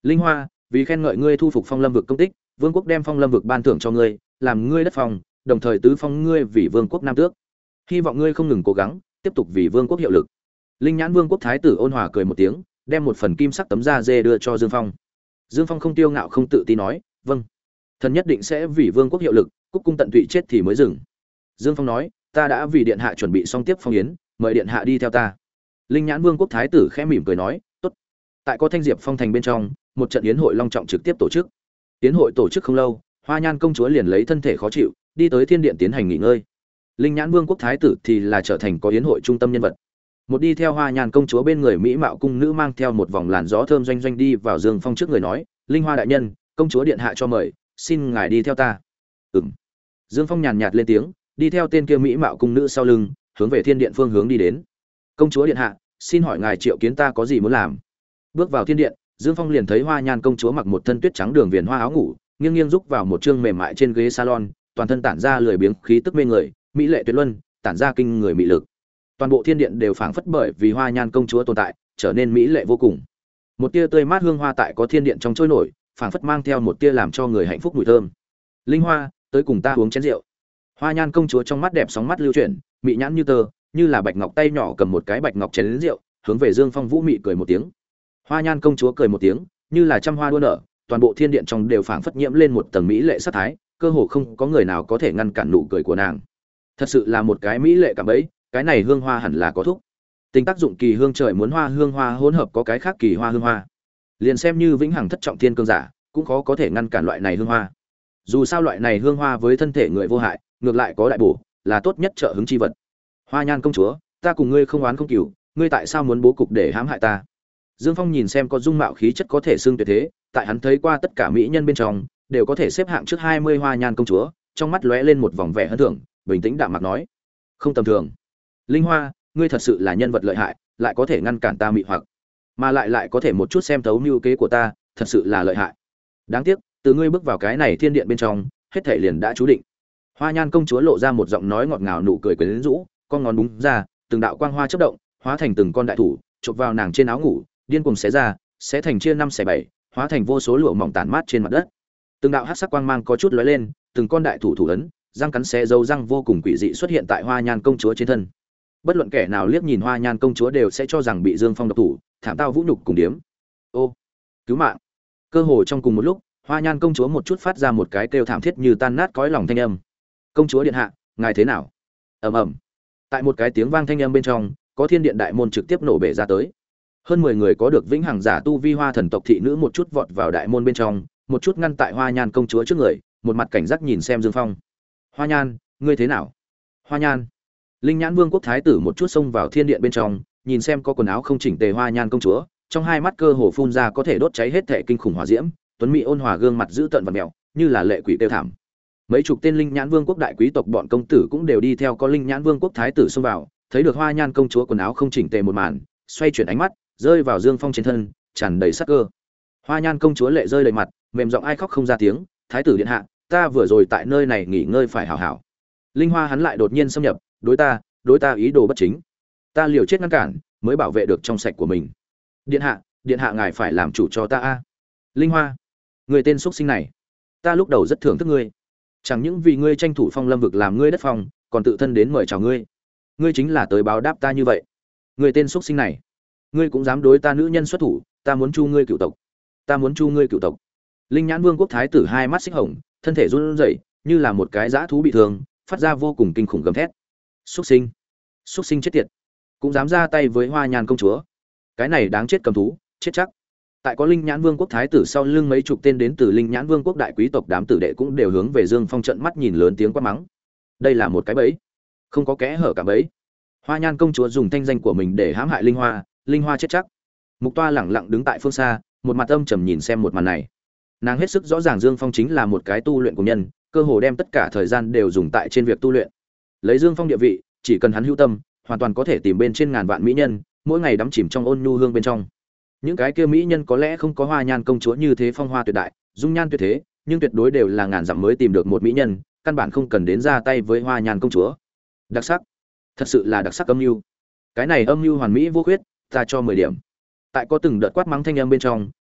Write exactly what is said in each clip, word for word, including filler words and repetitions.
Linh Hoa, vì khen ngợi ngươi thu phục Phong Lâm vực công tích, vương quốc đem Phong Lâm vực ban thưởng cho ngươi, làm ngươi đất phong, đồng thời tứ phong ngươi vì vương quốc nam tước. Hy vọng ngươi không ngừng cố gắng, tiếp tục vì vương quốc hiệu lực. Linh Nhãn Vương quốc thái tử ôn hòa cười một tiếng, đem một phần kim sắc tấm da dê đưa cho Dương Phong. Dương Phong không tiêu ngạo không tự tin nói, "Vâng, thần nhất định sẽ vì vương quốc hiệu lực, cúc cung tận tụy chết thì mới dừng." Dương Phong nói, "Ta đã vì điện hạ chuẩn bị xong tiếp phong yến, mời điện hạ đi theo ta." Linh Nhãn Vương quốc thái tử khẽ mỉm cười nói, "Tốt." Tại có Thanh Diệp Phong thành bên trong, một trận yến hội long trọng trực tiếp tổ chức. Yến hội tổ chức không lâu, Hoa Nhan công chúa liền lấy thân thể khó chịu, đi tới thiên điện tiến hành nghỉ ngơi. Linh Nhãn Vương quốc thái tử thì là trở thành có yến hội trung tâm nhân vật. Một đi theo Hoa Nhan công chúa bên người mỹ mạo cung nữ mang theo một vòng làn gió thơm doanh doanh đi vào Dương Phong trước người nói, "Linh Hoa đại nhân, công chúa điện hạ cho mời, xin ngài đi theo ta." Ừm. Dương Phong nhàn nhạt lên tiếng, đi theo tên kia mỹ mạo cung nữ sau lưng, hướng về thiên điện phương hướng đi đến. "Công chúa điện hạ, xin hỏi ngài triệu kiến ta có gì muốn làm?" Bước vào thiên điện, Dương Phong liền thấy Hoa Nhan công chúa mặc một thân tuyết trắng đường viền hoa áo ngủ, nghiêng nghiêng rúc vào một chương mềm mại trên ghế salon, toàn thân tản ra lười biếng khí tức mê người, mỹ lệ tuyệt luân, tản ra kinh người mị lực. Toàn bộ thiên điện đều phảng phất bởi vì Hoa Nhan công chúa tồn tại, trở nên mỹ lệ vô cùng. Một tia tươi mát hương hoa tại có thiên điện trong trôi nổi, phảng phất mang theo một tia làm cho người hạnh phúc mùi thơm. "Linh Hoa, tới cùng ta uống chén rượu." Hoa Nhan công chúa trong mắt đẹp sóng mắt lưu chuyển, mị nhãn như tơ, như là bạch ngọc tay nhỏ cầm một cái bạch ngọc chén rượu, hướng về Dương Phong vũ mị cười một tiếng. Hoa Nhan công chúa cười một tiếng, như là trăm hoa đua nở, toàn bộ thiên điện trong đều phảng phất nhiễm lên một tầng mỹ lệ sát thái, cơ hồ không có người nào có thể ngăn cản nụ cười của nàng. Thật sự là một cái mỹ lệ cả bấy, cái này hương hoa hẳn là có thúc. Tình tác dụng kỳ hương trời muốn hoa hương hoa hỗn hợp có cái khác kỳ hoa hương hoa. Liền xem như vĩnh hằng thất trọng thiên cương giả, cũng khó có thể ngăn cản loại này hương hoa. Dù sao loại này hương hoa với thân thể người vô hại, ngược lại có đại bổ, là tốt nhất trợ hứng chi vật. Hoa Nhan công chúa, ta cùng ngươi không oán không cừu, ngươi tại sao muốn bố cục để hãm hại ta? Dương Phong nhìn xem có dung mạo khí chất có thể xưng tuyệt thế, tại hắn thấy qua tất cả mỹ nhân bên trong, đều có thể xếp hạng trước hai mươi Hoa Nhan công chúa, trong mắt lóe lên một vòng vẻ hân thưởng, bình tĩnh đạm mạc nói: "Không tầm thường. Linh Hoa, ngươi thật sự là nhân vật lợi hại, lại có thể ngăn cản ta mị hoặc, mà lại lại có thể một chút xem thấu mưu kế của ta, thật sự là lợi hại. Đáng tiếc, từ ngươi bước vào cái này thiên điện bên trong, hết thảy liền đã chú định." Hoa Nhan công chúa lộ ra một giọng nói ngọt ngào nụ cười quyến rũ, con ngón búng ra, từng đạo quang hoa chớp động, hóa thành từng con đại thủ, chụp vào nàng trên áo ngủ, điên cuồng xé ra, xé thành chia năm xẻ bảy, hóa thành vô số lụa mỏng tản mát trên mặt đất. Từng đạo hắc sắc quang mang có chút lóe lên, từng con đại thủ thủ ấn, răng cắn xé dấu răng vô cùng quỷ dị xuất hiện tại Hoa Nhan công chúa trên thân. Bất luận kẻ nào liếc nhìn Hoa Nhan công chúa đều sẽ cho rằng bị Dương Phong độc thủ, thảm tao vũ nhục cùng điếm. Ô, cứu mạng! Cơ hồ trong cùng một lúc, Hoa Nhan công chúa một chút phát ra một cái kêu thảm thiết như tan nát cõi lòng thanh âm. "Công chúa điện hạ, ngài thế nào?" Ầm ầm. Tại một cái tiếng vang thanh âm bên trong, có thiên điện đại môn trực tiếp nổ bể ra tới. Hơn mười người có được vĩnh hằng giả tu vi Hoa thần tộc thị nữ một chút vọt vào đại môn bên trong, một chút ngăn tại Hoa Nhan công chúa trước người, một mặt cảnh giác nhìn xem Dương Phong. "Hoa Nhan, ngươi thế nào?" "Hoa Nhan." Linh Nhãn Vương quốc thái tử một chút xông vào thiên điện bên trong, nhìn xem có quần áo không chỉnh tề Hoa Nhan công chúa, trong hai mắt cơ hồ phun ra có thể đốt cháy hết thể kinh khủng hỏa diễm, tuấn mỹ ôn hòa gương mặt dữ tợn và mèo, như là lệ quỷ tiêu thảm. Mấy chục tên Linh Nhãn Vương quốc đại quý tộc bọn công tử cũng đều đi theo có Linh Nhãn Vương quốc thái tử xông vào, thấy được Hoa Nhan công chúa quần áo không chỉnh tề một màn, xoay chuyển ánh mắt, rơi vào Dương Phong trên thân, tràn đầy sát cơ. Hoa Nhan công chúa lệ rơi đầy mặt, mềm giọng ai khóc không ra tiếng, "Thái tử điện hạ, ta vừa rồi tại nơi này nghỉ ngơi phải hảo hảo. Linh Hoa hắn lại đột nhiên xâm nhập, đối ta, đối ta ý đồ bất chính. Ta liều chết ngăn cản, mới bảo vệ được trong sạch của mình. Điện hạ, điện hạ ngài phải làm chủ cho ta a." "Linh Hoa, người tên xuất sinh này, ta lúc đầu rất thưởng thức ngươi, chẳng những vì ngươi tranh thủ Phong Lâm vực làm ngươi đất phong, còn tự thân đến mời chào ngươi. Ngươi chính là tới báo đáp ta như vậy. Người tên xuất sinh này, ngươi cũng dám đối ta nữ nhân xuất thủ, ta muốn chu ngươi cửu tộc. Ta muốn chu ngươi cửu tộc." Linh Nhãn Vương quốc thái tử hai mắt xích hồng, thân thể run rẩy, như là một cái dã thú bị thương, phát ra vô cùng kinh khủng gầm thét. "Xuất sinh, xuất sinh chết tiệt, cũng dám ra tay với Hoa Nhan công chúa. Cái này đáng chết cầm thú, chết chắc." Tại có Linh Nhãn Vương quốc thái tử sau lưng mấy chục tên đến từ Linh Nhãn Vương quốc đại quý tộc đám tử đệ cũng đều hướng về Dương Phong trợn mắt nhìn lớn tiếng quát mắng. Đây là một cái bẫy, không có kẽ hở cả bẫy. Hoa Nhan công chúa dùng thanh danh của mình để hãm hại Linh Hoa, Linh Hoa chết chắc. Mục Toa lẳng lặng đứng tại phương xa, một mặt âm trầm nhìn xem một màn này. Nàng hết sức rõ ràng Dương Phong chính là một cái tu luyện của nhân, cơ hồ đem tất cả thời gian đều dùng tại trên việc tu luyện. Lấy Dương Phong địa vị, chỉ cần hắn hữu tâm, hoàn toàn có thể tìm bên trên ngàn vạn mỹ nhân, mỗi ngày đắm chìm trong ôn nhu hương bên trong. Những cái kia mỹ nhân có lẽ không có Hoa Nhan công chúa như thế phong hoa tuyệt đại, dung nhan tuyệt thế, nhưng tuyệt đối đều là ngàn dặm mới tìm được một mỹ nhân, căn bản không cần đến ra tay với Hoa Nhan công chúa. Đặc sắc, thật sự là đặc sắc âm mưu. Cái này âm mưu hoàn mỹ vô khuyết, ta cho mười điểm. Tại có từng đợt quát mắng thanh âm bên trong,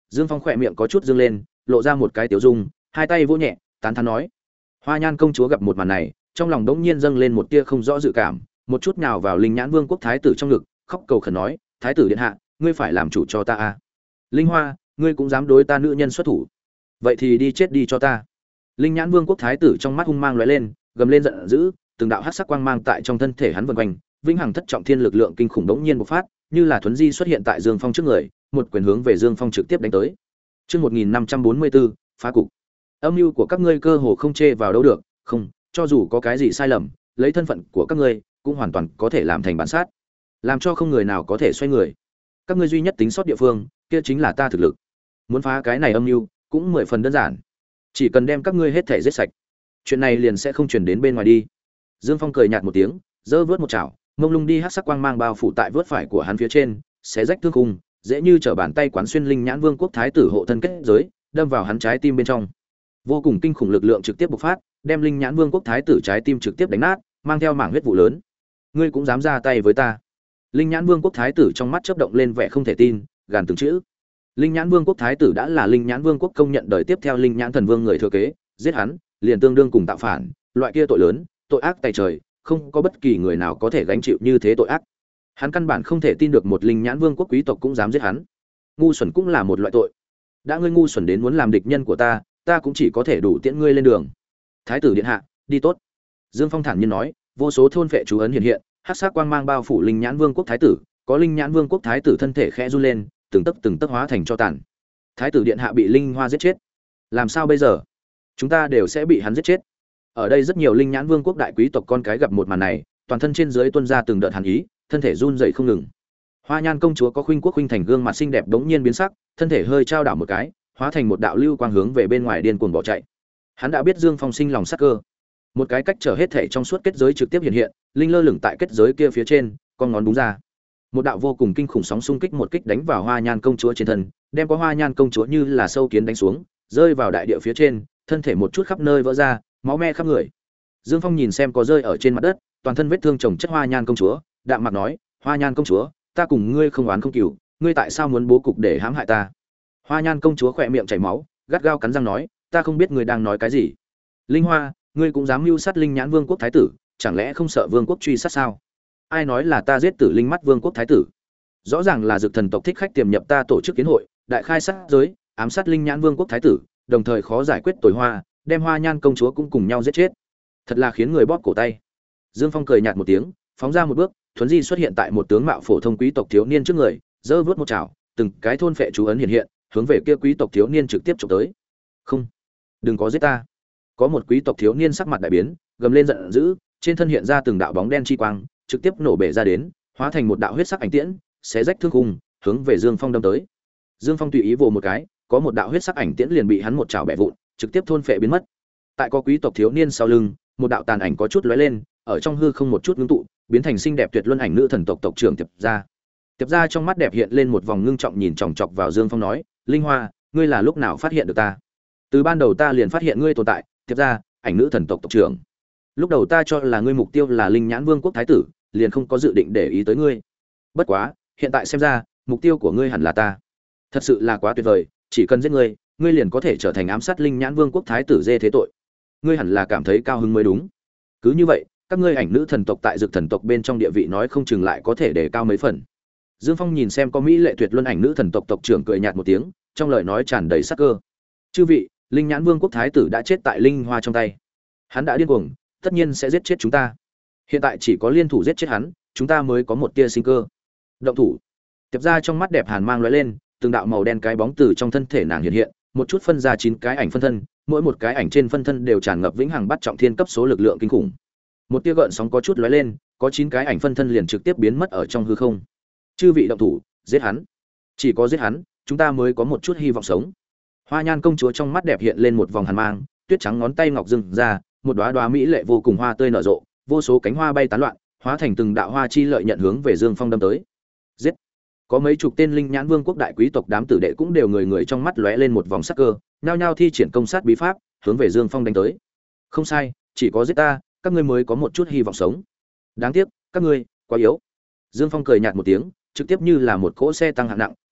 Dương Phong khỏe miệng có chút dương lên, lộ ra một cái tiểu dung, hai tay vỗ nhẹ, tán thán nói: Hoa Nhan công chúa gặp một màn này, trong lòng đống nhiên dâng lên một tia không rõ dự cảm, một chút nào vào Linh Nhãn Vương quốc thái tử trong ngực, khóc cầu khẩn nói: "Thái tử điện hạ, ngươi phải làm chủ cho ta a. Linh Hoa, ngươi cũng dám đối ta nữ nhân xuất thủ, vậy thì đi chết đi cho ta." Linh Nhãn Vương quốc thái tử trong mắt hung mang lóe lên, gầm lên giận dữ, từng đạo hắc sắc quang mang tại trong thân thể hắn vần quanh, vĩnh hằng thất trọng thiên lực lượng kinh khủng đống nhiên bộc phát, như là thuấn di xuất hiện tại Dương Phong trước người, một quyền hướng về Dương Phong trực tiếp đánh tới. Chương một nghìn năm trăm bốn mươi bốn, phá cục. Âm mưu của các ngươi cơ hồ không chê vào đâu được, không, cho dù có cái gì sai lầm, lấy thân phận của các ngươi, cũng hoàn toàn có thể làm thành bản sát, làm cho không người nào có thể xoay người. Các ngươi duy nhất tính sót địa phương, kia chính là ta thực lực. Muốn phá cái này âm mưu, cũng mười phần đơn giản. Chỉ cần đem các ngươi hết thể giết sạch, chuyện này liền sẽ không truyền đến bên ngoài đi. Dương Phong cười nhạt một tiếng, giơ vớt một chảo, mông lung đi hắc sắc quang mang bao phủ tại vớt phải của hắn phía trên, xé rách thương khung, dễ như trở bàn tay quán xuyên Linh Nhãn Vương quốc thái tử hộ thân kết giới, đâm vào hắn trái tim bên trong. Vô cùng kinh khủng lực lượng trực tiếp bộc phát, đem Linh Nhãn Vương quốc thái tử trái tim trực tiếp đánh nát, mang theo mảng huyết vụ lớn. Ngươi cũng dám ra tay với ta? Linh Nhãn Vương quốc thái tử trong mắt chớp động lên vẻ không thể tin, gàn từng chữ. Linh Nhãn Vương quốc thái tử đã là Linh Nhãn Vương quốc công nhận đời tiếp theo Linh Nhãn Thần Vương người thừa kế, giết hắn, liền tương đương cùng tạo phản, loại kia tội lớn, tội ác tày trời, không có bất kỳ người nào có thể gánh chịu như thế tội ác. Hắn căn bản không thể tin được một Linh Nhãn Vương quốc quý tộc cũng dám giết hắn. Ngu xuẩn cũng là một loại tội. Đã ngươi ngu xuẩn đến muốn làm địch nhân của ta, ta cũng chỉ có thể đủ tiễn ngươi lên đường. Thái tử điện hạ, đi tốt. Dương Phong thản nhiên nói, vô số thôn phệ chú ấn hiện hiện, hắc sắc quang mang bao phủ Linh Nhãn Vương quốc thái tử, có Linh Nhãn Vương quốc thái tử thân thể khẽ run lên, từng tấc từng tấc hóa thành cho tàn. Thái tử điện hạ bị Linh Hoa giết chết. Làm sao bây giờ? Chúng ta đều sẽ bị hắn giết chết. Ở đây rất nhiều Linh Nhãn Vương quốc đại quý tộc con cái gặp một màn này, toàn thân trên dưới tuôn ra từng đợt hàn ý, thân thể run rẩy không ngừng. Hoa Nhan công chúa có khuynh quốc khuynh thành gương mặt xinh đẹp đống nhiên biến sắc, thân thể hơi trao đảo một cái, hóa thành một đạo lưu quang hướng về bên ngoài điên cuồng bỏ chạy. Hắn đã biết Dương Phong sinh lòng sắc cơ, một cái cách trở hết thể trong suốt kết giới trực tiếp hiện hiện, linh lơ lửng tại kết giới kia phía trên, con ngón đúng ra. Một đạo vô cùng kinh khủng sóng xung kích một kích đánh vào Hoa Nhan công chúa trên thân, đem có Hoa Nhan công chúa như là sâu kiến đánh xuống, rơi vào đại địa phía trên, thân thể một chút khắp nơi vỡ ra, máu me khắp người. Dương Phong nhìn xem có rơi ở trên mặt đất, toàn thân vết thương chồng chất Hoa Nhan công chúa, đạm mạc nói: "Hoa Nhan công chúa, ta cùng ngươi không oán không cừu, ngươi tại sao muốn bố cục để hãm hại ta?" Hoa Nhan công chúa khỏe miệng chảy máu, gắt gao cắn răng nói: "Ta không biết ngươi đang nói cái gì. Linh Hoa, ngươi cũng dám mưu sát Linh Nhãn Vương quốc thái tử, chẳng lẽ không sợ vương quốc truy sát sao? Ai nói là ta giết tử Linh Mắt Vương quốc thái tử? Rõ ràng là Dực thần tộc thích khách tiềm nhập ta tổ chức kiến hội, đại khai sát giới, ám sát Linh Nhãn Vương quốc thái tử, đồng thời khó giải quyết tội hoa, đem Hoa Nhan công chúa cũng cùng nhau giết chết. Thật là khiến người bóp cổ tay." Dương Phong cười nhạt một tiếng, phóng ra một bước, thuấn di xuất hiện tại một tướng mạo phổ thông quý tộc thiếu niên trước người, giơ vút một chảo, từng cái thôn phệ chú ấn hiện hiện, hướng về kia quý tộc thiếu niên trực tiếp chụp tới. "Không, đừng có giết ta!" Có một quý tộc thiếu niên sắc mặt đại biến, gầm lên giận dữ, trên thân hiện ra từng đạo bóng đen chi quang, trực tiếp nổ bể ra đến, hóa thành một đạo huyết sắc ảnh tiễn, xé rách thương khung, hướng về Dương Phong đâm tới. Dương Phong tùy ý vồ một cái, có một đạo huyết sắc ảnh tiễn liền bị hắn một chảo bẻ vụn, trực tiếp thôn phệ biến mất. Tại có quý tộc thiếu niên sau lưng, một đạo tàn ảnh có chút lóe lên, ở trong hư không một chút ngưng tụ, biến thành xinh đẹp tuyệt luân ảnh nữ thần tộc tộc trưởng Tiệp Gia. Tiệp Gia trong mắt đẹp hiện lên một vòng ngưng trọng nhìn chòng chọc vào Dương Phong nói: "Linh Hoa, ngươi là lúc nào phát hiện được ta?" "Từ ban đầu ta liền phát hiện ngươi tồn tại, Tiệp Gia, ảnh nữ thần tộc tộc trưởng. Lúc đầu ta cho là ngươi mục tiêu là Linh Nhãn Vương quốc thái tử, liền không có dự định để ý tới ngươi. Bất quá, hiện tại xem ra, mục tiêu của ngươi hẳn là ta. Thật sự là quá tuyệt vời, chỉ cần giết ngươi, ngươi liền có thể trở thành ám sát Linh Nhãn Vương quốc thái tử dê thế tội. Ngươi hẳn là cảm thấy cao hứng mới đúng. Cứ như vậy, các ngươi ảnh nữ thần tộc tại Dực thần tộc bên trong địa vị nói không chừng lại có thể để cao mấy phần." Dương Phong nhìn xem có mỹ lệ tuyệt luân ảnh nữ thần tộc tộc trưởng cười nhạt một tiếng, trong lời nói tràn đầy sắc cơ. "Chư vị, Linh Nhãn Vương quốc thái tử đã chết tại Linh Hoa trong tay. Hắn đã điên cuồng, tất nhiên sẽ giết chết chúng ta. Hiện tại chỉ có liên thủ giết chết hắn, chúng ta mới có một tia sinh cơ." Động thủ. Tiệp Gia trong mắt đẹp hàn mang lóe lên, từng đạo màu đen cái bóng từ trong thân thể nàng hiện hiện, một chút phân ra chín cái ảnh phân thân, mỗi một cái ảnh trên phân thân đều tràn ngập vĩnh hằng bắt trọng thiên cấp số lực lượng kinh khủng. Một tia gợn sóng có chút lóe lên, có chín cái ảnh phân thân liền trực tiếp biến mất ở trong hư không. "Chư vị động thủ, giết hắn. Chỉ có giết hắn, chúng ta mới có một chút hy vọng sống." Hoa Nhan công chúa trong mắt đẹp hiện lên một vòng hàn mang, tuyết trắng ngón tay ngọc dừng ra, một đóa đóa mỹ lệ vô cùng hoa tươi nở rộ, vô số cánh hoa bay tán loạn, hóa thành từng đạo hoa chi lợi nhận hướng về Dương Phong đâm tới. Giết! Có mấy chục tên Linh Nhãn Vương quốc đại quý tộc đám tử đệ cũng đều người người trong mắt lóe lên một vòng sắc cơ, nhao nhao thi triển công sát bí pháp, hướng về Dương Phong đánh tới. "Không sai, chỉ có giết ta, các ngươi mới có một chút hy vọng sống. Đáng tiếc, các ngươi quá yếu." Dương Phong cười nhạt một tiếng, trực tiếp như là một cỗ xe tăng hạng nặng,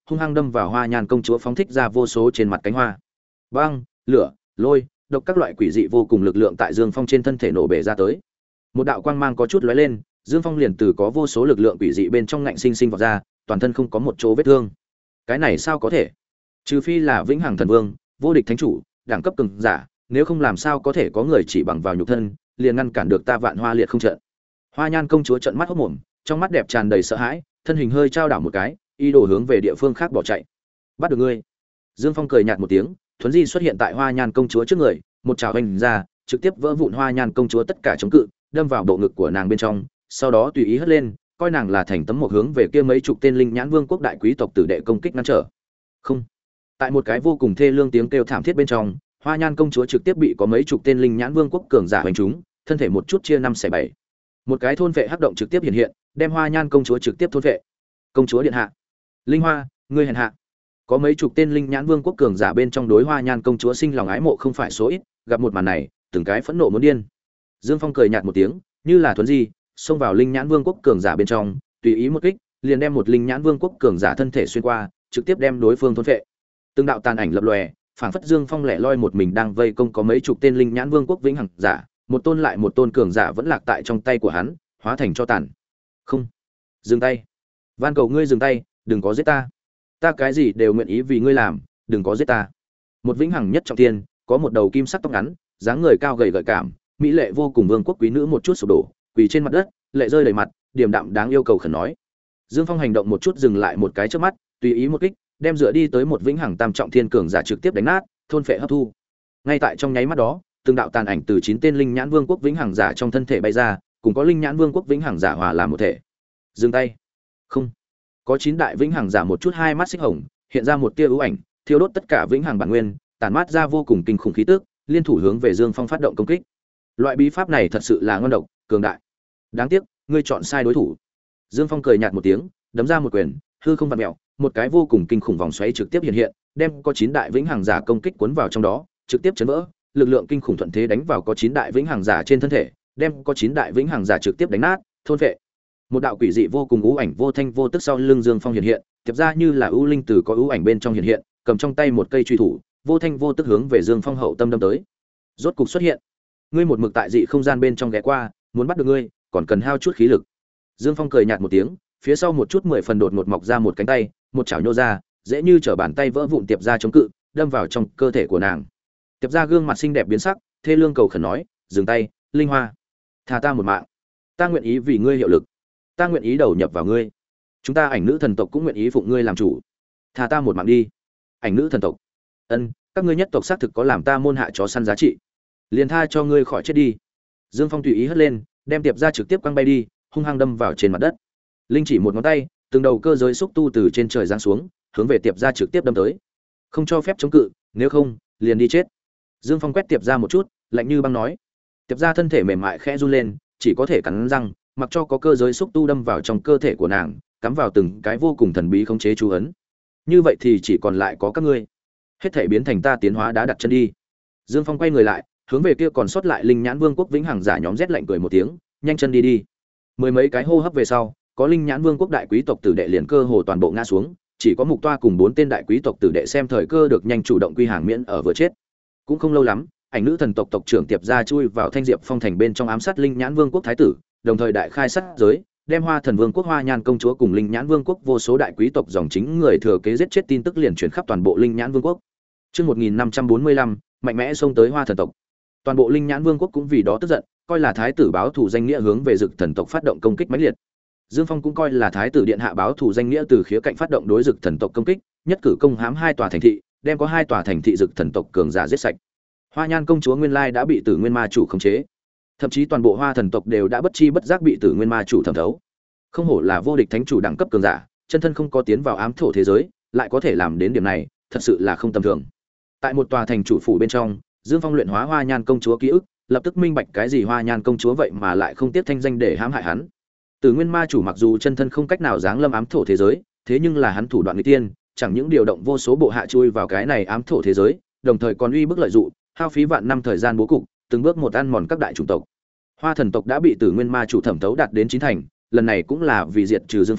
hung hăng đâm vào Hoa Nhan công chúa phóng thích ra vô số trên mặt cánh hoa. Băng, lửa, lôi, độc các loại quỷ dị vô cùng lực lượng tại Dương Phong trên thân thể nổ bể ra tới. Một đạo quang mang có chút lóe lên, Dương Phong liền từ có vô số lực lượng quỷ dị bên trong ngạnh sinh sinh vọt ra, toàn thân không có một chỗ vết thương. Cái này sao có thể? Trừ phi là vĩnh hằng thần vương, vô địch thánh chủ, đẳng cấp cường giả, nếu không làm sao có thể có người chỉ bằng vào nhục thân, liền ngăn cản được ta Vạn Hoa Liệt không trận. Hoa Nhan công chúa trợn mắt hốt mồm, trong mắt đẹp tràn đầy sợ hãi, thân hình hơi trao đảo một cái, ý đồ hướng về địa phương khác bỏ chạy. Bắt được ngươi. Dương Phong cười nhạt một tiếng, thuấn di xuất hiện tại Hoa Nhan công chúa trước người, một trảo hành ra, trực tiếp vỡ vụn Hoa Nhan công chúa tất cả chống cự, đâm vào bộ ngực của nàng bên trong, sau đó tùy ý hất lên, coi nàng là thành tấm một hướng về kia mấy chục tên linh nhãn vương quốc đại quý tộc tử đệ công kích ngăn trở. Không. Tại một cái vô cùng thê lương tiếng kêu thảm thiết bên trong, Hoa Nhan công chúa trực tiếp bị có mấy chục tên linh nhãn vương quốc cường giả đánh trúng, thân thể một chút chia năm xẻ bảy. Một cái thôn vệ hắc động trực tiếp hiện hiện, đem Hoa Nhan công chúa trực tiếp thôn vệ. Công chúa điện hạ, Linh Hoa, ngươi hèn hạ. Có mấy chục tên linh nhãn vương quốc cường giả bên trong đối Hoa Nhan công chúa sinh lòng ái mộ không phải số ít, gặp một màn này, từng cái phẫn nộ muốn điên. Dương Phong cười nhạt một tiếng, như là thuấn di, xông vào linh nhãn vương quốc cường giả bên trong, tùy ý một kích, liền đem một linh nhãn vương quốc cường giả thân thể xuyên qua, trực tiếp đem đối phương thôn phệ. Từng đạo tàn ảnh lập lòe, phảng phất Dương Phong lẻ loi một mình đang vây công có mấy chục tên linh nhãn vương quốc vĩnh hằng giả, một tôn lại một tôn cường giả vẫn lạc tại trong tay của hắn, hóa thành cho tàn. Không, dừng tay, van cầu ngươi dừng tay, đừng có giết ta. Ta cái gì đều nguyện ý vì ngươi làm, đừng có giết ta. Một vĩnh hằng nhất trọng thiên, có một đầu kim sắc tóc ngắn, dáng người cao gầy gợi cảm, mỹ lệ vô cùng vương quốc quý nữ một chút sụp đổ, quỳ trên mặt đất, lệ rơi đầy mặt, điềm đạm đáng yêu cầu khẩn nói. Dương Phong hành động một chút dừng lại một cái trước mắt, tùy ý một kích, đem dựa đi tới một vĩnh hằng tam trọng thiên cường giả trực tiếp đánh nát, thôn phệ hấp thu. Ngay tại trong nháy mắt đó, từng đạo tàn ảnh từ chín tên linh nhãn vương quốc vĩnh hằng giả trong thân thể bay ra, cùng có linh nhãn vương quốc vĩnh hằng giả hòa làm một thể. Dừng tay. Không. Có chín đại vĩnh hằng giả một chút hai mắt xích hồng, hiện ra một tia ưu ảnh, thiêu đốt tất cả vĩnh hằng bản nguyên, tản mát ra vô cùng kinh khủng khí tức, liên thủ hướng về Dương Phong phát động công kích. Loại bí pháp này thật sự là ngon độc, cường đại. Đáng tiếc, ngươi chọn sai đối thủ. Dương Phong cười nhạt một tiếng, đấm ra một quyền, hư không vặn mèo, một cái vô cùng kinh khủng vòng xoáy trực tiếp hiện hiện, đem có chín đại vĩnh hằng giả công kích cuốn vào trong đó, trực tiếp chấn vỡ, lực lượng kinh khủng thuận thế đánh vào có chín đại vĩnh hằng giả trên thân thể, đem có chín đại vĩnh hằng giả trực tiếp đánh nát, thôn phệ. Một đạo quỷ dị vô cùng u ảnh vô thanh vô tức sau lưng Dương Phong hiện hiện, tiếp ra như là u linh từ có u ảnh bên trong hiện hiện, cầm trong tay một cây truy thủ, vô thanh vô tức hướng về Dương Phong hậu tâm đâm tới. Rốt cục xuất hiện. Ngươi một mực tại dị không gian bên trong ghé qua, muốn bắt được ngươi, còn cần hao chút khí lực. Dương Phong cười nhạt một tiếng, phía sau một chút mười phần đột ngột mọc ra một cánh tay, một chảo nhô ra, dễ như trở bàn tay vỡ vụn tiệp ra chống cự, đâm vào trong cơ thể của nàng. Tiệp ra gương mặt xinh đẹp biến sắc, thê lương cầu khẩn nói, dừng tay, Linh Hoa, tha ta một mạng, ta nguyện ý vì ngươi hiệu lực, ta nguyện ý đầu nhập vào ngươi, chúng ta ảnh nữ thần tộc cũng nguyện ý phụng ngươi làm chủ, tha ta một mạng đi. Ảnh nữ thần tộc, ân, các ngươi nhất tộc xác thực có làm ta môn hạ chó săn giá trị, liền tha cho ngươi khỏi chết đi. Dương Phong tùy ý hất lên, đem tiệp ra trực tiếp quăng bay đi, hung hăng đâm vào trên mặt đất. Linh chỉ một ngón tay, từng đầu cơ giới xúc tu từ trên trời giáng xuống, hướng về tiệp ra trực tiếp đâm tới. Không cho phép chống cự, nếu không, liền đi chết. Dương Phong quét tiệp ra một chút, lạnh như băng nói. Tiệp ra thân thể mềm mại khẽ run lên, chỉ có thể cắn răng, mặc cho có cơ giới xúc tu đâm vào trong cơ thể của nàng, cắm vào từng cái vô cùng thần bí khống chế chú ấn. Như vậy thì chỉ còn lại có các ngươi. Hết thể biến thành ta tiến hóa đá đặt chân đi. Dương Phong quay người lại, hướng về kia còn sót lại linh nhãn vương quốc vĩnh hằng giả nhóm rét lạnh cười một tiếng, nhanh chân đi đi. Mười mấy cái hô hấp về sau, có linh nhãn vương quốc đại quý tộc tử đệ liền cơ hồ toàn bộ ngã xuống, chỉ có mục toa cùng bốn tên đại quý tộc tử đệ xem thời cơ được nhanh chủ động quy hàng miễn ở vừa chết. Cũng không lâu lắm, ảnh nữ thần tộc tộc trưởng tiệp gia chui vào thanh diệp phong thành bên trong ám sát linh nhãn vương quốc thái tử, đồng thời đại khai sát giới, đem hoa thần vương quốc hoa nhan công chúa cùng linh nhãn vương quốc vô số đại quý tộc dòng chính người thừa kế giết chết tin tức liền truyền khắp toàn bộ linh nhãn vương quốc. Chương một nghìn năm trăm bốn mươi lăm, mạnh mẽ xông tới hoa thần tộc. Toàn bộ linh nhãn vương quốc cũng vì đó tức giận, coi là thái tử báo thù danh nghĩa hướng về dực thần tộc phát động công kích mãnh liệt. Dương Phong cũng coi là thái tử điện hạ báo thù danh nghĩa từ khía cạnh phát động đối dực thần tộc công kích, nhất cử công hãm hai tòa thành thị, đem có hai tòa thành thị dực thần tộc cường giả giết sạch. Hoa nhan công chúa nguyên lai đã bị Tử Nguyên Ma chủ khống chế, thậm chí toàn bộ hoa thần tộc đều đã bất chi bất giác bị Tử Nguyên Ma chủ thẩm thấu. Không hổ là vô địch thánh chủ đẳng cấp cường giả, chân thân không có tiến vào ám thổ thế giới, lại có thể làm đến điểm này, thật sự là không tầm thường. Tại một tòa thành chủ phủ bên trong, Dương Phong luyện hóa hoa nhan công chúa ký ức, lập tức minh bạch cái gì hoa nhan công chúa vậy mà lại không tiếc thanh danh để hãm hại hắn. Tử Nguyên Ma chủ mặc dù chân thân không cách nào giáng lâm ám thổ thế giới, thế nhưng là hắn thủ đoạn nghịch tiên, chẳng những điều động vô số bộ hạ chui vào cái này ám thổ thế giới, đồng thời còn uy bức lợi dụng, hao phí vạn năm thời gian bố cục, từng bước một ăn mòn các đại chủng tộc. Hoa thần tộc đã bị Tử Nguyên Ma chủ thẩm thấu đạt đến chín thành, lần này cũng là vì diệt trừ Dương Phong,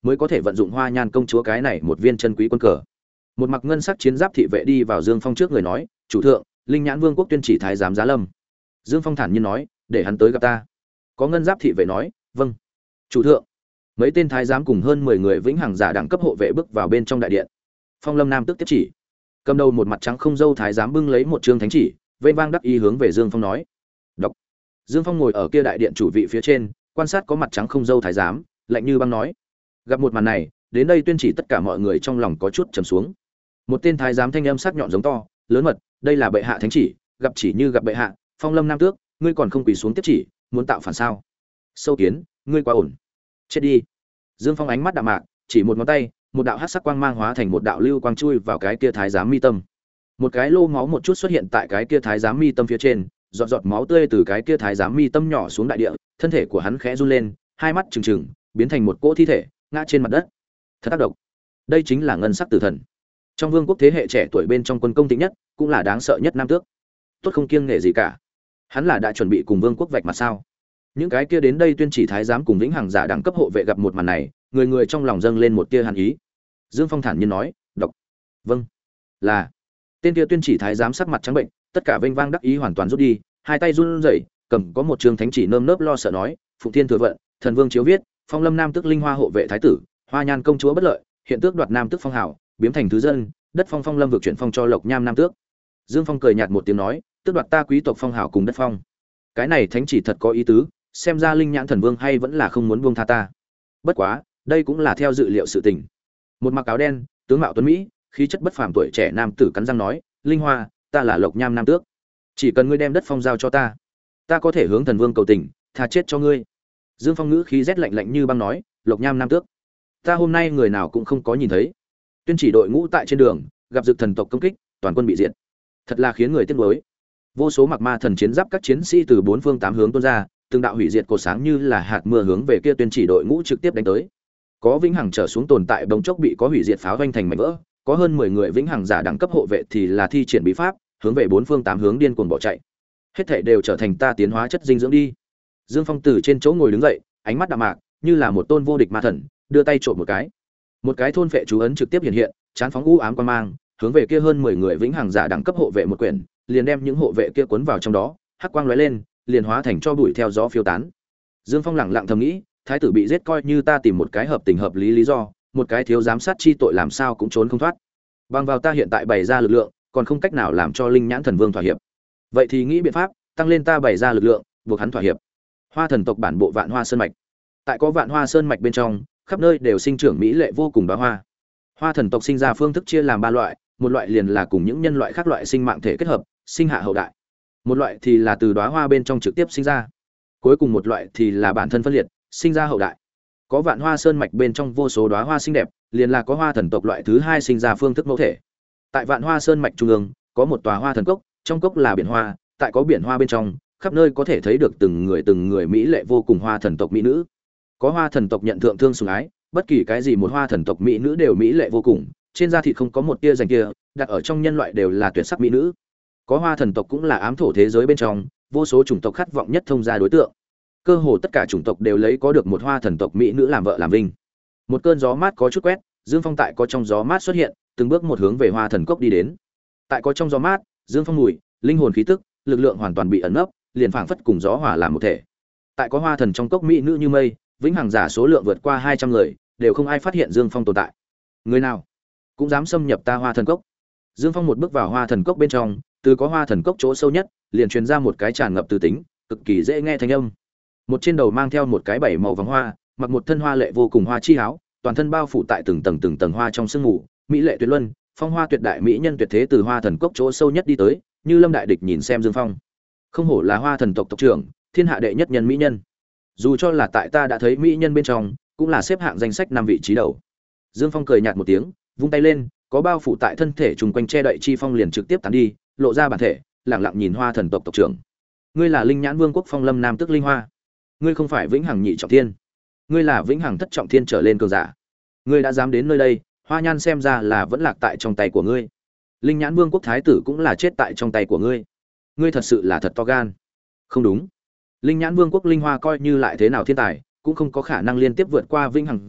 mới có thể vận dụng Hoa Nhan công chúa cái này một viên chân quý quân cờ. Một mặc ngân sắc chiến giáp thị vệ đi vào Dương Phong trước người nói, "Chủ thượng, Linh Nhãn Vương quốc tuyên chỉ thái giám Giá Lâm." Dương Phong thản nhiên nói, "Để hắn tới gặp ta." Có ngân giáp thị vệ nói, "Vâng." "Chủ thượng." Mấy tên thái giám cùng hơn mười người vĩnh hằng giả đẳng cấp hộ vệ bước vào bên trong đại điện. Phong Lâm Nam tức tiếp chỉ. Cầm đầu một mặt trắng không râu thái giám bưng lấy một trương thánh chỉ, vênh vang đắc ý hướng về Dương Phong nói. Đọc. Dương Phong ngồi ở kia đại điện chủ vị phía trên, quan sát có mặt trắng không râu thái giám, lạnh như băng nói. Gặp một màn này, đến đây tuyên chỉ tất cả mọi người trong lòng có chút trầm xuống. Một tên thái giám thanh âm sắc nhọn giống to, lớn mật, đây là bệ hạ thánh chỉ, gặp chỉ như gặp bệ hạ, Phong Lâm Nam tước, ngươi còn không quỳ xuống tiếp chỉ, muốn tạo phản sao? Sâu kiến, ngươi quá ổn. Chết đi. Dương Phong ánh mắt đạm mạc, chỉ một ngón tay, một đạo hắc sắc quang mang hóa thành một đạo lưu quang chui vào cái kia thái giám mi tâm. Một cái lô máu một chút xuất hiện tại cái kia thái giám mi tâm phía trên, giọt giọt máu tươi từ cái kia thái giám mi tâm nhỏ xuống đại địa, thân thể của hắn khẽ run lên, hai mắt trừng trừng, biến thành một cỗ thi thể, ngã trên mặt đất. Thật tác động. Đây chính là ngân sắc tử thần. Trong vương quốc thế hệ trẻ tuổi bên trong quân công thịnh nhất, cũng là đáng sợ nhất nam tước. Tốt không kiêng nể gì cả. Hắn là đã chuẩn bị cùng vương quốc vạch mặt sao? Những cái kia đến đây tuyên chỉ thái giám cùng vĩnh hằng giả đẳng cấp hộ vệ gặp một màn này, người người trong lòng dâng lên một tia hàn ý. Dương Phong thản nhiên nói, "Đọc." "Vâng." "Là." Tên kia tuyên chỉ thái giám sắc mặt trắng bệnh, tất cả vênh vang đắc ý hoàn toàn rút đi, hai tay run rẩy, cầm có một trường thánh chỉ nơm nớp lo sợ nói, "Phụng Thiên thừa vận, thần vương chiếu viết, Phong Lâm Nam tước Linh Hoa hộ vệ thái tử, Hoa Nhan công chúa bất lợi, hiện tước đoạt Nam tước phong hào, biếm thành thứ dân, đất phong Phong Lâm vực chuyển phong cho Lộc Nham Nam tước." Dương Phong cười nhạt một tiếng nói, "Tước đoạt ta quý tộc phong hào cùng đất phong." Cái này thánh chỉ thật có ý tứ, xem ra Linh Nhãn thần vương hay vẫn là không muốn buông tha ta. Bất quá, đây cũng là theo dự liệu sự tình. Một mặc áo đen, tướng mạo tuấn mỹ, khí chất bất phàm tuổi trẻ nam tử cắn răng nói, "Linh Hoa, ta là Lộc Nham Nam tước, chỉ cần ngươi đem đất phong giao cho ta, ta có thể hướng thần vương cầu tình, tha chết cho ngươi." Dương Phong ngữ khí rét lạnh lạnh như băng nói, "Lộc Nham Nam tước, ta hôm nay người nào cũng không có nhìn thấy." Tuyên chỉ đội ngũ tại trên đường, gặp dực thần tộc công kích, toàn quân bị diệt. Thật là khiến người tiếc nuối. Vô số mặc ma thần chiến giáp các chiến sĩ từ bốn phương tám hướng tuôn ra, từng đạo hủy diệt cột sáng như là hạt mưa hướng về kia tuyên chỉ đội ngũ trực tiếp đánh tới. Có vĩnh hằng trở xuống tồn tại bỗng chốc bị có hủy diệt pháo vanh thành mảnh vỡ, có hơn mười người vĩnh hằng giả đẳng cấp hộ vệ thì là thi triển bí pháp, hướng về bốn phương tám hướng điên cuồng bỏ chạy. Hết thảy đều trở thành ta tiến hóa chất dinh dưỡng đi. Dương Phong từ trên chỗ ngồi đứng dậy, ánh mắt đạm mạc, như là một tôn vô địch ma thần, đưa tay trộm một cái. Một cái thôn phệ chú ấn trực tiếp hiện hiện, chán phóng u ám quang mang, hướng về kia hơn mười người vĩnh hằng giả đẳng cấp hộ vệ một quyển, liền đem những hộ vệ kia cuốn vào trong đó, hắc quang lóe lên, liền hóa thành cho bụi theo gió phiêu tán. Dương Phong lẳng lặng thầm nghĩ, thái tử bị giết coi như ta tìm một cái hợp tình hợp lý lý do, một cái thiếu giám sát chi tội làm sao cũng trốn không thoát. Bằng vào ta hiện tại bày ra lực lượng, còn không cách nào làm cho Linh Nhãn thần vương thỏa hiệp. Vậy thì nghĩ biện pháp, tăng lên ta bày ra lực lượng, buộc hắn thỏa hiệp. Hoa thần tộc bản bộ Vạn Hoa Sơn mạch. Tại có Vạn Hoa Sơn mạch bên trong, khắp nơi đều sinh trưởng mỹ lệ vô cùng đóa hoa. Hoa thần tộc sinh ra phương thức chia làm ba loại, một loại liền là cùng những nhân loại khác loại sinh mạng thể kết hợp, sinh hạ hậu đại. Một loại thì là từ đóa hoa bên trong trực tiếp sinh ra. Cuối cùng một loại thì là bản thân phân liệt, sinh ra hậu đại. Có Vạn Hoa Sơn mạch bên trong vô số đóa hoa xinh đẹp, liền là có hoa thần tộc loại thứ hai sinh ra phương thức mẫu thể. Tại Vạn Hoa Sơn mạch trung ương, có một tòa hoa thần cốc, trong cốc là biển hoa, tại có biển hoa bên trong, khắp nơi có thể thấy được từng người từng người mỹ lệ vô cùng hoa thần tộc mỹ nữ. Có hoa thần tộc nhận thượng thương sủng ái, bất kỳ cái gì một hoa thần tộc mỹ nữ đều mỹ lệ vô cùng, trên da thịt không có một tia rành kia, đặt ở trong nhân loại đều là tuyệt sắc mỹ nữ. Có hoa thần tộc cũng là ám thổ thế giới bên trong, vô số chủng tộc khát vọng nhất thông gia đối tượng. Cơ hồ tất cả chủng tộc đều lấy có được một hoa thần tộc mỹ nữ làm vợ làm vinh. Một cơn gió mát có chút quét, Dương Phong tại có trong gió mát xuất hiện, từng bước một hướng về hoa thần cốc đi đến. Tại có trong gió mát, Dương Phong mùi, linh hồn khí tức, lực lượng hoàn toàn bị ẩn nấp, liền phảng phất cùng gió hòa làm một thể. Tại có hoa thần trong cốc mỹ nữ như mây, vĩnh hằng giả số lượng vượt qua hai trăm người, đều không ai phát hiện Dương Phong tồn tại. Người nào cũng dám xâm nhập ta hoa thần cốc. Dương Phong một bước vào hoa thần cốc bên trong, từ có hoa thần cốc chỗ sâu nhất, liền truyền ra một cái tràn ngập từ tính, cực kỳ dễ nghe thanh âm. Một trên đầu mang theo một cái bảy màu vàng hoa, mặc một thân hoa lệ vô cùng hoa chi áo, toàn thân bao phủ tại từng tầng từng tầng hoa trong sương mù, mỹ lệ tuyệt luân, phong hoa tuyệt đại mỹ nhân tuyệt thế từ hoa thần cốc chỗ sâu nhất đi tới, như lâm đại địch nhìn xem Dương Phong. Không hổ là hoa thần tộc tộc trưởng, thiên hạ đệ nhất nhân mỹ nhân. Dù cho là tại ta đã thấy mỹ nhân bên trong, cũng là xếp hạng danh sách năm vị trí đầu. Dương Phong cười nhạt một tiếng, vung tay lên, có bao phủ tại thân thể trùng quanh che đậy chi phong liền trực tiếp tán đi, lộ ra bản thể, lặng lặng nhìn hoa thần tộc tộc trưởng. Ngươi là Linh Nhãn Vương quốc Phong Lâm Nam tước Linh Hoa. Ngươi không phải vĩnh hằng nhị trọng thiên, ngươi là vĩnh hằng thất trọng thiên trở lên cường giả. Ngươi đã dám đến nơi đây, Hoa Nhan xem ra là vẫn lạc tại trong tay của ngươi. Linh Nhãn Vương quốc thái tử cũng là chết tại trong tay của ngươi. Ngươi thật sự là thật to gan. Không đúng. Linh Nhãn Vương quốc Linh Hoa coi như lại thế nào thiên tài, cũng không có khả năng liên tiếp vượt qua vĩnh hằng giả,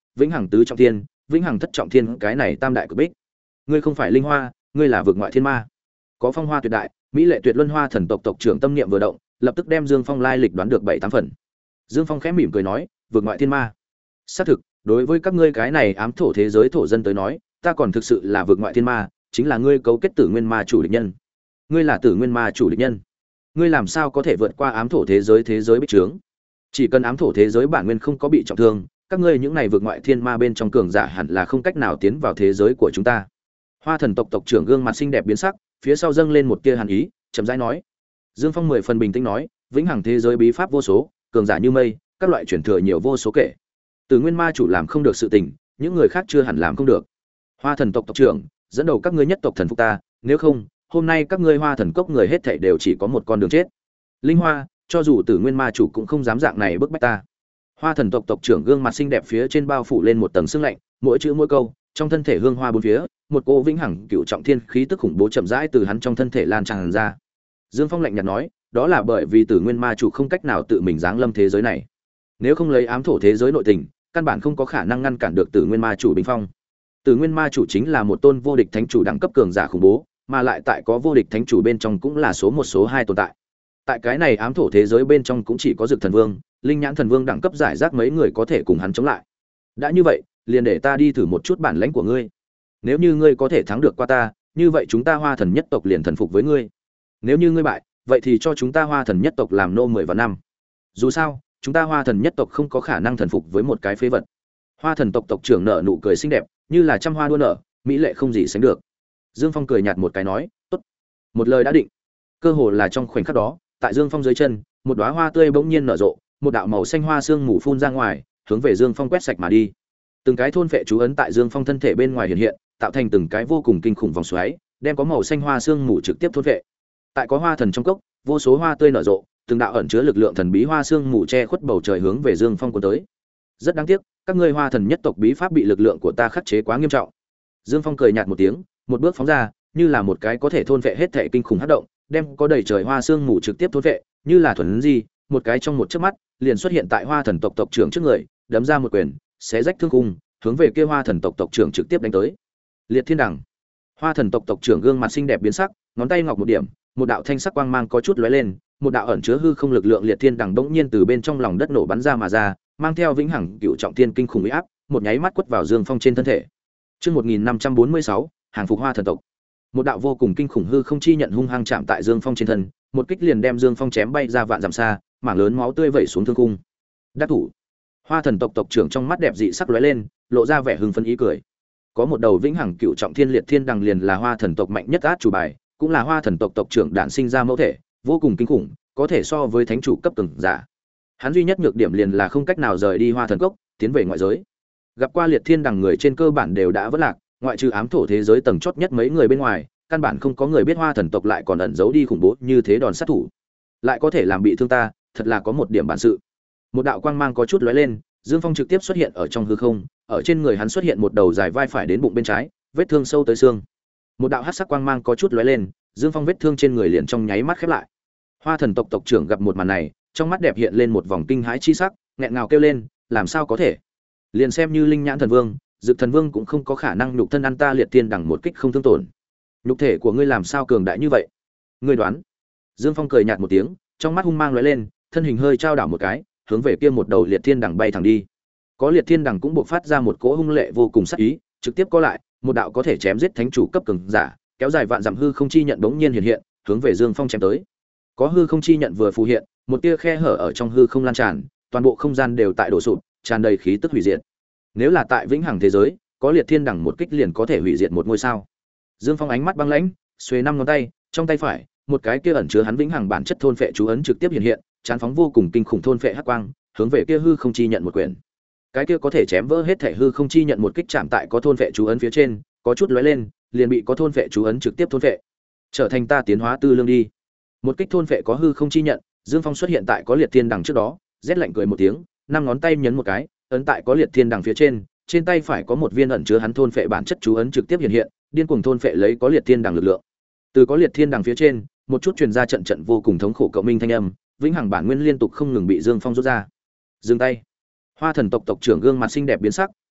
vĩnh hằng tứ trọng thiên, vĩnh hằng thất trọng thiên, cái này tam đại cực bích. Ngươi không phải linh hoa, ngươi là vực ngoại thiên ma. Có phong hoa tuyệt đại, mỹ lệ tuyệt luân hoa thần tộc tộc trưởng tâm niệm vừa động, lập tức đem Dương Phong lai lịch đoán được bảy tám phần. Dương Phong khẽ mỉm cười nói, vực ngoại thiên ma. Xác thực, đối với các ngươi cái này ám thổ thế giới thổ dân tới nói, ta còn thực sự là vực ngoại thiên ma, chính là ngươi cấu kết Tử Nguyên Ma chủ địch nhân. Ngươi là Tử Nguyên Ma chủ địch nhân. Ngươi làm sao có thể vượt qua ám thổ thế giới thế giới bích trướng? Chỉ cần ám thổ thế giới bản nguyên không có bị trọng thương, các ngươi những này vượt ngoại thiên ma bên trong cường giả hẳn là không cách nào tiến vào thế giới của chúng ta. Hoa thần tộc tộc trưởng gương mặt xinh đẹp biến sắc, phía sau dâng lên một tia hàn ý, chậm rãi nói. Dương Phong mười phần bình tĩnh nói, vĩnh hằng thế giới bí pháp vô số, cường giả như mây, các loại truyền thừa nhiều vô số kể. Từ Nguyên Ma chủ làm không được sự tình, những người khác chưa hẳn làm không được. Hoa thần tộc tộc trưởng, dẫn đầu các ngươi nhất tộc thần phục ta, nếu không, hôm nay các ngươi Hoa thần cốc người hết thảy đều chỉ có một con đường chết. Linh Hoa, cho dù Tử Nguyên Ma chủ cũng không dám dạng này bức bách ta. Hoa thần tộc tộc trưởng gương mặt xinh đẹp phía trên bao phủ lên một tầng sương lạnh, mỗi chữ mỗi câu, trong thân thể hương hoa bốn phía, một cô vĩnh hằng cựu trọng thiên khí tức khủng bố chậm rãi từ hắn trong thân thể lan tràn ra. Dương Phong lạnh nhạt nói, đó là bởi vì Tử Nguyên Ma chủ không cách nào tự mình giáng lâm thế giới này. Nếu không lấy ám thổ thế giới nội tình, căn bản không có khả năng ngăn cản được Tử Nguyên Ma chủ binh phong. Tử Nguyên Ma chủ chính là một tôn vô địch thánh chủ đẳng cấp cường giả khủng bố, mà lại tại có vô địch thánh chủ bên trong cũng là số một số hai tồn tại. Tại cái này ám thổ thế giới bên trong cũng chỉ có Dực Thần Vương, Linh Nhãn Thần Vương đẳng cấp giải rác mấy người có thể cùng hắn chống lại. Đã như vậy, liền để ta đi thử một chút bản lãnh của ngươi. Nếu như ngươi có thể thắng được qua ta, như vậy chúng ta Hoa Thần nhất tộc liền thần phục với ngươi. Nếu như ngươi bại, vậy thì cho chúng ta Hoa Thần nhất tộc làm nô mười vạn năm. Dù sao, chúng ta Hoa Thần nhất tộc không có khả năng thần phục với một cái phế vật. Hoa Thần tộc tộc trưởng nở nụ cười xinh đẹp, như là trăm hoa đua nở, mỹ lệ không gì sánh được. Dương Phong cười nhạt một cái nói, "Tốt." Một lời đã định. Cơ hồ là trong khoảnh khắc đó, tại Dương Phong dưới chân, một đóa hoa tươi bỗng nhiên nở rộ, một đạo màu xanh hoa sương mù phun ra ngoài, hướng về Dương Phong quét sạch mà đi. Từng cái thôn phệ chú ấn tại Dương Phong thân thể bên ngoài hiện hiện, tạo thành từng cái vô cùng kinh khủng vòng xoáy, đem có màu xanh hoa sương mù trực tiếp thôn phệ. Tại có hoa thần trong cốc, vô số hoa tươi nở rộ, từng đạo ẩn chứa lực lượng thần bí hoa sương mù che khuất bầu trời hướng về Dương Phong cuốn tới. Rất đáng tiếc, các ngươi Hoa Thần nhất tộc bí pháp bị lực lượng của ta khắc chế quá nghiêm trọng. Dương Phong cười nhạt một tiếng, một bước phóng ra, như là một cái có thể thôn phệ hết thể kinh khủng hắc động, đem có đầy trời hoa sương mù trực tiếp thôn phệ, như là thuần di, một cái trong một chớp mắt, liền xuất hiện tại Hoa Thần tộc tộc trưởng trước người, đấm ra một quyền, xé rách thương khung, hướng về kia Hoa Thần tộc tộc trưởng trực tiếp đánh tới. Liệt Thiên Đằng. Hoa Thần tộc tộc trưởng gương mặt xinh đẹp biến sắc, ngón tay ngọc một điểm, một đạo thanh sắc quang mang có chút lóe lên, một đạo ẩn chứa hư không lực lượng Liệt Thiên Đằng bỗng nhiên từ bên trong lòng đất nổ bắn ra mà ra, mang theo vĩnh hằng cựu trọng thiên kinh khủng uy áp, một nháy mắt quất vào Dương Phong trên thân thể. Chương một nghìn năm trăm bốn mươi sáu, hàng phục Hoa Thần tộc. Một đạo vô cùng kinh khủng hư không chi nhận hung hăng chạm tại Dương Phong trên thân, một kích liền đem Dương Phong chém bay ra vạn dặm xa, mảng lớn máu tươi vẩy xuống thương cung. Đắc thủ. Hoa Thần tộc tộc trưởng trong mắt đẹp dị sắc lóe lên, lộ ra vẻ hưng phấn ý cười. Có một đầu vĩnh hằng cựu trọng thiên Liệt Thiên Đằng liền là Hoa Thần tộc mạnh nhất át chủ bài, cũng là Hoa Thần tộc tộc trưởng đản sinh ra mẫu thể, vô cùng kinh khủng, có thể so với thánh chủ cấp cường giả. Hắn duy nhất nhược điểm liền là không cách nào rời đi Hoa Thần cốc, tiến về ngoại giới. Gặp qua Liệt Thiên Đằng người trên cơ bản đều đã vỡ lạc, ngoại trừ ám thổ thế giới tầng chót nhất mấy người bên ngoài, căn bản không có người biết Hoa Thần tộc lại còn ẩn giấu đi khủng bố như thế đòn sát thủ, lại có thể làm bị thương ta, thật là có một điểm bản sự. Một đạo quang mang có chút lóe lên, Dương Phong trực tiếp xuất hiện ở trong hư không, ở trên người hắn xuất hiện một đầu dài vai phải đến bụng bên trái, vết thương sâu tới xương. Một đạo hắc sắc quang mang có chút lóe lên, Dương Phong vết thương trên người liền trong nháy mắt khép lại. Hoa Thần tộc tộc trưởng gặp một màn này, trong mắt đẹp hiện lên một vòng kinh hãi chi sắc, nghẹn ngào kêu lên, làm sao có thể? Liền xem như Linh Nhãn Thần Vương, Dực Thần Vương cũng không có khả năng nhục thân ăn ta Liệt Thiên Đằng một kích không thương tổn. Nhục thể của ngươi làm sao cường đại như vậy? Ngươi đoán? Dương Phong cười nhạt một tiếng, trong mắt hung mang lóe lên, thân hình hơi trao đảo một cái, hướng về kia một đầu Liệt Thiên Đằng bay thẳng đi. Có Liệt Thiên Đằng cũng bộc phát ra một cỗ hung lệ vô cùng sắc ý, trực tiếp có lại, một đạo có thể chém giết thánh chủ cấp cường giả, kéo dài vạn dặm hư không chi nhận bỗng nhiên hiện hiện, hướng về Dương Phong chém tới. Có hư không chi nhận vừa phù hiện, một tia khe hở ở trong hư không lan tràn, toàn bộ không gian đều tại đổ sụp, tràn đầy khí tức hủy diệt. Nếu là tại vĩnh hằng thế giới, có Liệt Thiên Đằng một kích liền có thể hủy diệt một ngôi sao. Dương Phong ánh mắt băng lãnh, xuề năm ngón tay, trong tay phải, một cái kia ẩn chứa hắn vĩnh hằng bản chất thôn phệ chú ấn trực tiếp hiện hiện, chán phóng vô cùng kinh khủng thôn phệ hắc quang, hướng về kia hư không chi nhận một quyền. Cái kia có thể chém vỡ hết thể hư không chi nhận một kích chạm tại có thôn phệ chú ấn phía trên, có chút lóe lên, liền bị có thôn phệ chú ấn trực tiếp thôn phệ. Trở thành ta tiến hóa tư lương đi. Một kích thôn phệ có hư không chi nhận, Dương Phong xuất hiện tại có Liệt Thiên Đằng trước đó, rét lạnh cười một tiếng, năm ngón tay nhấn một cái, ấn tại có Liệt Thiên Đằng phía trên, trên tay phải có một viên ẩn chứa hắn thôn phệ bản chất chú ấn trực tiếp hiện hiện, điên cuồng thôn phệ lấy có Liệt Thiên Đằng lực lượng. Từ có Liệt Thiên Đằng phía trên, một chút truyền ra trận trận vô cùng thống khổ cộng minh thanh âm, vĩnh hằng bản nguyên liên tục không ngừng bị Dương Phong rút ra. Dừng tay. Hoa Thần tộc tộc trưởng gương mặt xinh đẹp biến sắc,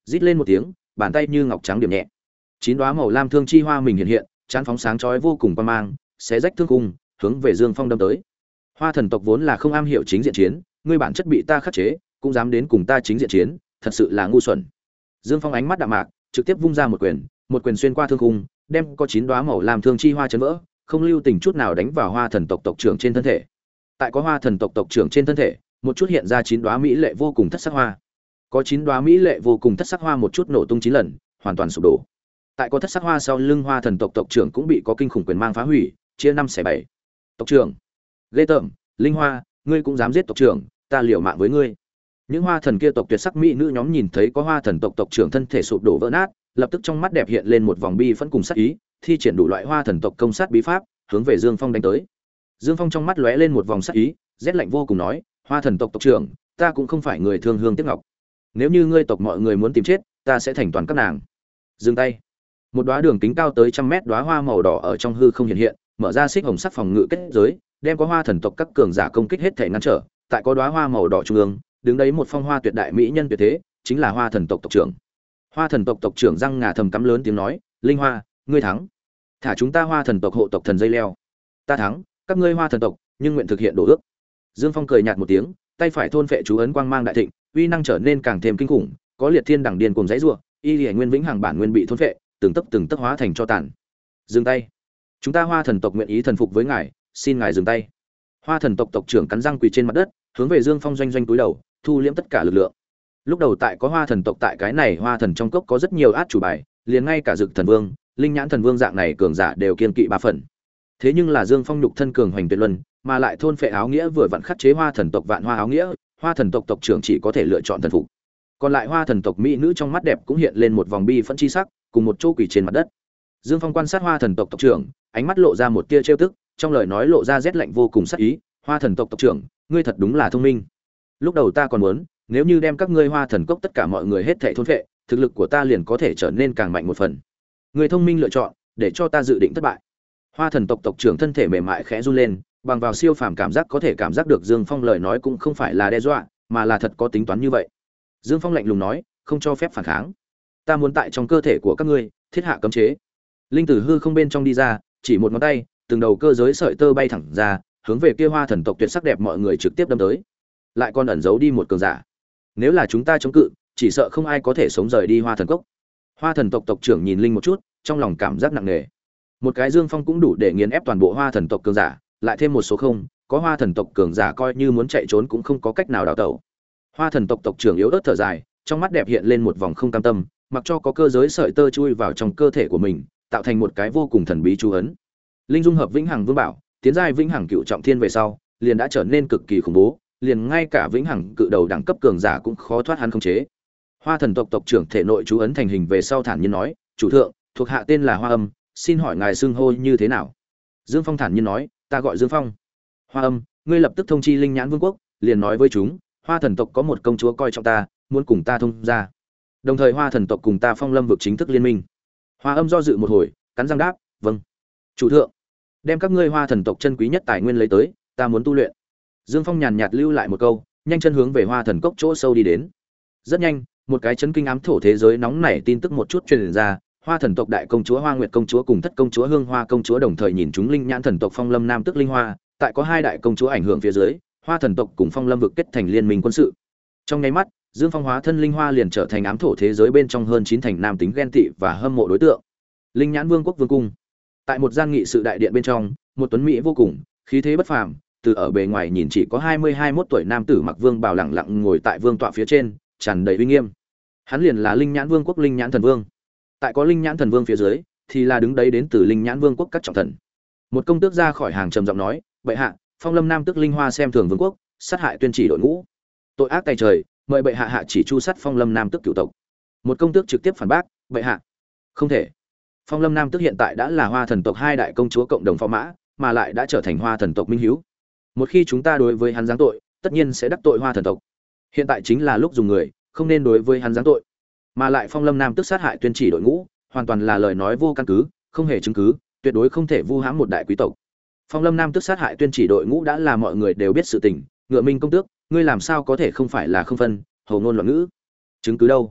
Rít lên một tiếng, bàn tay như ngọc trắng điểm nhẹ. Chín đóa màu lam thương chi hoa mình hiện hiện, chán phóng sáng chói vô cùng quan mang, xé rách thương cung, hướng về Dương Phong đâm tới. Hoa thần tộc vốn là không am hiểu chính diện chiến, ngươi bản chất bị ta khắc chế, cũng dám đến cùng ta chính diện chiến, thật sự là ngu xuẩn. Dương Phong ánh mắt đạm mạc, trực tiếp vung ra một quyền, một quyền xuyên qua thương cung, đem có chín đóa màu lam thương chi hoa chấn vỡ, không lưu tình chút nào đánh vào Hoa thần tộc tộc trưởng trên thân thể. Tại có Hoa thần tộc tộc trưởng trên thân thể, một chút hiện ra chín đóa mỹ lệ vô cùng thất sắc hoa. Có chín đóa mỹ lệ vô cùng thất sắc hoa một chút nổ tung chín lần, hoàn toàn sụp đổ. Tại có thất sắc hoa sau lưng Hoa thần tộc tộc trưởng cũng bị có kinh khủng quyền mang phá hủy, chia năm xẻ bảy. Tộc trưởng, ghê tởm, Linh Hoa, ngươi cũng dám giết tộc trưởng, ta liều mạng với ngươi. Những Hoa thần kia tộc tuyệt sắc mỹ nữ nhóm nhìn thấy có Hoa thần tộc tộc trưởng thân thể sụp đổ vỡ nát, lập tức trong mắt đẹp hiện lên một vòng bi phẫn cùng sát ý, thi triển đủ loại Hoa thần tộc công sát bí pháp, hướng về Dương Phong đánh tới. Dương Phong trong mắt lóe lên một vòng sát ý, rét lạnh vô cùng nói, Hoa thần tộc tộc trưởng, ta cũng không phải người thương hương tiếc ngọc. Nếu như ngươi tộc mọi người muốn tìm chết, ta sẽ thành toàn các nàng. Dừng tay. Một đóa đường kính cao tới trăm mét đóa hoa màu đỏ ở trong hư không hiện hiện, mở ra xích hồng sắc phòng ngự kết giới, đem có Hoa thần tộc các cường giả công kích hết thể ngăn trở. Tại có đóa hoa màu đỏ trung ương, đứng đấy một phong hoa tuyệt đại mỹ nhân tuyệt thế, chính là Hoa thần tộc tộc trưởng. Hoa thần tộc tộc trưởng răng ngà thầm cắm lớn tiếng nói, Linh Hoa, ngươi thắng. Thả chúng ta Hoa thần tộc hộ tộc thần dây leo. Ta thắng, các ngươi Hoa thần tộc, nhưng nguyện thực hiện đồ ước. Dương Phong cười nhạt một tiếng, tay phải thôn phệ chú ấn quang mang đại thịnh, uy năng trở nên càng thêm kinh khủng, có liệt thiên đẳng điên cùng dãy rủa, y liễu nguyên vĩnh hằng bản nguyên bị thôn phệ, từng tấc từng tấc hóa thành cho tàn. Dừng tay. Chúng ta Hoa thần tộc nguyện ý thần phục với ngài, xin ngài dừng tay. Hoa thần tộc tộc trưởng cắn răng quỳ trên mặt đất, hướng về Dương Phong doanh doanh cúi đầu, thu liễm tất cả lực lượng. Lúc đầu tại có Hoa thần tộc tại cái này Hoa thần trong cốc có rất nhiều át chủ bài, liền ngay cả Dực thần vương, Linh nhãn thần vương dạng này cường giả đều kiên kỵ ba phần. Thế nhưng là Dương Phong nhục thân cường hoành tuyệt luân, mà lại thôn phệ áo nghĩa vừa vặn khắc chế Hoa thần tộc vạn hoa áo nghĩa, Hoa thần tộc tộc trưởng chỉ có thể lựa chọn thần phục. Còn lại Hoa thần tộc mỹ nữ trong mắt đẹp cũng hiện lên một vòng bi phẫn chi sắc, cùng một chỗ quỳ trên mặt đất. Dương Phong quan sát Hoa thần tộc tộc trưởng, ánh mắt lộ ra một tia trêu tức, trong lời nói lộ ra rét lạnh vô cùng sắc ý, Hoa thần tộc tộc trưởng, ngươi thật đúng là thông minh. Lúc đầu ta còn muốn, nếu như đem các ngươi Hoa thần cốc tất cả mọi người hết thảy thôn phệ, thực lực của ta liền có thể trở nên càng mạnh một phần. Ngươi thông minh lựa chọn, để cho ta dự định thất bại. Hoa thần tộc tộc trưởng thân thể mềm mại khẽ run lên, bằng vào siêu phàm cảm giác có thể cảm giác được Dương Phong lời nói cũng không phải là đe dọa, mà là thật có tính toán như vậy. Dương Phong lạnh lùng nói, không cho phép phản kháng. Ta muốn tại trong cơ thể của các ngươi thiết hạ cấm chế. Linh tử hư không bên trong đi ra, chỉ một ngón tay, từng đầu cơ giới sợi tơ bay thẳng ra, hướng về kia Hoa thần tộc tuyệt sắc đẹp mọi người trực tiếp đâm tới. Lại còn ẩn giấu đi một cường giả. Nếu là chúng ta chống cự, chỉ sợ không ai có thể sống rời đi Hoa thần cốc. Hoa thần tộc tộc trưởng nhìn Linh một chút, trong lòng cảm giác nặng nề. Một cái Dương Phong cũng đủ để nghiền ép toàn bộ Hoa thần tộc cường giả, lại thêm một số không, có Hoa thần tộc cường giả coi như muốn chạy trốn cũng không có cách nào đào tẩu. Hoa thần tộc tộc trưởng yếu ớt thở dài, trong mắt đẹp hiện lên một vòng không cam tâm, mặc cho có cơ giới sợi tơ chui vào trong cơ thể của mình, tạo thành một cái vô cùng thần bí chú ấn. Linh dung hợp vĩnh hằng vương bảo, tiến giai vĩnh hằng cựu trọng thiên về sau, liền đã trở nên cực kỳ khủng bố, liền ngay cả vĩnh hằng cự đầu đẳng cấp cường giả cũng khó thoát hắn khống chế. Hoa thần tộc tộc trưởng thể nội chú ấn thành hình về sau thản nhiên nói, "Chủ thượng, thuộc hạ tên là Hoa Âm, xin hỏi ngài xưng hô như thế nào?" Dương Phong thản nhiên nói, "Ta gọi Dương Phong." Hoa Âm, ngươi lập tức thông chi Linh Nhãn Vương quốc, liền nói với chúng, Hoa thần tộc có một công chúa coi trọng ta, muốn cùng ta thông gia. Đồng thời Hoa thần tộc cùng ta Phong Lâm vực chính thức liên minh. Hoa Âm do dự một hồi, cắn răng đáp, "Vâng." "Chủ thượng, đem các ngươi Hoa thần tộc chân quý nhất tài nguyên lấy tới, ta muốn tu luyện." Dương Phong nhàn nhạt lưu lại một câu, nhanh chân hướng về Hoa thần cốc chỗ sâu đi đến. Rất nhanh, một cái chấn kinh ám thổ thế giới nóng nảy tin tức một chút truyền ra, Hoa thần tộc đại công chúa Hoa Nguyệt công chúa cùng thất công chúa Hương Hoa công chúa đồng thời nhìn chúng Linh Nhãn thần tộc Phong Lâm Nam tức Linh Hoa, tại có hai đại công chúa ảnh hưởng phía dưới, Hoa thần tộc cùng Phong Lâm vực kết thành liên minh quân sự. Trong nháy mắt, Dương Phong hóa thân Linh Hoa liền trở thành ám thổ thế giới bên trong hơn chín thành nam tính ghen tị và hâm mộ đối tượng. Linh Nhãn Vương quốc vương cung. Tại một gian nghị sự đại điện bên trong, một tuấn mỹ vô cùng, khí thế bất phàm, từ ở bề ngoài nhìn chỉ có hai mươi hai mốt tuổi nam tử mặc vương bào lẳng lặng ngồi tại vương tọa phía trên, tràn đầy uy nghiêm. Hắn liền là Linh Nhãn Vương quốc Linh Nhãn thần vương. Tại có Linh Nhãn thần vương phía dưới, thì là đứng đấy đến từ Linh Nhãn Vương quốc các trọng thần. Một công tước ra khỏi hàng trầm giọng nói, "Bệ hạ, Phong Lâm Nam tức Linh Hoa xem thường vương quốc, sát hại tuyên chỉ đội ngũ. Tội ác tày trời, mời bệ hạ hạ chỉ chu sát Phong Lâm Nam tức cửu tộc." Một công tước trực tiếp phản bác, "Bệ hạ, không thể. Phong Lâm Nam tức hiện tại đã là Hoa thần tộc hai đại công chúa cộng đồng phó mã, mà lại đã trở thành Hoa thần tộc minh hiếu. Một khi chúng ta đối với hắn giáng tội, tất nhiên sẽ đắc tội Hoa thần tộc. Hiện tại chính là lúc dùng người, không nên đối với hắn giáng tội. Mà lại Phong Lâm Nam tức sát hại tuyên chỉ đội ngũ, hoàn toàn là lời nói vô căn cứ, không hề chứng cứ, tuyệt đối không thể vu hãm một đại quý tộc. Phong Lâm Nam tức sát hại tuyên chỉ đội ngũ đã là mọi người đều biết sự tình, Ngựa Minh công tước, ngươi làm sao có thể không phải là không phân, hồ ngôn loạn ngữ. Chứng cứ đâu?"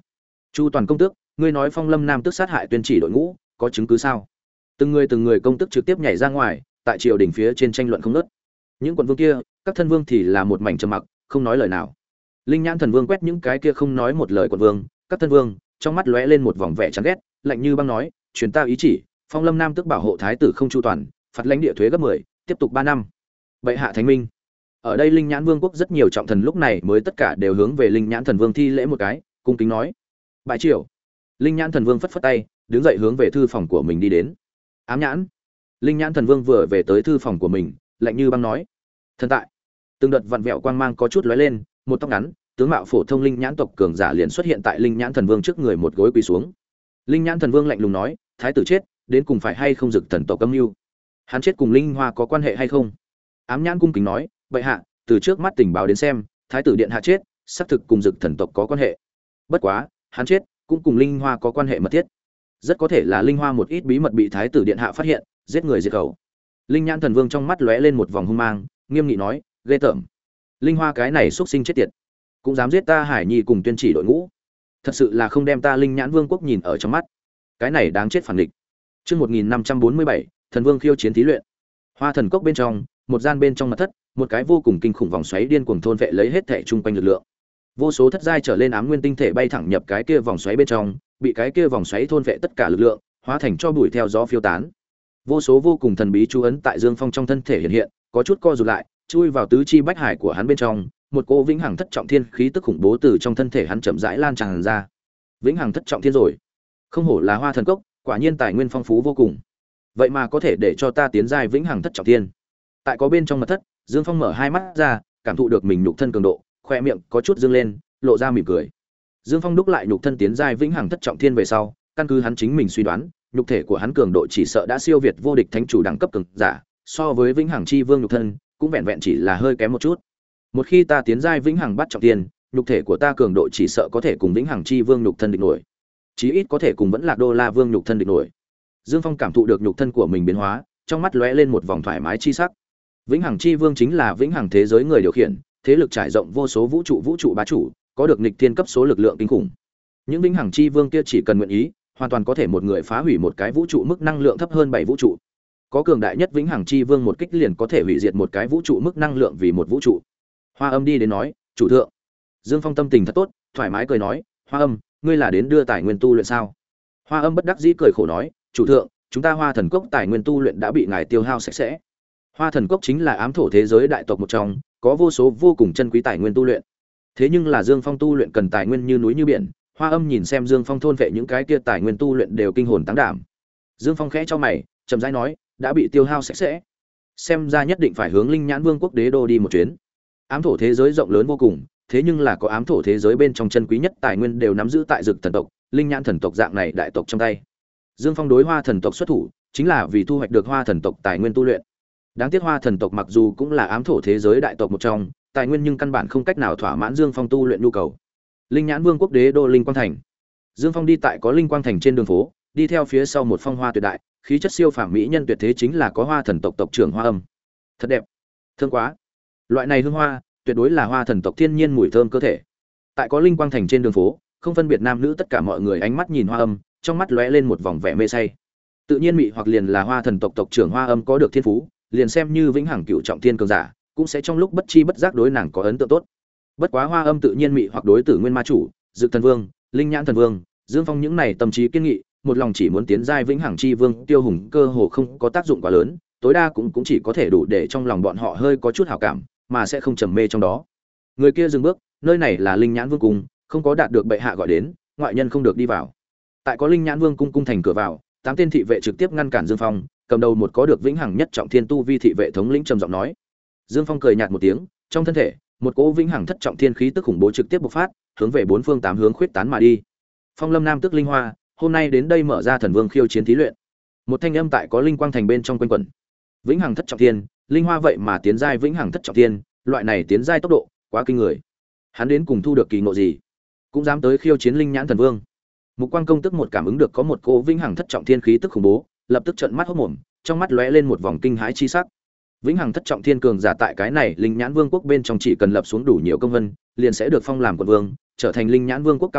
Chu toàn công tước, ngươi nói Phong Lâm Nam tước sát hại tuyên chỉ đội ngũ, có chứng cứ sao? Từng người từng người công tước trực tiếp nhảy ra ngoài, tại triều đình phía trên tranh luận không ngớt. Những quận vương kia, các thân vương thì là một mảnh trầm mặc, không nói lời nào. Linh Nhãn Thần Vương quét những cái kia không nói một lời quận vương, các thân vương, trong mắt lóe lên một vòng vẻ chán ghét, lạnh như băng nói, truyền ta ý chỉ, Phong Lâm Nam tước bảo hộ thái tử không chu toàn, phạt lãnh địa thuế gấp mười, tiếp tục ba năm. Bệ hạ thánh minh. Ở đây Linh Nhãn Vương quốc rất nhiều trọng thần lúc này mới tất cả đều hướng về Linh Nhãn Thần Vương thi lễ một cái, cung kính nói: "Bái triều." Linh Nhãn Thần Vương phất phất tay, đứng dậy hướng về thư phòng của mình đi đến. Ám Nhãn. Linh Nhãn Thần Vương vừa về tới thư phòng của mình, lạnh như băng nói: "Thần tại." Từng đợt vặn vẹo quang mang có chút lóe lên, một tóc ngắn, tướng mạo phổ thông Linh Nhãn tộc cường giả liền xuất hiện tại Linh Nhãn Thần Vương trước người, một gối quỳ xuống. Linh Nhãn Thần Vương lạnh lùng nói: "Thái tử chết, đến cùng phải hay không Dực Thần tộc âm mưu? Hắn chết cùng Linh Hoa có quan hệ hay không?" Ám Nhãn cung kính nói: "Bệ hạ, từ trước mắt tình báo đến xem, thái tử điện hạ chết, xác thực cùng Dực Thần tộc có quan hệ. Bất quá, hắn chết cũng cùng Linh Hoa có quan hệ mật thiết. Rất có thể là Linh Hoa một ít bí mật bị thái tử điện hạ phát hiện, giết người diệt khẩu." Linh Nhãn Thần Vương trong mắt lóe lên một vòng hung mang, nghiêm nghị nói: "Ghê tởm. Linh Hoa cái này xuất sinh chết tiệt, cũng dám giết ta Hải Nhi cùng tuyên chỉ đội ngũ. Thật sự là không đem ta Linh Nhãn Vương quốc nhìn ở trong mắt. Cái này đáng chết phản nghịch." Chương một nghìn năm trăm bốn mươi bảy, Thần Vương khiêu chiến thí luyện. Hoa Thần Cốc bên trong, một gian bên trong mật thất, một cái vô cùng kinh khủng vòng xoáy điên cuồng thôn vệ lấy hết thể chung quanh lực lượng. Vô số thất giai trở lên ám nguyên tinh thể bay thẳng nhập cái kia vòng xoáy bên trong, bị cái kia vòng xoáy thôn vệ tất cả lực lượng, hóa thành cho bụi theo gió phiêu tán. Vô số vô cùng thần bí chú ấn tại Dương Phong trong thân thể hiện hiện, có chút co rụt lại, chui vào tứ chi bách hải của hắn bên trong, một cỗ vĩnh hằng thất trọng thiên khí tức khủng bố từ trong thân thể hắn chậm rãi lan tràn ra. Vĩnh hằng thất trọng thiên rồi, không hổ là Hoa Thần Cốc, quả nhiên tài nguyên phong phú vô cùng. Vậy mà có thể để cho ta tiến giai vĩnh hằng thất trọng thiên. Tại có bên trong mật thất, Dương Phong mở hai mắt ra, cảm thụ được mình nhục thân cường độ, khoe miệng có chút dương lên, lộ ra mỉm cười. Dương Phong đúc lại nhục thân tiến giai vĩnh hằng thất trọng thiên về sau, căn cứ hắn chính mình suy đoán, nhục thể của hắn cường độ chỉ sợ đã siêu việt vô địch thánh chủ đẳng cấp cường giả, so với vĩnh hằng chi vương nhục thân, cũng vẹn vẹn chỉ là hơi kém một chút. Một khi ta tiến giai vĩnh hằng bát trọng thiên, nhục thể của ta cường độ chỉ sợ có thể cùng vĩnh hằng chi vương nhục thân địch nổi, chí ít có thể cùng vẫn lạc đô la vương nhục thân địch nổi. Dương Phong cảm thụ được nhục thân của mình biến hóa, trong mắt lóe lên một vòng thoải mái chi sắc. Vĩnh hằng chi vương chính là vĩnh hằng thế giới người điều khiển, thế lực trải rộng vô số vũ trụ vũ trụ bá chủ, có được nghịch thiên cấp số lực lượng kinh khủng. Những vĩnh hằng chi vương kia chỉ cần nguyện ý, hoàn toàn có thể một người phá hủy một cái vũ trụ mức năng lượng thấp hơn bảy vũ trụ. Có cường đại nhất vĩnh hằng chi vương một kích liền có thể hủy diệt một cái vũ trụ mức năng lượng vì một vũ trụ. Hoa Âm đi đến nói: "Chủ thượng." Dương Phong tâm tình thật tốt, thoải mái cười nói: "Hoa Âm, ngươi là đến đưa tài nguyên tu luyện sao?" Hoa Âm bất đắc dĩ cười khổ nói: "Chủ thượng, chúng ta Hoa Thần Cốc tài nguyên tu luyện đã bị ngài tiêu hao sạch sẽ." Hoa Thần Cốc chính là ám thổ thế giới đại tộc một trong, có vô số vô cùng chân quý tài nguyên tu luyện. Thế nhưng là Dương Phong tu luyện cần tài nguyên như núi như biển, Hoa Âm nhìn xem Dương Phong thôn vệ những cái kia tài nguyên tu luyện đều kinh hồn táng đảm. Dương Phong khẽ cho mày, chậm rãi nói: "Đã bị tiêu hao sạch sẽ. Xem ra nhất định phải hướng Linh Nhãn Vương quốc đế đô đi một chuyến." Ám thổ thế giới rộng lớn vô cùng, thế nhưng là có ám thổ thế giới bên trong chân quý nhất tài nguyên đều nắm giữ tại Dực Thần tộc, Linh Nhãn thần tộc dạng này đại tộc trong tay. Dương Phong đối Hoa thần tộc xuất thủ, chính là vì thu hoạch được Hoa thần tộc tài nguyên tu luyện. Đáng tiếc Hoa thần tộc mặc dù cũng là ám thổ thế giới đại tộc một trong, tài nguyên nhưng căn bản không cách nào thỏa mãn Dương Phong tu luyện nhu cầu. Linh Nhãn Vương quốc đế đô Linh Quang thành. Dương Phong đi tại có Linh Quang thành trên đường phố, đi theo phía sau một phong hoa tuyệt đại, khí chất siêu phàm mỹ nhân tuyệt thế chính là có Hoa thần tộc tộc trưởng Hoa Âm. Thật đẹp, thương quá. Loại này hương hoa, tuyệt đối là Hoa thần tộc thiên nhiên mùi thơm cơ thể. Tại có Linh Quang thành trên đường phố, không phân biệt nam nữ tất cả mọi người ánh mắt nhìn Hoa Âm, trong mắt lóe lên một vòng vẻ mê say. Tự nhiên mị hoặc liền là Hoa thần tộc tộc trưởng Hoa Âm có được thiên phú, liền xem như vĩnh hằng cựu trọng thiên cường giả, cũng sẽ trong lúc bất chi bất giác đối nàng có ấn tượng tốt. Bất quá Hoa Âm tự nhiên mị hoặc đối tử nguyên ma chủ, Dực Thần Vương, Linh Nhãn Thần Vương, Dương Phong những này tâm trí kiên nghị, một lòng chỉ muốn tiến giai vĩnh hằng chi vương, Tiêu Hùng cơ hồ không có tác dụng quá lớn, tối đa cũng cũng chỉ có thể đủ để trong lòng bọn họ hơi có chút hảo cảm, mà sẽ không trầm mê trong đó. Người kia dừng bước, nơi này là Linh Nhãn Vương cung, không có đạt được bệ hạ gọi đến, ngoại nhân không được đi vào. Tại có Linh Nhãn Vương cung cung thành cửa vào, tám tên thị vệ trực tiếp ngăn cản Dương Phong, cầm đầu một có được vĩnh hằng nhất trọng thiên tu vi thị vệ thống lĩnh trầm giọng nói. Dương Phong cười nhạt một tiếng, trong thân thể, một cỗ vĩnh hằng thất trọng thiên khí tức khủng bố trực tiếp bộc phát, hướng về bốn phương tám hướng khuyết tán mà đi. Phong Lâm Nam tức Linh Hoa, hôm nay đến đây mở ra Thần Vương khiêu chiến thí luyện. Một thanh âm tại có Linh Quang thành bên trong quanh quẩn. Vĩnh hằng thất trọng thiên, Linh Hoa vậy mà tiến giai vĩnh hằng thất trọng thiên, loại này tiến giai tốc độ quá kinh người. Hắn đến cùng thu được kỳ ngộ gì, cũng dám tới khiêu chiến Linh Nhãn Thần Vương. Mục Quang công tức một cảm ứng được có một cỗ vĩnh hằng thất trọng thiên khí tức khủng bố, lập tức trợn mắt hốt mồm, trong mắt lóe lên một vòng kinh hãi chi sắc. Vĩnh hằng thất trọng thiên cường giả tại cái này Linh Nhãn Vương quốc bên trong chỉ cần lập xuống đủ nhiều công vân, liền sẽ được phong làm quận vương, trở thành Linh Nhãn Vương quốc cao tầng,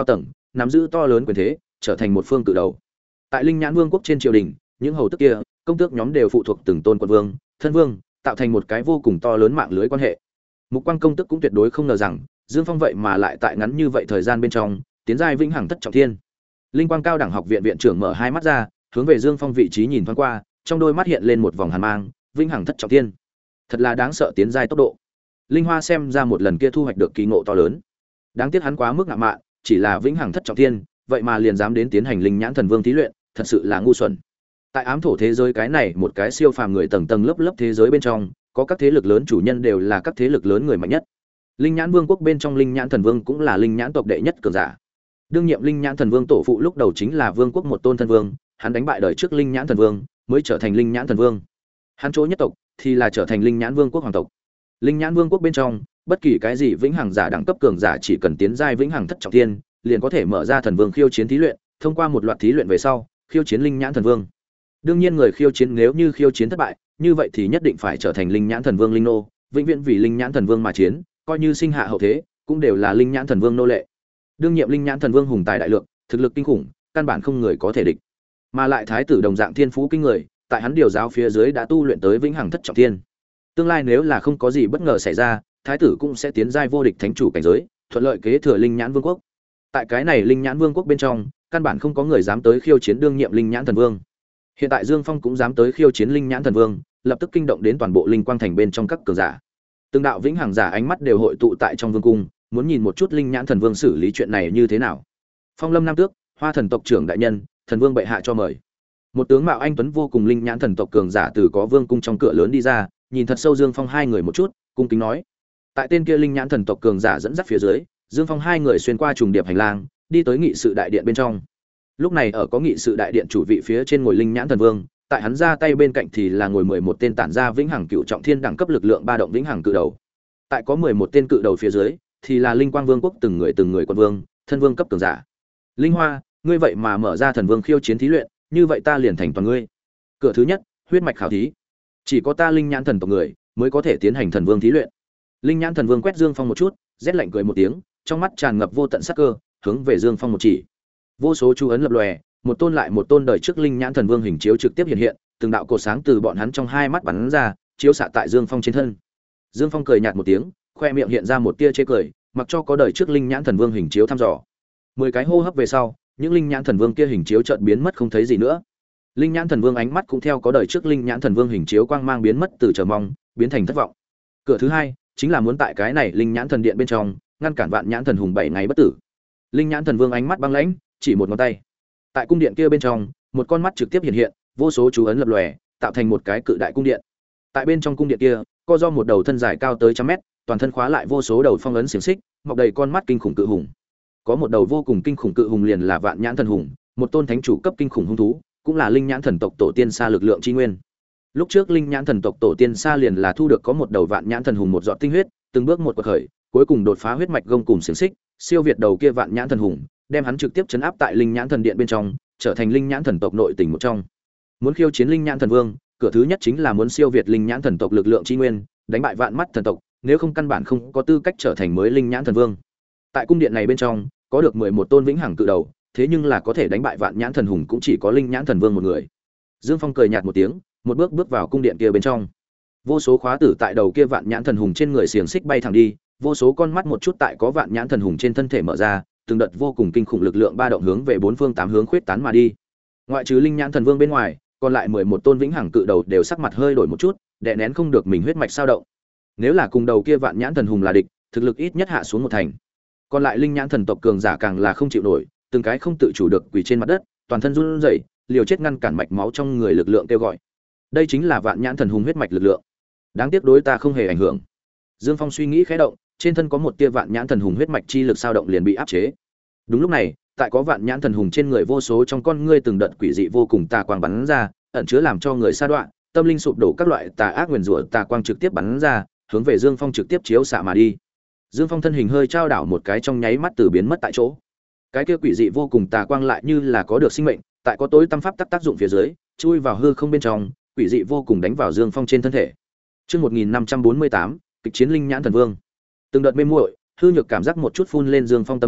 nắm giữ to lớn quyền thế, trở thành một phương cự đầu. Tại Linh Nhãn Vương quốc trên triều đình, những hầu tước kia, công tước nhóm đều phụ thuộc từng tôn quận vương, thân vương, tạo thành một cái vô cùng to lớn mạng lưới quan hệ. Mục Quang công tước cũng tuyệt đối không ngờ rằng, Dương Phong vậy mà lại tại ngắn như vậy thời gian bên trong, tiến giai vĩnh hằng thất trọng thiên. Linh Quang cao đẳng học viện viện trưởng mở hai mắt ra, hướng về Dương Phong vị trí nhìn thoáng qua, trong đôi mắt hiện lên một vòng hàn mang, vĩnh hằng thất trọng thiên. Thật là đáng sợ tiến giai tốc độ. Linh Hoa xem ra một lần kia thu hoạch được kỳ ngộ to lớn. Đáng tiếc hắn quá mức ngạo mạn, chỉ là vĩnh hằng thất trọng thiên, vậy mà liền dám đến tiến hành Linh Nhãn Thần Vương thí luyện, thật sự là ngu xuẩn. Tại ám thổ thế giới cái này một cái siêu phàm người tầng tầng lớp lớp thế giới bên trong, có các thế lực lớn chủ nhân đều là các thế lực lớn người mạnh nhất. Linh Nhãn Vương quốc bên trong Linh Nhãn Thần Vương cũng là Linh Nhãn tộc đệ nhất cường giả. Đương nhiệm Linh Nhãn Thần Vương tổ phụ lúc đầu chính là Vương quốc một tôn thân vương, hắn đánh bại đời trước Linh Nhãn Thần Vương, mới trở thành Linh Nhãn Thần Vương. Hắn chỗ nhất tộc thì là trở thành Linh Nhãn Vương quốc hoàng tộc. Linh Nhãn Vương quốc bên trong, bất kỳ cái gì vĩnh hằng giả đẳng cấp cường giả chỉ cần tiến giai vĩnh hằng thất trọng thiên, liền có thể mở ra thần vương khiêu chiến thí luyện, thông qua một loạt thí luyện về sau, khiêu chiến Linh Nhãn Thần Vương. Đương nhiên người khiêu chiến nếu như khiêu chiến thất bại, như vậy thì nhất định phải trở thành Linh Nhãn Thần Vương linh nô, vĩnh viễn vì Linh Nhãn Thần Vương mà chiến, coi như sinh hạ hậu thế, cũng đều là Linh Nhãn Thần Vương nô lệ. Đương nhiệm Linh Nhãn Thần Vương hùng tài đại lượng, thực lực kinh khủng, căn bản không người có thể địch. Mà lại thái tử đồng dạng thiên phú kinh người, tại hắn điều giáo phía dưới đã tu luyện tới vĩnh hằng thất trọng thiên. Tương lai nếu là không có gì bất ngờ xảy ra, thái tử cũng sẽ tiến giai vô địch thánh chủ cảnh giới, thuận lợi kế thừa Linh Nhãn Vương quốc. Tại cái này Linh Nhãn Vương quốc bên trong, căn bản không có người dám tới khiêu chiến đương nhiệm Linh Nhãn Thần Vương. Hiện tại Dương Phong cũng dám tới khiêu chiến Linh Nhãn Thần Vương, lập tức kinh động đến toàn bộ Linh Quang thành bên trong các cường giả. Từng đạo vĩnh hằng giả ánh mắt đều hội tụ tại trong vương cung, muốn nhìn một chút Linh Nhãn Thần Vương xử lý chuyện này như thế nào. Phong Lâm Nam Tước, Hoa Thần tộc trưởng đại nhân, Thần Vương bệ hạ cho mời. Một tướng mạo anh tuấn vô cùng Linh Nhãn thần tộc cường giả từ có vương cung trong cửa lớn đi ra, nhìn thật sâu Dương Phong hai người một chút, cung kính nói. Tại tên kia Linh Nhãn thần tộc cường giả dẫn dắt phía dưới, Dương Phong hai người xuyên qua trùng điệp hành lang, đi tới nghị sự đại điện bên trong. Lúc này ở có nghị sự đại điện chủ vị phía trên ngồi Linh Nhãn thần vương, tại hắn ra tay bên cạnh thì là ngồi mười một tên tản ra vĩnh hằng cựu trọng thiên đẳng cấp lực lượng ba động vĩnh hằng cự đầu. Tại có mười một tên cự đầu phía dưới, thì là Linh Quang Vương quốc từng người từng người quân vương, thân vương cấp cường giả. Linh Hoa, ngươi vậy mà mở ra thần vương khiêu chiến thí luyện, như vậy ta liền thành toàn ngươi. Cửa thứ nhất, huyết mạch khảo thí. Chỉ có ta Linh Nhãn thần tộc người mới có thể tiến hành thần vương thí luyện. Linh Nhãn thần vương quét Dương Phong một chút, rét lạnh cười một tiếng, trong mắt tràn ngập vô tận sắc cơ, hướng về Dương Phong một chỉ. Vô số chú ấn lập lòe, một tôn lại một tôn đời trước Linh Nhãn thần vương hình chiếu trực tiếp hiện hiện, từng đạo cột sáng từ bọn hắn trong hai mắt bắn ra, chiếu xạ tại Dương Phong trên thân. Dương Phong cười nhạt một tiếng, khoe miệng hiện ra một tia chế cười, mặc cho có đời trước Linh Nhãn thần vương hình chiếu thăm dò. Mười cái hô hấp về sau, những Linh Nhãn thần vương kia hình chiếu chợt biến mất không thấy gì nữa. Linh Nhãn thần vương ánh mắt cũng theo có đời trước Linh Nhãn thần vương hình chiếu quang mang biến mất từ chờ mong, biến thành thất vọng. Cửa thứ hai chính là muốn tại cái này Linh Nhãn thần điện bên trong ngăn cản Vạn Nhãn thần hùng bảy ngày bất tử. Linh Nhãn thần vương ánh mắt băng lãnh, chỉ một ngón tay. Tại cung điện kia bên trong, một con mắt trực tiếp hiện hiện, vô số chú ấn lập lòe, tạo thành một cái cự đại cung điện. Tại bên trong cung điện kia, có do một đầu thân dài cao tới trăm mét, toàn thân khóa lại vô số đầu phong ấn xiềng xích, mọc đầy con mắt kinh khủng cự hùng. Có một đầu vô cùng kinh khủng cự hùng liền là Vạn Nhãn thần hùng, một tôn thánh chủ cấp kinh khủng hung thú, cũng là Linh Nhãn thần tộc tổ tiên xa lực lượng chi nguyên. Lúc trước Linh Nhãn thần tộc tổ tiên xa liền là thu được có một đầu Vạn Nhãn thần hùng một giọt tinh huyết, từng bước một quật khởi, cuối cùng đột phá huyết mạch gông cùng xiềng xích, siêu việt đầu kia Vạn Nhãn thần hùng, đem hắn trực tiếp chấn áp tại Linh Nhãn thần điện bên trong, trở thành Linh Nhãn thần tộc nội tình một trong. Muốn khiêu chiến Linh Nhãn thần vương, cửa thứ nhất chính là muốn siêu việt Linh Nhãn thần tộc lực lượng chi nguyên, đánh bại Vạn Mắt thần tộc, nếu không căn bản không có tư cách trở thành mới Linh Nhãn thần vương. Tại cung điện này bên trong, có được mười một tôn vĩnh hằng cự đầu, thế nhưng là có thể đánh bại Vạn Nhãn thần hùng cũng chỉ có Linh Nhãn thần vương một người. Dương Phong cười nhạt một tiếng, một bước bước vào cung điện kia bên trong. Vô số khóa tử tại đầu kia Vạn Nhãn thần hùng trên người xiềng xích bay thẳng đi, vô số con mắt một chút tại có Vạn Nhãn thần hùng trên thân thể mở ra, từng đợt vô cùng kinh khủng lực lượng ba động hướng về bốn phương tám hướng khuyết tán mà đi. Ngoại trừ Linh Nhãn thần vương bên ngoài, còn lại mười một tôn vĩnh hằng cự đầu đều sắc mặt hơi đổi một chút, đè nén không được mình huyết mạch sao động. Nếu là cùng đầu kia Vạn Nhãn thần hùng là địch, thực lực ít nhất hạ xuống một thành. Còn lại Linh Nhãn thần tộc cường giả càng là không chịu nổi, từng cái không tự chủ được quỳ trên mặt đất, toàn thân run rẩy, liều chết ngăn cản mạch máu trong người lực lượng kêu gọi. Đây chính là Vạn Nhãn thần hùng huyết mạch lực lượng. Đáng tiếc đối ta không hề ảnh hưởng. Dương Phong suy nghĩ khẽ động, trên thân có một tia Vạn Nhãn thần hùng huyết mạch chi lực sao động liền bị áp chế. Đúng lúc này, tại có Vạn Nhãn thần hùng trên người vô số trong con ngươi từng đợt quỷ dị vô cùng tà quang bắn ra, ẩn chứa làm cho người sa đoạn, tâm linh sụp đổ các loại tà ác nguyền rủa tà quang trực tiếp bắn ra, hướng về Dương Phong trực tiếp chiếu xạ mà đi. Dương Phong thân hình hơi trao đảo một cái trong nháy mắt từ biến mất tại chỗ. Cái kia quỷ dị vô cùng tà quang lại như là có được sinh mệnh, tại có tối tâm pháp tác tác dụng phía dưới, chui vào hư không bên trong, quỷ dị vô cùng đánh vào Dương Phong trên thân thể. Chương một nghìn năm trăm bốn mươi tám, kịch chiến Linh Nhãn thần vương. Từng đợt mê muội, hư nhược cảm giác một chút phun lên Dương Phong tâm linh,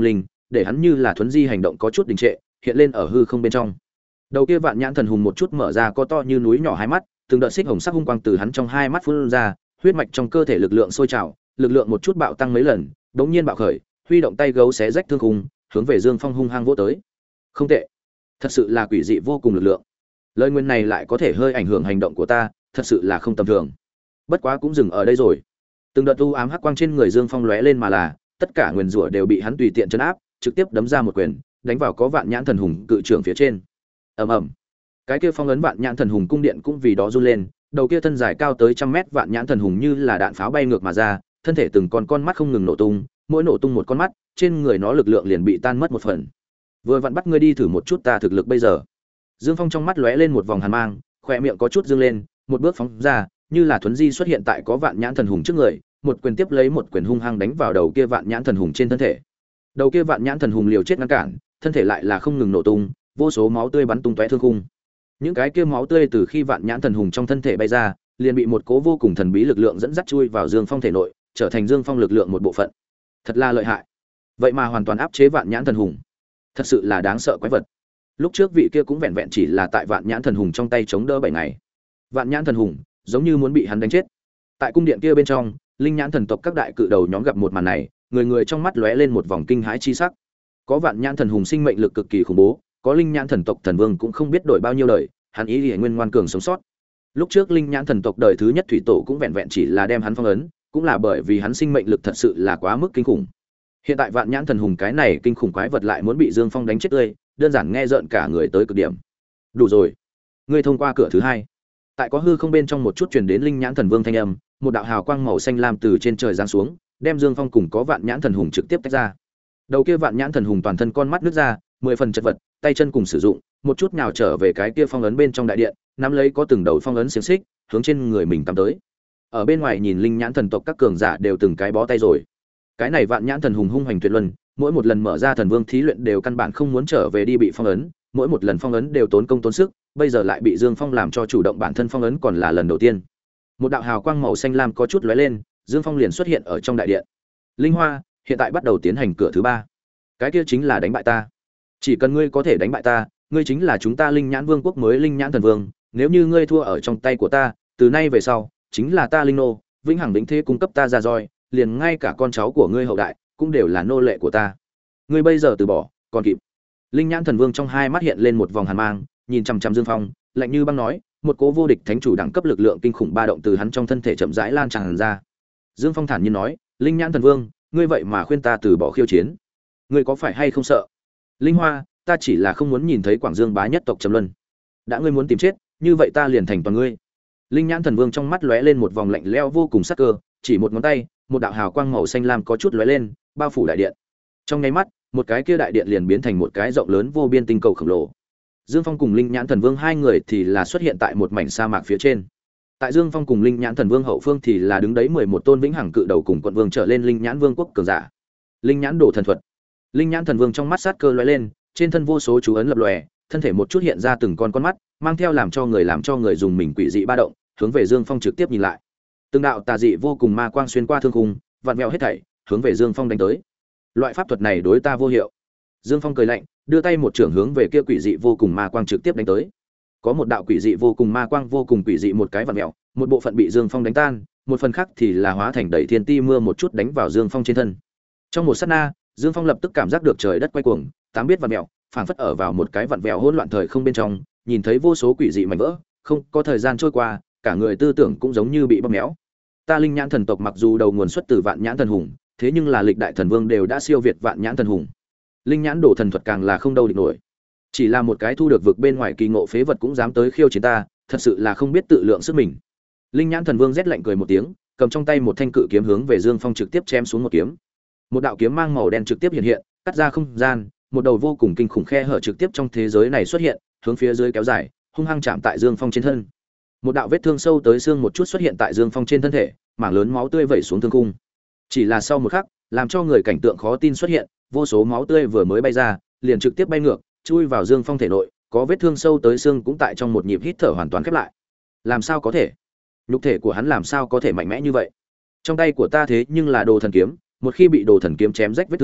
để hắn như là thuấn di hành động có chút đình trệ, hiện lên ở hư không bên trong. Đầu kia vạn nhãn thần hùng một chút mở ra có to như núi nhỏ hai mắt, từng đợt xích hồng sắc hung quang từ hắn trong hai mắt phun ra, huyết mạch trong cơ thể lực lượng sôi trào, lực lượng một chút bạo tăng mấy lần, đống nhiên bạo khởi, huy động tay gấu xé rách thương khung, hướng về Dương Phong hung hăng vỗ tới. Không tệ, thật sự là quỷ dị vô cùng lực lượng. Lời nguyên này lại có thể hơi ảnh hưởng hành động của ta, thật sự là không tầm thường. Bất quá cũng dừng ở đây rồi. Từng đợt u ám hắc quang trên người Dương Phong lóe lên mà là, tất cả nguyên rủa đều bị hắn tùy tiện trấn áp, trực tiếp đấm ra một quyền, đánh vào có vạn nhãn thần hùng cự trưởng phía trên. Ầm ầm. Cái kia phong ấn vạn nhãn thần hùng cung điện cũng vì đó run lên, đầu kia thân dài cao tới trăm mét vạn nhãn thần hùng như là đạn pháo bay ngược mà ra, thân thể từng con con mắt không ngừng nổ tung, mỗi nổ tung một con mắt, trên người nó lực lượng liền bị tan mất một phần. Vừa vặn bắt ngươi đi thử một chút ta thực lực bây giờ. Dương Phong trong mắt lóe lên một vòng hàn mang, khóe miệng có chút dương lên, một bước phóng ra, như là thuấn di xuất hiện tại có vạn nhãn thần hùng trước người, một quyền tiếp lấy một quyền hung hăng đánh vào đầu kia vạn nhãn thần hùng trên thân thể. Đầu kia vạn nhãn thần hùng liều chết ngăn cản, thân thể lại là không ngừng nổ tung, vô số máu tươi bắn tung tóe thương khung. Những cái kia máu tươi từ khi vạn nhãn thần hùng trong thân thể bay ra, liền bị một cố vô cùng thần bí lực lượng dẫn dắt chui vào Dương Phong thể nội, trở thành Dương Phong lực lượng một bộ phận. Thật là lợi hại. Vậy mà hoàn toàn áp chế vạn nhãn thần hùng. Thật sự là đáng sợ quái vật. Lúc trước vị kia cũng vẹn vẹn chỉ là tại vạn nhãn thần hùng trong tay chống đỡ bảy ngày. Vạn nhãn thần hùng giống như muốn bị hắn đánh chết. Tại cung điện kia bên trong, linh nhãn thần tộc các đại cự đầu nhóm gặp một màn này, người người trong mắt lóe lên một vòng kinh hãi chi sắc. Có vạn nhãn thần hùng sinh mệnh lực cực kỳ khủng bố, có linh nhãn thần tộc thần vương cũng không biết đổi bao nhiêu đời, hắn ý liễu nguyên ngoan cường sống sót. Lúc trước linh nhãn thần tộc đời thứ nhất thủy tổ cũng vẹn vẹn chỉ là đem hắn phong ấn, cũng là bởi vì hắn sinh mệnh lực thật sự là quá mức kinh khủng. Hiện tại vạn nhãn thần hùng cái này kinh khủng quái vật lại muốn bị Dương Phong đánh chết tươi, đơn giản nghe rợn cả người tới cực điểm. Đủ rồi, ngươi thông qua cửa thứ hai. Tại có hư không bên trong một chút truyền đến linh nhãn thần vương thanh âm, một đạo hào quang màu xanh lam từ trên trời giáng xuống, đem Dương Phong cùng có vạn nhãn thần hùng trực tiếp tách ra. Đầu kia vạn nhãn thần hùng toàn thân con mắt nứt ra, mười phần chật vật, tay chân cùng sử dụng, một chút nào trở về cái kia phong ấn bên trong đại điện, nắm lấy có từng đầu phong ấn xiềng xích, hướng trên người mình cắm tới. Ở bên ngoài nhìn linh nhãn thần tộc các cường giả đều từng cái bó tay rồi. Cái này vạn nhãn thần hùng hung hành tuyệt luân, mỗi một lần mở ra thần vương thí luyện đều căn bản không muốn trở về đi bị phong ấn, mỗi một lần phong ấn đều tốn công tốn sức, bây giờ lại bị Dương Phong làm cho chủ động bản thân phong ấn còn là lần đầu tiên. Một đạo hào quang màu xanh lam có chút lóe lên, Dương Phong liền xuất hiện ở trong đại điện. Linh Hoa, hiện tại bắt đầu tiến hành cửa thứ ba. Cái kia chính là đánh bại ta. Chỉ cần ngươi có thể đánh bại ta, ngươi chính là chúng ta Linh Nhãn Vương quốc mới Linh Nhãn Thần Vương, nếu như ngươi thua ở trong tay của ta, từ nay về sau, chính là ta Linh nô, vĩnh hằng vĩnh thế cung cấp ta ra roi, liền ngay cả con cháu của ngươi hậu đại cũng đều là nô lệ của ta. Ngươi bây giờ từ bỏ, còn kịp. Linh Nhãn Thần Vương trong hai mắt hiện lên một vòng hàn mang, nhìn chằm chằm Dương Phong, lạnh như băng nói, một cố vô địch thánh chủ đẳng cấp lực lượng kinh khủng ba động từ hắn trong thân thể chậm rãi lan tràn ra. Dương Phong thản nhiên nói, Linh Nhãn Thần Vương, ngươi vậy mà khuyên ta từ bỏ khiêu chiến, ngươi có phải hay không sợ? Linh Hoa, ta chỉ là không muốn nhìn thấy Quảng Dương bá nhất tộc trầm luân. Đã ngươi muốn tìm chết, như vậy ta liền thành toàn ngươi. Linh Nhãn Thần Vương trong mắt lóe lên một vòng lạnh lẽo vô cùng sắc cơ, chỉ một ngón tay, một đạo hào quang màu xanh lam có chút lóe lên, bao phủ đại điện. Trong nháy mắt, một cái kia đại điện liền biến thành một cái rộng lớn vô biên tinh cầu khổng lồ. Dương Phong cùng Linh Nhãn Thần Vương hai người thì là xuất hiện tại một mảnh sa mạc phía trên. Tại Dương Phong cùng Linh Nhãn Thần Vương hậu phương thì là đứng đấy mười một tôn vĩnh hằng cự đầu cùng quận vương trở lên Linh Nhãn Vương quốc cường giả. Linh Nhãn Đồ thần thuật. Linh Nhãn Thần Vương trong mắt sát cơ lóe lên, trên thân vô số chú ấn lập lòe, thân thể một chút hiện ra từng con con mắt, mang theo làm cho người làm cho người dùng mình quỷ dị ba động, hướng về Dương Phong trực tiếp nhìn lại. Từng đạo tà dị vô cùng ma quang xuyên qua thương khung, vặn vẹo hết thảy, hướng về Dương Phong đánh tới. Loại pháp thuật này đối ta vô hiệu. Dương Phong cười lạnh, đưa tay một chưởng hướng về kia quỷ dị vô cùng ma quang trực tiếp đánh tới. Có một đạo quỷ dị vô cùng ma quang vô cùng quỷ dị một cái vặn vẹo, một bộ phận bị Dương Phong đánh tan, một phần khác thì là hóa thành đầy thiên ti mưa một chút đánh vào Dương Phong trên thân. Trong một sát na, Dương Phong lập tức cảm giác được trời đất quay cuồng, tám biết vặn vẹo, phảng phất ở vào một cái vặn vẹo hỗn loạn thời không bên trong, nhìn thấy vô số quỷ dị mảnh vỡ, không có thời gian trôi qua, cả người tư tưởng cũng giống như bị bóp méo. Ta Linh Nhãn thần tộc mặc dù đầu nguồn xuất từ Vạn Nhãn thần hùng, thế nhưng là lịch đại thần vương đều đã siêu việt Vạn Nhãn thần hùng. Linh Nhãn Đồ thần thuật càng là không đâu địch nổi. Chỉ là một cái thu được vực bên ngoài kỳ ngộ phế vật cũng dám tới khiêu chiến ta, thật sự là không biết tự lượng sức mình. Linh Nhãn thần vương rét lạnh cười một tiếng, cầm trong tay một thanh cự kiếm hướng về Dương Phong trực tiếp chém xuống một kiếm. Một đạo kiếm mang màu đen trực tiếp hiện hiện, cắt ra không gian, một đầu vô cùng kinh khủng khe hở trực tiếp trong thế giới này xuất hiện, hướng phía dưới kéo dài, hung hăng chạm tại Dương Phong trên thân. Một đạo vết thương sâu tới xương một chút xuất hiện tại Dương Phong trên thân thể, mảng lớn máu tươi vẩy xuống thương cung. Chỉ là sau một khắc, làm cho người cảnh tượng khó tin xuất hiện, vô số máu tươi vừa mới bay ra, liền trực tiếp bay ngược, chui vào Dương Phong thể nội, có vết thương sâu tới xương cũng tại trong một nhịp hít thở hoàn toàn khép lại. Làm sao có thể? Nhục thể của hắn làm sao có thể mạnh mẽ như vậy? Trong tay của ta thế nhưng là đồ thần kiếm, một khi bị đồ thần kiếm chém rách vết thương,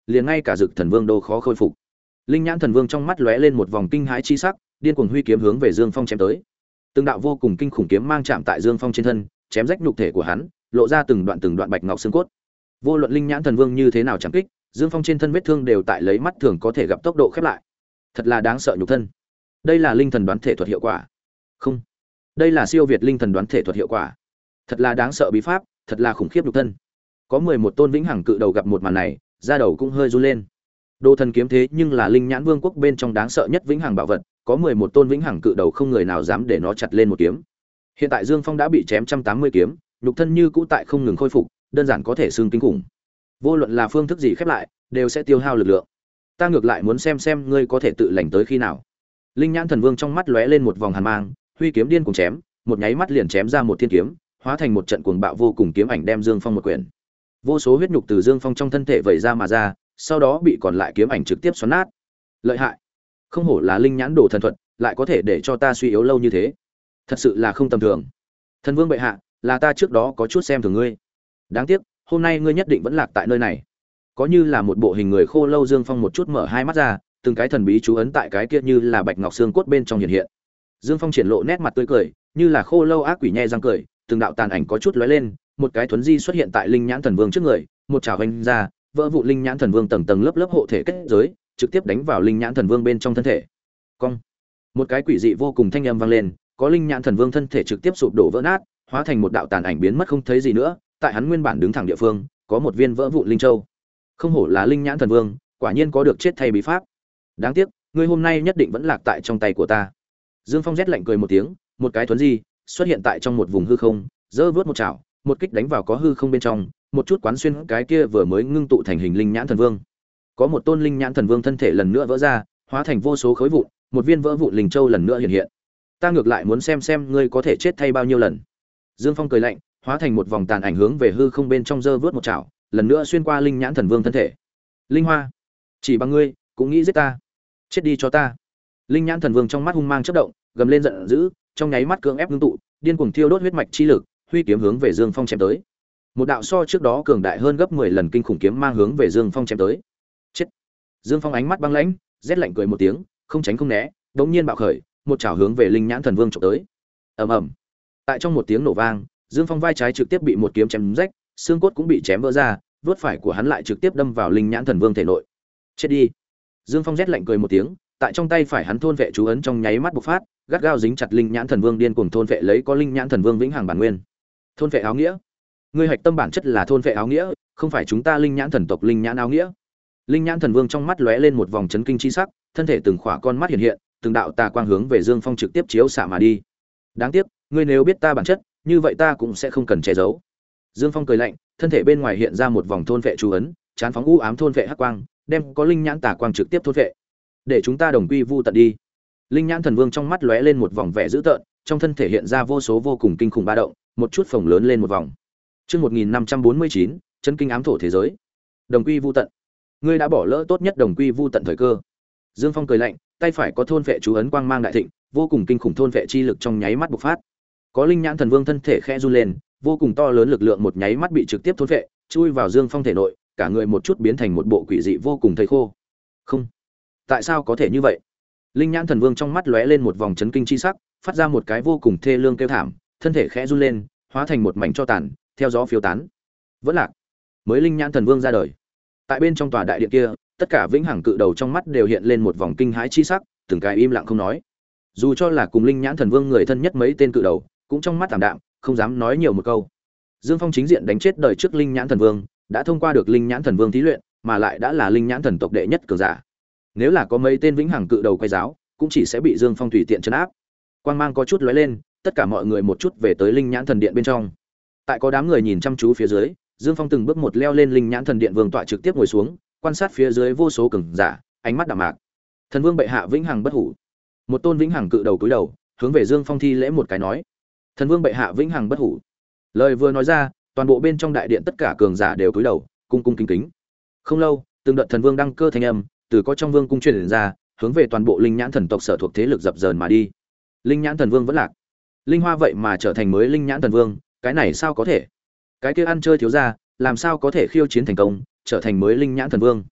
liền ngay cả Dực Thần Vương đều khó khôi phục. Linh Nhãn Thần Vương trong mắt lóe lên một vòng kinh hãi chi sắc, điên cuồng huy kiếm hướng về Dương Phong chém tới. Từng đạo vô cùng kinh khủng kiếm mang chạm tại Dương Phong trên thân, chém rách nhục thể của hắn, lộ ra từng đoạn từng đoạn bạch ngọc xương cốt. Vô luận Linh Nhãn Thần Vương như thế nào chẳng kích, Dương Phong trên thân vết thương đều tại lấy mắt thường có thể gặp tốc độ khép lại. Thật là đáng sợ nhục thân. Đây là linh thần đoán thể thuật hiệu quả. Không, đây là siêu việt linh thần đoán thể thuật hiệu quả. Thật là đáng sợ bí pháp, thật là khủng khiếp nhục thân. Có mười một tôn vĩnh hằng cự đầu gặp một màn này, da đầu cũng hơi run lên. Đồ thần kiếm thế nhưng là Linh Nhãn Vương quốc bên trong đáng sợ nhất vĩnh hằng bảo vật, có mười một tôn vĩnh hằng cự đầu không người nào dám để nó chặt lên một kiếm. Hiện tại Dương Phong đã bị chém một trăm tám mươi kiếm, nhục thân như cũ tại không ngừng khôi phục, đơn giản có thể xương kinh khủng. Vô luận là phương thức gì khép lại, đều sẽ tiêu hao lực lượng. Ta ngược lại muốn xem xem ngươi có thể tự lành tới khi nào. Linh Nhãn Thần Vương trong mắt lóe lên một vòng hàn mang, huy kiếm điên cuồng chém, một nháy mắt liền chém ra một thiên kiếm, hóa thành một trận cuồng bạo vô cùng kiếm ảnh đem Dương Phong một quyển. Vô số huyết nhục từ Dương Phong trong thân thể vẩy ra mà ra, sau đó bị còn lại kiếm ảnh trực tiếp xoắn nát. Lợi hại, không hổ là Linh Nhãn đồ thần thuật, lại có thể để cho ta suy yếu lâu như thế, thật sự là không tầm thường. Thần Vương bệ hạ, là ta trước đó có chút xem thường ngươi, đáng tiếc hôm nay ngươi nhất định vẫn lạc tại nơi này. Có như là một bộ hình người khô lâu, Dương Phong một chút mở hai mắt ra, từng cái thần bí chú ấn tại cái kia như là bạch ngọc xương cốt bên trong hiện hiện. Dương Phong triển lộ nét mặt tươi cười, như là khô lâu ác quỷ nhe răng cười, từng đạo tàn ảnh có chút lóe lên, một cái thuấn di xuất hiện tại Linh Nhãn Thần Vương trước người, một chảo vung ra, vỡ vụ Linh Nhãn Thần Vương tầng tầng lớp lớp hộ thể kết giới, trực tiếp đánh vào Linh Nhãn Thần Vương bên trong thân thể. Cong, một cái quỷ dị vô cùng thanh âm vang lên, có Linh Nhãn Thần Vương thân thể trực tiếp sụp đổ vỡ nát, hóa thành một đạo tàn ảnh biến mất không thấy gì nữa. Tại hắn nguyên bản đứng thẳng địa phương, có một viên vỡ vụn linh châu. Không hổ là Linh Nhãn Thần Vương, quả nhiên có được chết thay bí pháp. Đáng tiếc, ngươi hôm nay nhất định vẫn lạc tại trong tay của ta. Dương Phong rét lạnh cười một tiếng, một cái thuấn di xuất hiện tại trong một vùng hư không, giơ vớt một chảo, một kích đánh vào có hư không bên trong, một chút quán xuyên cái kia vừa mới ngưng tụ thành hình Linh Nhãn Thần Vương. Có một tôn Linh Nhãn Thần Vương thân thể lần nữa vỡ ra, hóa thành vô số khối vụn, một viên vỡ vụn linh châu lần nữa hiện hiện. Ta ngược lại muốn xem xem ngươi có thể chết thay bao nhiêu lần. Dương Phong cười lạnh, hóa thành một vòng tàn ảnh hướng về hư không bên trong giơ vớt một chảo, lần nữa xuyên qua Linh Nhãn Thần Vương thân thể. Linh Hoa, chỉ bằng ngươi cũng nghĩ giết ta? Chết đi cho ta. Linh Nhãn Thần Vương trong mắt hung mang chớp động, gầm lên giận dữ, trong nháy mắt cưỡng ép ngưng tụ, điên cuồng thiêu đốt huyết mạch chi lực, huy kiếm hướng về Dương Phong chém tới. Một đạo so trước đó cường đại hơn gấp mười lần kinh khủng kiếm mang hướng về Dương Phong chém tới. Chết. Dương Phong ánh mắt băng lãnh, rét lạnh cười một tiếng, không tránh không né, đống nhiên bạo khởi, một chảo hướng về Linh Nhãn Thần Vương chụp tới. Ầm ầm. Tại trong một tiếng nổ vang, Dương Phong vai trái trực tiếp bị một kiếm chém rách, xương cốt cũng bị chém vỡ ra, vuốt phải của hắn lại trực tiếp đâm vào Linh Nhãn Thần Vương thể nội. Chết đi. Dương Phong rét lạnh cười một tiếng, tại trong tay phải hắn thôn vệ chú ấn trong nháy mắt bộc phát, gắt gao dính chặt Linh Nhãn Thần Vương, điên cuồng thôn vệ lấy có Linh Nhãn Thần Vương vĩnh hằng bản nguyên. Thôn vệ áo nghĩa. Ngươi hạch tâm bản chất là thôn vệ áo nghĩa, không phải chúng ta Linh Nhãn thần tộc Linh Nhãn áo nghĩa. Linh Nhãn Thần Vương trong mắt lóe lên một vòng chấn kinh chi sắc, thân thể từng khỏa con mắt hiện hiện, từng đạo tà quang hướng về Dương Phong trực tiếp chiếu xạ mà đi. Đáng tiếc, ngươi nếu biết ta bản chất, như vậy ta cũng sẽ không cần che giấu. Dương Phong cười lạnh, thân thể bên ngoài hiện ra một vòng thôn vệ chú ấn, chán phóng u ám thôn vệ hắc quang, đem có Linh Nhãn tà quang trực tiếp thôn vệ. Để chúng ta đồng quy vu tận đi. Linh Nhãn Thần Vương trong mắt lóe lên một vòng vẻ dữ tợn, trong thân thể hiện ra vô số vô cùng kinh khủng ba động, một chút phồng lớn lên một vòng. Chương một nghìn năm trăm bốn mươi chín, chân kinh ám thổ thế giới. Đồng quy vu tận. Ngươi đã bỏ lỡ tốt nhất đồng quy vu tận thời cơ. Dương Phong cười lạnh, tay phải có thôn vệ chú ấn quang mang đại thịnh, vô cùng kinh khủng thôn vệ chi lực trong nháy mắt bộc phát. Có Linh Nhãn Thần Vương thân thể khẽ run lên, vô cùng to lớn lực lượng một nháy mắt bị trực tiếp thôn vệ, chui vào Dương Phong thể nội, cả người một chút biến thành một bộ quỷ dị vô cùng thây khô. Không, tại sao có thể như vậy? Linh Nhãn Thần Vương trong mắt lóe lên một vòng chấn kinh chi sắc, phát ra một cái vô cùng thê lương kêu thảm, thân thể khẽ run lên, hóa thành một mảnh tro tàn, theo gió phiêu tán. Vẫn lạc. Mới Linh Nhãn Thần Vương ra đời. Tại bên trong tòa đại điện kia, tất cả vĩnh hằng cự đầu trong mắt đều hiện lên một vòng kinh hãi chi sắc, từng cái im lặng không nói. Dù cho là cùng Linh Nhãn Thần Vương người thân nhất mấy tên cự đầu, cũng trong mắt tạm đạm, không dám nói nhiều một câu. Dương Phong chính diện đánh chết đời trước Linh Nhãn Thần Vương, đã thông qua được Linh Nhãn Thần Vương thí luyện, mà lại đã là Linh Nhãn thần tộc đệ nhất cường giả. Nếu là có mấy tên vĩnh hằng cự đầu quay giáo, cũng chỉ sẽ bị Dương Phong tùy tiện trấn áp. Quang mang có chút lóe lên, tất cả mọi người một chút về tới Linh Nhãn thần điện bên trong. Tại có đám người nhìn chăm chú phía dưới, Dương Phong từng bước một leo lên Linh Nhãn thần điện vương tọa trực tiếp ngồi xuống, quan sát phía dưới vô số cường giả, ánh mắt đạm mạc. Thần Vương bệ hạ vĩnh hằng bất hủ. Một tôn vĩnh hằng cự đầu cúi đầu, hướng về Dương Phong thi lễ một cái nói: "Thần Vương bệ hạ vĩnh hằng bất hủ." Lời vừa nói ra, toàn bộ bên trong đại điện tất cả cường giả đều cúi đầu, cung cung kính kính. Không lâu, từng đợt thần vương đăng cơ thanh âm từ có trong vương cung truyền ra, hướng về toàn bộ Linh Nhãn thần tộc sở thuộc thế lực dập dờn mà đi. Linh Nhãn thần vương vẫn lạc. Linh Hoa vậy mà trở thành mới Linh Nhãn thần vương, cái này sao có thể? Cái kia ăn chơi thiếu gia, làm sao có thể khiêu chiến thành công, trở thành mới Linh Nhãn thần vương?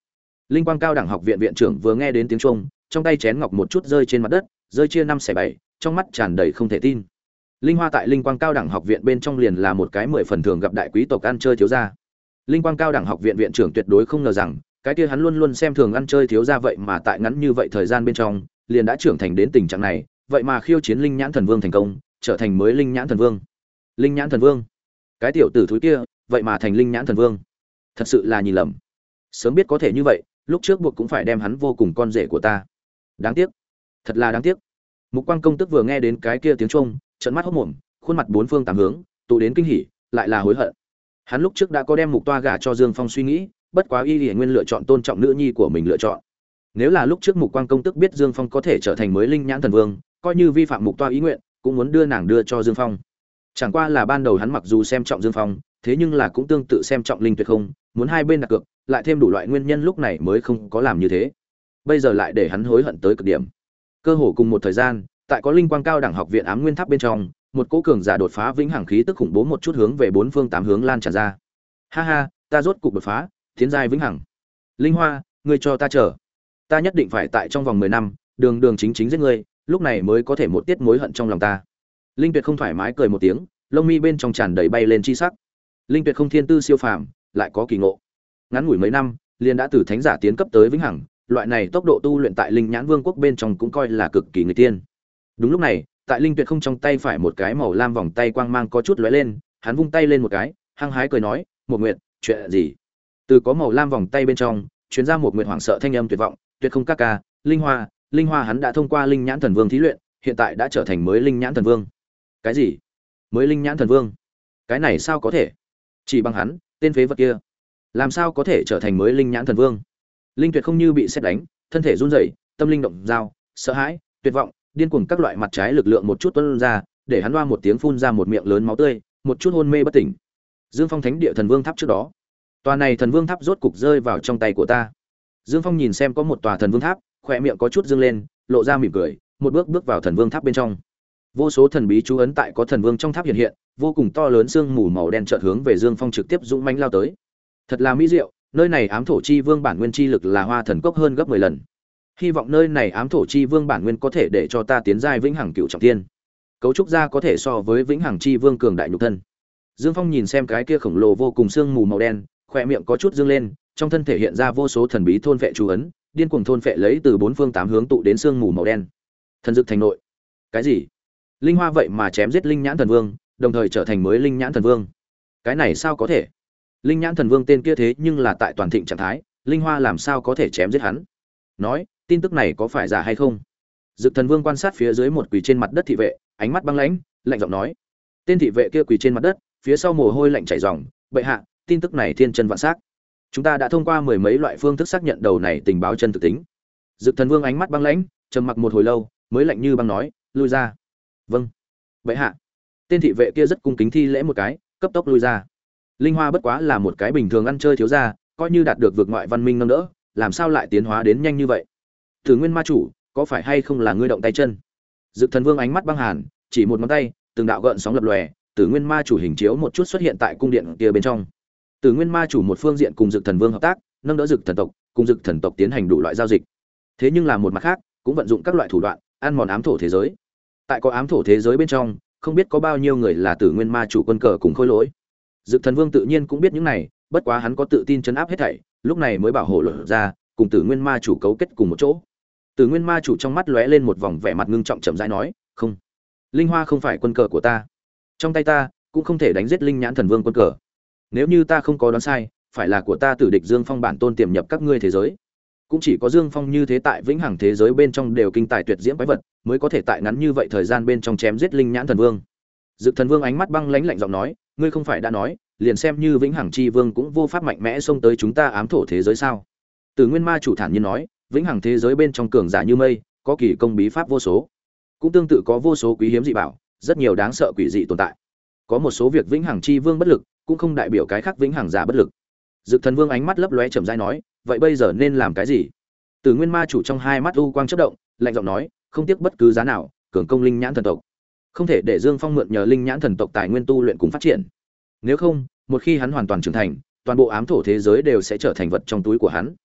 Linh Quang Cao đẳng học viện viện trưởng vừa nghe đến tiếng chuông, trong tay chén ngọc một chút rơi trên mặt đất, rơi chia năm xẻ bảy, trong mắt tràn đầy không thể tin. Linh Hoa tại Linh Quang Cao đẳng học viện bên trong liền là một cái mười phần thường gặp đại quý tộc ăn chơi thiếu gia. Linh Quang Cao đẳng học viện viện trưởng tuyệt đối không ngờ rằng, cái kia hắn luôn luôn xem thường ăn chơi thiếu gia vậy mà tại ngắn như vậy thời gian bên trong, liền đã trưởng thành đến tình trạng này, vậy mà khiêu chiến Linh Nhãn Thần Vương thành công, trở thành mới Linh Nhãn Thần Vương. Linh Nhãn Thần Vương? Cái tiểu tử thúi kia, vậy mà thành Linh Nhãn Thần Vương. Thật sự là nhìn lầm. Sớm biết có thể như vậy, lúc trước buộc cũng phải đem hắn vô cùng con rể của ta. Đáng tiếc, thật là đáng tiếc. Mục Quang công tức vừa nghe đến cái kia tiếng chuông, trợn mắt hốt mồm, khuôn mặt bốn phương tám hướng, tụ đến kinh hỉ, lại là hối hận. Hắn lúc trước đã có đem Mục Toa gả cho Dương Phong suy nghĩ, bất quá y Liễu Nguyên lựa chọn tôn trọng nữ nhi của mình lựa chọn. Nếu là lúc trước Mục Quang công tức biết Dương Phong có thể trở thành mới Linh Nhãn Thần Vương, coi như vi phạm Mục Toa ý nguyện, cũng muốn đưa nàng đưa cho Dương Phong. Chẳng qua là ban đầu hắn mặc dù xem trọng Dương Phong, thế nhưng là cũng tương tự xem trọng Linh Tuyệt không, muốn hai bên đặt cược, lại thêm đủ loại nguyên nhân lúc này mới không có làm như thế. Bây giờ lại để hắn hối hận tới cực điểm. Cơ hồ cùng một thời gian, tại có Linh Quang Cao đẳng học viện Ám Nguyên Tháp bên trong, một cỗ cường giả đột phá vĩnh hằng khí tức khủng bố một chút hướng về bốn phương tám hướng lan tràn ra. Ha ha, ta rốt cục đột phá, tiến giai vĩnh hằng. Linh Hoa, ngươi cho ta chờ. Ta nhất định phải tại trong vòng mười năm, đường đường chính chính giết ngươi, lúc này mới có thể một tiết mối hận trong lòng ta. Linh Tuyệt không thoải mái cười một tiếng, lông mi bên trong tràn đầy bay lên chi sắc. Linh Tuyệt không thiên tư siêu phàm, lại có kỳ ngộ. Ngắn ngủi mấy năm, liền đã từ thánh giả tiến cấp tới vĩnh hằng, loại này tốc độ tu luyện tại Linh Nhãn Vương quốc bên trong cũng coi là cực kỳ người tiên. Đúng lúc này, tại Linh Tuyệt không trong tay phải một cái màu lam vòng tay quang mang có chút lóe lên, hắn vung tay lên một cái, hăng hái cười nói, "Một Nguyệt, chuyện gì?" Từ có màu lam vòng tay bên trong, truyền ra một Nguyệt hoảng sợ thanh âm tuyệt vọng, "Tuyệt không ca ca, Linh Hoa, Linh Hoa hắn đã thông qua Linh Nhãn Thần Vương thí luyện, hiện tại đã trở thành mới Linh Nhãn Thần Vương." "Cái gì? Mới Linh Nhãn Thần Vương? Cái này sao có thể? Chỉ bằng hắn, tên phế vật kia, làm sao có thể trở thành mới Linh Nhãn Thần Vương?" Linh Tuyệt không như bị sét đánh, thân thể run rẩy, tâm linh động dao, sợ hãi, tuyệt vọng, điên cuồng các loại mặt trái lực lượng một chút tuôn ra, để hắn oa một tiếng phun ra một miệng lớn máu tươi, một chút hôn mê bất tỉnh. Dương Phong Thánh Địa Thần Vương Tháp trước đó, tòa này Thần Vương Tháp rốt cục rơi vào trong tay của ta. Dương Phong nhìn xem có một tòa Thần Vương Tháp, khóe miệng có chút dương lên, lộ ra mỉm cười, một bước bước vào Thần Vương Tháp bên trong. Vô số thần bí chú ấn tại có Thần Vương trong tháp hiện hiện, vô cùng to lớn sương mù màu đen chợt hướng về Dương Phong trực tiếp dũng mãnh lao tới. Thật là mỹ diệu, nơi này ám thổ chi vương bản nguyên chi lực là hoa thần cốc hơn gấp mười lần. Hy vọng nơi này ám thổ chi vương bản nguyên có thể để cho ta tiến giai vĩnh hằng cựu trọng thiên. Cấu trúc ra có thể so với vĩnh hằng chi vương cường đại nhục thân. Dương Phong nhìn xem cái kia khổng lồ vô cùng sương mù màu đen, khóe miệng có chút dương lên, trong thân thể hiện ra vô số thần bí thôn phệ chú ấn, điên cuồng thôn phệ lấy từ bốn phương tám hướng tụ đến sương mù màu đen. Thần dực thành nội. Cái gì? Linh Hoa vậy mà chém giết Linh Nhãn Thần Vương, đồng thời trở thành mới Linh Nhãn Thần Vương. Cái này sao có thể? Linh Nhãn Thần Vương tên kia thế nhưng là tại toàn thịnh trạng thái, Linh Hoa làm sao có thể chém giết hắn? Nói, tin tức này có phải giả hay không? Dực Thần Vương quan sát phía dưới một quỳ trên mặt đất thị vệ, ánh mắt băng lãnh, lạnh giọng nói. Tên thị vệ kia quỳ trên mặt đất, phía sau mồ hôi lạnh chảy ròng, "Bệ hạ, tin tức này thiên chân vạn xác. Chúng ta đã thông qua mười mấy loại phương thức xác nhận đầu này tình báo chân thực tính." Dực Thần Vương ánh mắt băng lãnh, trầm mặc một hồi lâu, mới lạnh như băng nói, "Lui ra." "Vâng, bệ hạ." Tên thị vệ kia rất cung kính thi lễ một cái, cấp tốc lui ra. Linh Hoa bất quá là một cái bình thường ăn chơi thiếu gia, coi như đạt được vượt ngoại văn minh nâng đỡ, làm sao lại tiến hóa đến nhanh như vậy? Tử Nguyên Ma chủ, có phải hay không là ngươi động tay chân? Dực Thần Vương ánh mắt băng hàn, chỉ một ngón tay, từng đạo gợn sóng lập lòe, Tử Nguyên Ma chủ hình chiếu một chút xuất hiện tại cung điện kia bên trong. Tử Nguyên Ma chủ một phương diện cùng Dực Thần Vương hợp tác, nâng đỡ Dực thần tộc, cùng Dực thần tộc tiến hành đủ loại giao dịch. Thế nhưng là một mặt khác, cũng vận dụng các loại thủ đoạn, ăn mòn ám thổ thế giới. Tại có ám thổ thế giới bên trong, không biết có bao nhiêu người là Tử Nguyên Ma chủ quân cờ cùng khôi lỗi. Dực Thần Vương tự nhiên cũng biết những này, bất quá hắn có tự tin chấn áp hết thảy, lúc này mới bảo hộ lộ ra, cùng Tử Nguyên Ma chủ cấu kết cùng một chỗ. Tử Nguyên Ma chủ trong mắt lóe lên một vòng vẻ mặt ngưng trọng chậm rãi nói, "Không, Linh Hoa không phải quân cờ của ta. Trong tay ta cũng không thể đánh giết Linh Nhãn Thần Vương quân cờ. Nếu như ta không có đoán sai, phải là của ta tử địch Dương Phong bản tôn tiềm nhập các ngươi thế giới. Cũng chỉ có Dương Phong như thế tại vĩnh hằng thế giới bên trong đều kinh tài tuyệt diễm quái vật, mới có thể tại ngắn như vậy thời gian bên trong chém giết Linh Nhãn Thần Vương." Dực Thần Vương ánh mắt băng lãnh lạnh giọng nói, "Ngươi không phải đã nói, liền xem như vĩnh hằng chi vương cũng vô pháp mạnh mẽ xông tới chúng ta ám thổ thế giới sao?" Tử Nguyên Ma chủ thản nhiên nói, "Vĩnh hằng thế giới bên trong cường giả như mây, có kỳ công bí pháp vô số, cũng tương tự có vô số quý hiếm dị bảo, rất nhiều đáng sợ quỷ dị tồn tại. Có một số việc vĩnh hằng chi vương bất lực, cũng không đại biểu cái khác vĩnh hằng giả bất lực." Dực Thần Vương ánh mắt lấp lóe chậm rãi nói, "Vậy bây giờ nên làm cái gì?" Tử Nguyên Ma chủ trong hai mắt u quang chớp động, lạnh giọng nói, "Không tiếc bất cứ giá nào, cường công Linh Nhãn thần tộc. Không thể để Dương Phong mượn nhờ Linh Nhãn thần tộc tài nguyên tu luyện cùng phát triển. Nếu không, một khi hắn hoàn toàn trưởng thành, toàn bộ ám thổ thế giới đều sẽ trở thành vật trong túi của hắn."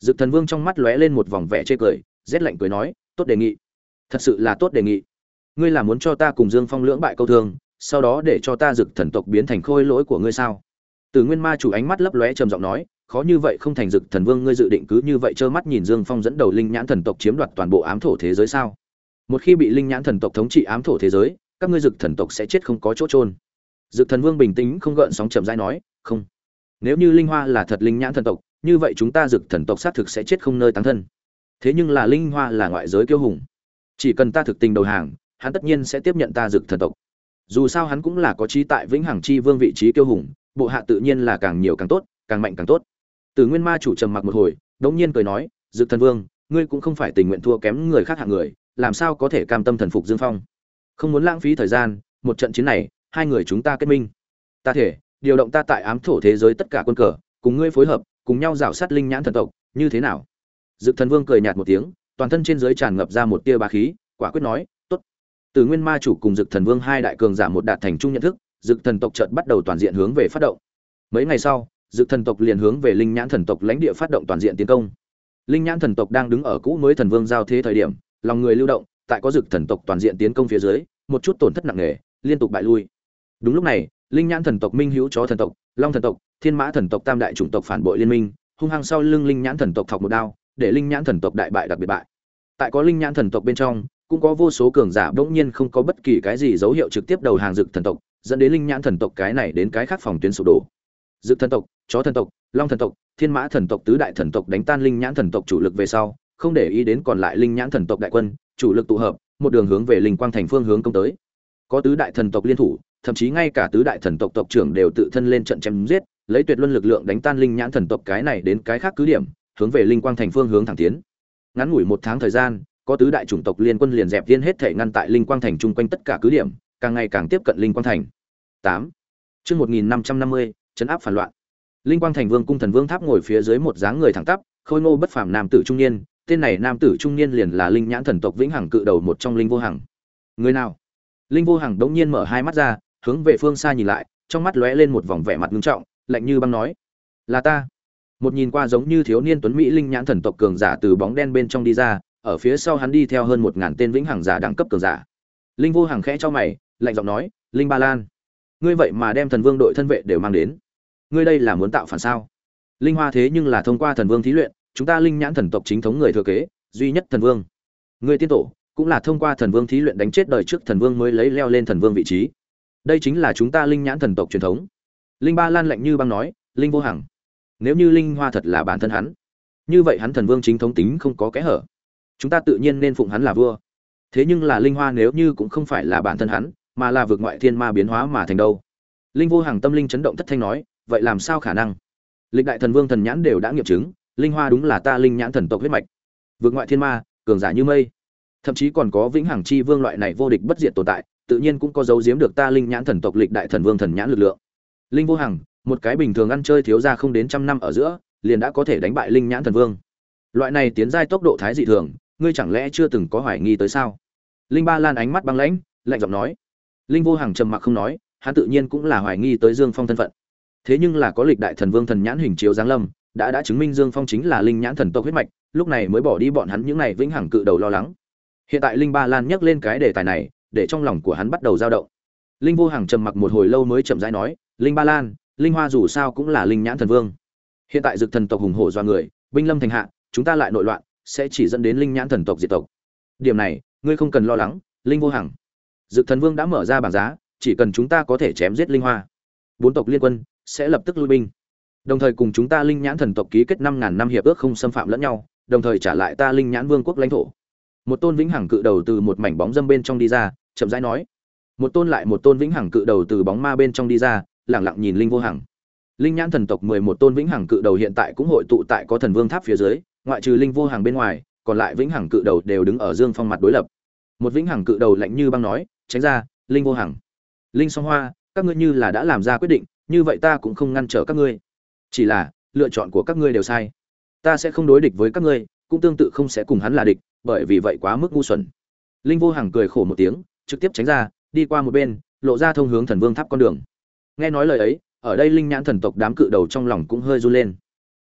Dực Thần Vương trong mắt lóe lên một vòng vẻ chê cười, rét lạnh cười nói, tốt đề nghị, thật sự là tốt đề nghị. Ngươi là muốn cho ta cùng Dương Phong lưỡng bại câu thương, sau đó để cho ta Dực Thần tộc biến thành khôi lỗi của ngươi sao? Từ Nguyên Ma chủ ánh mắt lấp lóe trầm giọng nói, khó như vậy không thành Dực Thần Vương ngươi dự định cứ như vậy trơ mắt nhìn Dương Phong dẫn đầu Linh Nhãn thần tộc chiếm đoạt toàn bộ ám thổ thế giới sao? Một khi bị Linh Nhãn thần tộc thống trị ám thổ thế giới, các ngươi Dực Thần tộc sẽ chết không có chỗ chôn. Dực Thần Vương bình tĩnh không gợn sóng chậm rãi nói, không. Nếu như Linh Hoa là thật Linh Nhãn thần tộc, như vậy chúng ta Dực Thần tộc xác thực sẽ chết không nơi táng thân. Thế nhưng là Linh Hoa là ngoại giới kiêu hùng, chỉ cần ta thực tình đầu hàng, hắn tất nhiên sẽ tiếp nhận ta Dực Thần tộc. Dù sao hắn cũng là có trí tại vĩnh hằng chi vương vị trí kiêu hùng, bộ hạ tự nhiên là càng nhiều càng tốt, càng mạnh càng tốt. Từ Nguyên Ma chủ trầm mặc một hồi, đống nhiên cười nói, Dực Thần Vương, ngươi cũng không phải tình nguyện thua kém người khác hạng người, làm sao có thể cam tâm thần phục Dương Phong? Không muốn lãng phí thời gian, một trận chiến này, hai người chúng ta kết minh. Ta thể điều động ta tại ám thổ thế giới tất cả quân cờ, cùng ngươi phối hợp, cùng nhau rảo sát Linh Nhãn thần tộc, như thế nào? Dực Thần Vương cười nhạt một tiếng, toàn thân trên dưới tràn ngập ra một tia bá khí, quả quyết nói, tốt. Từ Nguyên Ma chủ cùng Dực Thần Vương hai đại cường giả một đạt thành chung nhận thức, Dực Thần tộc chợt bắt đầu toàn diện hướng về phát động. Mấy ngày sau, Dực Thần tộc liền hướng về Linh Nhãn thần tộc lãnh địa phát động toàn diện tiến công. Linh Nhãn thần tộc đang đứng ở cũ mới thần vương giao thế thời điểm, lòng người lưu động, tại có Dực Thần tộc toàn diện tiến công phía dưới, một chút tổn thất nặng nề, liên tục bại lui. Đúng lúc này, Linh Nhãn thần tộc Minh Hữu Chó thần tộc, Long thần tộc, Thiên Mã thần tộc tam đại chủng tộc phản bội liên minh, hung hăng sau lưng Linh Nhãn thần tộc thọc một đao, để Linh Nhãn thần tộc đại bại đặc biệt bại. Tại có Linh Nhãn thần tộc bên trong, cũng có vô số cường giả bỗng nhiên không có bất kỳ cái gì dấu hiệu trực tiếp đầu hàng Dực thần tộc, dẫn đến Linh Nhãn thần tộc cái này đến cái khác phòng tuyến sụp đổ. Dực thần tộc, Chó thần tộc, Long thần tộc, Thiên Mã thần tộc tứ đại thần tộc đánh tan Linh Nhãn thần tộc chủ lực về sau, không để ý đến còn lại Linh Nhãn thần tộc đại quân, chủ lực tụ hợp, một đường hướng về Linh Quang thành phương hướng công tới. Có tứ đại thần tộc liên thủ, thậm chí ngay cả tứ đại thần tộc tộc trưởng đều tự thân lên trận chém giết, lấy tuyệt luân lực lượng đánh tan Linh Nhãn thần tộc cái này đến cái khác cứ điểm, hướng về Linh Quang thành phương hướng thẳng tiến. Ngắn ngủi một tháng thời gian, có tứ đại chủng tộc liên quân liền dẹp tiên hết thể ngăn tại Linh Quang thành chung quanh tất cả cứ điểm, càng ngày càng tiếp cận Linh Quang thành. tám. Chương một nghìn năm trăm năm mươi, trấn áp phản loạn. Linh Quang thành vương cung thần vương tháp ngồi phía dưới một dáng người thẳng tắp, khôi ngô bất phàm nam tử trung niên, tên này nam tử trung niên liền là Linh Nhãn thần tộc vĩnh hằng cự đầu một trong Linh Vô Hằng. Người nào? Linh Vô Hằng đống nhiên mở hai mắt ra, hướng về phương xa nhìn lại, trong mắt lóe lên một vòng vẻ mặt nghiêm trọng, lạnh như băng nói: "Là ta." Một nhìn qua giống như thiếu niên tuấn mỹ Linh Nhãn thần tộc cường giả từ bóng đen bên trong đi ra, ở phía sau hắn đi theo hơn một ngàn tên vĩnh hằng giả đẳng cấp cường giả. Linh Vô Hằng khẽ cho mày, lạnh giọng nói: "Linh Ba Lan, ngươi vậy mà đem thần vương đội thân vệ đều mang đến, ngươi đây là muốn tạo phản sao?" Linh Hoa thế nhưng là thông qua thần vương thí luyện, chúng ta Linh Nhãn thần tộc chính thống người thừa kế, duy nhất thần vương. Ngươi tiên tổ cũng là thông qua thần vương thí luyện đánh chết đời trước thần vương mới lấy leo lên thần vương vị trí. Đây chính là chúng ta Linh Nhãn thần tộc truyền thống. Linh Ba Lan lạnh như băng nói: "Linh Vô Hằng, nếu như Linh Hoa thật là bản thân hắn, như vậy hắn thần vương chính thống tính không có kẽ hở, chúng ta tự nhiên nên phụng hắn là vua. Thế nhưng là Linh Hoa nếu như cũng không phải là bản thân hắn, mà là vực ngoại thiên ma biến hóa mà thành đâu?" Linh Vô Hằng tâm linh chấn động thất thanh nói: "Vậy làm sao khả năng? Lịch đại thần vương thần nhãn đều đã nghiệm chứng, Linh Hoa đúng là ta Linh Nhãn thần tộc huyết mạch. Vực ngoại thiên ma, cường giả như mây, thậm chí còn có vĩnh hằng chi vương loại này vô địch bất diệt tồn tại, tự nhiên cũng có dấu giếm được ta Linh Nhãn thần tộc lịch đại thần vương thần nhãn lực lượng." Linh Vô Hằng, một cái bình thường ăn chơi thiếu gia không đến trăm năm ở giữa, liền đã có thể đánh bại Linh Nhãn thần vương. Loại này tiến giai tốc độ thái dị thường, ngươi chẳng lẽ chưa từng có hoài nghi tới sao? Linh Ba Lan ánh mắt băng lãnh, lạnh giọng nói. Linh Vô Hằng trầm mặc không nói, hắn tự nhiên cũng là hoài nghi tới Dương Phong thân phận. Thế nhưng là có lịch đại thần vương thần nhãn hình chiếu giáng lâm, đã đã chứng minh Dương Phong chính là Linh Nhãn thần tộc huyết mạch, lúc này mới bỏ đi bọn hắn những này vĩnh hằng cự đầu lo lắng. Hiện tại Linh Ba Lan nhắc lên cái đề tài này, để trong lòng của hắn bắt đầu dao động. Linh Vô Hằng trầm mặc một hồi lâu mới chậm rãi nói: "Linh Ba Lan, Linh Hoa dù sao cũng là Linh Nhãn thần vương. Hiện tại Dực thần tộc hùng hổ do người, binh lâm thành hạ, chúng ta lại nội loạn, sẽ chỉ dẫn đến Linh Nhãn thần tộc diệt tộc. Điểm này, ngươi không cần lo lắng, Linh Vô Hằng. Dực thần vương đã mở ra bảng giá, chỉ cần chúng ta có thể chém giết Linh Hoa, bốn tộc liên quân sẽ lập tức lui binh. Đồng thời cùng chúng ta Linh Nhãn thần tộc ký kết năm ngàn năm hiệp ước không xâm phạm lẫn nhau, đồng thời trả lại ta Linh Nhãn vương quốc lãnh thổ." Một tôn vĩnh hằng cự đầu từ một mảnh bóng dâm bên trong đi ra, chậm rãi nói. Một tôn lại một tôn vĩnh hằng cự đầu từ bóng ma bên trong đi ra, lẳng lặng nhìn Linh Vô Hằng. Linh Nhãn thần tộc mười một tôn vĩnh hằng cự đầu hiện tại cũng hội tụ tại có thần vương tháp phía dưới, ngoại trừ Linh Vô Hằng bên ngoài, còn lại vĩnh hằng cự đầu đều đứng ở Dương Phong mặt đối lập. Một vĩnh hằng cự đầu lạnh như băng nói: "Tránh ra, Linh Vô Hằng, Linh Song Hoa, các ngươi như là đã làm ra quyết định, như vậy ta cũng không ngăn trở các ngươi. Chỉ là, lựa chọn của các ngươi đều sai. Ta sẽ không đối địch với các ngươi, cũng tương tự không sẽ cùng hắn là địch, bởi vì vậy quá mức ngu xuẩn." Linh Vô Hằng cười khổ một tiếng, trực tiếp tránh ra, đi qua một bên, lộ ra thông hướng thần vương tháp con đường. Nghe nói lời ấy, ở đây Linh Nhãn thần tộc đám cự đầu trong lòng cũng hơi run lên.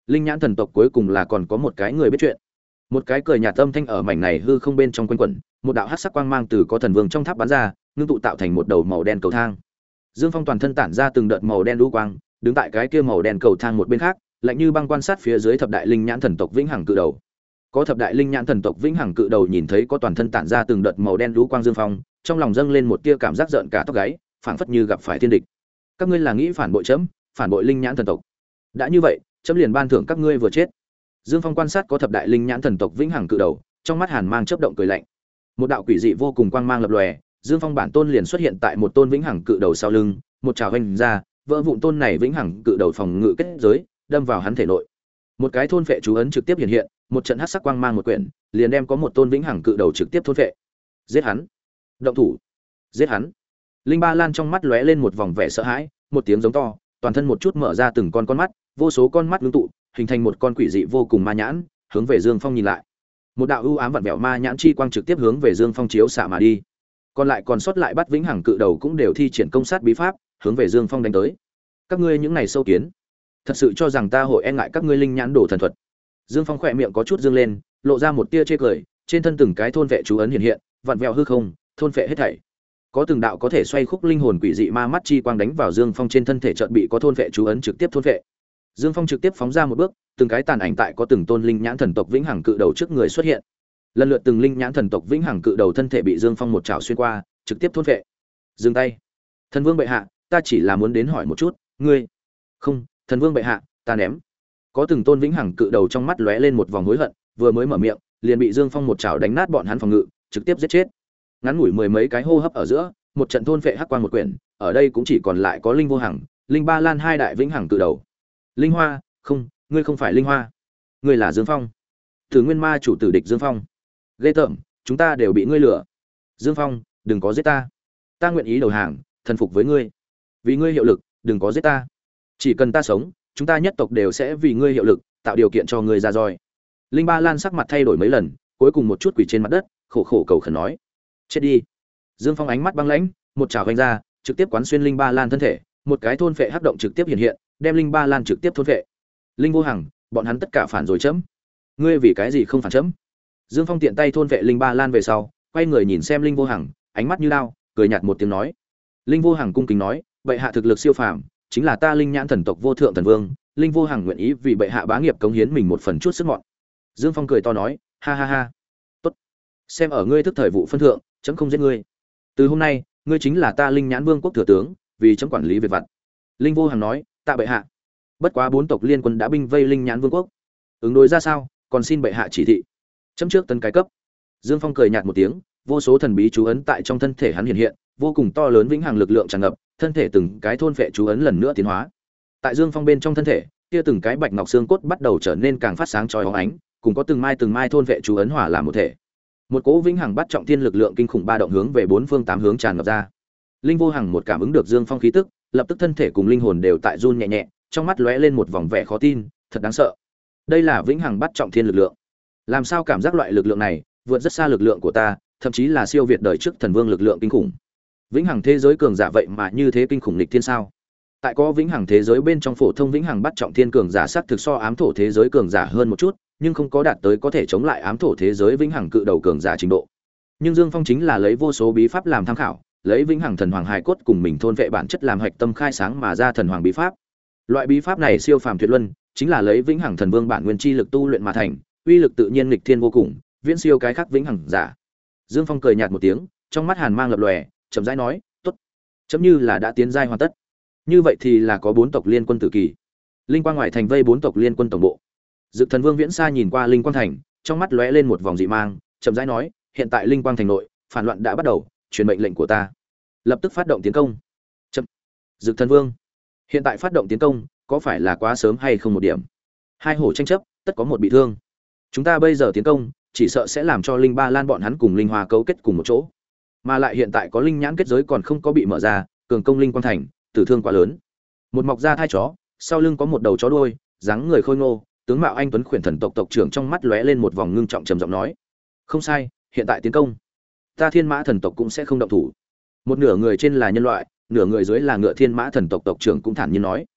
Linh nhãn thần tộc cuối cùng là còn có một cái người biết chuyện. Một cái cười nhạt âm thanh ở mảnh này hư không bên trong quanh quẩn, một đạo hắc sắc quang mang từ có thần vương trong tháp bắn ra, ngưng tụ tạo thành một đầu màu đen cầu thang. Dương Phong toàn thân tản ra từng đợt màu đen lũ quang, đứng tại cái kia màu đen cầu thang một bên khác, lạnh như băng quan sát phía dưới thập đại linh nhãn thần tộc vĩnh hằng cự đầu. Có thập đại linh nhãn thần tộc vĩnh hằng cự đầu nhìn thấy có toàn thân tản ra từng đợt màu đen lũ quang Dương Phong, trong lòng dâng lên một tia cảm giác giận cả tóc gáy, phảng phất như gặp phải thiên địch. Các ngươi là nghĩ phản bội chấm, phản bội linh nhãn thần tộc. Đã như vậy, chấm liền ban thưởng các ngươi vừa chết. Dương Phong quan sát có thập đại linh nhãn thần tộc vĩnh hằng cự đầu, trong mắt hàn mang chớp động cười lạnh. Một đạo quỷ dị vô cùng quang mang lập lòe, Dương Phong bản tôn liền xuất hiện tại một tôn vĩnh hằng cự đầu sau lưng, một trào vành ra, vỡ vụn tôn này vĩnh hằng cự đầu phòng ngự kết giới, đâm vào hắn thể nội. Một cái thôn phệ chú ấn trực tiếp hiện hiện, một trận hắc sắc quang mang một quyển, liền đem có một tôn vĩnh hằng cự đầu trực tiếp thôn phệ. Giết hắn! Động thủ! Giết hắn! Linh Ba Lan trong mắt lóe lên một vòng vẻ sợ hãi, một tiếng giống to, toàn thân một chút mở ra từng con con mắt, vô số con mắt ngưng tụ, hình thành một con quỷ dị vô cùng ma nhãn, hướng về Dương Phong nhìn lại. Một đạo ưu ám vặn vẹo ma nhãn chi quang trực tiếp hướng về Dương Phong chiếu xạ mà đi. Còn lại còn sót lại bắt vĩnh hằng cự đầu cũng đều thi triển công sát bí pháp, hướng về Dương Phong đánh tới. Các ngươi những này sâu kiến, thật sự cho rằng ta hội e ngại các ngươi linh nhãn đồ thần thuật? Dương Phong khỏe miệng có chút dương lên, lộ ra một tia chê cười, trên thân từng cái thôn vệ chú ấn hiện hiện, vặn vẹo hư không, thôn vệ hết thảy. Có từng đạo có thể xoay khúc linh hồn quỷ dị ma mắt chi quang đánh vào Dương Phong trên thân thể, chợt bị có thôn vệ chú ấn trực tiếp thôn vệ. Dương Phong trực tiếp phóng ra một bước, từng cái tàn ảnh tại có từng tôn linh nhãn thần tộc vĩnh hằng cự đầu trước người xuất hiện. Lần lượt từng linh nhãn thần tộc vĩnh hằng cự đầu thân thể bị Dương Phong một chảo xuyên qua, trực tiếp thôn vệ. Dừng tay. Thần Vương bệ hạ, ta chỉ là muốn đến hỏi một chút, ngươi. Không, Thần Vương bệ hạ, ta ném. Có từng tôn vĩnh hằng cự đầu trong mắt lóe lên một vòng hối hận, vừa mới mở miệng, liền bị Dương Phong một chảo đánh nát bọn hắn phòng ngự, trực tiếp giết chết. Ngắn ngủi mười mấy cái hô hấp ở giữa, một trận thôn vệ hắc quang một quyển, ở đây cũng chỉ còn lại có Linh Vô Hằng, Linh Ba Lan hai đại vĩnh hằng cự đầu. Linh Hoa, không, ngươi không phải Linh Hoa, ngươi là Dương Phong. Thử Nguyên Ma chủ tử địch Dương Phong. Ghê tởm, chúng ta đều bị ngươi lừa. Dương Phong, đừng có giết ta. Ta nguyện ý đầu hàng, thần phục với ngươi. Vì ngươi hiệu lực, đừng có giết ta. Chỉ cần ta sống, chúng ta nhất tộc đều sẽ vì ngươi hiệu lực, tạo điều kiện cho ngươi ra roi. Linh Ba Lan sắc mặt thay đổi mấy lần, cuối cùng một chút quỳ trên mặt đất, khổ khổ cầu khẩn nói: "Chết đi." Dương Phong ánh mắt băng lãnh, một chảo vung ra, trực tiếp quán xuyên Linh Ba Lan thân thể, một cái thôn phệ hắc động trực tiếp hiện hiện, đem Linh Ba Lan trực tiếp thôn phệ. Linh Vô Hằng, bọn hắn tất cả phản rồi chấm. Ngươi vì cái gì không phản chấm? Dương Phong tiện tay thôn phệ Linh Ba Lan về sau, quay người nhìn xem Linh Vô Hằng, ánh mắt như lao, cười nhạt một tiếng nói: Linh Vô Hằng cung kính nói: "Bệ hạ thực lực siêu phàm, chính là ta Linh Nhãn thần tộc vô thượng thần vương, Linh Vô Hằng nguyện ý vì bệ hạ bá nghiệp cống hiến mình một phần chút sức mọn." Dương Phong cười to nói: "Ha ha ha, tốt, xem ở ngươi thức thời vụ phân thượng, chấm không giết ngươi. Từ hôm nay, ngươi chính là ta Linh Nhãn vương quốc thừa tướng, vì chấm quản lý việc vặt." Linh Vô Hằng nói: "Tạ bệ hạ." Bất quá bốn tộc liên quân đã binh vây Linh Nhãn vương quốc, ứng đối ra sao, còn xin bệ hạ chỉ thị. Chấm trước tấn cái cấp. Dương Phong cười nhạt một tiếng, vô số thần bí chú ấn tại trong thân thể hắn hiện hiện, vô cùng to lớn vĩnh hằng lực lượng tràn ngập, thân thể từng cái thôn phệ chú ấn lần nữa tiến hóa. Tại Dương Phong bên trong thân thể, kia từng cái bạch ngọc xương cốt bắt đầu trở nên càng phát sáng chói óng ánh, cùng có từng mai từng mai thôn phệ chú ấn hòa làm một thể. Một cỗ vĩnh hằng bắt trọng thiên lực lượng kinh khủng ba động hướng về bốn phương tám hướng tràn ngập ra. Linh Vô Hằng một cảm ứng được Dương Phong khí tức, lập tức thân thể cùng linh hồn đều tại run nhẹ nhẹ, trong mắt lóe lên một vòng vẻ khó tin, thật đáng sợ. Đây là vĩnh hằng bắt trọng thiên lực lượng. Làm sao cảm giác loại lực lượng này vượt rất xa lực lượng của ta, thậm chí là siêu việt đời trước thần vương lực lượng kinh khủng. Vĩnh hằng thế giới cường giả vậy mà như thế kinh khủng nghịch thiên sao? Tại có vĩnh hằng thế giới bên trong phổ thông vĩnh hằng bắt trọng thiên cường giả sắc thực so ám thổ thế giới cường giả hơn một chút, nhưng không có đạt tới có thể chống lại ám thổ thế giới vĩnh hằng cự đầu cường giả trình độ. Nhưng Dương Phong chính là lấy vô số bí pháp làm tham khảo, lấy vĩnh hằng thần hoàng hài cốt cùng mình thôn vệ bản chất làm hạch tâm khai sáng mà ra thần hoàng bí pháp. Loại bí pháp này siêu phàm tuyệt luân, chính là lấy vĩnh hằng thần vương bản nguyên chi lực tu luyện mà thành, uy lực tự nhiên nghịch thiên vô cùng, viễn siêu cái khác vĩnh hằng giả. Dương Phong cười nhạt một tiếng, trong mắt hàn mang lập lòe, chậm rãi nói: "Tốt, chấm như là đã tiến giai hoàn tất. Như vậy thì là có bốn tộc liên quân tử kỳ." Linh quang ngoại thành vây bốn tộc liên quân tổng bộ. Dực Thần Vương Viễn Sa nhìn qua Linh Quang thành, trong mắt lóe lên một vòng dị mang, chậm rãi nói: "Hiện tại Linh Quang thành nội, phản loạn đã bắt đầu, truyền mệnh lệnh của ta, lập tức phát động tiến công." Chậm. Dực Thần Vương, hiện tại phát động tiến công, có phải là quá sớm hay không một điểm? Hai hổ tranh chấp, tất có một bị thương. Chúng ta bây giờ tiến công, chỉ sợ sẽ làm cho Linh Ba Lan bọn hắn cùng Linh Hoa cấu kết cùng một chỗ. Mà lại hiện tại có linh nhãn kết giới còn không có bị mở ra, cường công Linh Quang thành, tử thương quá lớn. Một mọc ra thai chó, sau lưng có một đầu chó đuôi, dáng người khôi ngô, tướng mạo anh tuấn khuyển thần tộc tộc trưởng trong mắt lóe lên một vòng ngưng trọng trầm giọng nói: "Không sai, hiện tại tiến công, ta Thiên Mã thần tộc cũng sẽ không động thủ." Một nửa người trên là nhân loại, nửa người dưới là ngựa Thiên Mã thần tộc tộc trưởng cũng thản nhiên nói: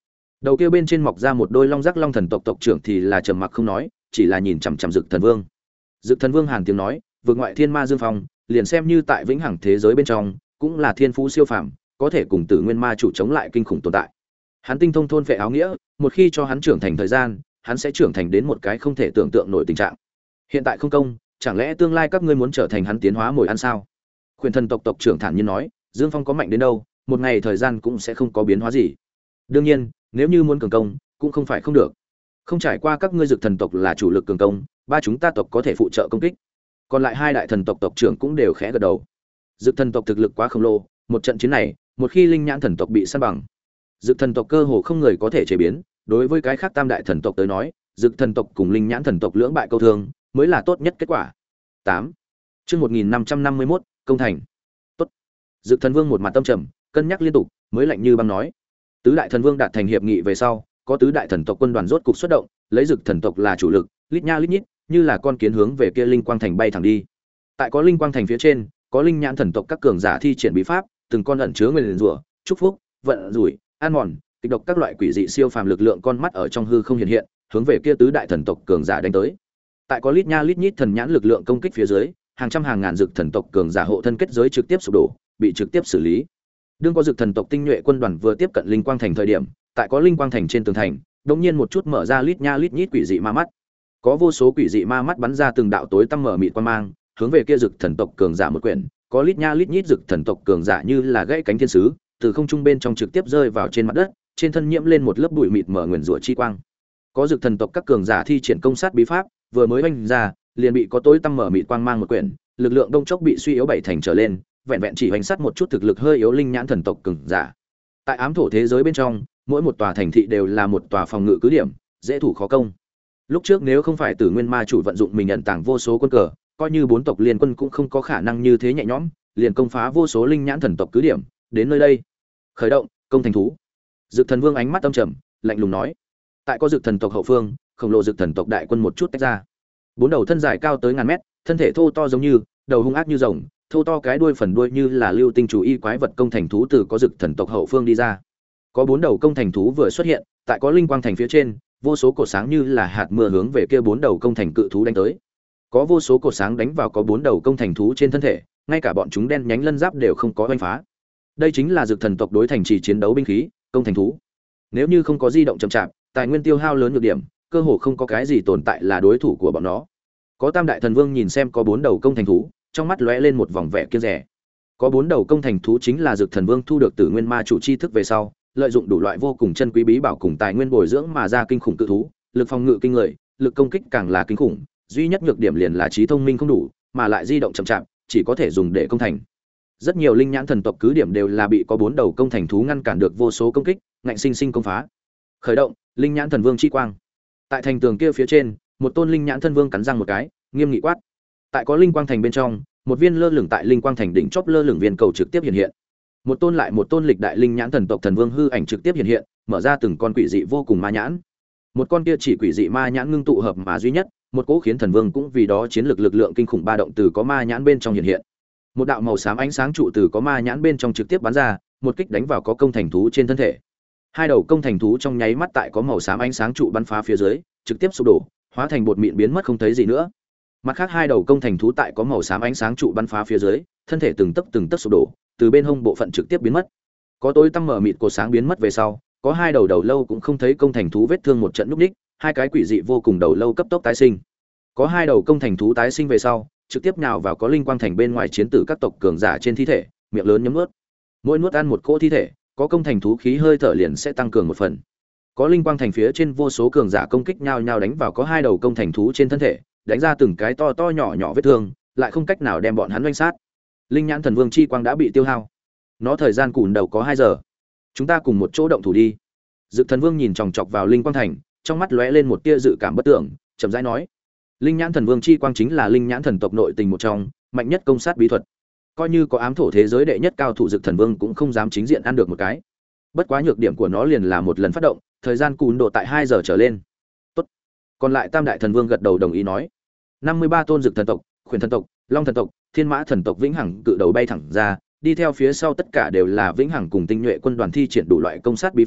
Đầu kia bên trên mọc ra một đôi long giác long thần tộc tộc trưởng thì là trầm mặc không nói, chỉ là nhìn chằm chằm Dực Thần Vương. Dực Thần Vương hàn tiếng nói, vượt ngoại thiên ma dương phong, liền xem như tại vĩnh hằng thế giới bên trong, cũng là thiên phú siêu phàm, có thể cùng Tử Nguyên Ma chủ chống lại kinh khủng tồn tại. Hắn tinh thông thôn phệ áo nghĩa, một khi cho hắn trưởng thành thời gian, hắn sẽ trưởng thành đến một cái không thể tưởng tượng nổi tình trạng. Hiện tại không công, chẳng lẽ tương lai các ngươi muốn trở thành hắn tiến hóa mồi ăn sao? Khuyển thần tộc tộc trưởng thản nhiên nói, Dương Phong có mạnh đến đâu, một ngày thời gian cũng sẽ không có biến hóa gì. Đương nhiên, nếu như muốn cường công, cũng không phải không được. Không trải qua các ngươi Dực thần tộc là chủ lực cường công, ba chúng ta tộc có thể phụ trợ công kích. Còn lại hai đại thần tộc tộc trưởng cũng đều khẽ gật đầu. Dực thần tộc thực lực quá khổng lồ, một trận chiến này, một khi linh nhãn thần tộc bị san bằng, Dực thần tộc cơ hồ không người có thể chế biến, đối với cái khác tam đại thần tộc tới nói, Dực thần tộc cùng linh nhãn thần tộc lưỡng bại câu thương, mới là tốt nhất kết quả. tám. Chương một nghìn năm trăm năm mươi mốt, công thành. Tốt. Dực thần vương một mặt tâm trầm, cân nhắc liên tục, mới lạnh như băng nói: Tứ đại thần vương đạt thành hiệp nghị về sau, có tứ đại thần tộc quân đoàn rốt cục xuất động, lấy Dực thần tộc là chủ lực, lít nha lít nhít, như là con kiến hướng về kia linh quang thành bay thẳng đi. Tại có linh quang thành phía trên, có linh nhãn thần tộc các cường giả thi triển bí pháp, từng con ẩn chứa nguyên rủa, chúc phúc, vận rủi, an mòn, kịch độc các loại quỷ dị siêu phàm lực lượng con mắt ở trong hư không hiện hiện, hướng về kia tứ đại thần tộc cường giả đánh tới. Tại có lít nha lít nhít thần nhãn lực lượng công kích phía dưới, hàng trăm hàng ngàn Dực thần tộc cường giả hộ thân kết giới trực tiếp sụp đổ, bị trực tiếp xử lý. Đương có Dực thần tộc tinh nhuệ quân đoàn vừa tiếp cận linh quang thành thời điểm, tại có linh quang thành trên tường thành, đột nhiên một chút mở ra lít nha lít nhít quỷ dị ma mắt. Có vô số quỷ dị ma mắt bắn ra từng đạo tối tăm mở mịt quang mang, hướng về kia Dực thần tộc cường giả một quyển, có lít nha lít nhít Dực thần tộc cường giả như là gãy cánh thiên sứ, từ không trung bên trong trực tiếp rơi vào trên mặt đất, trên thân nhiễm lên một lớp bụi mịt mở nguyền rủa chi quang. Có Dực thần tộc các cường giả thi triển công sát bí pháp, vừa mới oanh ra, liền bị có tối tăm mở mịt quang mang một quyển, lực lượng đông chốc bị suy yếu bảy thành trở lên, vẹn vẹn chỉ hoành sát một chút thực lực hơi yếu linh nhãn thần tộc cường giả. Tại ám thổ thế giới bên trong, mỗi một tòa thành thị đều là một tòa phòng ngự cứ điểm, dễ thủ khó công. Lúc trước nếu không phải Tử Nguyên Ma chủ vận dụng mình ẩn tàng vô số quân cờ, coi như bốn tộc liên quân cũng không có khả năng như thế nhẹ nhõm, liền công phá vô số linh nhãn thần tộc cứ điểm, đến nơi đây. Khởi động, công thành thú. Dực Thần Vương ánh mắt âm trầm, lạnh lùng nói: Tại có Dực thần tộc hậu phương, khổng lồ Dực thần tộc đại quân một chút tách ra. Bốn đầu thân dài cao tới ngàn mét, thân thể thô to giống như, đầu hung ác như rồng, thô to cái đuôi phần đuôi như là lưu tinh chủ y quái vật công thành thú từ có Dực thần tộc hậu phương đi ra. Có bốn đầu công thành thú vừa xuất hiện, tại có linh quang thành phía trên, vô số cột sáng như là hạt mưa hướng về kia bốn đầu công thành cự thú đánh tới. Có vô số cột sáng đánh vào có bốn đầu công thành thú trên thân thể, ngay cả bọn chúng đen nhánh lân giáp đều không có oanh phá. Đây chính là Dực thần tộc đối thành trì chiến đấu binh khí, công thành thú. Nếu như không có di động chậm chạp, tài nguyên tiêu hao lớn nhược điểm, cơ hồ không có cái gì tồn tại là đối thủ của bọn nó. Có Tam đại thần vương nhìn xem có bốn đầu công thành thú, trong mắt lóe lên một vòng vẻ kiêng dè. Có bốn đầu công thành thú chính là Dực thần vương thu được Tử Nguyên Ma chủ chi thức về sau, lợi dụng đủ loại vô cùng chân quý bí bảo cùng tài nguyên bồi dưỡng mà ra kinh khủng cự thú, lực phòng ngự kinh người, lực công kích càng là kinh khủng, duy nhất nhược điểm liền là trí thông minh không đủ, mà lại di động chậm chạp, chỉ có thể dùng để công thành. Rất nhiều linh nhãn thần tộc cứ điểm đều là bị có bốn đầu công thành thú ngăn cản được vô số công kích, ngạnh sinh sinh công phá. Khởi động, linh nhãn thần vương chi quang. Tại thành tường kia phía trên, một tôn linh nhãn thần vương cắn răng một cái, nghiêm nghị quát. Tại có linh quang thành bên trong, một viên lơ lửng tại linh quang thành đỉnh chóp lơ lửng viên cầu trực tiếp hiện hiện. Một tôn lại một tôn lịch đại linh nhãn thần tộc thần vương hư ảnh trực tiếp hiện hiện, mở ra từng con quỷ dị vô cùng ma nhãn. Một con kia chỉ quỷ dị ma nhãn ngưng tụ hợp mà duy nhất, một cỗ khiến thần vương cũng vì đó chiến lược lực lượng kinh khủng ba động từ có ma nhãn bên trong hiện hiện. Một đạo màu xám ánh sáng trụ từ có ma nhãn bên trong trực tiếp bắn ra, một kích đánh vào có công thành thú trên thân thể. Hai đầu công thành thú trong nháy mắt tại có màu xám ánh sáng trụ bắn phá phía dưới, trực tiếp sụp đổ, hóa thành bột mịn biến mất không thấy gì nữa. Mặt khác hai đầu công thành thú tại có màu xám ánh sáng trụ bắn phá phía dưới, thân thể từng tấc từng tấc sụp đổ, từ bên hông bộ phận trực tiếp biến mất. Có tối tăm mở mịt cột sáng biến mất về sau, có hai đầu đầu lâu cũng không thấy công thành thú vết thương một trận lúc đích, hai cái quỷ dị vô cùng đầu lâu cấp tốc tái sinh. Có hai đầu công thành thú tái sinh về sau, trực tiếp nhào vào có linh quang thành bên ngoài chiến tử các tộc cường giả trên thi thể, miệng lớn nhấm nuốt. Mỗi nuốt ăn một cỗ thi thể, có công thành thú khí hơi thở liền sẽ tăng cường một phần. Có linh quang thành phía trên vô số cường giả công kích nhau nhau đánh vào có hai đầu công thành thú trên thân thể, đánh ra từng cái to to nhỏ nhỏ vết thương, lại không cách nào đem bọn hắn oanh sát. Linh nhãn thần vương chi quang đã bị tiêu hao. Nó thời gian cùn đầu có hai giờ. Chúng ta cùng một chỗ động thủ đi. Dực thần vương nhìn chòng chọc vào linh quang thành, trong mắt lóe lên một tia dự cảm bất tưởng, chậm rãi nói: Linh nhãn thần vương chi quang chính là linh nhãn thần tộc nội tình một trong, mạnh nhất công sát bí thuật. Coi như có ám thổ thế giới đệ nhất cao thủ Dực thần vương cũng không dám chính diện ăn được một cái. Bất quá nhược điểm của nó liền là một lần phát động, thời gian cùn độ tại hai giờ trở lên. Tốt. Còn lại tam đại thần vương gật đầu đồng ý nói: năm mươi ba tôn Dực thần tộc, Khuyển thần tộc, Long thần tộc, Thiên mã thần tộc vĩnh hằng cự đầu bay thẳng ra, đi theo phía sau tất cả đều là vĩnh hằng cùng tinh nhuệ quân đoàn thi triển đủ loại công sát bí pháp,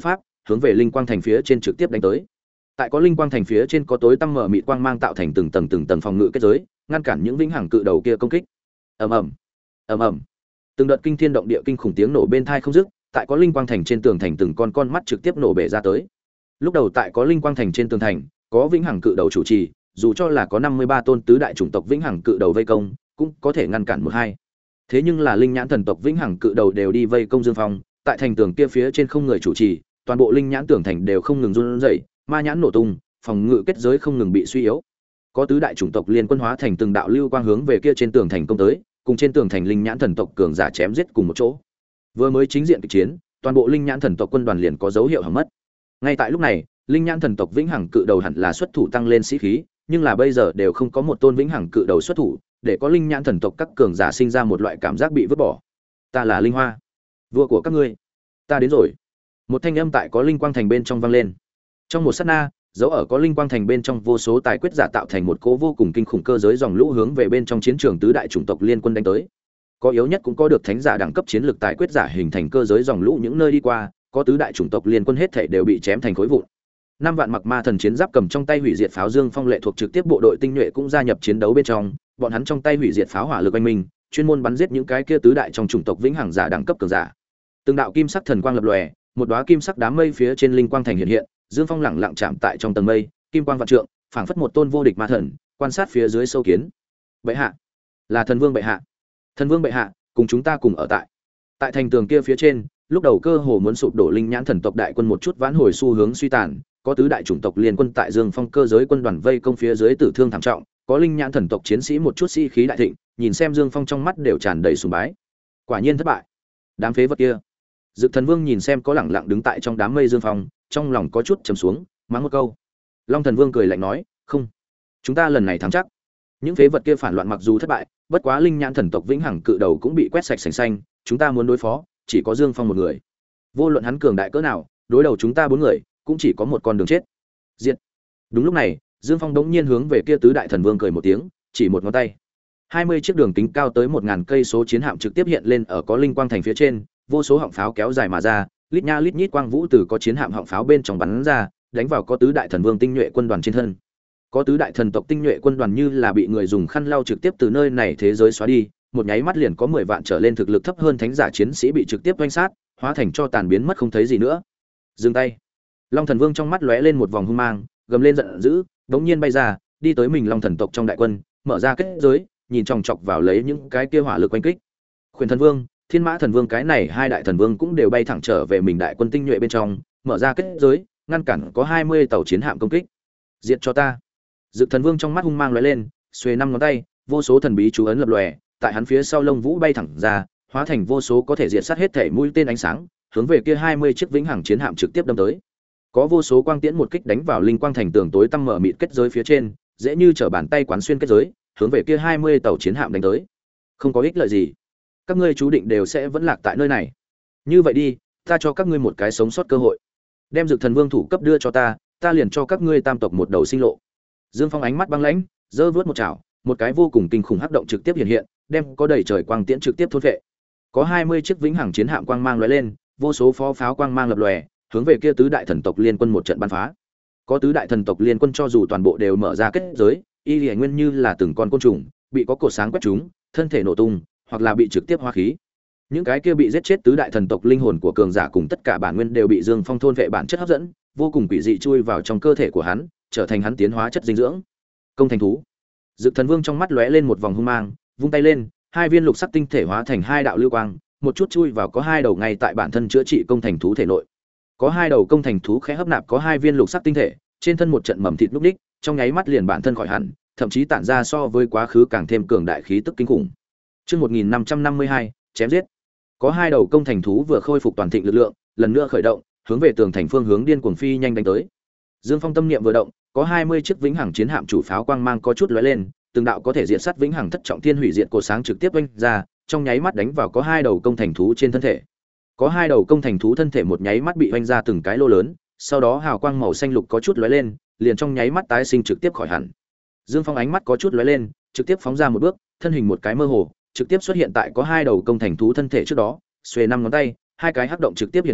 hướng về linh quang thành phía trên trực tiếp đánh tới. Tại có linh quang thành phía trên có tối tăm mở mịt quang mang tạo thành từng tầng từng tầng phòng ngự kết giới, ngăn cản những vĩnh hằng cự đầu kia công kích. Ầm ầm, ầm ầm. Từng đợt kinh thiên động địa kinh khủng tiếng nổ bên tai không dứt, tại có linh quang thành trên tường thành từng con con mắt trực tiếp nổ bể ra tới. Lúc đầu tại có linh quang thành trên tường thành, có vĩnh hằng cự đầu chủ trì, dù cho là có năm mươi ba tôn tứ đại chủng tộc vĩnh hằng cự đầu vây công, cũng có thể ngăn cản một hai. Thế nhưng là linh nhãn thần tộc vĩnh hằng cự đầu đều đi vây công Dương Phong, tại thành tường kia phía trên không người chủ trì, toàn bộ linh nhãn tường thành đều không ngừng run rẩy, ma nhãn nổ tung, phòng ngự kết giới không ngừng bị suy yếu. Có tứ đại chủng tộc liên quân hóa thành từng đạo lưu quang hướng về kia trên tường thành công tới, cùng trên tường thành linh nhãn thần tộc cường giả chém giết cùng một chỗ. Vừa mới chính diện kịch chiến, toàn bộ linh nhãn thần tộc quân đoàn liền có dấu hiệu hỏng mất. Ngay tại lúc này, linh nhãn thần tộc vĩnh hằng cự đầu hẳn là xuất thủ tăng lên sĩ khí, nhưng là bây giờ đều không có một tôn vĩnh hằng cự đầu xuất thủ, để có linh nhãn thần tộc các cường giả sinh ra một loại cảm giác bị vứt bỏ. Ta là linh hoa, vua của các ngươi, ta đến rồi. Một thanh âm tại có linh quang thành bên trong vang lên. Trong một sát na, dấu ở có linh quang thành bên trong vô số tài quyết giả tạo thành một cỗ vô cùng kinh khủng cơ giới dòng lũ hướng về bên trong chiến trường tứ đại chủng tộc liên quân đánh tới. Có yếu nhất cũng có được thánh giả đẳng cấp chiến lược tài quyết giả hình thành cơ giới dòng lũ những nơi đi qua, có tứ đại chủng tộc liên quân hết thảy đều bị chém thành khối vụn. Năm vạn mặc ma thần chiến giáp cầm trong tay hủy diệt pháo Dương Phong lệ thuộc trực tiếp bộ đội tinh nhuệ cũng gia nhập chiến đấu bên trong, bọn hắn trong tay hủy diệt pháo hỏa lực anh minh, chuyên môn bắn giết những cái kia tứ đại trong chủng tộc vĩnh hằng giả đẳng cấp cường giả. Từng đạo kim sắc thần quang lập lòe, một đóa kim sắc đám mây phía trên linh quang thành hiện hiện, Dương Phong lẳng lặng chạm tại trong tầng mây, kim quang vạn trượng, phảng phất một tôn vô địch ma thần, quan sát phía dưới sâu kiến. Bệ hạ, là thần vương bệ hạ. Thần vương bệ hạ, cùng chúng ta cùng ở tại. Tại thành tường kia phía trên, lúc đầu cơ hồ muốn sụp đổ linh nhãn thần tộc đại quân một chút vãn hồi xu hướng suy tàn, có tứ đại chủng tộc liên quân tại Dương Phong cơ giới quân đoàn vây công phía dưới tử thương thảm trọng, có linh nhãn thần tộc chiến sĩ một chút sĩ khí đại thịnh, nhìn xem Dương Phong trong mắt đều tràn đầy sùng bái. Quả nhiên thất bại. Đám phế vật kia. Dực Thần Vương nhìn xem có lẳng lặng đứng tại trong đám mây Dương Phong, trong lòng có chút trầm xuống, mắng một câu. Long Thần Vương cười lạnh nói, "Không, chúng ta lần này thắng chắc. Những phế vật kia phản loạn mặc dù thất bại, bất quá linh nhãn thần tộc vĩnh hằng cự đầu cũng bị quét sạch sành xanh, chúng ta muốn đối phó, chỉ có Dương Phong một người. Vô luận hắn cường đại cỡ nào, đối đầu chúng ta bốn người, cũng chỉ có một con đường chết." Diệt. Đúng lúc này, Dương Phong đống nhiên hướng về kia tứ đại thần vương cười một tiếng, chỉ một ngón tay. hai mươi chiếc đường kính cao tới một ngàn cây số chiến hạm trực tiếp hiện lên ở có linh quang thành phía trên, vô số họng pháo kéo dài mà ra, lít nha lít nhít quang vũ từ có chiến hạm họng pháo bên trong bắn ra, đánh vào có tứ đại thần vương tinh nhuệ quân đoàn trên thân. Có tứ đại thần tộc tinh nhuệ quân đoàn như là bị người dùng khăn lau trực tiếp từ nơi này thế giới xóa đi, một nháy mắt liền có mười vạn trở lên thực lực thấp hơn thánh giả chiến sĩ bị trực tiếp quanh sát, hóa thành cho tàn biến mất không thấy gì nữa. Dừng tay. Long Thần Vương trong mắt lóe lên một vòng hung mang, gầm lên giận dữ, đống nhiên bay ra, đi tới mình Long thần tộc trong đại quân, mở ra kết giới, nhìn chòng chọc vào lấy những cái kia hỏa lực quanh kích. Khuyển Thần Vương, Thiên Mã Thần Vương cái này hai đại thần vương cũng đều bay thẳng trở về mình đại quân tinh nhuệ bên trong, mở ra kết giới, ngăn cản có hai mươi tàu chiến hạm công kích. Diệt cho ta. Dực Thần Vương trong mắt hung mang lóe lên, xuề năm ngón tay, vô số thần bí chú ấn lập lòe, tại hắn phía sau lông vũ bay thẳng ra, hóa thành vô số có thể diệt sát hết thể mũi tên ánh sáng, hướng về kia hai mươi chiếc vĩnh hằng chiến hạm trực tiếp đâm tới. Có vô số quang tiễn một kích đánh vào linh quang thành tường tối tăm mở mịt kết giới phía trên, dễ như trở bàn tay quán xuyên kết giới, hướng về kia hai mươi tàu chiến hạm đánh tới. Không có ích lợi gì, các ngươi chú định đều sẽ vẫn lạc tại nơi này. Như vậy đi, ta cho các ngươi một cái sống sót cơ hội. Đem Dực Thần Vương thủ cấp đưa cho ta, ta liền cho các ngươi tam tộc một đầu sinh lộ. Dương Phong ánh mắt băng lãnh, giơ vớt một chảo, một cái vô cùng kinh khủng hắc động trực tiếp hiện hiện, đem có đầy trời quang tiễn trực tiếp thôn phệ. Có hai mươi chiếc vĩnh hằng chiến hạm quang mang lóe lên, vô số phó pháo quang mang lập lòe, hướng về kia tứ đại thần tộc liên quân một trận bắn phá. Có tứ đại thần tộc liên quân cho dù toàn bộ đều mở ra kết giới, y lìa nguyên như là từng con côn trùng, bị có cột sáng quét chúng, thân thể nổ tung, hoặc là bị trực tiếp hóa khí. Những cái kia bị giết chết tứ đại thần tộc linh hồn của cường giả cùng tất cả bản nguyên đều bị Dương Phong thôn vệ bản chất hấp dẫn, vô cùng quỷ dị chui vào trong cơ thể của hắn, trở thành hắn tiến hóa chất dinh dưỡng. Công thành thú. Dực Thần Vương trong mắt lóe lên một vòng hung mang, vung tay lên, hai viên lục sắc tinh thể hóa thành hai đạo lưu quang, một chút chui vào có hai đầu ngay tại bản thân chữa trị công thành thú thể nội. Có hai đầu công thành thú khẽ hấp nạp có hai viên lục sắc tinh thể, trên thân một trận mầm thịt núc ních, trong nháy mắt liền bản thân khỏi hẳn, thậm chí tản ra so với quá khứ càng thêm cường đại khí tức kinh khủng. Chương một nghìn năm trăm năm mươi hai, chém giết. Có hai đầu công thành thú vừa khôi phục toàn thịnh lực lượng, lần nữa khởi động, hướng về tường thành phương hướng điên cuồng phi nhanh đánh tới. Dương Phong tâm niệm vừa động, có hai mươi chiếc vĩnh hằng chiến hạm chủ pháo quang mang có chút lóe lên, từng đạo có thể diệt sát vĩnh hằng thất trọng thiên hủy diệt cổ sáng trực tiếp vung ra, trong nháy mắt đánh vào có hai đầu công thành thú trên thân thể. Có hai đầu công thành thú thân thể một nháy mắt bị vung ra từng cái lỗ lớn, sau đó hào quang màu xanh lục có chút lóe lên, liền trong nháy mắt tái sinh trực tiếp khỏi hẳn. Dương Phong ánh mắt có chút lóe lên, trực tiếp phóng ra một bước, thân hình một cái mơ hồ, trực tiếp xuất hiện tại có hai đầu công thành thú thân thể trước đó, xuề năm ngón tay, hai cái hắc động trực tiếp hiện hiện,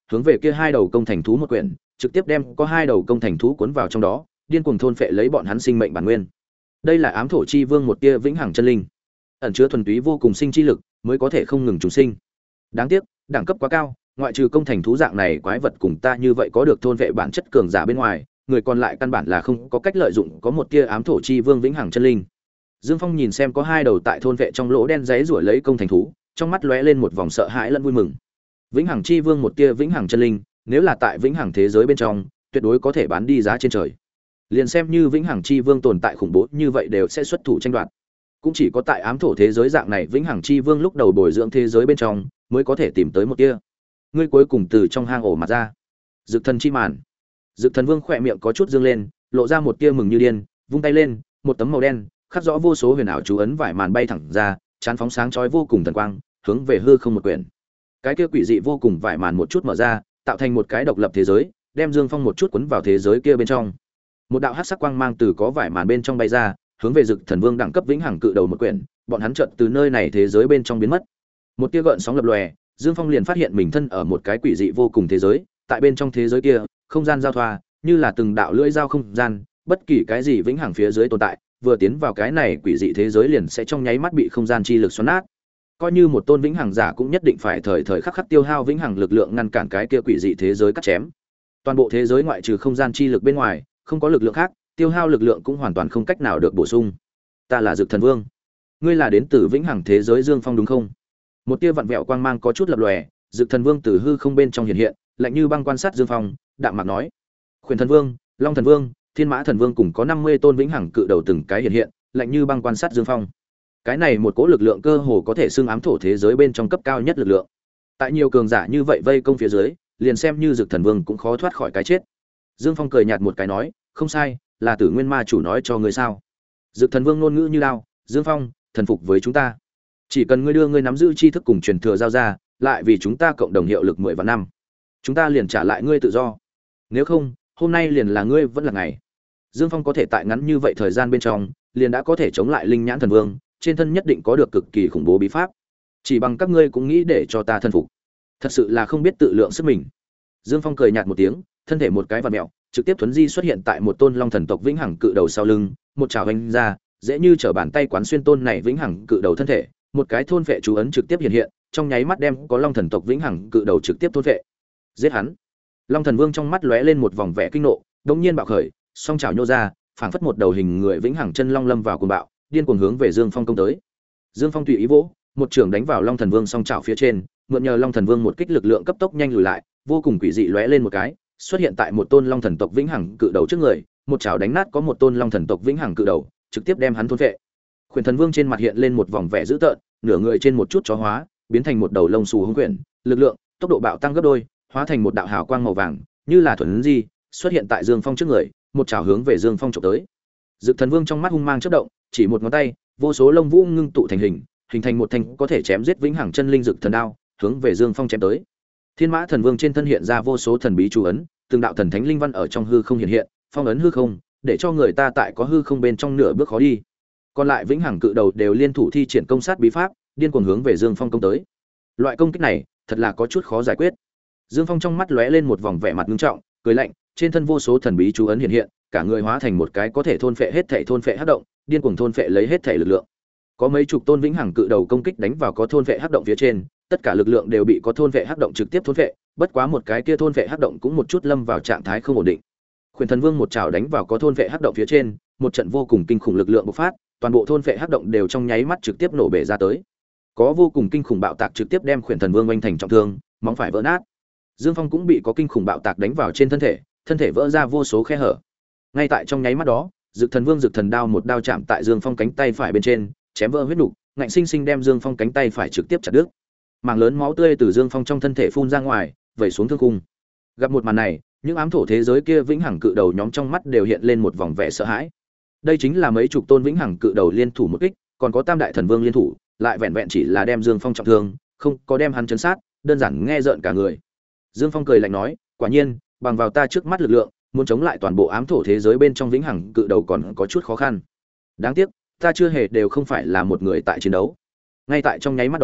hướng về kia hai đầu công thành thú một quyển, trực tiếp đem có hai đầu công thành thú cuốn vào trong đó, điên cuồng thôn phệ lấy bọn hắn sinh mệnh bản nguyên. Đây là ám thổ chi vương một tia vĩnh hằng chân linh, ẩn chứa thuần túy vô cùng sinh chi lực, mới có thể không ngừng trùng sinh. Đáng tiếc, đẳng cấp quá cao, ngoại trừ công thành thú dạng này quái vật cùng ta như vậy có được thôn vệ bản chất cường giả bên ngoài, người còn lại căn bản là không có cách lợi dụng có một tia ám thổ chi vương vĩnh hằng chân linh. Dương Phong nhìn xem có hai đầu tại thôn vệ trong lỗ đen giấy rủa lấy công thành thú, trong mắt lóe lên một vòng sợ hãi lẫn vui mừng. Vĩnh hằng chi vương một tia vĩnh hằng chân linh, nếu là tại vĩnh hằng thế giới bên trong, tuyệt đối có thể bán đi giá trên trời. Liền xem như vĩnh hằng chi vương tồn tại khủng bố như vậy đều sẽ xuất thủ tranh đoạt. Cũng chỉ có tại ám thổ thế giới dạng này vĩnh hằng chi vương lúc đầu bồi dưỡng thế giới bên trong mới có thể tìm tới một tia. Ngươi cuối cùng từ trong hang ổ mặt ra. Dực thần chi màn. Dực thần vương khỏe miệng có chút dương lên, lộ ra một tia mừng như điên, vung tay lên, một tấm màu đen, khắc rõ vô số huyền ảo chú ấn vải màn bay thẳng ra, chán phóng sáng chói vô cùng thần quang, hướng về hư không một quyển. Cái kia quỷ dị vô cùng vải màn một chút mở ra, tạo thành một cái độc lập thế giới, đem Dương Phong một chút cuốn vào thế giới kia bên trong. Một đạo hắc sắc quang mang từ có vải màn bên trong bay ra, hướng về Dực thần vương đẳng cấp vĩnh hằng cự đầu một quyển, bọn hắn chợt từ nơi này thế giới bên trong biến mất. Một tia gợn sóng lập lòe, Dương Phong liền phát hiện mình thân ở một cái quỷ dị vô cùng thế giới, tại bên trong thế giới kia, không gian giao thoa, như là từng đạo lưỡi dao không gian, bất kỳ cái gì vĩnh hằng phía dưới tồn tại, vừa tiến vào cái này quỷ dị thế giới liền sẽ trong nháy mắt bị không gian chi lực xoắn nát. Coi như một tôn vĩnh hằng giả cũng nhất định phải thời thời khắc khắc tiêu hao vĩnh hằng lực lượng ngăn cản cái kia quỷ dị thế giới cắt chém. Toàn bộ thế giới ngoại trừ không gian chi lực bên ngoài, không có lực lượng khác, tiêu hao lực lượng cũng hoàn toàn không cách nào được bổ sung. Ta là Dực thần vương. Ngươi là đến từ vĩnh hằng thế giới Dương Phong đúng không? Một tia vặn vẹo quang mang có chút lập lòe, Dực thần vương từ hư không bên trong hiện hiện, lạnh như băng quan sát Dương Phong, đạm mạc nói: Khuyển thần vương, Long thần vương, Thiên mã thần vương cùng có năm mươi tôn vĩnh hằng cự đầu từng cái hiện hiện, lạnh như băng quan sát Dương Phong. Cái này một cỗ lực lượng cơ hồ có thể xưng ám thổ thế giới bên trong cấp cao nhất lực lượng. Tại nhiều cường giả như vậy vây công phía dưới, liền xem như Dực thần vương cũng khó thoát khỏi cái chết. Dương Phong cười nhạt một cái nói: Không sai, là Tử Nguyên ma chủ nói cho ngươi sao? Dực thần vương ngôn ngữ như đao: Dương Phong, thần phục với chúng ta. Chỉ cần ngươi đưa ngươi nắm giữ tri thức cùng truyền thừa giao ra, lại vì chúng ta cộng đồng hiệu lực mười vạn năm, chúng ta liền trả lại ngươi tự do. Nếu không, hôm nay liền là ngươi vẫn là ngày. Dương Phong có thể tại ngắn như vậy thời gian bên trong, liền đã có thể chống lại Linh Nhãn thần vương, trên thân nhất định có được cực kỳ khủng bố bí pháp. Chỉ bằng các ngươi cũng nghĩ để cho ta thần phục, thật sự là không biết tự lượng sức mình. Dương Phong cười nhạt một tiếng, thân thể một cái vặn mèo, trực tiếp thuấn di xuất hiện tại một tôn Long thần tộc vĩnh hằng cự đầu sau lưng, một chảo vung ra, dễ như trở bàn tay quán xuyên tôn này vĩnh hằng cự đầu thân thể, một cái thôn phệ chú ấn trực tiếp hiện hiện, trong nháy mắt đem có Long thần tộc vĩnh hằng cự đầu trực tiếp thôn phệ. Giết hắn! Long thần vương trong mắt lóe lên một vòng vẻ kinh nộ, đống nhiên bạo khởi, song chảo nhô ra, phảng phất một đầu hình người vĩnh hằng chân long lâm vào cuồng bạo, điên cuồng hướng về Dương Phong công tới. Dương Phong tùy ý vỗ, một trường đánh vào Long thần vương song chảo phía trên, mượn nhờ Long thần vương một kích lực lượng cấp tốc nhanh lùi lại, vô cùng quỷ dị lóe lên một cái, xuất hiện tại một tôn Long thần tộc vĩnh hằng cự đầu trước người, một chảo đánh nát có một tôn Long thần tộc vĩnh hằng cự đầu, trực tiếp đem hắn thôn phệ. Khuyển thần vương trên mặt hiện lên một vòng vẻ dữ tợn, nửa người trên một chút chó hóa, biến thành một đầu lông xù hung quyển, lực lượng, tốc độ bạo tăng gấp đôi, hóa thành một đạo hào quang màu vàng, như là thuần di, xuất hiện tại Dương Phong trước người, một chảo hướng về Dương Phong chụp tới. Dực thần vương trong mắt hung mang chớp động, chỉ một ngón tay, vô số lông vũ ngưng tụ thành hình, hình thành một thanh có thể chém giết vĩnh hằng chân linh dực thần đao, hướng về Dương Phong chém tới. Thiên mã thần vương trên thân hiện ra vô số thần bí chú ấn, từng đạo thần thánh linh văn ở trong hư không hiện hiện, phong ấn hư không, để cho người ta tại có hư không bên trong nửa bước khó đi. Còn lại vĩnh hằng cự đầu đều liên thủ thi triển công sát bí pháp, điên cuồng hướng về Dương Phong công tới. Loại công kích này, thật là có chút khó giải quyết. Dương Phong trong mắt lóe lên một vòng vẻ mặt nghiêm trọng, cười lạnh, trên thân vô số thần bí chú ấn hiện hiện, cả người hóa thành một cái có thể thôn phệ hết thảy thôn phệ hắc động, điên cuồng thôn phệ lấy hết thảy lực lượng. Có mấy chục tôn vĩnh hằng cự đầu công kích đánh vào có thôn phệ hắc động phía trên, tất cả lực lượng đều bị có thôn phệ hắc động trực tiếp thôn phệ, bất quá một cái kia thôn phệ hắc động cũng một chút lâm vào trạng thái không ổn định. Khuyển thần vương một chảo đánh vào có thôn phệ hắc động phía trên, một trận vô cùng kinh khủng lực lượng bộc phát, toàn bộ thôn phệ hắc động đều trong nháy mắt trực tiếp nổ bể ra tới. Có vô cùng kinh khủng bạo tạc trực tiếp đem Khuyển thần vương oanh thành trọng thương, móng phải vỡ nát. Dương Phong cũng bị có kinh khủng bạo tạc đánh vào trên thân thể, thân thể vỡ ra vô số khe hở. Ngay tại trong nháy mắt đó, Dực thần vương Dực thần đao một đao chạm tại Dương Phong cánh tay phải bên trên, chém vỡ huyết nục, ngạnh sinh sinh đem Dương Phong cánh tay phải trực tiếp chặt đứt. Mảng lớn máu tươi từ Dương Phong trong thân thể phun ra ngoài, vẩy xuống thương cung. Gặp một màn này, những ám thổ thế giới kia vĩnh hằng cự đầu nhóm trong mắt đều hiện lên một vòng vẻ sợ hãi. Đây chính là mấy chục tôn vĩnh hằng cự đầu liên thủ một kích, còn có Tam đại thần vương liên thủ, lại vẹn vẹn chỉ là đem Dương Phong trọng thương, không có đem hắn chấn sát, đơn giản nghe rợn cả người. Dương Phong cười lạnh nói, quả nhiên, bằng vào ta trước mắt lực lượng, muốn chống lại toàn bộ ám thổ thế giới bên trong vĩnh hằng cự đầu còn có chút khó khăn. Đáng tiếc, ta chưa hề đều không phải là một người tại chiến đấu. Ngay tại trong nháy mắt đó,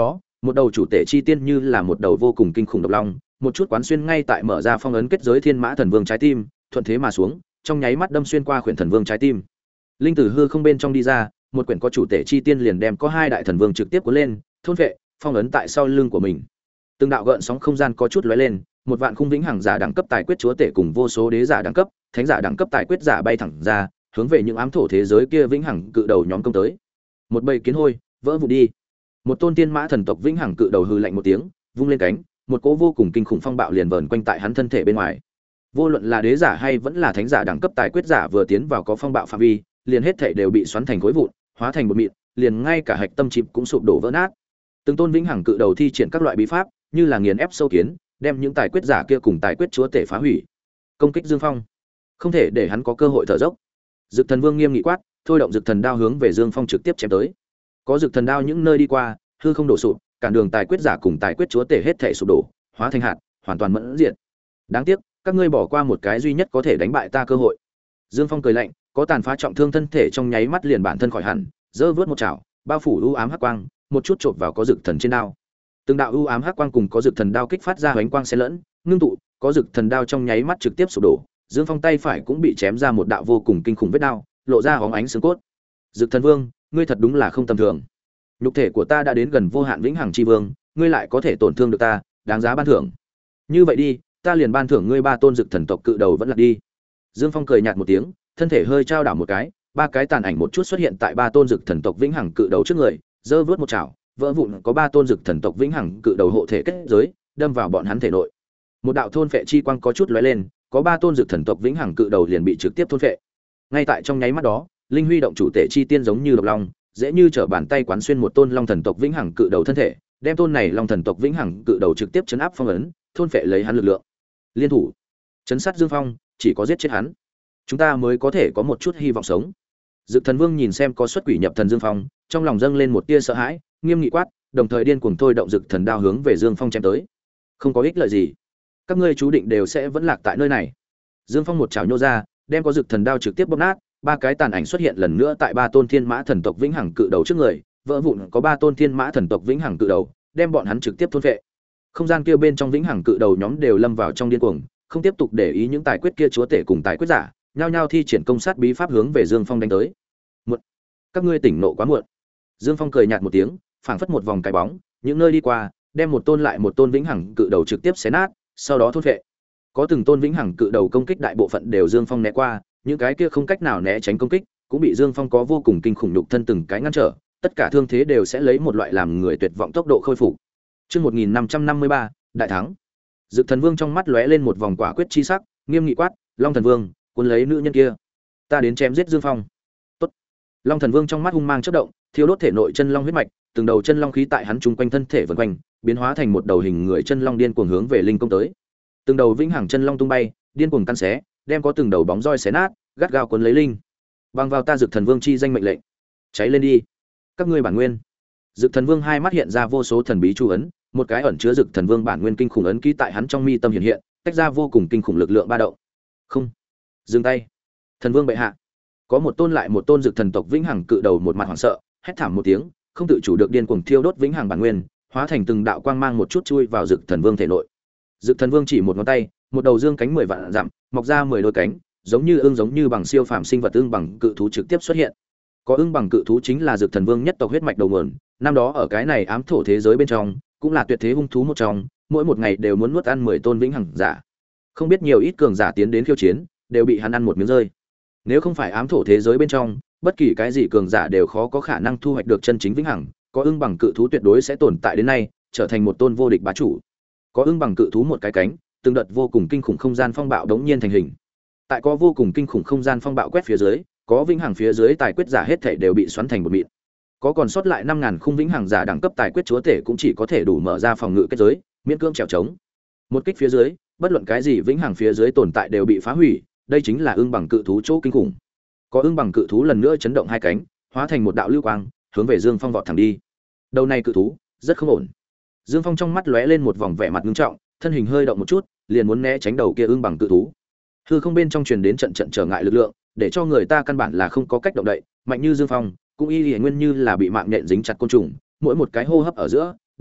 Một đầu chủ tể chi tiên như là một đầu vô cùng kinh khủng độc long, một chút quán xuyên ngay tại mở ra phong ấn kết giới Thiên Mã Thần Vương trái tim, thuận thế mà xuống, trong nháy mắt đâm xuyên qua khuyển thần vương trái tim. Linh tử hư không bên trong đi ra, một quyển có chủ tể chi tiên liền đem có hai đại thần vương trực tiếp cuốn lên, thôn vệ, phong ấn tại sau lưng của mình. Từng đạo gợn sóng không gian có chút lóe lên, một vạn khung vĩnh hằng giả đẳng cấp tài quyết chúa tể cùng vô số đế giả đẳng cấp, thánh giả đẳng cấp tài quyết giả bay thẳng ra, hướng về những ám thổ thế giới kia vĩnh hằng cự đầu nhóm công tới. Một bầy kiến hôi, vỡ vụn đi. Một tôn tiên mã thần tộc vĩnh hằng cự đầu hừ lạnh một tiếng, vung lên cánh, một cỗ vô cùng kinh khủng phong bạo liền vờn quanh tại hắn thân thể bên ngoài. Vô luận là đế giả hay vẫn là thánh giả đẳng cấp tài quyết giả vừa tiến vào có phong bạo phạm vi, liền hết thảy đều bị xoắn thành khối vụn, hóa thành bột mịn, liền ngay cả hạch tâm chip cũng sụp đổ vỡ nát. Từng tôn vĩnh hằng cự đầu thi triển các loại bí pháp, như là nghiền ép sâu kiến, đem những tài quyết giả kia cùng tài quyết chúa tể phá hủy. Công kích Dương Phong, không thể để hắn có cơ hội thở dốc. Dực Thần Vương nghiêm nghị quát, thôi động Dực Thần đao hướng về Dương Phong trực tiếp chém tới. Có Dực Thần đao những nơi đi qua, hư không đổ sụp, cản đường tài quyết giả cùng tài quyết chúa tể hết thảy sụp đổ, hóa thành hạt, hoàn toàn mẫn diệt. Đáng tiếc, các ngươi bỏ qua một cái duy nhất có thể đánh bại ta cơ hội. Dương Phong cười lạnh, có tàn phá trọng thương thân thể trong nháy mắt liền bản thân khỏi hẳn, giơ vớt một chảo, bao phủ u ám hắc quang, một chút chộp vào có Dực Thần trên đao. Từng đạo u ám hắc quang cùng có Dực Thần đao kích phát ra ánh quang xen lẫn, ngưng tụ, có Dực Thần đao trong nháy mắt trực tiếp sụp đổ. Dương Phong tay phải cũng bị chém ra một đạo vô cùng kinh khủng vết đao, lộ ra hóng ánh xương cốt. Dực Thần Vương, ngươi thật đúng là không tầm thường. Nhục thể của ta đã đến gần vô hạn vĩnh hằng chi vương, ngươi lại có thể tổn thương được ta, đáng giá ban thưởng. Như vậy đi, ta liền ban thưởng ngươi ba tôn Dực Thần tộc cự đầu vẫn là đi. Dương Phong cười nhạt một tiếng, thân thể hơi trao đảo một cái, ba cái tàn ảnh một chút xuất hiện tại ba tôn Dực Thần tộc vĩnh hằng cự đầu trước người, giơ vớt một chảo, vỡ vụn có ba tôn Dực Thần tộc vĩnh hằng cự đầu hộ thể kết giới, đâm vào bọn hắn thể nội. Một đạo thôn phệ chi quang có chút lóe lên, có ba tôn Dực Thần tộc vĩnh hằng cự đầu liền bị trực tiếp thôn phệ. Ngay tại trong nháy mắt đó, linh huy động chủ tể chi tiên giống như độc long, dễ như trở bàn tay quán xuyên một tôn long thần tộc vĩnh hằng cự đầu thân thể, đem tôn này long thần tộc vĩnh hằng cự đầu trực tiếp chấn áp phong ấn, thôn phệ lấy hắn lực lượng. Liên thủ, chấn sát Dương Phong, chỉ có giết chết hắn, chúng ta mới có thể có một chút hy vọng sống. Dực Thần Vương nhìn xem có xuất quỷ nhập thần Dương Phong, trong lòng dâng lên một tia sợ hãi, nghiêm nghị quát, đồng thời điên cuồng thôi động Dực Thần đao hướng về Dương Phong chém tới. Không có ích lợi gì, các ngươi chú định đều sẽ vẫn lạc tại nơi này. Dương Phong một chảo nhô ra, đem có Dực Thần đao trực tiếp bóp nát, ba cái tàn ảnh xuất hiện lần nữa tại ba tôn thiên mã thần tộc vĩnh hằng cự đầu trước người, vỡ vụn có ba tôn thiên mã thần tộc vĩnh hằng cự đầu, đem bọn hắn trực tiếp thôn phệ. Không gian kia bên trong vĩnh hằng cự đầu nhóm đều lâm vào trong điên cuồng, không tiếp tục để ý những tài quyết kia chúa tể cùng tài quyết giả, nhao nhao thi triển công sát bí pháp hướng về Dương Phong đánh tới. Muộn, các ngươi tỉnh nộ quá muộn. Dương Phong cười nhạt một tiếng, phảng phất một vòng cái bóng, những nơi đi qua, đem một tôn lại một tôn vĩnh hằng cự đầu trực tiếp xé nát, sau đó thôn phệ. Có từng tôn vĩnh hằng cự đầu công kích đại bộ phận đều Dương Phong né qua, những cái kia không cách nào né tránh công kích, cũng bị Dương Phong có vô cùng kinh khủng nhục thân từng cái ngăn trở, tất cả thương thế đều sẽ lấy một loại làm người tuyệt vọng tốc độ khôi phục. Chương một nghìn năm trăm năm mươi ba, đại thắng. Dực Thần Vương trong mắt lóe lên một vòng quả quyết chi sắc, nghiêm nghị quát, Long Thần Vương, cuốn lấy nữ nhân kia, ta đến chém giết Dương Phong. Tốt. Long Thần Vương trong mắt hung mang chớp động, thiêu đốt thể nội chân long huyết mạch, từng đầu chân long khí tại hắn trung quanh thân thể vần quanh, biến hóa thành một đầu hình người chân long điên cuồng hướng về linh công tới. Từng đầu vĩnh hằng chân long tung bay, điên cuồng căn xé, đem có từng đầu bóng roi xé nát, gắt gao cuốn lấy linh. Bằng vào ta Dực Thần Vương chi danh mệnh lệnh, cháy lên đi, các ngươi bản nguyên. Dực Thần Vương hai mắt hiện ra vô số thần bí chu ấn, một cái ẩn chứa Dực Thần Vương bản nguyên kinh khủng ấn ký tại hắn trong mi tâm hiện hiện, tách ra vô cùng kinh khủng lực lượng ba động. Không, dừng tay, Thần Vương bệ hạ. Có một tôn lại một tôn Dực Thần tộc vĩnh hằng cự đầu một mặt hoảng sợ, hét thảm một tiếng, không tự chủ được điên cuồng thiêu đốt vĩnh hằng bản nguyên, hóa thành từng đạo quang mang một chút chui vào Dực Thần Vương thể nội. Dực Thần Vương chỉ một ngón tay, một đầu dương cánh mười vạn dặm, mọc ra mười đôi cánh, giống như ưng giống như bằng siêu phàm sinh vật ưng bằng cự thú trực tiếp xuất hiện. Có ưng bằng cự thú chính là Dực Thần Vương nhất tộc huyết mạch đầu nguồn, năm đó ở cái này ám thổ thế giới bên trong, cũng là tuyệt thế hung thú một trong, mỗi một ngày đều muốn nuốt ăn mười tôn vĩnh hằng giả. Không biết nhiều ít cường giả tiến đến khiêu chiến, đều bị hắn ăn một miếng rơi. Nếu không phải ám thổ thế giới bên trong, bất kỳ cái gì cường giả đều khó có khả năng thu hoạch được chân chính vĩnh hằng, có ưng bằng cự thú tuyệt đối sẽ tồn tại đến nay, trở thành một tôn vô địch bá chủ. Có ưng bằng cự thú một cái cánh, từng đợt vô cùng kinh khủng không gian phong bạo đống nhiên thành hình. Tại có vô cùng kinh khủng không gian phong bạo quét phía dưới, có vĩnh hằng phía dưới tài quyết giả hết thảy đều bị xoắn thành một mịn. Có còn sót lại năm ngàn khung vĩnh hằng giả đẳng cấp tài quyết chúa tể cũng chỉ có thể đủ mở ra phòng ngự kết giới, miễn cưỡng trèo trống. Một kích phía dưới, bất luận cái gì vĩnh hằng phía dưới tồn tại đều bị phá hủy, đây chính là ưng bằng cự thú chỗ kinh khủng. Có ưng bằng cự thú lần nữa chấn động hai cánh, hóa thành một đạo lưu quang, hướng về Dương Phong vọt thẳng đi. Đầu này cự thú, rất không ổn. Dương Phong trong mắt lóe lên một vòng vẻ mặt nghiêm trọng, thân hình hơi động một chút, liền muốn né tránh đầu kia ưng bằng cự thú. Hư không bên trong truyền đến trận trận trở ngại lực lượng, để cho người ta căn bản là không có cách động đậy, mạnh như Dương Phong, cũng y y nguyên như là bị mạng nhện dính chặt côn trùng, mỗi một cái hô hấp ở giữa,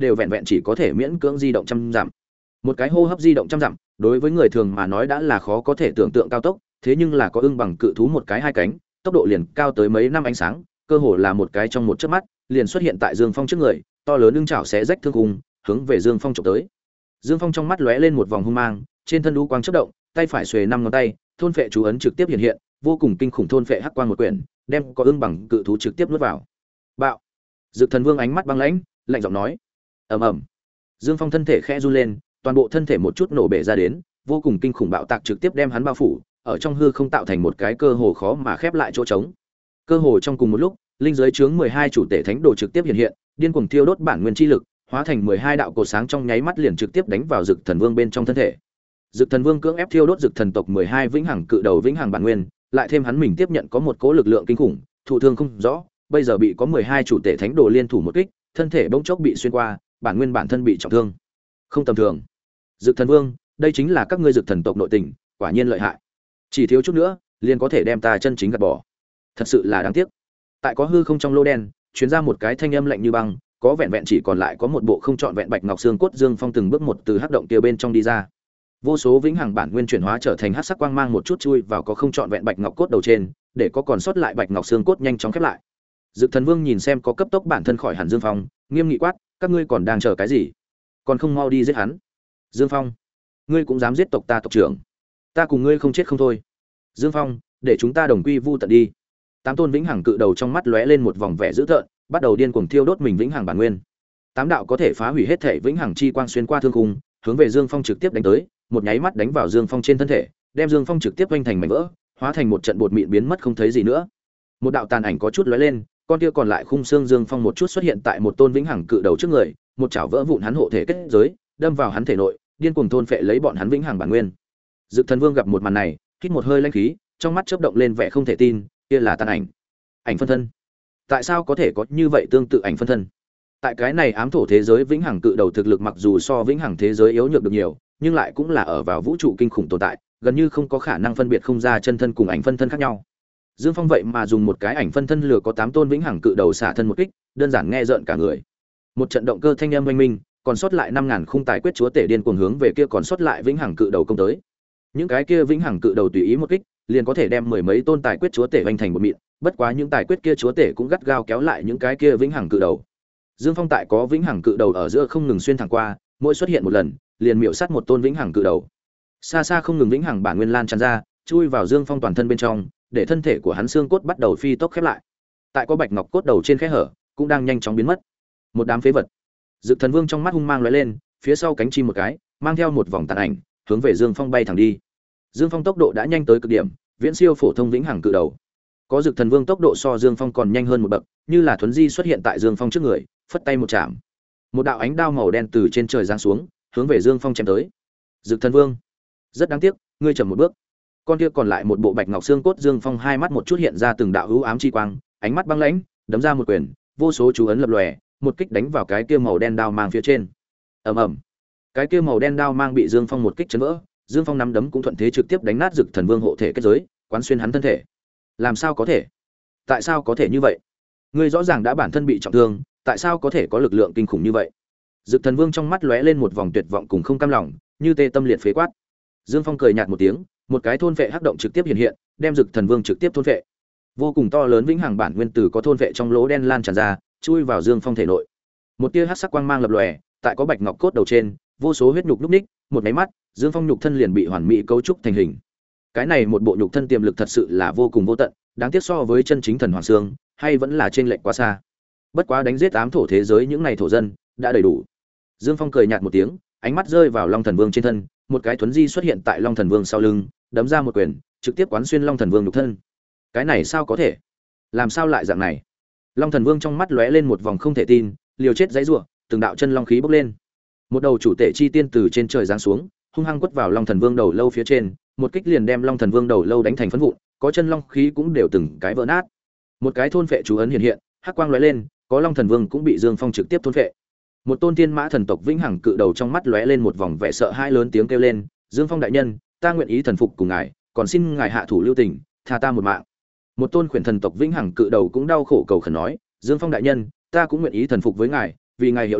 đều vẹn vẹn chỉ có thể miễn cưỡng di động trăm dặm. Một cái hô hấp di động trăm dặm, đối với người thường mà nói đã là khó có thể tưởng tượng cao tốc, thế nhưng là có ưng bằng cự thú một cái hai cánh, tốc độ liền cao tới mấy năm ánh sáng, cơ hồ là một cái trong một chớp mắt, liền xuất hiện tại Dương Phong trước người, to lớn ưng chảo xé rách thương khung, hướng về Dương Phong chụp tới. Dương Phong trong mắt lóe lên một vòng hung mang, trên thân lũ quang chớp động, tay phải xuề năm ngón tay, thôn phệ chú ấn trực tiếp hiện hiện, vô cùng kinh khủng thôn phệ hắc quang một quyển, đem có ưng bằng cự thú trực tiếp nuốt vào. Bạo. Dực Thần Vương ánh mắt băng lãnh, lạnh giọng nói: "Ầm ầm." Dương Phong thân thể khẽ run lên, toàn bộ thân thể một chút nổ bể ra đến, vô cùng kinh khủng bạo tạc trực tiếp đem hắn bao phủ, ở trong hư không tạo thành một cái cơ hồ khó mà khép lại chỗ trống. Cơ hồ trong cùng một lúc, linh giới chướng mười hai chủ tể thánh đồ trực tiếp hiện hiện, điên cuồng thiêu đốt bản nguyên chi lực, hóa thành mười hai đạo cột sáng trong nháy mắt liền trực tiếp đánh vào Dực Thần Vương bên trong thân thể. Dực Thần Vương cưỡng ép thiêu đốt Dực Thần tộc mười hai vĩnh hằng cự đầu vĩnh hằng bản nguyên, lại thêm hắn mình tiếp nhận có một cỗ lực lượng kinh khủng, thụ thương không rõ, bây giờ bị có mười hai chủ tể thánh đồ liên thủ một kích, thân thể bỗng chốc bị xuyên qua, bản nguyên bản thân bị trọng thương. Không tầm thường. Dực Thần Vương, đây chính là các ngươi Dực Thần tộc nội tình, quả nhiên lợi hại. Chỉ thiếu chút nữa, liền có thể đem ta chân chính gạt bỏ. Thật sự là đáng tiếc. Tại có hư không trong lô đen, truyền ra một cái thanh âm lạnh như băng, có vẹn vẹn chỉ còn lại có một bộ không trọn vẹn bạch ngọc xương cốt. Dương Phong từng bước một từ hắc động kia bên trong đi ra. Vô số vĩnh hằng bản nguyên chuyển hóa trở thành hắc sắc quang mang một chút chui vào có không trọn vẹn bạch ngọc cốt đầu trên, để có còn sót lại bạch ngọc xương cốt nhanh chóng khép lại. Dực Thần Vương nhìn xem có cấp tốc bản thân khỏi hẳn Dương Phong, nghiêm nghị quát: "Các ngươi còn đang chờ cái gì? Còn không mau đi giết hắn!" Dương Phong, ngươi cũng dám giết tộc ta tộc trưởng? Ta cùng ngươi không chết không thôi. Dương Phong, để chúng ta đồng quy vu tận đi. Tám tôn vĩnh hằng cự đầu trong mắt lóe lên một vòng vẻ dữ tợn, bắt đầu điên cuồng thiêu đốt mình vĩnh hằng bản nguyên. Tám đạo có thể phá hủy hết thể vĩnh hằng chi quang xuyên qua thương khung, hướng về Dương Phong trực tiếp đánh tới, một nháy mắt đánh vào Dương Phong trên thân thể, đem Dương Phong trực tiếp vênh thành mảnh vỡ, hóa thành một trận bột mịn biến mất không thấy gì nữa. Một đạo tàn ảnh có chút lóe lên, con kia còn lại khung xương Dương Phong một chút xuất hiện tại một tôn vĩnh hằng cự đầu trước người, một chảo vỡ vụn hắn hộ thể kết giới, đâm vào hắn thể nội, điên cuồng thôn phệ lấy bọn hắn vĩnh hằng bản nguyên. Dực Thần Vương gặp một màn này, hít một hơi lãnh khí, trong mắt chớp động lên vẻ không thể tin, kia là tàn ảnh. Ảnh phân thân. Tại sao có thể có như vậy tương tự ảnh phân thân? Tại cái này ám thổ thế giới vĩnh hằng cự đầu thực lực mặc dù so vĩnh hằng thế giới yếu nhược được nhiều, nhưng lại cũng là ở vào vũ trụ kinh khủng tồn tại, gần như không có khả năng phân biệt không ra chân thân cùng ảnh phân thân khác nhau. Dương Phong vậy mà dùng một cái ảnh phân thân lừa có tám tôn vĩnh hằng cự đầu xả thân một kích, đơn giản nghe rợn cả người. Một trận động cơ thanh âm oanh minh, còn sót lại năm ngàn khung tài quyết chúa tể điên cuồng hướng về kia còn sót lại vĩnh hằng cự đầu công tới. Những cái kia vĩnh hằng cự đầu tùy ý một kích, liền có thể đem mười mấy tôn tài quyết chúa tể vành thành một mịn, bất quá những tài quyết kia chúa tể cũng gắt gao kéo lại những cái kia vĩnh hằng cự đầu. Dương Phong tại có vĩnh hằng cự đầu ở giữa không ngừng xuyên thẳng qua, mỗi xuất hiện một lần, liền miểu sát một tôn vĩnh hằng cự đầu. Xa xa không ngừng vĩnh hằng bản nguyên lan tràn ra, chui vào Dương Phong toàn thân bên trong, để thân thể của hắn xương cốt bắt đầu phi tốc khép lại. Tại có bạch ngọc cốt đầu trên khe hở, cũng đang nhanh chóng biến mất. Một đám phế vật. Dực Thần Vương trong mắt hung mang lóe lên, phía sau cánh chim một cái, mang theo một vòng tàn ảnh, hướng về Dương Phong bay thẳng đi. Dương Phong tốc độ đã nhanh tới cực điểm, viễn siêu phổ thông vĩnh hằng cự đầu. Có Dực Thần Vương tốc độ so Dương Phong còn nhanh hơn một bậc, như là thuấn di xuất hiện tại Dương Phong trước người, phất tay một chạm. Một đạo ánh đao màu đen từ trên trời giáng xuống, hướng về Dương Phong chém tới. Dực Thần Vương, rất đáng tiếc, ngươi chậm một bước. Con kia còn lại một bộ bạch ngọc xương cốt. Dương Phong hai mắt một chút hiện ra từng đạo hữu ám chi quang, ánh mắt băng lãnh, đấm ra một quyền, vô số chú ấn lập lòe, một kích đánh vào cái kia màu đen đao mang phía trên. Ầm ầm. Cái kia màu đen đao mang bị Dương Phong một kích chấn vỡ, Dương Phong nắm đấm cũng thuận thế trực tiếp đánh nát Dực Thần Vương hộ thể kết giới, quán xuyên hắn thân thể. Làm sao có thể? Tại sao có thể như vậy? Ngươi rõ ràng đã bản thân bị trọng thương, tại sao có thể có lực lượng kinh khủng như vậy? Dực Thần Vương trong mắt lóe lên một vòng tuyệt vọng cùng không cam lòng, như tê tâm liệt phế quát. Dương Phong cười nhạt một tiếng, một cái thôn vệ hắc động trực tiếp hiện hiện, đem Dực Thần Vương trực tiếp thôn vệ. Vô cùng to lớn vĩnh hằng bản nguyên tử có thôn vệ trong lỗ đen lan tràn ra, chui vào Dương Phong thể nội. Một tia hắc sắc quang mang lập lòe, tại có bạch ngọc cốt đầu trên, vô số huyết nhục lúc ních, một máy mắt, Dương Phong nhục thân liền bị hoàn mỹ cấu trúc thành hình. Cái này một bộ nhục thân tiềm lực thật sự là vô cùng vô tận, đáng tiếc so với chân chính thần hoàng xương, hay vẫn là trên lệch quá xa. Bất quá đánh giết ám thổ thế giới những này thổ dân, đã đầy đủ. Dương Phong cười nhạt một tiếng, ánh mắt rơi vào Long Thần Vương trên thân, một cái thuấn di xuất hiện tại Long Thần Vương sau lưng, đấm ra một quyền, trực tiếp quán xuyên Long Thần Vương nhục thân. Cái này sao có thể? Làm sao lại dạng này? Long Thần Vương trong mắt lóe lên một vòng không thể tin, liều chết giãy giụa, từng đạo chân long khí bốc lên. Một đầu chủ tể chi tiên từ trên trời giáng xuống, hung hăng quất vào Long Thần Vương đầu lâu phía trên, một kích liền đem Long Thần Vương đầu lâu đánh thành phấn vụn, có chân long khí cũng đều từng cái vỡ nát. Một cái thôn phệ chú ấn hiện hiện, hắc quang lóe lên, có Long Thần Vương cũng bị Dương Phong trực tiếp thôn phệ. Một tôn tiên mã thần tộc vĩnh hằng cự đầu trong mắt lóe lên một vòng vẻ sợ hãi, lớn tiếng kêu lên: "Dương Phong đại nhân, ta nguyện ý thần phục cùng ngài, còn xin ngài hạ thủ lưu tình, tha ta một mạng." Một tôn khuyển thần tộc vĩnh hằng cự đầu cũng đau khổ cầu khẩn nói: "Dương Phong đại nhân, ta cũng nguyện ý thần phục với ngài, vì ngài hiệu lực,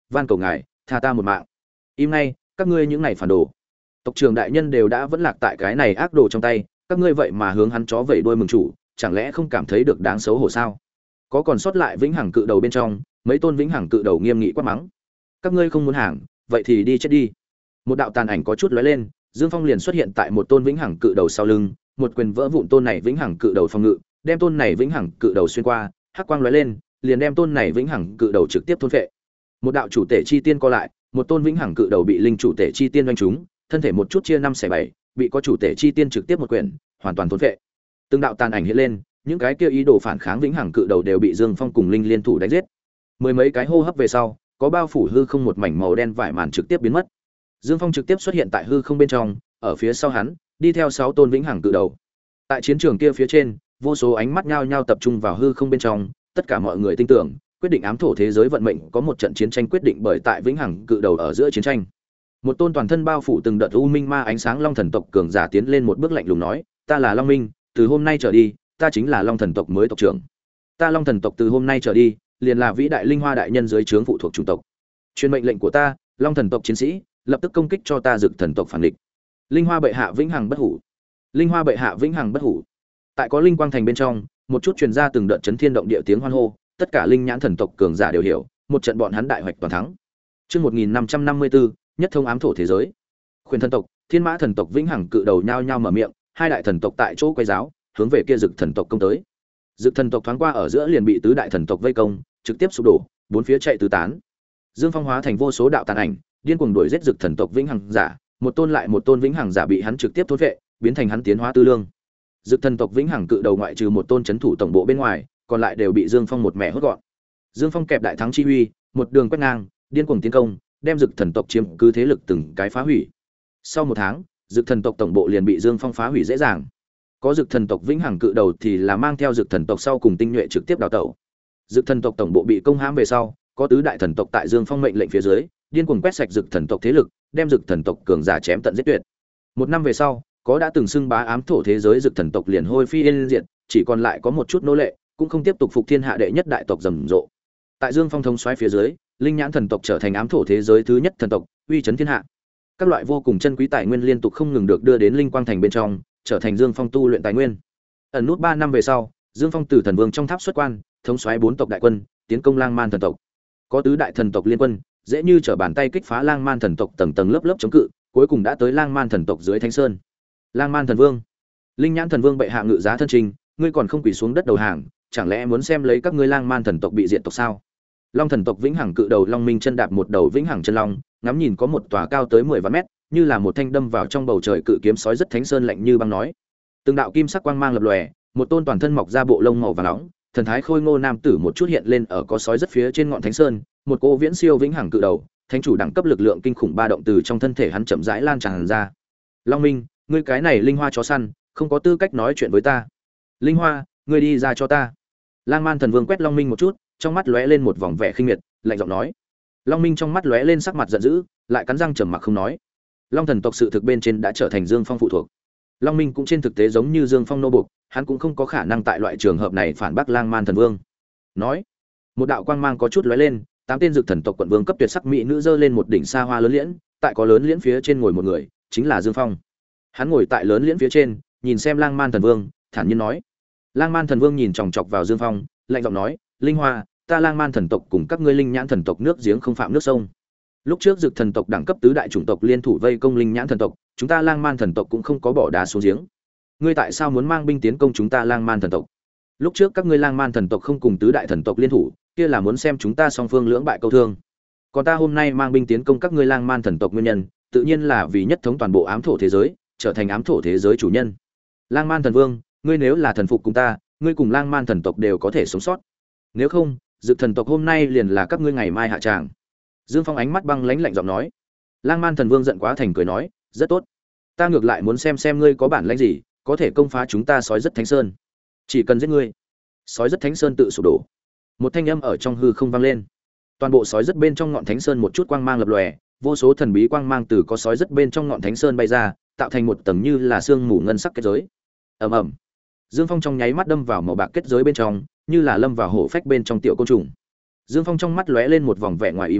van cầu ngài tha ta một mạng. Im ngay, các ngươi những này phản đồ. Tộc trưởng đại nhân đều đã vẫn lạc tại cái này ác đồ trong tay, các ngươi vậy mà hướng hắn chó vẩy đuôi mừng chủ, chẳng lẽ không cảm thấy được đáng xấu hổ sao? Có còn sót lại vĩnh hằng cự đầu bên trong, mấy tôn vĩnh hằng cự đầu nghiêm nghị quát mắng. Các ngươi không muốn hàng, vậy thì đi chết đi. Một đạo tàn ảnh có chút lóe lên, Dương Phong liền xuất hiện tại một tôn vĩnh hằng cự đầu sau lưng, một quyền vỡ vụn tôn này vĩnh hằng cự đầu phòng ngự, đem tôn này vĩnh hằng cự đầu xuyên qua, hắc quang lóe lên, liền đem tôn này vĩnh hằng cự đầu trực tiếp thôn phệ. Một đạo chủ tể chi tiên co lại, một tôn vĩnh hằng cự đầu bị linh chủ tể chi tiên đánh trúng, thân thể một chút chia năm xẻ bảy, bị có chủ tể chi tiên trực tiếp một quyền, hoàn toàn thôn phệ. Từng đạo tàn ảnh hiện lên, những cái kia ý đồ phản kháng vĩnh hằng cự đầu đều bị Dương Phong cùng linh liên thủ đánh giết. Mười mấy cái hô hấp về sau, có bao phủ hư không một mảnh màu đen vải màn trực tiếp biến mất. Dương Phong trực tiếp xuất hiện tại hư không bên trong, ở phía sau hắn, đi theo sáu tôn vĩnh hằng cự đầu. Tại chiến trường kia phía trên, vô số ánh mắt nhao nhao tập trung vào hư không bên trong, tất cả mọi người tin tưởng, quyết định ám thổ thế giới vận mệnh có một trận chiến tranh quyết định bởi tại vĩnh hằng cự đầu ở giữa chiến tranh. Một tôn toàn thân bao phủ từng đợt u minh ma ánh sáng long thần tộc cường giả tiến lên một bước lạnh lùng nói, ta là Long Minh, từ hôm nay trở đi, ta chính là long thần tộc mới tộc trưởng. Ta long thần tộc từ hôm nay trở đi, liền là vĩ đại linh hoa đại nhân dưới trướng phụ thuộc chủng tộc. Truyền mệnh lệnh của ta, long thần tộc chiến sĩ, lập tức công kích cho ta Dực thần tộc phản địch. Linh hoa bệ hạ vĩnh hằng bất hủ. Linh hoa bệ hạ vĩnh hằng bất hủ. Tại có linh quang thành bên trong, một chút truyền ra từng đợt chấn thiên động địa tiếng hoan hô, tất cả linh nhãn thần tộc cường giả đều hiểu, một trận bọn hắn đại hoạch toàn thắng. Chương một nghìn năm trăm năm mươi bốn, nhất thông ám thổ thế giới. Khuyển thần tộc, Thiên Mã thần tộc vĩnh hằng cự đầu nhao nhao mở miệng, hai đại thần tộc tại chỗ quay giáo, hướng về kia Dực thần tộc công tới. Dực thần tộc thoáng qua ở giữa liền bị tứ đại thần tộc vây công, trực tiếp sụp đổ, bốn phía chạy tứ tán. Dương Phong hóa thành vô số đạo tàn ảnh, điên cuồng đuổi giết Dực thần tộc vĩnh hằng giả, một tôn lại một tôn vĩnh hằng giả bị hắn trực tiếp thôn vệ, biến thành hắn tiến hóa tư lương. Dực thần tộc vĩnh hằng cự đầu ngoại trừ một tôn chấn thủ tổng bộ bên ngoài, còn lại đều bị Dương Phong một mẻ hốt gọn. Dương Phong kẹp đại thắng chi uy, một đường quét ngang, điên cuồng tiến công, đem Dực thần tộc chiếm cứ thế lực từng cái phá hủy. Sau một tháng, Dực thần tộc tổng bộ liền bị Dương Phong phá hủy dễ dàng. Có Dực thần tộc vĩnh hằng cự đầu thì là mang theo Dực thần tộc sau cùng tinh nhuệ trực tiếp đào tẩu. Dực thần tộc tổng bộ bị công hãm về sau, có tứ đại thần tộc tại Dương Phong mệnh lệnh phía dưới, điên cuồng quét sạch Dực thần tộc thế lực, đem Dực thần tộc cường giả chém tận giết tuyệt. Một năm về sau, có đã từng xưng bá ám thổ thế giới Dực thần tộc liền hôi phi yên diệt, chỉ còn lại có một chút nô lệ, cũng không tiếp tục phục thiên hạ đệ nhất đại tộc rầm rộ. Tại Dương Phong thống soái phía dưới, linh nhãn thần tộc trở thành ám thổ thế giới thứ nhất thần tộc, uy chấn thiên hạ. Các loại vô cùng chân quý tài nguyên liên tục không ngừng được đưa đến linh quang thành bên trong, trở thành Dương Phong tu luyện tài nguyên. Ẩn nút ba năm về sau, Dương Phong từ thần vương trong tháp xuất quan, thống soái bốn tộc đại quân, tiến công Lang Man thần tộc. Có tứ đại thần tộc liên quân, dễ như trở bàn tay kích phá Lang Man thần tộc tầng tầng lớp lớp chống cự, cuối cùng đã tới Lang Man thần tộc dưới Thánh Sơn. Lang Man thần vương, linh nhãn thần vương bệ hạ ngự giá thân trình, ngươi còn không quỳ xuống đất đầu hàng, chẳng lẽ muốn xem lấy các ngươi Lang Man thần tộc bị diệt tộc sao? Long thần tộc vĩnh hằng cự đầu Long Minh chân đạp một đầu vĩnh hằng chân long, ngắm nhìn có một tòa cao tới mười vạn mét, như là một thanh đâm vào trong bầu trời cự kiếm sói rất Thánh Sơn lạnh như băng nói. Từng đạo kim sắc quang mang lập lòe, một tôn toàn thân mọc ra bộ lông màu vàng nóng, thần thái khôi ngô nam tử một chút hiện lên ở có sói rất phía trên ngọn Thánh Sơn, một cô viễn siêu vĩnh hằng cự đầu, thánh chủ đẳng cấp lực lượng kinh khủng ba động từ trong thân thể hắn chậm rãi lan tràn ra. Long Minh, ngươi cái này linh hoa chó săn, không có tư cách nói chuyện với ta. Linh hoa, ngươi đi ra cho ta. Lang Man thần vương quét Long Minh một chút, trong mắt lóe lên một vòng vẻ khinh miệt, lạnh giọng nói. Long Minh trong mắt lóe lên sắc mặt giận dữ, lại cắn răng trầm mặc không nói. Long thần tộc sự thực bên trên đã trở thành Dương Phong phụ thuộc. Long Minh cũng trên thực tế giống như Dương Phong nô buộc, hắn cũng không có khả năng tại loại trường hợp này phản bác Lang Man thần vương. Nói, một đạo quang mang có chút lóe lên, tám tên dược thần tộc quận vương cấp tuyệt sắc mỹ nữ giơ lên một đỉnh xa hoa lớn liễn, tại có lớn liễn phía trên ngồi một người, chính là Dương Phong. Hắn ngồi tại lớn liễn phía trên, nhìn xem Lang Man thần vương, thản nhiên nói. Lang Man thần vương nhìn chòng chọc vào Dương Phong, lạnh giọng nói, "Linh Hoa, ta Lang Man thần tộc cùng các ngươi linh nhãn thần tộc nước giếng không phạm nước sông. Lúc trước dược thần tộc đẳng cấp tứ đại chủng tộc liên thủ vây công linh nhãn thần tộc, chúng ta Lang Man thần tộc cũng không có bỏ đá xuống giếng. Ngươi tại sao muốn mang binh tiến công chúng ta Lang Man thần tộc? Lúc trước các ngươi Lang Man thần tộc không cùng tứ đại thần tộc liên thủ, kia là muốn xem chúng ta song phương lưỡng bại câu thương. Còn ta hôm nay mang binh tiến công các ngươi Lang Man thần tộc nguyên nhân, tự nhiên là vì nhất thống toàn bộ ám thổ thế giới, trở thành ám thổ thế giới chủ nhân. Lang Man thần vương, ngươi nếu là thần phục cùng ta, ngươi cùng Lang Man thần tộc đều có thể sống sót. Nếu không, dược thần tộc hôm nay liền là các ngươi ngày mai hạ tràng." Dương Phong ánh mắt băng lãnh lạnh giọng nói. Lang Man thần vương giận quá thành cười nói, "Rất tốt, ta ngược lại muốn xem xem ngươi có bản lĩnh gì, có thể công phá chúng ta Sói Rất Thánh Sơn. Chỉ cần giết ngươi." Sói Rất Thánh Sơn tự sụp đổ. Một thanh âm ở trong hư không vang lên. Toàn bộ sói rất bên trong ngọn Thánh Sơn một chút quang mang lập lòe, vô số thần bí quang mang từ có sói rất bên trong ngọn Thánh Sơn bay ra, tạo thành một tầng như là sương mù ngân sắc kết giới. Ầm ầm. Dương Phong trong nháy mắt đâm vào màu bạc kết giới bên trong, như là lâm vào hổ phách bên trong tiểu côn trùng. Dương Phong trong mắt lóe lên một vòng vẻ ngoài ý muốn,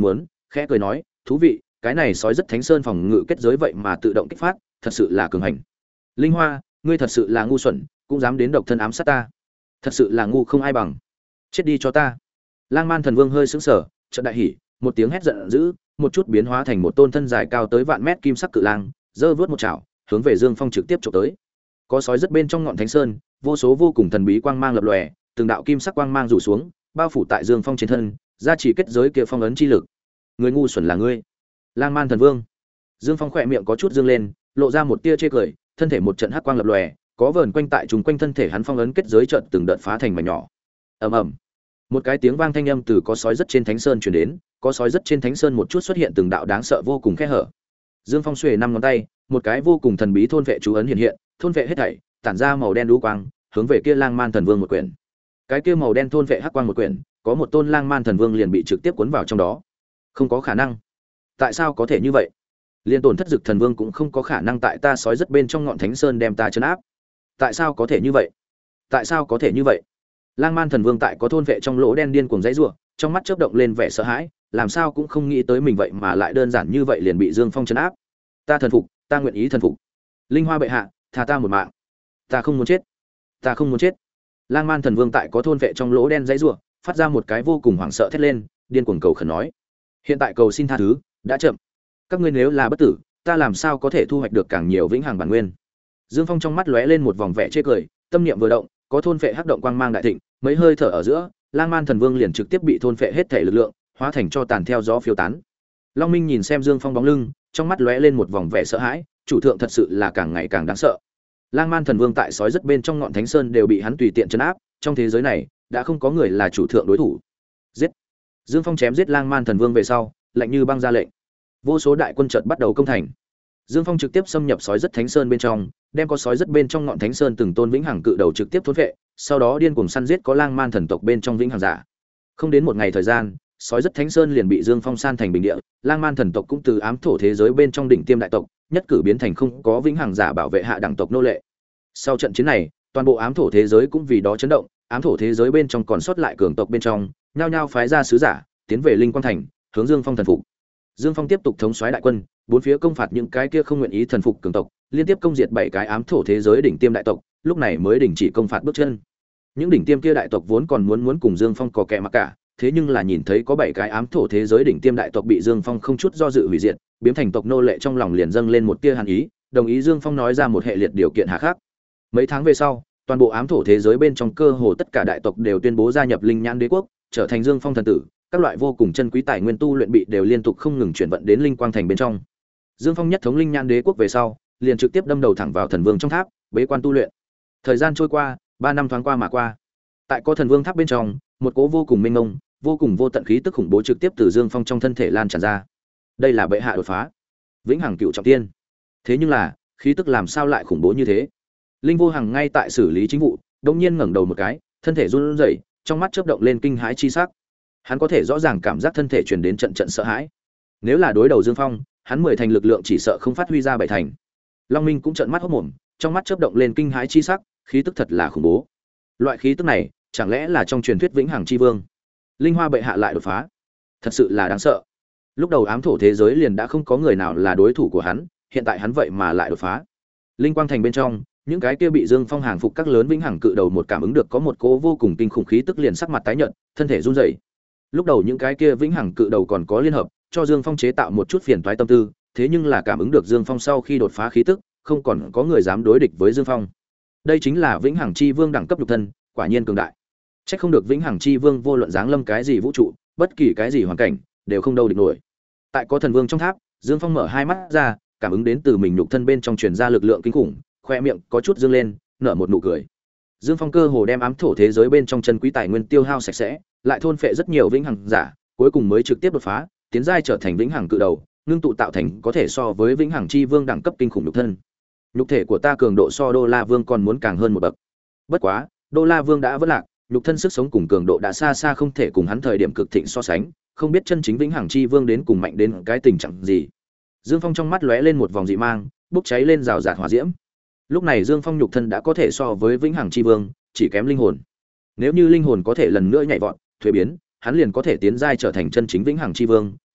khẽ cười nói, thú vị, cái này sói rất thánh sơn phòng ngự kết giới vậy mà tự động kích phát, thật sự là cường hành. Linh Hoa, ngươi thật sự là ngu xuẩn, cũng dám đến độc thân ám sát ta, thật sự là ngu không ai bằng, chết đi cho ta. Lang Man Thần Vương hơi sững sờ, chợt đại hỉ, một tiếng hét giận dữ, một chút biến hóa thành một tôn thân dài cao tới vạn mét kim sắc cự lang, giơ vớt một chảo, hướng về Dương Phong trực tiếp chụp tới. Có sói rất bên trong ngọn thánh sơn, vô số vô cùng thần bí quang mang lập lòe, từng đạo kim sắc quang mang rủ xuống, bao phủ tại Dương Phong trên thân, gia trì kết giới kia phong ấn chi lực. Người ngu xuẩn là ngươi, Lang Man Thần Vương. Dương Phong khỏe miệng có chút dương lên, lộ ra một tia chê cười, thân thể một trận hắc quang lập lòe, có vờn quanh tại trùng quanh thân thể hắn phong ấn kết giới trận từng đợt phá thành mảnh nhỏ. Ầm ầm. Một cái tiếng vang thanh âm từ có sói rất trên thánh sơn truyền đến, có sói rất trên thánh sơn một chút xuất hiện từng đạo đáng sợ vô cùng khe hở. Dương Phong xuề năm ngón tay, một cái vô cùng thần bí thôn vệ chú ấn hiện hiện, thôn vệ hết thảy, tản ra màu đen đu quang, hướng về kia Lang Man Thần Vương một quyển. Cái kia màu đen thôn vệ hắc quang một quyển, có một tôn Lang Man Thần Vương liền bị trực tiếp cuốn vào trong đó. Không có khả năng. Tại sao có thể như vậy? Liên tổn thất dực thần vương cũng không có khả năng tại ta sói rất bên trong ngọn thánh sơn đem ta trấn áp. Tại sao có thể như vậy? Tại sao có thể như vậy? Lang Man Thần Vương tại có thôn vệ trong lỗ đen điên cuồng dãy rủa, trong mắt chớp động lên vẻ sợ hãi, làm sao cũng không nghĩ tới mình vậy mà lại đơn giản như vậy liền bị Dương Phong trấn áp. Ta thần phục, ta nguyện ý thần phục. Linh Hoa bệ hạ, tha ta một mạng. Ta không muốn chết. Ta không muốn chết. Lang Man Thần Vương tại có thôn vệ trong lỗ đen dãy rủa, phát ra một cái vô cùng hoảng sợ thét lên, điên cuồng cầu khẩn nói: "Hiện tại cầu xin tha thứ, đã chậm. Các ngươi nếu là bất tử, ta làm sao có thể thu hoạch được càng nhiều vĩnh hằng bản nguyên?" Dương Phong trong mắt lóe lên một vòng vẻ chê cười, tâm niệm vừa động, có thôn phệ hắc động quang mang đại thịnh, mấy hơi thở ở giữa, Lang Man Thần Vương liền trực tiếp bị thôn phệ hết thể lực lượng, hóa thành cho tàn theo gió phiêu tán. Long Minh nhìn xem Dương Phong bóng lưng, trong mắt lóe lên một vòng vẻ sợ hãi, chủ thượng thật sự là càng ngày càng đáng sợ. Lang Man Thần Vương tại sói rất bên trong ngọn thánh sơn đều bị hắn tùy tiện trấn áp, trong thế giới này đã không có người là chủ thượng đối thủ. Giết! Dương Phong chém giết Lang Man Thần Vương về sau, lạnh như băng ra lệnh. Vô số đại quân chợt bắt đầu công thành. Dương Phong trực tiếp xâm nhập sói rất thánh sơn bên trong, đem có sói rất bên trong ngọn thánh sơn từng tôn vĩnh hằng cự đầu trực tiếp thôn phệ, sau đó điên cuồng săn giết có Lang Man thần tộc bên trong vĩnh hằng giả. Không đến một ngày thời gian, sói rất thánh sơn liền bị Dương Phong san thành bình địa, Lang Man thần tộc cũng từ ám thổ thế giới bên trong đỉnh tiêm đại tộc, nhất cử biến thành không có vĩnh hằng giả bảo vệ hạ đẳng tộc nô lệ. Sau trận chiến này, toàn bộ ám thổ thế giới cũng vì đó chấn động, ám thổ thế giới bên trong còn sót lại cường tộc bên trong, nhao nhao phái ra sứ giả, tiến về Linh Quang thành, hướng Dương Phong thần phục. Dương Phong tiếp tục thống soái đại quân, bốn phía công phạt những cái kia không nguyện ý thần phục cường tộc, liên tiếp công diệt bảy cái ám thổ thế giới đỉnh tiêm đại tộc, lúc này mới đình chỉ công phạt bước chân. Những đỉnh tiêm kia đại tộc vốn còn muốn muốn cùng Dương Phong cò kè mặc cả, thế nhưng là nhìn thấy có bảy cái ám thổ thế giới đỉnh tiêm đại tộc bị Dương Phong không chút do dự hủy diệt, biến thành tộc nô lệ, trong lòng liền dâng lên một tia hàn ý, đồng ý Dương Phong nói ra một hệ liệt điều kiện hà khắc. Mấy tháng về sau, toàn bộ ám thổ thế giới bên trong cơ hồ tất cả đại tộc đều tuyên bố gia nhập Linh Nhãn Đế quốc, trở thành Dương Phong thần tử. Các loại vô cùng chân quý tài nguyên tu luyện bị đều liên tục không ngừng chuyển vận đến Linh Quang thành bên trong. Dương Phong nhất thống Linh Nhãn Đế quốc về sau, liền trực tiếp đâm đầu thẳng vào Thần Vương trong tháp, bế quan tu luyện. Thời gian trôi qua, ba năm thoáng qua mà qua. Tại có Thần Vương tháp bên trong, một cỗ vô cùng mênh mông, vô cùng vô tận khí tức khủng bố trực tiếp từ Dương Phong trong thân thể lan tràn ra. Đây là bệ hạ đột phá, vĩnh hằng cựu trọng tiên. Thế nhưng là, khí tức làm sao lại khủng bố như thế? Linh Vô Hằng ngay tại xử lý chính vụ, đột nhiên ngẩng đầu một cái, thân thể run rẩy, trong mắt chớp động lên kinh hãi chi sắc. Hắn có thể rõ ràng cảm giác thân thể truyền đến trận trận sợ hãi. Nếu là đối đầu Dương Phong, hắn mười thành lực lượng chỉ sợ không phát huy ra bảy thành. Long Minh cũng trợn mắt hốt mồm, trong mắt chớp động lên kinh hãi chi sắc, khí tức thật là khủng bố. Loại khí tức này, chẳng lẽ là trong truyền thuyết vĩnh hằng chi vương? Linh Hoa bệ hạ lại đột phá, thật sự là đáng sợ. Lúc đầu ám thổ thế giới liền đã không có người nào là đối thủ của hắn, hiện tại hắn vậy mà lại đột phá. Linh Quang thành bên trong, những cái kia bị Dương Phong hàng phục các lớn vĩnh hằng cự đầu một cảm ứng được có một cỗ vô cùng kinh khủng khí tức liền sắc mặt tái nhợt, thân thể run rẩy. Lúc đầu những cái kia vĩnh hằng cự đầu còn có liên hợp, cho Dương Phong chế tạo một chút phiền toái tâm tư, thế nhưng là cảm ứng được Dương Phong sau khi đột phá khí tức, không còn có người dám đối địch với Dương Phong. Đây chính là vĩnh hằng chi vương đẳng cấp nhục thân, quả nhiên cường đại. Chắc không được vĩnh hằng chi vương vô luận giáng lâm cái gì vũ trụ, bất kỳ cái gì hoàn cảnh, đều không đâu địch nổi. Tại có Thần Vương trong tháp, Dương Phong mở hai mắt ra, cảm ứng đến từ mình nhục thân bên trong truyền ra lực lượng kinh khủng, khoe miệng có chút dương lên, nở một nụ cười. Dương Phong cơ hồ đem ám thổ thế giới bên trong chân quý tài nguyên tiêu hao sạch sẽ, lại thôn phệ rất nhiều vĩnh hằng giả, cuối cùng mới trực tiếp đột phá, tiến giai trở thành vĩnh hằng cự đầu, ngưng tụ tạo thành có thể so với vĩnh hằng chi vương đẳng cấp kinh khủng nhục thân. Nhục thể của ta cường độ so Đô La Vương còn muốn càng hơn một bậc. Bất quá, Đô La Vương đã vỡ lạc, nhục thân sức sống cùng cường độ đã xa xa không thể cùng hắn thời điểm cực thịnh so sánh, không biết chân chính vĩnh hằng chi vương đến cùng mạnh đến cái tình trạng gì. Dương Phong trong mắt lóe lên một vòng dị mang, bốc cháy lên rào rạt hỏa diễm. Lúc này Dương Phong nhục thân đã có thể so với vĩnh hằng chi vương, chỉ kém linh hồn. Nếu như linh hồn có thể lần nữa nhảy vọt, thuế biến, hắn liền có thể tiến giai trở thành chân chính vĩnh hằng chi vương,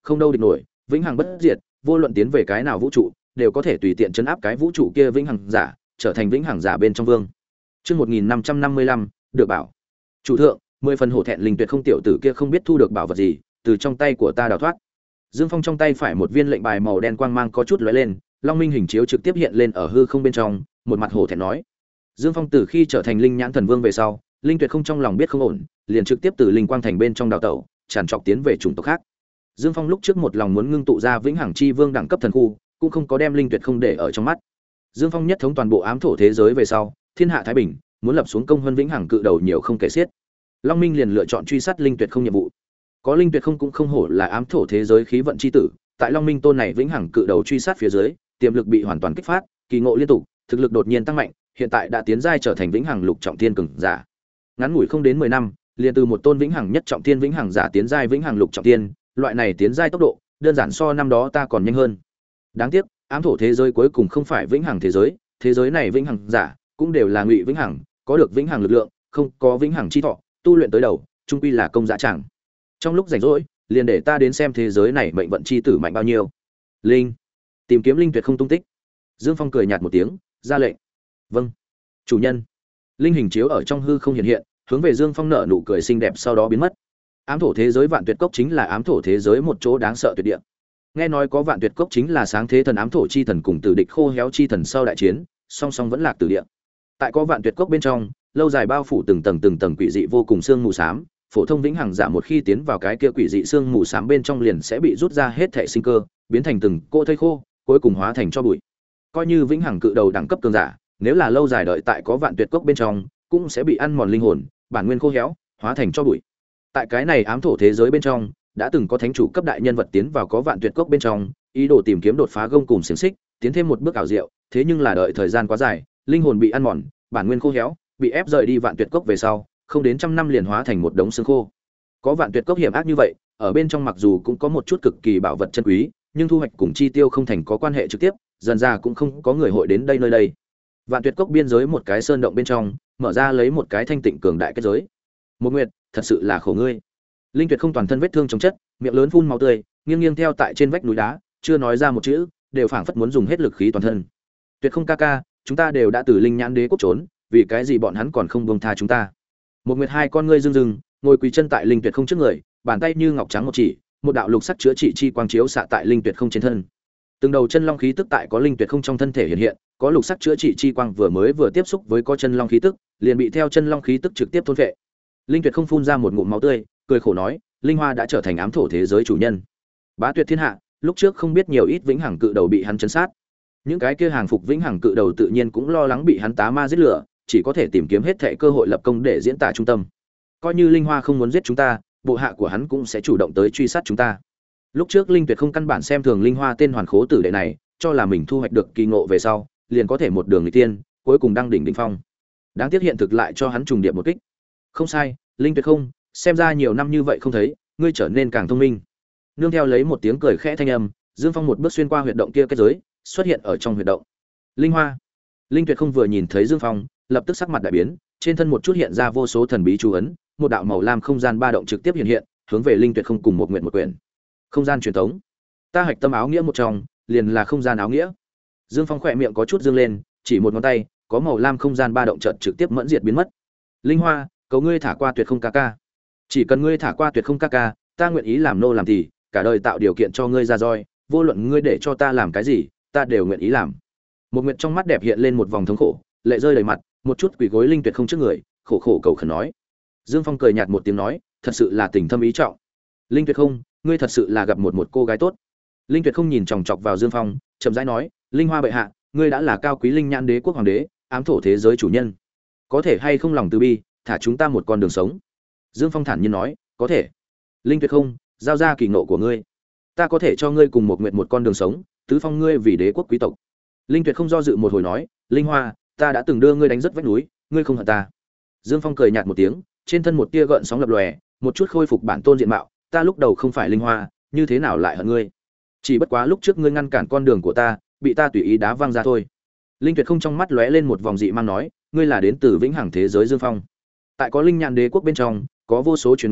không đâu địch nổi, vĩnh hằng bất diệt, vô luận tiến về cái nào vũ trụ, đều có thể tùy tiện chấn áp cái vũ trụ kia vĩnh hằng giả, trở thành vĩnh hằng giả bên trong vương. Chương một nghìn năm trăm năm mươi lăm, được bảo. Chủ thượng, mười phần hổ thẹn linh tuyệt không tiểu tử kia không biết thu được bảo vật gì, từ trong tay của ta đào thoát. Dương Phong trong tay phải một viên lệnh bài màu đen quang mang có chút lóe lên, Long Minh hình chiếu trực tiếp hiện lên ở hư không bên trong, một mặt hổ thẹn nói: Dương Phong từ khi trở thành linh nhãn thần vương về sau, linh tuyệt không trong lòng biết không ổn, liền trực tiếp từ linh quang thành bên trong đào tẩu, tràn trọc tiến về chủng tộc khác. Dương Phong lúc trước một lòng muốn ngưng tụ ra vĩnh hằng chi vương đẳng cấp thần khu, cũng không có đem linh tuyệt không để ở trong mắt. Dương Phong nhất thống toàn bộ ám thổ thế giới về sau, thiên hạ thái bình, muốn lập xuống công hơn vĩnh hằng cự đầu nhiều không kể xiết. Long Minh liền lựa chọn truy sát linh tuyệt không nhiệm vụ. Có linh tuyệt không cũng không hổ là ám thổ thế giới khí vận chi tử, tại Long Minh tôn này vĩnh hằng cự đầu truy sát phía dưới, tiềm lực bị hoàn toàn kích phát, kỳ ngộ liên tục, thực lực đột nhiên tăng mạnh, hiện tại đã tiến giai trở thành vĩnh hằng lục trọng thiên cường giả. Ngắn ngủi không đến mười năm, liền từ một tôn vĩnh hằng nhất trọng thiên vĩnh hằng giả tiến giai vĩnh hằng lục trọng thiên, loại này tiến giai tốc độ, đơn giản so năm đó ta còn nhanh hơn. Đáng tiếc, ám thổ thế giới cuối cùng không phải vĩnh hằng thế giới, thế giới này vĩnh hằng giả cũng đều là ngụy vĩnh hằng, có được vĩnh hằng lực lượng, không có vĩnh hằng chi thọ, tu luyện tới đầu, trung quy là công dã chẳng. Trong lúc rảnh rỗi, liền để ta đến xem thế giới này mệnh vận chi tử mạnh bao nhiêu. Linh, tìm kiếm linh tuyệt không tung tích. Dương Phong cười nhạt một tiếng, ra lệnh. Vâng, chủ nhân. Linh hình chiếu ở trong hư không hiện hiện, hướng về Dương Phong nở nụ cười xinh đẹp sau đó biến mất. Ám thổ thế giới Vạn Tuyệt Cốc chính là ám thổ thế giới một chỗ đáng sợ tuyệt địa. Nghe nói có Vạn Tuyệt Cốc chính là sáng thế thần ám thổ chi thần cùng tử địch khô héo chi thần sau đại chiến, song song vẫn lạc tử địa. Tại có Vạn Tuyệt Cốc bên trong, lâu dài bao phủ từng tầng từng tầng quỷ dị vô cùng xương mù xám, phổ thông vĩnh hằng giả một khi tiến vào cái kia quỷ dị xương mù xám bên trong liền sẽ bị rút ra hết thể sinh cơ, biến thành từng cỗ thây khô, cuối cùng hóa thành cho bụi. Coi như vĩnh hằng cự đầu đẳng cấp cường giả, nếu là lâu dài đợi tại có Vạn Tuyệt Cốc bên trong, cũng sẽ bị ăn mòn linh hồn, bản nguyên khô héo, hóa thành cho bụi. Tại cái này ám thổ thế giới bên trong, đã từng có thánh chủ cấp đại nhân vật tiến vào có Vạn Tuyệt Cốc bên trong, ý đồ tìm kiếm đột phá gông cùng xiềng xích, tiến thêm một bước ảo diệu, thế nhưng là đợi thời gian quá dài, linh hồn bị ăn mòn, bản nguyên khô héo, bị ép rời đi Vạn Tuyệt Cốc về sau, không đến trăm năm liền hóa thành một đống xương khô. Có Vạn Tuyệt Cốc hiểm ác như vậy, ở bên trong mặc dù cũng có một chút cực kỳ bảo vật chân quý, nhưng thu hoạch cùng chi tiêu không thành có quan hệ trực tiếp, dần ra cũng không có người hội đến đây nơi đây. Vạn Tuyệt Cốc biên giới một cái sơn động bên trong, mở ra lấy một cái thanh tịnh cường đại kết giới. Một Nguyệt, thật sự là khổ ngươi. Linh Tuyệt không toàn thân vết thương chống chất, miệng lớn phun máu tươi, nghiêng nghiêng theo tại trên vách núi đá, chưa nói ra một chữ, đều phảng phất muốn dùng hết lực khí toàn thân. Tuyệt không ca ca, chúng ta đều đã từ linh nhãn đế quốc trốn, vì cái gì bọn hắn còn không buông tha chúng ta? Một Nguyệt hai con ngươi rưng rưng, ngồi quỳ chân tại Linh Tuyệt không trước người, bàn tay như ngọc trắng một chỉ, một đạo lục sắc chữa trị chi quang chiếu xạ tại Linh Tuyệt không trên thân. Từng đầu chân long khí tức tại có Linh Tuyệt không trong thân thể hiện hiện, có lục sắc chữa trị chi quang vừa mới vừa tiếp xúc với có chân long khí tức, liền bị theo chân long khí tức trực tiếp thôn phệ. Linh Tuyệt không phun ra một ngụm máu tươi, cười khổ nói, Linh Hoa đã trở thành ám thổ thế giới chủ nhân. Bá tuyệt thiên hạ, lúc trước không biết nhiều ít vĩnh hằng cự đầu bị hắn chấn sát. Những cái kia hàng phục vĩnh hằng cự đầu tự nhiên cũng lo lắng bị hắn tá ma giết lửa, chỉ có thể tìm kiếm hết thảy cơ hội lập công để diễn tả trung tâm. Coi như Linh Hoa không muốn giết chúng ta, bộ hạ của hắn cũng sẽ chủ động tới truy sát chúng ta. Lúc trước Linh Tuyệt không căn bản xem thường Linh Hoa tên hoàn khố tử đệ này, cho là mình thu hoạch được kỳ ngộ về sau, liền có thể một đường nghịch tiên, cuối cùng đăng đỉnh đỉnh phong. Đáng tiếc hiện thực lại cho hắn trùng điệp một kích. Không sai, Linh Tuyệt không, xem ra nhiều năm như vậy không thấy, ngươi trở nên càng thông minh. Nương theo lấy một tiếng cười khẽ thanh âm, Dương Phong một bước xuyên qua huyệt động kia kết giới, xuất hiện ở trong huyệt động. Linh Hoa. Linh Tuyệt không vừa nhìn thấy Dương Phong, lập tức sắc mặt đại biến, trên thân một chút hiện ra vô số thần bí chú ấn, một đạo màu lam không gian ba động trực tiếp hiện hiện, hướng về Linh Tuyệt không cùng một nguyện một quyển. Không gian truyền thống. Ta hạch tâm áo nghĩa một trong, liền là không gian áo nghĩa. Dương Phong khỏe miệng có chút dương lên, chỉ một ngón tay, có màu lam không gian ba động chợt trực tiếp mẫn diệt biến mất. Linh Hoa, cầu ngươi thả qua Tuyệt không ca ca. Chỉ cần ngươi thả qua Tuyệt không ca ca, ta nguyện ý làm nô làm tỳ, cả đời tạo điều kiện cho ngươi ra roi, vô luận ngươi để cho ta làm cái gì, ta đều nguyện ý làm. Một nguyệt trong mắt đẹp hiện lên một vòng thống khổ, lệ rơi đầy mặt, một chút quỳ gối Linh Tuyệt không trước người, khổ khổ cầu khẩn nói. Dương Phong cười nhạt một tiếng nói, thật sự là tình thâm ý trọng. Linh Tuyệt không, ngươi thật sự là gặp một một cô gái tốt. Linh Tuyệt không nhìn chòng chọc vào Dương Phong, chậm rãi nói, Linh Hoa bệ hạ, ngươi đã là cao quý linh nhãn đế quốc hoàng đế, ám thổ thế giới chủ nhân, có thể hay không lòng từ bi, thả chúng ta một con đường sống. Dương Phong thản nhiên nói, có thể. Linh Tuyệt không, giao ra kỳ ngộ của ngươi, ta có thể cho ngươi cùng một nguyện một con đường sống, tứ phong ngươi vì đế quốc quý tộc. Linh Tuyệt không do dự một hồi nói, Linh Hoa, ta đã từng đưa ngươi đánh rất vách núi, ngươi không hận ta. Dương Phong cười nhạt một tiếng, trên thân một tia gợn sóng lập lòe, một chút khôi phục bản tôn diện mạo, ta lúc đầu không phải Linh Hoa, như thế nào lại hận ngươi? Chỉ bất quá lúc trước ngươi ngăn cản con đường của ta, bị ta tùy ý đá văng ra thôi. Linh Tuyệt không trong mắt lóe lên một vòng dị mang nói, ngươi là đến từ vĩnh hằng thế giới Dương Phong. Tại có linh nhãn đế quốc bên trong, có vô số truyền ôn,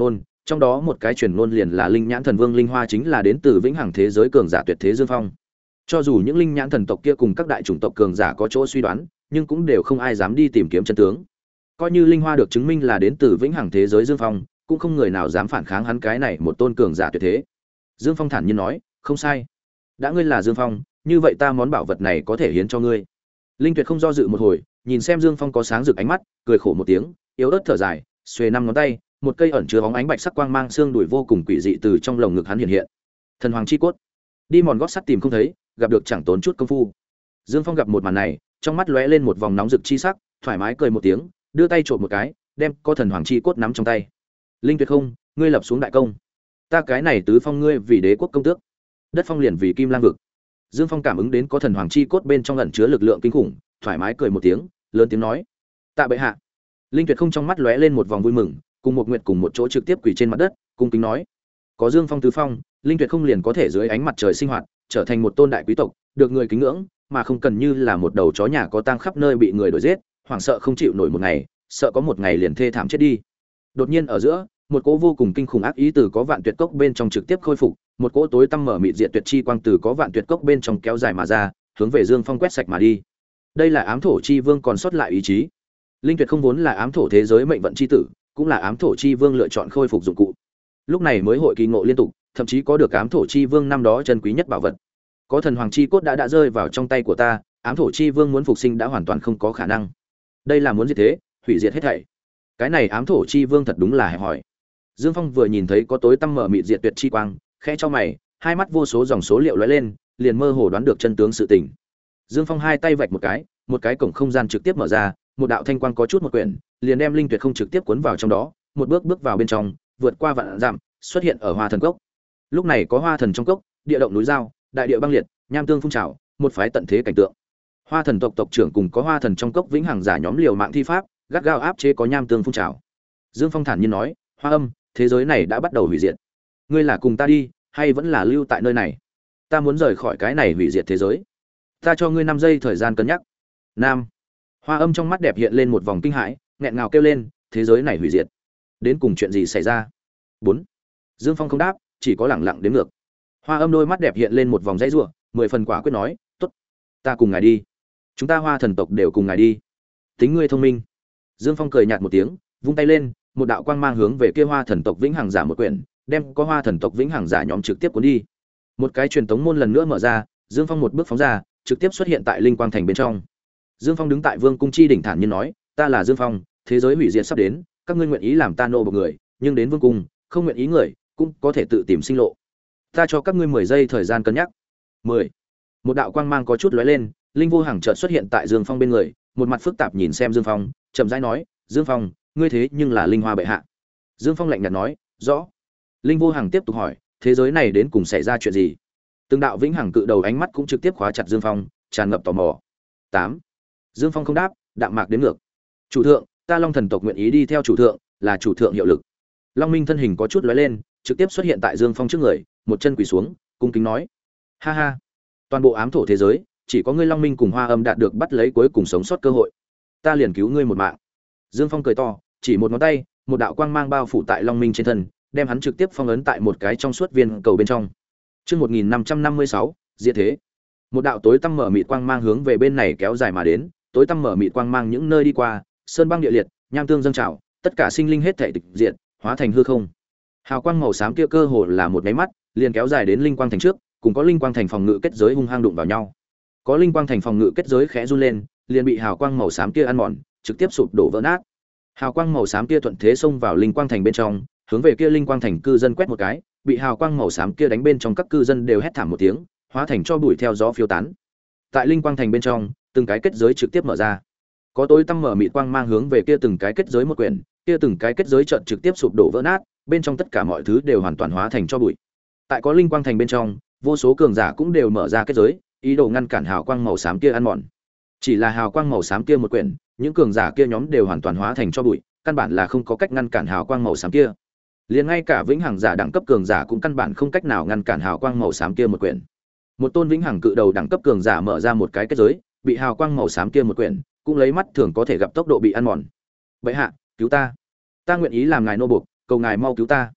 Trong đó một cái truyền ngôn liền là linh nhãn thần vương linh hoa chính là đến từ vĩnh hằng thế giới cường giả tuyệt thế Dương Phong. Cho dù những linh nhãn thần tộc kia cùng các đại chủng tộc cường giả có chỗ suy đoán, nhưng cũng đều không ai dám đi tìm kiếm chân tướng. Coi như linh hoa được chứng minh là đến từ vĩnh hằng thế giới Dương Phong, cũng không người nào dám phản kháng hắn cái này một tôn cường giả tuyệt thế. Dương Phong thản nhiên nói, không sai. Đã ngươi là Dương Phong, như vậy ta món bảo vật này có thể hiến cho ngươi. Linh Tuyệt không do dự một hồi, nhìn xem Dương Phong có sáng rực ánh mắt, cười khổ một tiếng, yếu ớt thở dài, xuề năm ngón tay, một cây ẩn chứa bóng ánh bạch sắc quang mang xương đùi vô cùng quỷ dị từ trong lồng ngực hắn hiện hiện. Thần hoàng chi cốt. Đi mòn gót sắt tìm không thấy, gặp được chẳng tốn chút công phu. Dương Phong gặp một màn này, trong mắt lóe lên một vòng nóng rực chi sắc, thoải mái cười một tiếng, đưa tay trộm một cái, đem có thần hoàng chi cốt nắm trong tay. Linh Tuyệt không, ngươi lập xuống đại công. Ta cái này tứ phong ngươi vì đế quốc công tước, đất phong liền vì kim lang vực. Dương Phong cảm ứng đến có thần hoàng chi cốt bên trong ẩn chứa lực lượng kinh khủng, thoải mái cười một tiếng, lớn tiếng nói: "Tạ bệ hạ." Linh Tuyệt không trong mắt lóe lên một vòng vui mừng, cùng một nguyệt cùng một chỗ trực tiếp quỳ trên mặt đất, cung kính nói: "Có Dương Phong tứ phong, Linh Tuyệt không liền có thể dưới ánh mặt trời sinh hoạt, trở thành một tôn đại quý tộc, được người kính ngưỡng, mà không cần như là một đầu chó nhà có tang khắp nơi bị người đuổi giết, hoảng sợ không chịu nổi một ngày, sợ có một ngày liền thê thảm chết đi." Đột nhiên ở giữa, một cỗ vô cùng kinh khủng ác ý từ có vạn tuyệt cốc bên trong trực tiếp khôi phục, một cỗ tối tăm mở mịt diệt tuyệt chi quang từ có vạn tuyệt cốc bên trong kéo dài mà ra, hướng về Dương Phong quét sạch mà đi. Đây là ám thổ chi vương còn sót lại ý chí. Linh Tuyệt không vốn là ám thổ thế giới mệnh vận chi tử, cũng là ám thổ chi vương lựa chọn khôi phục dụng cụ. Lúc này mới hội kỳ ngộ liên tục, thậm chí có được ám thổ chi vương năm đó chân quý nhất bảo vật. Có thần hoàng chi cốt đã đã rơi vào trong tay của ta, ám thổ chi vương muốn phục sinh đã hoàn toàn không có khả năng. Đây là muốn diệt thế, hủy diệt hết thảy. Cái này ám thổ chi vương thật đúng là hẹp hỏi. Dương Phong vừa nhìn thấy có tối tăm mở mịt diệt tuyệt chi quang, khẽ cho mày, hai mắt vô số dòng số liệu lóe lên, liền mơ hồ đoán được chân tướng sự tình. Dương Phong hai tay vạch một cái, một cái cổng không gian trực tiếp mở ra, một đạo thanh quang có chút một quyển, liền đem Linh Tuyệt không trực tiếp cuốn vào trong đó, một bước bước vào bên trong, vượt qua vạn dặm, xuất hiện ở Hoa Thần Cốc. Lúc này có Hoa Thần trong cốc, địa động núi giao, đại địa băng liệt, nham tương phun trào, một phái tận thế cảnh tượng. Hoa Thần tộc tộc trưởng cùng có Hoa Thần trong cốc vĩnh hằng giả nhóm liều mạng thi pháp, gắt gao áp chế có nham tương phun trào. Dương Phong thản nhiên nói, Hoa Âm, thế giới này đã bắt đầu hủy diệt. Ngươi là cùng ta đi, hay vẫn là lưu tại nơi này? Ta muốn rời khỏi cái này hủy diệt thế giới. Ta cho ngươi năm giây thời gian cân nhắc. Nam. Hoa Âm trong mắt đẹp hiện lên một vòng kinh hãi, nghẹn ngào kêu lên, thế giới này hủy diệt. Đến cùng chuyện gì xảy ra? Bốn. Dương Phong không đáp, chỉ có lẳng lặng đến ngược. Hoa Âm đôi mắt đẹp hiện lên một vòng dãy rủa, mười phần quả quyết nói, "Tốt, ta cùng ngài đi. Chúng ta Hoa Thần tộc đều cùng ngài đi." Tính ngươi thông minh. Dương Phong cười nhạt một tiếng, vung tay lên, một đạo quang mang hướng về kia Hoa Thần tộc vĩnh hằng giả một quyển, đem có Hoa Thần tộc vĩnh hằng giả nhóm trực tiếp cuốn đi. Một cái truyền tống môn lần nữa mở ra, Dương Phong một bước phóng ra, trực tiếp xuất hiện tại Linh Quang Thành bên trong. Dương Phong đứng tại Vương cung chi đỉnh thản nhiên nói, "Ta là Dương Phong, thế giới hủy diệt sắp đến, các ngươi nguyện ý làm ta nô bộc người, nhưng đến Vương cung, không nguyện ý người, cũng có thể tự tìm sinh lộ. Ta cho các ngươi mười giây thời gian cân nhắc." Mười. Một đạo quang mang có chút lóe lên, Linh Vô Hằng chợt xuất hiện tại Dương Phong bên người, một mặt phức tạp nhìn xem Dương Phong, chậm rãi nói, "Dương Phong, ngươi thế nhưng là Linh Hoa bệ hạ." Dương Phong lạnh nhạt nói, "Rõ." Linh Vô Hằng tiếp tục hỏi, "Thế giới này đến cùng xảy ra chuyện gì?" Từng đạo vĩnh hằng cự đầu ánh mắt cũng trực tiếp khóa chặt Dương Phong, tràn ngập tò mò. Tám. Dương Phong không đáp, đạm mạc đến ngược. "Chủ thượng, ta Long thần tộc nguyện ý đi theo chủ thượng, là chủ thượng hiệu lực." Long Minh thân hình có chút lóe lên, trực tiếp xuất hiện tại Dương Phong trước người, một chân quỳ xuống, cung kính nói, "Ha ha, toàn bộ ám thổ thế giới, chỉ có ngươi Long Minh cùng Hoa Âm đạt được bắt lấy cuối cùng sống sót cơ hội. Ta liền cứu ngươi một mạng." Dương Phong cười to, chỉ một ngón tay, một đạo quang mang bao phủ tại Long Minh trên thân, đem hắn trực tiếp phong ấn tại một cái trong suốt viên cầu bên trong. Chương một nghìn năm trăm năm mươi sáu, diệt thế. Một đạo tối tăm mở mịt quang mang hướng về bên này kéo dài mà đến, tối tăm mở mịt quang mang những nơi đi qua, sơn băng địa liệt, nham tương dâng trào, tất cả sinh linh hết thảy tịch diệt, hóa thành hư không. Hào quang màu xám kia cơ hồ là một cái mắt, liền kéo dài đến linh quang thành trước, cùng có linh quang thành phòng ngự kết giới hung hăng đụng vào nhau. Có linh quang thành phòng ngự kết giới khẽ run lên, liền bị hào quang màu xám kia ăn mòn, trực tiếp sụp đổ vỡ nát. Hào quang màu xám kia thuận thế xông vào linh quang thành bên trong, hướng về kia linh quang thành cư dân quét một cái, bị hào quang màu xám kia đánh bên trong các cư dân đều hét thảm một tiếng, hóa thành cho bụi theo gió phiêu tán. Tại linh quang thành bên trong, từng cái kết giới trực tiếp mở ra. Có tối tăm mở mịt quang mang hướng về kia từng cái kết giới một quyển, kia từng cái kết giới chợt trực tiếp sụp đổ vỡ nát, bên trong tất cả mọi thứ đều hoàn toàn hóa thành cho bụi. Tại có linh quang thành bên trong, vô số cường giả cũng đều mở ra kết giới, ý đồ ngăn cản hào quang màu xám kia ăn mòn. Chỉ là hào quang màu xám kia một quyển, những cường giả kia nhóm đều hoàn toàn hóa thành cho bụi, căn bản là không có cách ngăn cản hào quang màu xám kia. Liền ngay cả vĩnh hằng giả đẳng cấp cường giả cũng căn bản không cách nào ngăn cản hào quang màu xám kia một quyển. Một tôn vĩnh hằng cự đầu đẳng cấp cường giả mở ra một cái kết giới, bị hào quang màu xám kia một quyển, cũng lấy mắt thường có thể gặp tốc độ bị ăn mòn. "Bệ hạ, cứu ta! Ta nguyện ý làm ngài nô buộc, cầu ngài mau cứu ta."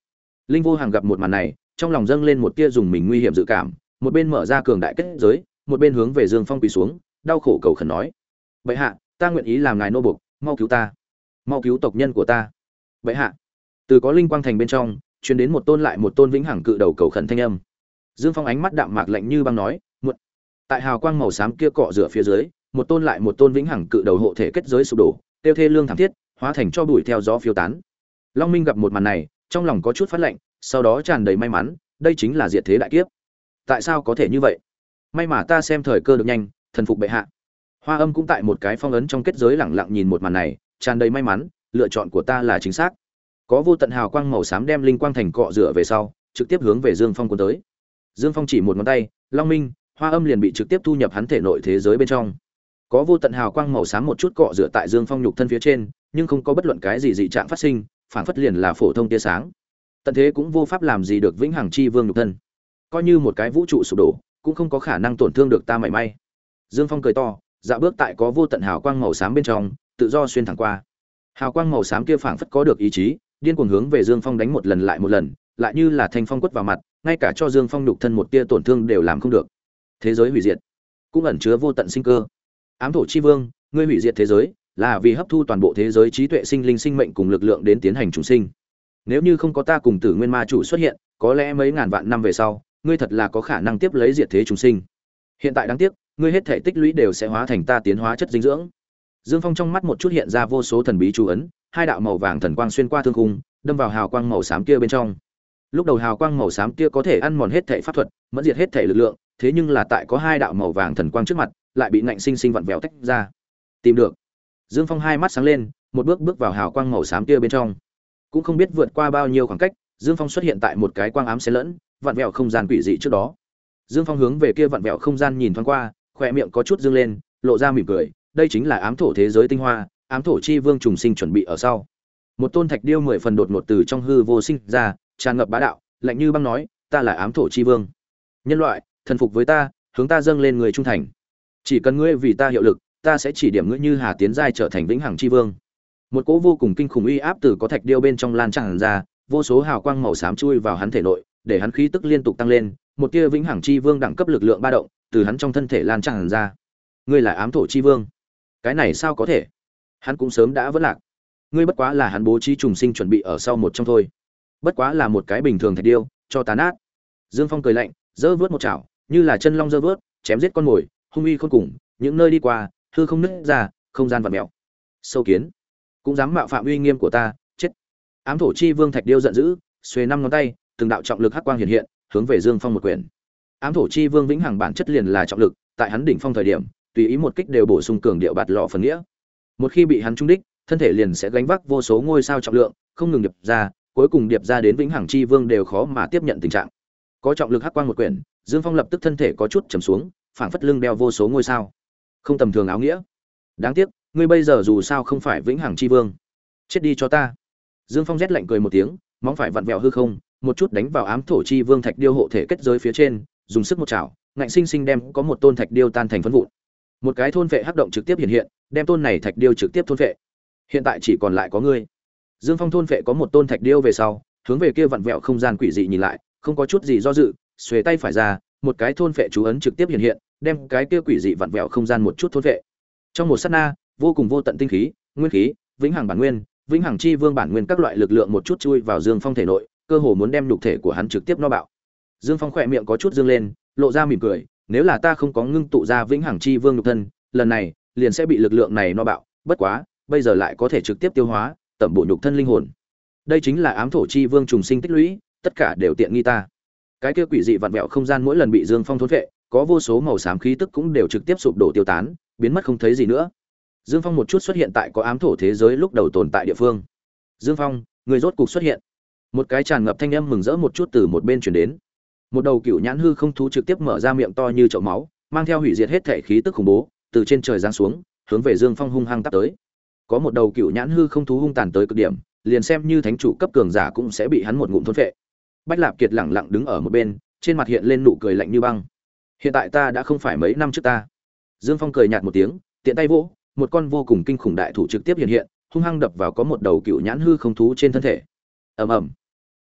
Linh Vô Hàng gặp một màn này, trong lòng dâng lên một tia dùng mình nguy hiểm dự cảm, một bên mở ra cường đại kết giới, một bên hướng về Dương Phong quỳ xuống, đau khổ cầu khẩn nói: "Bệ hạ, ta nguyện ý làm ngài nô bộc, mau cứu ta, mau cứu tộc nhân của ta." Bệ hạ. Từ có linh quang thành bên trong, truyền đến một tôn lại một tôn vĩnh hằng cự đầu cầu khẩn thanh âm. Dương Phong ánh mắt đạm mạc lạnh như băng nói: "Muộn." Tại hào quang màu xám kia cọ rửa phía dưới, một tôn lại một tôn vĩnh hằng cự đầu hộ thể kết giới sụp đổ, tiêu thê lương thảm thiết, hóa thành cho bụi theo gió phiêu tán. Long Minh gặp một màn này, trong lòng có chút phát lạnh, sau đó tràn đầy may mắn, đây chính là diệt thế đại kiếp. Tại sao có thể như vậy? May mà ta xem thời cơ được nhanh, thần phục bệ hạ. Hoa Âm cũng tại một cái phong ấn trong kết giới lẳng lặng nhìn một màn này, tràn đầy may mắn, lựa chọn của ta là chính xác. Có vô tận hào quang màu xám đem linh quang thành cọ rửa về sau, trực tiếp hướng về Dương Phong cuốn tới. Dương Phong chỉ một ngón tay, Long Minh, Hoa Âm liền bị trực tiếp thu nhập hắn thể nội thế giới bên trong. Có vô tận hào quang màu xám một chút cọ rửa tại Dương Phong nhục thân phía trên, nhưng không có bất luận cái gì dị trạng phát sinh, phản phất liền là phổ thông tia sáng. Tận thế cũng vô pháp làm gì được vĩnh hằng chi vương nhục thân. Coi như một cái vũ trụ sụp đổ, cũng không có khả năng tổn thương được ta mảy may. Dương Phong cười to, dạo bước tại có vô tận hào quang màu xám bên trong, tự do xuyên thẳng qua. Hào quang màu xám kia phảng phất có được ý chí, điên cuồng hướng về Dương Phong đánh một lần lại một lần, lại như là thanh phong quất vào mặt, ngay cả cho Dương Phong nhục thân một tia tổn thương đều làm không được. Thế giới hủy diệt, cũng ẩn chứa vô tận sinh cơ. Ám thổ chi vương, ngươi hủy diệt thế giới, là vì hấp thu toàn bộ thế giới trí tuệ sinh linh sinh mệnh cùng lực lượng đến tiến hành trùng sinh. Nếu như không có ta cùng Tử Nguyên Ma chủ xuất hiện, có lẽ mấy ngàn vạn năm về sau, ngươi thật là có khả năng tiếp lấy diệt thế trùng sinh. Hiện tại đáng tiếc, ngươi hết thể tích lũy đều sẽ hóa thành ta tiến hóa chất dinh dưỡng. Dương Phong trong mắt một chút hiện ra vô số thần bí chú ấn, hai đạo màu vàng thần quang xuyên qua thương khung, đâm vào hào quang màu xám kia bên trong. Lúc đầu hào quang màu xám kia có thể ăn mòn hết thể pháp thuật, mẫn diệt hết thể lực lượng, thế nhưng là tại có hai đạo màu vàng thần quang trước mặt, lại bị ngạnh sinh sinh vặn vẹo tách ra. Tìm được. Dương Phong hai mắt sáng lên, một bước bước vào hào quang màu xám kia bên trong. Cũng không biết vượt qua bao nhiêu khoảng cách, Dương Phong xuất hiện tại một cái quang ám xen lẫn, vặn vẹo không gian quỷ dị trước đó. Dương Phong hướng về kia vặn vẹo không gian nhìn thoáng qua, khóe miệng có chút dương lên, lộ ra mỉm cười, đây chính là ám thổ thế giới tinh hoa, ám thổ chi vương trùng sinh chuẩn bị ở sau. Một tôn thạch điêu mười phần đột ngột từ trong hư vô sinh ra, tràn ngập bá đạo, lạnh như băng nói, ta là ám thổ chi vương. Nhân loại, thần phục với ta, hướng ta dâng lên người trung thành. Chỉ cần ngươi vì ta hiệu lực, ta sẽ chỉ điểm ngươi như hà tiến giai trở thành vĩnh hằng chi vương. Một cỗ vô cùng kinh khủng uy áp từ có thạch điêu bên trong lan tràn ra, vô số hào quang màu xám chui vào hắn thể nội, để hắn khí tức liên tục tăng lên, một tia vĩnh hằng chi vương đẳng cấp lực lượng ba động từ hắn trong thân thể lan tràn ra. Ngươi là ám thổ chi vương? Cái này sao có thể? Hắn cũng sớm đã vỡ lạc. Ngươi bất quá là hắn bố trí trùng sinh chuẩn bị ở sau một trong thôi. Bất quá là một cái bình thường thạch điêu, cho tàn nát. Dương Phong cười lạnh, giơ vớt một chảo, như là chân long giơ vớt, chém giết con mồi, hung uy khôn cùng, những nơi đi qua, hư không nứt ra, không gian vặn mèo. Sâu kiến, cũng dám mạo phạm uy nghiêm của ta, chết. Ám thổ chi vương thạch điêu giận dữ, xuề năm ngón tay, từng đạo trọng lực hắc quang hiện hiện, hướng về Dương Phong một quyền. Ám thổ chi vương vĩnh hằng bản chất liền là trọng lực, tại hắn đỉnh phong thời điểm, tùy ý một kích đều bổ sung cường điệu bạt lọ phần nghĩa. Một khi bị hắn trúng đích, thân thể liền sẽ gánh vác vô số ngôi sao trọng lượng, không ngừng điệp ra, cuối cùng điệp ra đến vĩnh hằng chi vương đều khó mà tiếp nhận tình trạng. Có trọng lực hắc quang một quyển, Dương Phong lập tức thân thể có chút trầm xuống, phảng phất lưng đeo vô số ngôi sao. Không tầm thường áo nghĩa. Đáng tiếc, ngươi bây giờ dù sao không phải vĩnh hằng chi vương. Chết đi cho ta. Dương Phong rét lạnh cười một tiếng, móng phải vặn vẹo hư không, một chút đánh vào ám thổ chi vương thạch điêu hộ thể kết giới phía trên, dùng sức một chảo, ngạnh sinh sinh đem có một tôn thạch điêu tan thành phấn vụn. Một cái thôn vệ hắc động trực tiếp hiện hiện, đem tôn này thạch điêu trực tiếp thôn vệ. Hiện tại chỉ còn lại có ngươi. Dương Phong thôn vệ có một tôn thạch điêu về sau, hướng về kia vặn vẹo không gian quỷ dị nhìn lại, không có chút gì do dự, xuề tay phải ra, một cái thôn vệ chú ấn trực tiếp hiện hiện, đem cái kia quỷ dị vặn vẹo không gian một chút thôn vệ. Trong một sát na, vô cùng vô tận tinh khí, nguyên khí, vĩnh hằng bản nguyên, vĩnh hằng chi vương bản nguyên các loại lực lượng một chút chui vào Dương Phong thể nội, cơ hồ muốn đem nhục thể của hắn trực tiếp no bạo. Dương Phong khỏe miệng có chút dương lên, lộ ra mỉm cười, nếu là ta không có ngưng tụ ra vĩnh hằng chi vương nhục thân, lần này liền sẽ bị lực lượng này no bạo, bất quá, bây giờ lại có thể trực tiếp tiêu hóa, tẩm bổ nhục thân linh hồn. Đây chính là ám thổ chi vương trùng sinh tích lũy, tất cả đều tiện nghi ta. Cái kia quỷ dị vặn vẹo không gian mỗi lần bị Dương Phong thôn phệ, có vô số màu xám khí tức cũng đều trực tiếp sụp đổ tiêu tán, biến mất không thấy gì nữa. Dương Phong một chút xuất hiện tại có ám thổ thế giới lúc đầu tồn tại địa phương. Dương Phong, người rốt cục xuất hiện. Một cái tràn ngập thanh âm mừng rỡ một chút từ một bên truyền đến. Một đầu cựu nhãn hư không thú trực tiếp mở ra miệng to như chậu máu, mang theo hủy diệt hết thể khí tức khủng bố, từ trên trời giáng xuống, hướng về Dương Phong hung hăng tắp tới. Có một đầu cựu nhãn hư không thú hung tàn tới cực điểm, liền xem như thánh chủ cấp cường giả cũng sẽ bị hắn một ngụm thôn phệ. Bách Lạp Kiệt lẳng lặng đứng ở một bên, trên mặt hiện lên nụ cười lạnh như băng. Hiện tại ta đã không phải mấy năm trước ta. Dương Phong cười nhạt một tiếng, tiện tay vỗ, một con vô cùng kinh khủng đại thủ trực tiếp hiện hiện, hung hăng đập vào có một đầu cựu nhãn hư không thú trên thân thể. Ầm ầm.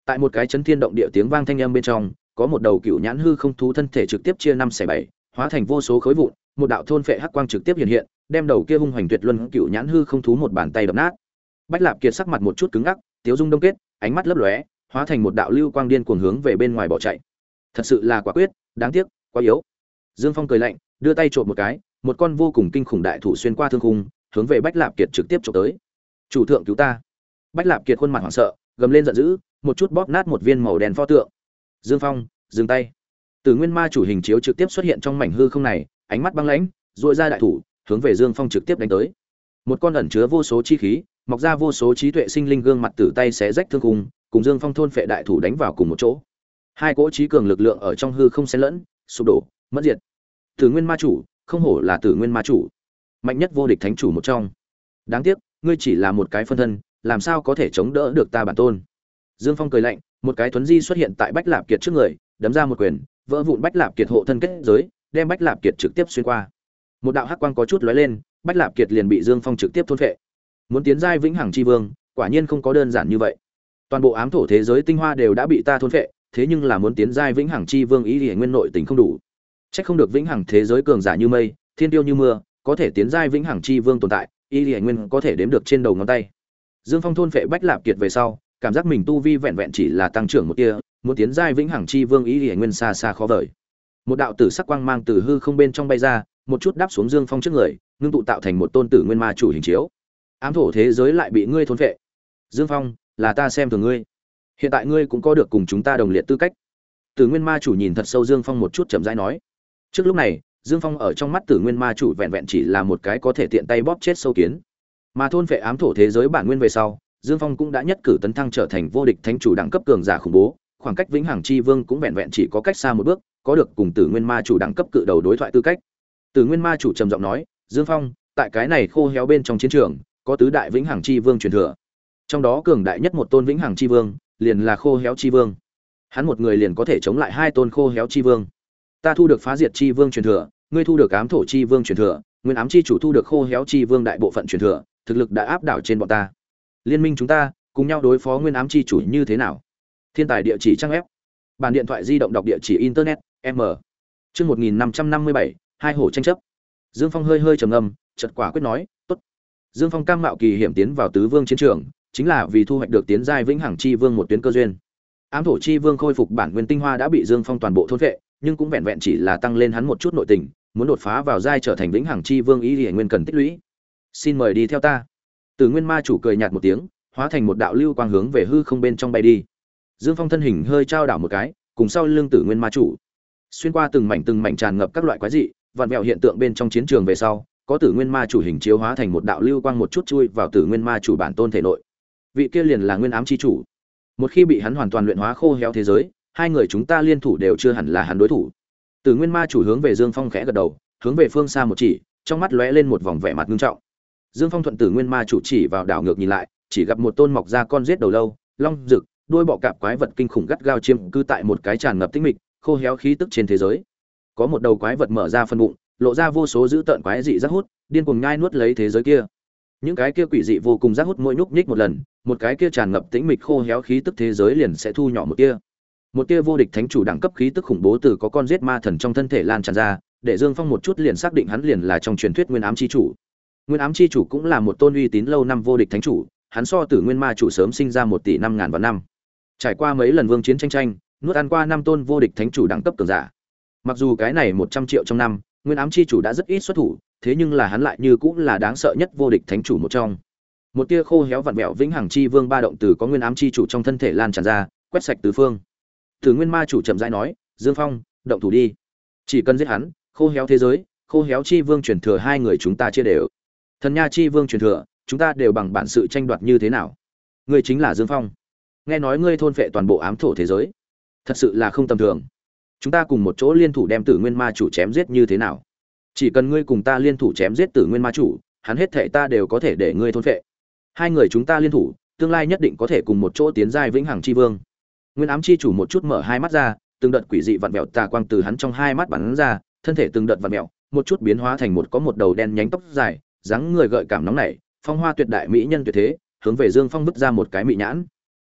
Tại một cái chấn thiên động địa tiếng vang thanh âm bên trong, có một đầu cựu nhãn hư không thú thân thể trực tiếp chia năm xẻ bảy, hóa thành vô số khối vụn, một đạo thôn phệ hắc quang trực tiếp hiện hiện, đem đầu kia hung hoành tuyệt luân cựu nhãn hư không thú một bàn tay đập nát. Bách Lạp Kiệt sắc mặt một chút cứng ngắc, tiếu dung đông kết, ánh mắt lấp lóe, hóa thành một đạo lưu quang điên cuồng hướng về bên ngoài bỏ chạy. Thật sự là quả quyết, đáng tiếc, quá yếu. Dương Phong cười lạnh, đưa tay chộp một cái, một con vô cùng kinh khủng đại thủ xuyên qua thương khung, hướng về Bách Lạp Kiệt trực tiếp chụp tới. "Chủ thượng cứu ta!" Bách Lạp Kiệt khuôn mặt hoảng sợ, gầm lên giận dữ, một chút bóp nát một viên màu đen pho tượng. "Dương Phong, dừng tay!" Tử Nguyên Ma chủ hình chiếu trực tiếp xuất hiện trong mảnh hư không này, ánh mắt băng lãnh, duỗi ra đại thủ, hướng về Dương Phong trực tiếp đánh tới. Một con ẩn chứa vô số chi khí, mọc ra vô số trí tuệ sinh linh gương mặt tử tay xé rách thương khung, cùng Dương Phong thôn phệ đại thủ đánh vào cùng một chỗ. Hai cỗ trí cường lực lượng ở trong hư không xen lẫn, sụp đổ, mất diệt. Tử Nguyên Ma chủ, không hổ là Tử Nguyên Ma chủ, mạnh nhất vô địch thánh chủ một trong. Đáng tiếc, ngươi chỉ là một cái phân thân, làm sao có thể chống đỡ được ta bản tôn. Dương Phong cười lạnh, một cái thuấn di xuất hiện tại Bách Lạp Kiệt trước người, đấm ra một quyền, vỡ vụn Bách Lạp Kiệt hộ thân kết giới, đem Bách Lạp Kiệt trực tiếp xuyên qua. Một đạo hắc quang có chút lóe lên, Bách Lạp Kiệt liền bị Dương Phong trực tiếp thôn phệ. Muốn tiến giai vĩnh hằng chi vương, quả nhiên không có đơn giản như vậy. Toàn bộ ám thổ thế giới tinh hoa đều đã bị ta thôn phệ, thế nhưng là muốn tiến giai vĩnh hằng chi vương ý liễu nguyên nội tình không đủ. Chắc không được vĩnh hằng thế giới cường giả như mây, thiên tiêu như mưa, có thể tiến giai vĩnh hằng chi vương tồn tại, ý liễu nguyên có thể đếm được trên đầu ngón tay. Dương Phong thôn phệ Bách Lạp Kiệt về sau, cảm giác mình tu vi vẹn vẹn chỉ là tăng trưởng một tia, muốn tiến giai vĩnh hằng chi vương ý liễu nguyên xa xa khó vời. Một đạo tử sắc quang mang từ hư không bên trong bay ra, một chút đáp xuống Dương Phong trước người, ngưng tụ tạo thành một tôn Tử Nguyên Ma chủ hình chiếu. Ám thổ thế giới lại bị ngươi thôn phệ. Dương Phong, là ta xem thường ngươi. Hiện tại ngươi cũng có được cùng chúng ta đồng liệt tư cách. Tử Nguyên Ma chủ nhìn thật sâu Dương Phong một chút chậm rãi nói. Trước lúc này, Dương Phong ở trong mắt Tử Nguyên Ma chủ vẹn vẹn chỉ là một cái có thể tiện tay bóp chết sâu kiến. Mà thôn phệ ám thổ thế giới bản nguyên về sau, Dương Phong cũng đã nhất cử tấn thăng trở thành vô địch thánh chủ đẳng cấp cường giả khủng bố, khoảng cách vĩnh hằng chi vương cũng vẹn vẹn chỉ có cách xa một bước, có được cùng Tử Nguyên Ma chủ đẳng cấp cự đầu đối thoại tư cách. Tử Nguyên Ma chủ trầm giọng nói, "Dương Phong, tại cái này khô héo bên trong chiến trường, có tứ đại vĩnh hằng chi vương truyền thừa. Trong đó cường đại nhất một tôn vĩnh hằng chi vương, liền là khô héo chi vương. Hắn một người liền có thể chống lại hai tôn khô héo chi vương. Ta thu được phá diệt chi vương truyền thừa, ngươi thu được ám thổ chi vương truyền thừa, nguyên ám chi chủ thu được khô héo chi vương đại bộ phận truyền thừa, thực lực đã áp đảo trên bọn ta. Liên minh chúng ta cùng nhau đối phó nguyên ám chi chủ như thế nào?" Thiên tài địa chỉ trang web. Bản điện thoại di động đọc địa chỉ internet m. Chương một nghìn năm trăm năm mươi bảy, hai hổ tranh chấp. Dương Phong hơi hơi trầm ngâm, chợt quả quyết nói, "Tốt." Dương Phong cam mạo kỳ hiểm tiến vào tứ vương chiến trường, chính là vì thu hoạch được tiến giai vĩnh hằng chi vương một tuyến cơ duyên. Ám thổ chi vương khôi phục bản nguyên tinh hoa đã bị Dương Phong toàn bộ thôn phệ, nhưng cũng vẹn vẹn chỉ là tăng lên hắn một chút nội tình, muốn đột phá vào giai trở thành vĩnh hằng chi vương ý liễu nguyên cần tích lũy. "Xin mời đi theo ta." Tử Nguyên Ma chủ cười nhạt một tiếng, hóa thành một đạo lưu quang hướng về hư không bên trong bay đi. Dương Phong thân hình hơi trao đảo một cái, cùng sau lưng Tử Nguyên Ma chủ, xuyên qua từng mảnh từng mảnh tràn ngập các loại quái dị, vạn vẹo hiện tượng bên trong chiến trường về sau, có Tử Nguyên Ma chủ hình chiếu hóa thành một đạo lưu quang một chút chui vào Tử Nguyên Ma chủ bản tôn thể nội. Vị kia liền là Nguyên ám chi chủ. Một khi bị hắn hoàn toàn luyện hóa khô héo thế giới, hai người chúng ta liên thủ đều chưa hẳn là hắn đối thủ. Tử Nguyên Ma chủ hướng về Dương Phong khẽ gật đầu, hướng về phương xa một chỉ, trong mắt lóe lên một vòng vẻ mặt nghiêm trọng. Dương Phong thuận Tử Nguyên Ma chủ chỉ vào đảo ngược nhìn lại, chỉ gặp một tôn mọc ra con giết đầu lâu, long rực, đuôi bọ cạp quái vật kinh khủng gắt gao chiếm cư tại một cái tràn ngập tĩnh mịch, khô héo khí tức trên thế giới. Có một đầu quái vật mở ra phân bụng, lộ ra vô số dữ tợn quái dị rác hút, điên cuồng nhai nuốt lấy thế giới kia. Những cái kia quỷ dị vô cùng rác hút mỗi nhúc nhích một lần, một cái kia tràn ngập tĩnh mịch khô héo khí tức thế giới liền sẽ thu nhỏ một tia. Một tia vô địch thánh chủ đẳng cấp khí tức khủng bố từ có con giết ma thần trong thân thể lan tràn ra, để Dương Phong một chút liền xác định hắn liền là trong truyền thuyết Nguyên ám chi chủ. Nguyên ám chi chủ cũng là một tôn uy tín lâu năm vô địch thánh chủ, hắn so Tử Nguyên Ma chủ sớm sinh ra một tỷ năm ngàn vạn năm. Trải qua mấy lần vương chiến tranh tranh, nuốt ăn qua năm tôn vô địch thánh chủ đẳng cấp cường giả. Mặc dù cái này một trăm triệu trong năm, Nguyên ám chi chủ đã rất ít xuất thủ, thế nhưng là hắn lại như cũng là đáng sợ nhất vô địch thánh chủ một trong. Một tia khô héo vặn vẹo vĩnh hằng chi vương ba động từ có Nguyên ám chi chủ trong thân thể lan tràn ra, quét sạch tứ phương. Tử Nguyên Ma chủ chậm rãi nói, "Dương Phong, động thủ đi. Chỉ cần giết hắn, khô héo thế giới, khô héo chi vương truyền thừa hai người chúng ta chia đều. Thần nha chi vương truyền thừa, chúng ta đều bằng bản sự tranh đoạt như thế nào? Ngươi chính là Dương Phong. Nghe nói ngươi thôn phệ toàn bộ ám thổ thế giới, thật sự là không tầm thường. Chúng ta cùng một chỗ liên thủ đem Tử Nguyên Ma chủ chém giết như thế nào? Chỉ cần ngươi cùng ta liên thủ chém giết Tử Nguyên Ma chủ, hắn hết thảy ta đều có thể để ngươi thôn phệ. Hai người chúng ta liên thủ, tương lai nhất định có thể cùng một chỗ tiến giai vĩnh hằng chi vương." Nguyên ám chi chủ một chút mở hai mắt ra, từng đợt quỷ dị vặn vẹo tà quang từ hắn trong hai mắt bắn ra, thân thể từng đợt vặn vẹo, một chút biến hóa thành một có một đầu đen nhánh tóc dài, dáng người gợi cảm nóng nảy, phong hoa tuyệt đại mỹ nhân tuyệt thế, hướng về Dương Phong vứt ra một cái mị nhãn.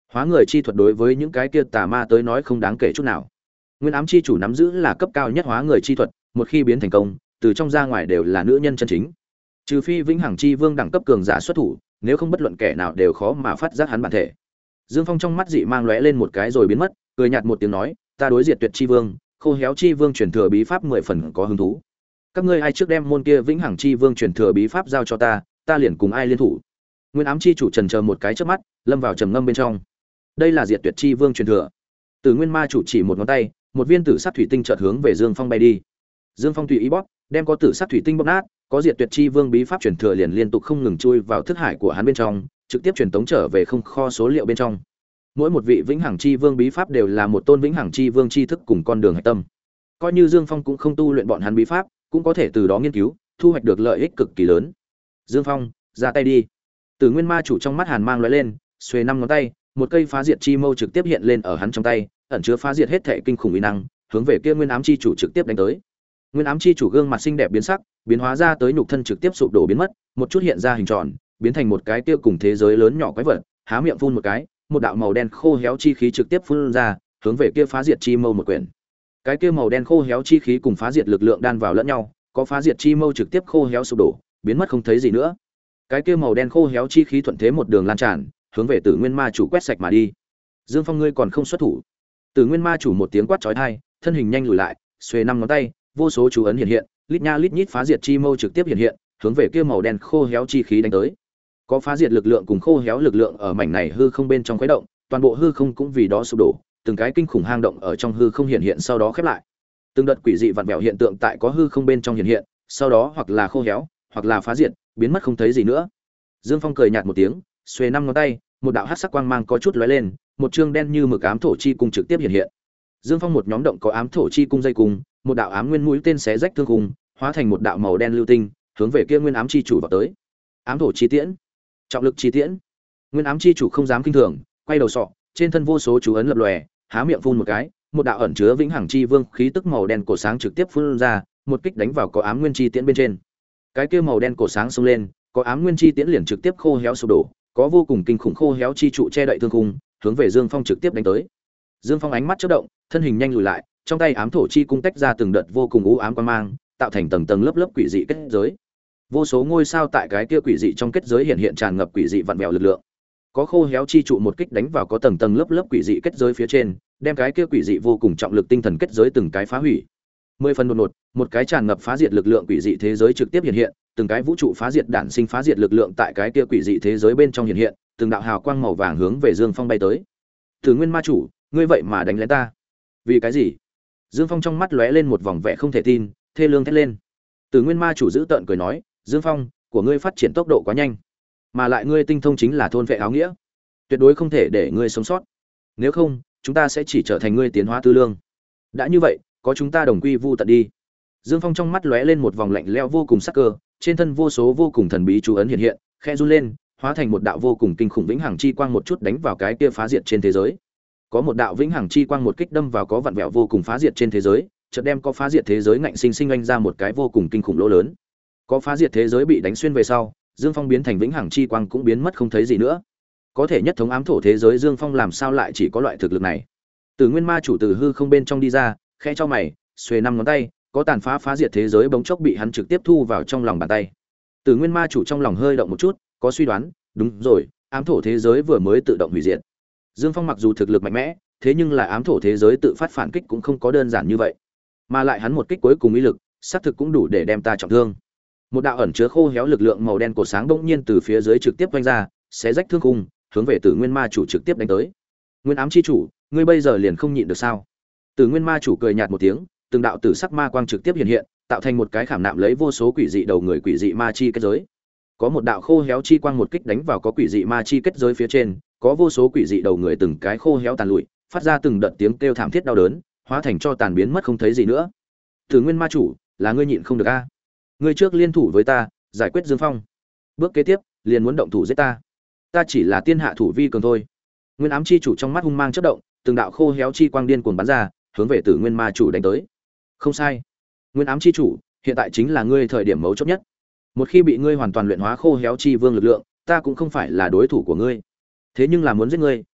Hóa người chi thuật đối với những cái kia tà ma tới nói không đáng kể chút nào. Nguyên ám chi chủ nắm giữ là cấp cao nhất hóa người chi thuật, một khi biến thành công, từ trong ra ngoài đều là nữ nhân chân chính. Trừ phi vĩnh hằng chi vương đẳng cấp cường giả xuất thủ, nếu không bất luận kẻ nào đều khó mà phát giác hắn bản thể. Dương Phong trong mắt dị mang lóe lên một cái rồi biến mất, cười nhạt một tiếng nói, ta đối diệt tuyệt chi vương, khô héo chi vương truyền thừa bí pháp mười phần có hứng thú. Các ngươi ai trước đem môn kia vĩnh hằng chi vương truyền thừa bí pháp giao cho ta, ta liền cùng ai liên thủ. Nguyên ám chi chủ trần chờ một cái chớp mắt, lâm vào trầm ngâm bên trong. Đây là diệt tuyệt chi vương truyền thừa. Từ Nguyên ma chủ chỉ một ngón tay, một viên tử sắc thủy tinh chợt hướng về Dương Phong bay đi. Dương Phong tùy ý bóp, đem có tử sắc thủy tinh bóp nát, có diệt tuyệt chi vương bí pháp truyền thừa liền liên tục không ngừng chui vào thức hải của hắn bên trong, trực tiếp truyền tống trở về không kho số liệu bên trong. Mỗi một vị vĩnh hằng chi vương bí pháp đều là một tôn vĩnh hằng chi vương chi thức cùng con đường hải tâm. Coi như Dương Phong cũng không tu luyện bọn hắn bí pháp, cũng có thể từ đó nghiên cứu, thu hoạch được lợi ích cực kỳ lớn. Dương Phong, ra tay đi. Từ Nguyên ma chủ trong mắt hàn mang lóe lên, xuề năm ngón tay, một cây phá diệt chi mâu trực tiếp hiện lên ở hắn trong tay, ẩn chứa phá diệt hết thảy kinh khủng uy năng, hướng về kia Nguyên ám chi chủ trực tiếp đánh tới. Nguyên ám chi chủ gương mặt xinh đẹp biến sắc, biến hóa ra tới nhục thân trực tiếp sụp đổ biến mất, một chút hiện ra hình tròn, biến thành một cái kia cùng thế giới lớn nhỏ quái vật, há miệng phun một cái, một đạo màu đen khô héo chi khí trực tiếp phun ra, hướng về kia phá diệt chi mâu một quyển. Cái kia màu đen khô héo chi khí cùng phá diệt lực lượng đan vào lẫn nhau, có phá diệt chi mâu trực tiếp khô héo sụp đổ, biến mất không thấy gì nữa. Cái kia màu đen khô héo chi khí thuận thế một đường lan tràn, hướng về Tử Nguyên ma chủ quét sạch mà đi. Dương Phong ngươi còn không xuất thủ. Tử Nguyên ma chủ một tiếng quát chói tai, thân hình nhanh lùi lại, xuề năm ngón tay, vô số chú ấn hiện hiện, lít nha lít nhít phá diệt chi mâu trực tiếp hiện hiện, hướng về kia màu đen khô héo chi khí đánh tới. Có phá diệt lực lượng cùng khô héo lực lượng ở mảnh này hư không bên trong khuấy động, toàn bộ hư không cũng vì đó sụp đổ, từng cái kinh khủng hang động ở trong hư không hiện hiện sau đó khép lại. Từng đợt quỷ dị vặn vẹo hiện tượng tại có hư không bên trong hiện hiện, sau đó hoặc là khô héo, hoặc là phá diệt, biến mất không thấy gì nữa. Dương Phong cười nhạt một tiếng, xuề năm ngón tay, một đạo hắc sắc quang mang có chút lóe lên, một chương đen như mực ám thổ chi cung trực tiếp hiện hiện. Dương Phong một nhóm động có ám thổ chi cung dây cung, một đạo ám nguyên mũi tên xé rách thương cung, hóa thành một đạo màu đen lưu tinh, hướng về kia nguyên ám chi chủ vào tới. Ám thổ chi tiễn, trọng lực chi tiễn. Nguyên ám chi chủ không dám kinh thường, quay đầu sọ, trên thân vô số chú ấn lập lòe, há miệng phun một cái, một đạo ẩn chứa vĩnh hằng chi vương khí tức màu đen cổ sáng trực tiếp phun ra, một kích đánh vào có ám nguyên chi tiễn bên trên. Cái kia màu đen cổ sáng xông lên, có ám nguyên chi tiễn liền trực tiếp khô héo sụp đổ, có vô cùng kinh khủng khô héo chi trụ che đậy thương khung, hướng về Dương Phong trực tiếp đánh tới. Dương Phong ánh mắt chớp động, thân hình nhanh lùi lại, trong tay ám thổ chi cung tách ra từng đợt vô cùng u ám quang mang, tạo thành tầng tầng lớp lớp quỷ dị kết giới. Vô số ngôi sao tại cái kia quỷ dị trong kết giới hiện hiện tràn ngập quỷ dị vặn vẹo lực lượng. Có khô héo chi trụ một kích đánh vào có tầng tầng lớp lớp quỷ dị kết giới phía trên, đem cái kia quỷ dị vô cùng trọng lực tinh thần kết giới từng cái phá hủy. Mười phần đột ngột, một cái tràn ngập phá diệt lực lượng quỷ dị thế giới trực tiếp hiện hiện, từng cái vũ trụ phá diệt đản sinh phá diệt lực lượng tại cái kia quỷ dị thế giới bên trong hiện hiện, từng đạo hào quang màu vàng hướng về Dương Phong bay tới. Tử Nguyên ma chủ, ngươi vậy mà đánh lén ta? Vì cái gì? Dương Phong trong mắt lóe lên một vòng vẻ không thể tin, thê lương thét lên. Tử Nguyên ma chủ giữ tợn cười nói, Dương Phong, của ngươi phát triển tốc độ quá nhanh, mà lại ngươi tinh thông chính là thôn vệ áo nghĩa, tuyệt đối không thể để ngươi sống sót. Nếu không, chúng ta sẽ chỉ trở thành ngươi tiến hóa tư lương. Đã như vậy, có chúng ta đồng quy vu tận đi. Dương Phong trong mắt lóe lên một vòng lạnh lẽo vô cùng sắc cơ, trên thân vô số vô cùng thần bí chú ấn hiện hiện, khẽ run lên, hóa thành một đạo vô cùng kinh khủng vĩnh hằng chi quang một chút đánh vào cái kia phá diệt trên thế giới. Có một đạo vĩnh hằng chi quang một kích đâm vào có vặn vẹo vô cùng phá diệt trên thế giới, chợt đem có phá diệt thế giới ngạnh sinh sinh anh ra một cái vô cùng kinh khủng lỗ lớn. Có phá diệt thế giới bị đánh xuyên về sau, Dương Phong biến thành vĩnh hằng chi quang cũng biến mất không thấy gì nữa. Có thể nhất thống ám thổ thế giới Dương Phong làm sao lại chỉ có loại thực lực này? Từ Nguyên ma chủ từ hư không bên trong đi ra, khẽ cho mày, xuề năm ngón tay, có tàn phá phá diệt thế giới bỗng chốc bị hắn trực tiếp thu vào trong lòng bàn tay. Từ Nguyên ma chủ trong lòng hơi động một chút, có suy đoán, đúng rồi, ám thổ thế giới vừa mới tự động hủy diệt. Dương Phong mặc dù thực lực mạnh mẽ, thế nhưng là ám thổ thế giới tự phát phản kích cũng không có đơn giản như vậy, mà lại hắn một kích cuối cùng ý lực, xác thực cũng đủ để đem ta trọng thương. Một đạo ẩn chứa khô héo lực lượng màu đen cổ sáng bỗng nhiên từ phía dưới trực tiếp vung ra, xé rách thương khung, hướng về Tử Nguyên ma chủ trực tiếp đánh tới. Nguyên ám chi chủ, ngươi bây giờ liền không nhịn được sao? Tử Nguyên ma chủ cười nhạt một tiếng, từng đạo tử sắc ma quang trực tiếp hiện hiện, tạo thành một cái khảm nạm lấy vô số quỷ dị đầu người quỷ dị ma chi kết giới. Có một đạo khô héo chi quang một kích đánh vào có quỷ dị ma chi kết giới phía trên, có vô số quỷ dị đầu người từng cái khô héo tàn lụi, phát ra từng đợt tiếng kêu thảm thiết đau đớn, hóa thành cho tàn biến mất không thấy gì nữa. Tử Nguyên ma chủ, là ngươi nhịn không được a? Ngươi trước liên thủ với ta, giải quyết Dương Phong. Bước kế tiếp, liền muốn động thủ giết ta. Ta chỉ là tiên hạ thủ vi cường thôi. Nguyên ám chi chủ trong mắt hung mang chớp động, từng đạo khô héo chi quang điên cuồng bắn ra, hướng về Tử Nguyên ma chủ đánh tới. Không sai. Nguyên ám chi chủ, hiện tại chính là ngươi thời điểm mấu chốt nhất. Một khi bị ngươi hoàn toàn luyện hóa khô héo chi vương lực lượng, ta cũng không phải là đối thủ của ngươi. Thế nhưng là muốn giết ngươi,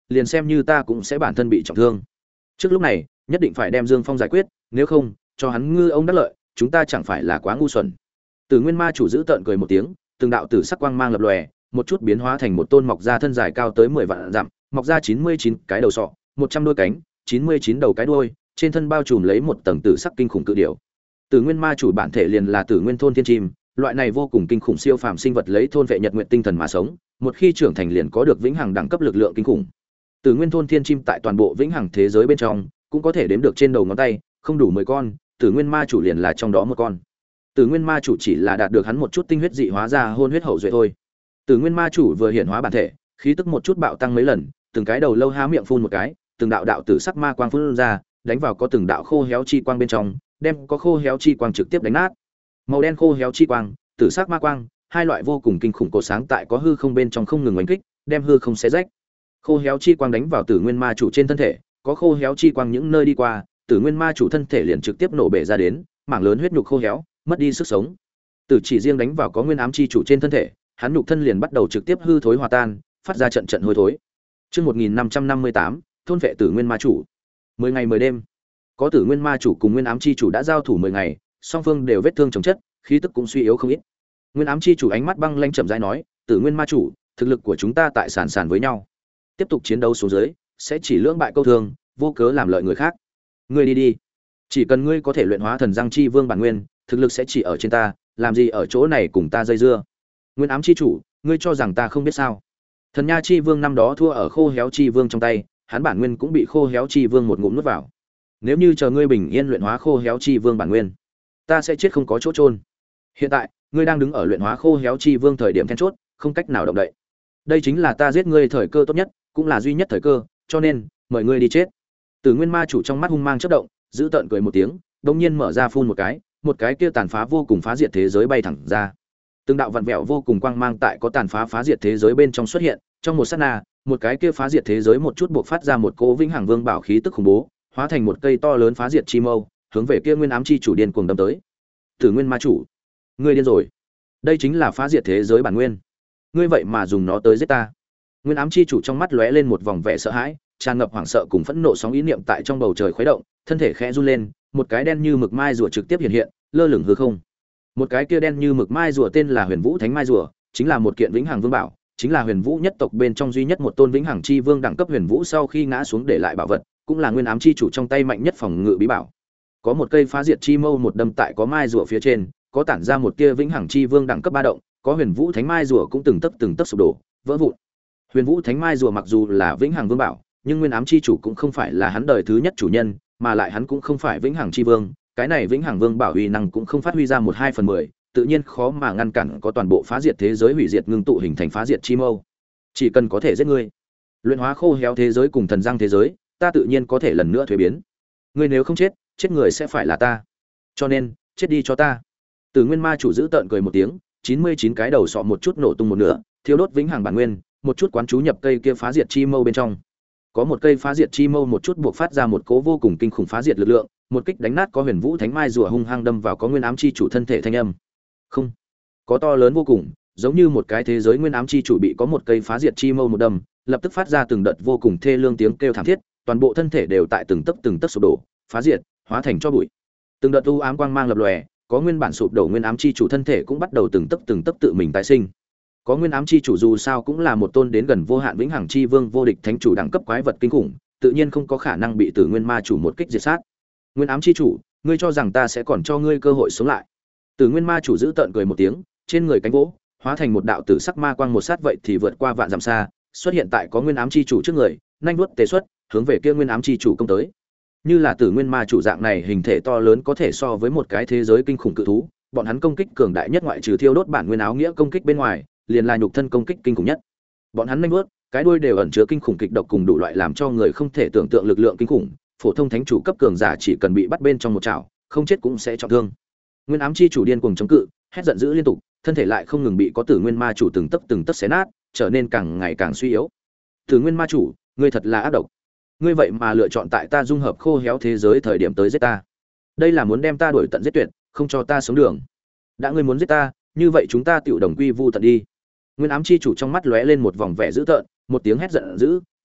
liền xem như ta cũng sẽ bản thân bị trọng thương. Trước lúc này, nhất định phải đem Dương Phong giải quyết, nếu không, cho hắn ngư ông đắc lợi, chúng ta chẳng phải là quá ngu xuẩn. Tử Nguyên Ma chủ giữ tợn cười một tiếng, từng đạo tử sắc quang mang lập lòe, một chút biến hóa thành một tôn mọc ra thân dài cao tới mười vạn dặm, mọc ra chín mươi chín cái đầu sọ, một trăm đôi cánh, chín mươi chín đầu cái đuôi, trên thân bao trùm lấy một tầng tử sắc kinh khủng cự điểu. Tử Nguyên Ma chủ bản thể liền là Tử Nguyên thôn thiên chim, loại này vô cùng kinh khủng siêu phàm sinh vật lấy thôn vệ nhật nguyện tinh thần mà sống, một khi trưởng thành liền có được vĩnh hằng đẳng cấp lực lượng kinh khủng. Tử Nguyên thôn thiên chim tại toàn bộ vĩnh hằng thế giới bên trong, cũng có thể đếm được trên đầu ngón tay, không đủ mười con, Tử Nguyên Ma chủ liền là trong đó một con. Tử Nguyên Ma chủ chỉ là đạt được hắn một chút tinh huyết dị hóa ra hôn huyết hậu duệ thôi. Tử Nguyên Ma chủ vừa hiện hóa bản thể, khí tức một chút bạo tăng mấy lần, từng cái đầu lâu há miệng phun một cái, từng đạo đạo tử sắc ma quang phun ra, đánh vào có từng đạo khô héo chi quang bên trong, đem có khô héo chi quang trực tiếp đánh nát. Màu đen khô héo chi quang, tử sắc ma quang, hai loại vô cùng kinh khủng cột sáng tại có hư không bên trong không ngừng oanh kích, đem hư không xé rách. Khô héo chi quang đánh vào Tử Nguyên Ma chủ trên thân thể, có khô héo chi quang những nơi đi qua, Tử Nguyên Ma chủ thân thể liền trực tiếp nổ bể ra đến, mảng lớn huyết nhục khô héo, mất đi sức sống. Tử chỉ riêng đánh vào có Nguyên Ám chi chủ trên thân thể, hắn nhục thân liền bắt đầu trực tiếp hư thối hòa tan, phát ra trận trận hôi thối. Chương một nghìn năm trăm năm mươi tám, thôn vệ Tử Nguyên Ma chủ. mười ngày mười đêm. Có Tử Nguyên Ma chủ cùng Nguyên Ám chi chủ đã giao thủ mười ngày, song phương đều vết thương chồng chất, khí tức cũng suy yếu không ít. Nguyên Ám chi chủ ánh mắt băng lãnh chậm rãi nói, "Tử Nguyên Ma chủ, thực lực của chúng ta tại sàn sàn với nhau. Tiếp tục chiến đấu xuống dưới, sẽ chỉ lưỡng bại câu thương, vô cớ làm lợi người khác. Ngươi đi đi. Chỉ cần ngươi có thể luyện hóa thần Giang chi vương bản nguyên, thực lực sẽ chỉ ở trên ta, làm gì ở chỗ này cùng ta dây dưa." Nguyên Ám chi chủ, ngươi cho rằng ta không biết sao? Thần Nha chi vương năm đó thua ở khô héo chi vương trong tay, hắn bản nguyên cũng bị khô héo chi vương một ngụm nuốt vào. Nếu như chờ ngươi bình yên luyện hóa khô héo chi vương bản nguyên, ta sẽ chết không có chỗ chôn. Hiện tại, ngươi đang đứng ở luyện hóa khô héo chi vương thời điểm then chốt, không cách nào động đậy. Đây chính là ta giết ngươi thời cơ tốt nhất, cũng là duy nhất thời cơ, cho nên, mời ngươi đi chết. Tử Nguyên Ma chủ trong mắt hung mang chớp động, giữ tợn cười một tiếng, đột nhiên mở ra phun một cái, một cái kia tàn phá vô cùng phá diệt thế giới bay thẳng ra. Từng đạo vặn vẹo vô cùng quang mang tại có tàn phá phá diệt thế giới bên trong xuất hiện, trong một sát na, một cái kia phá diệt thế giới một chút buộc phát ra một cỗ vĩnh hằng vương bảo khí tức khủng bố, hóa thành một cây to lớn phá diệt chi mâu, hướng về kia Nguyên Ám chi chủ điên cuồng đâm tới. Tử Nguyên Ma chủ, ngươi điên rồi. Đây chính là phá diệt thế giới bản nguyên. Ngươi vậy mà dùng nó tới giết ta. Nguyên Ám chi chủ trong mắt lóe lên một vòng vẻ sợ hãi, tràn ngập hoảng sợ cùng phẫn nộ sóng ý niệm tại trong bầu trời khuấy động, thân thể khẽ run lên, một cái đen như mực mai rùa trực tiếp hiện hiện, lơ lửng hư không. Một cái kia đen như mực mai rùa tên là Huyền Vũ Thánh Mai rùa, chính là một kiện vĩnh hằng vương bảo, chính là Huyền Vũ nhất tộc bên trong duy nhất một tôn vĩnh hằng chi vương đẳng cấp Huyền Vũ sau khi ngã xuống để lại bảo vật, cũng là Nguyên Ám chi chủ trong tay mạnh nhất phòng ngự bí bảo. Có một cây phá diệt chi mâu một đâm tại có mai rùa phía trên, có tản ra một tia vĩnh hằng chi vương đẳng cấp ba động, có Huyền Vũ Thánh Mai rùa cũng từng tấc từng tấc sụp đổ, vỡ vụn. Huyền Vũ Thánh Mai rùa mặc dù là vĩnh hằng vương bảo, nhưng Nguyên Ám chi chủ cũng không phải là hắn đời thứ nhất chủ nhân, mà lại hắn cũng không phải vĩnh hằng chi vương, cái này vĩnh hằng vương bảo uy năng cũng không phát huy ra một hai phần mười, tự nhiên khó mà ngăn cản có toàn bộ phá diệt thế giới hủy diệt ngưng tụ hình thành phá diệt chi mâu. Chỉ cần có thể giết ngươi, luyện hóa khô héo thế giới cùng thần giang thế giới, ta tự nhiên có thể lần nữa thuế biến. Ngươi nếu không chết, chết người sẽ phải là ta. Cho nên, chết đi cho ta. Tử Nguyên Ma chủ giữ tợn cười một tiếng, chín mươi chín cái đầu sọ một chút nổ tung một nửa, thiêu đốt vĩnh hằng bản nguyên, một chút quán chú nhập cây kia phá diệt chi mâu bên trong. Có một cây phá diệt chi mâu một chút buộc phát ra một cỗ vô cùng kinh khủng phá diệt lực lượng, một kích đánh nát có Huyền Vũ Thánh Mai rùa hung hăng đâm vào có Nguyên Ám chi chủ thân thể thanh âm. Không, có to lớn vô cùng, giống như một cái thế giới Nguyên Ám chi chủ bị có một cây phá diệt chi mâu một đâm, lập tức phát ra từng đợt vô cùng thê lương tiếng kêu thảm thiết, toàn bộ thân thể đều tại từng tấc từng tấc sụp đổ, phá diệt, hóa thành tro bụi. Từng đợt u ám quang mang lập lòe, có nguyên bản sụp đổ Nguyên Ám chi chủ thân thể cũng bắt đầu từng tấc từng tấc tự mình tái sinh. Có Nguyên Ám chi chủ dù sao cũng là một tôn đến gần vô hạn vĩnh hằng chi vương vô địch thánh chủ đẳng cấp quái vật kinh khủng, tự nhiên không có khả năng bị Tử Nguyên Ma chủ một kích diệt sát. Nguyên Ám chi chủ, ngươi cho rằng ta sẽ còn cho ngươi cơ hội sống lại? Tử Nguyên Ma chủ giữ tợn cười một tiếng, trên người cánh vỗ, hóa thành một đạo tử sắc ma quang một sát vậy thì vượt qua vạn dặm xa, xuất hiện tại có Nguyên Ám chi chủ trước người, nhanh vuốt tề xuất, hướng về kia Nguyên Ám chi chủ công tới. Như là Tử Nguyên Ma chủ dạng này hình thể to lớn có thể so với một cái thế giới kinh khủng cự thú, bọn hắn công kích cường đại nhất ngoại trừ thiêu đốt bản nguyên áo nghĩa công kích bên ngoài, liền là nhục thân công kích kinh khủng nhất. Bọn hắn nhanh vuốt, cái đuôi đều ẩn chứa kinh khủng kịch độc cùng đủ loại làm cho người không thể tưởng tượng lực lượng kinh khủng, phổ thông thánh chủ cấp cường giả chỉ cần bị bắt bên trong một chảo, không chết cũng sẽ trọng thương. Nguyên Ám chi chủ điên cuồng chống cự, hét giận dữ liên tục, thân thể lại không ngừng bị có Tử Nguyên Ma chủ từng tấc từng tấc xé nát, trở nên càng ngày càng suy yếu. Tử Nguyên Ma chủ, ngươi thật là ác độc. Ngươi vậy mà lựa chọn tại ta dung hợp khô héo thế giới thời điểm tới giết ta. Đây là muốn đem ta đuổi tận giết tuyệt, không cho ta sống đường. Đã ngươi muốn giết ta, như vậy chúng ta tựu đồng quy vu tận đi. Nguyên Ám chi chủ trong mắt lóe lên một vòng vẻ dữ tợn, một tiếng hét giận dữ,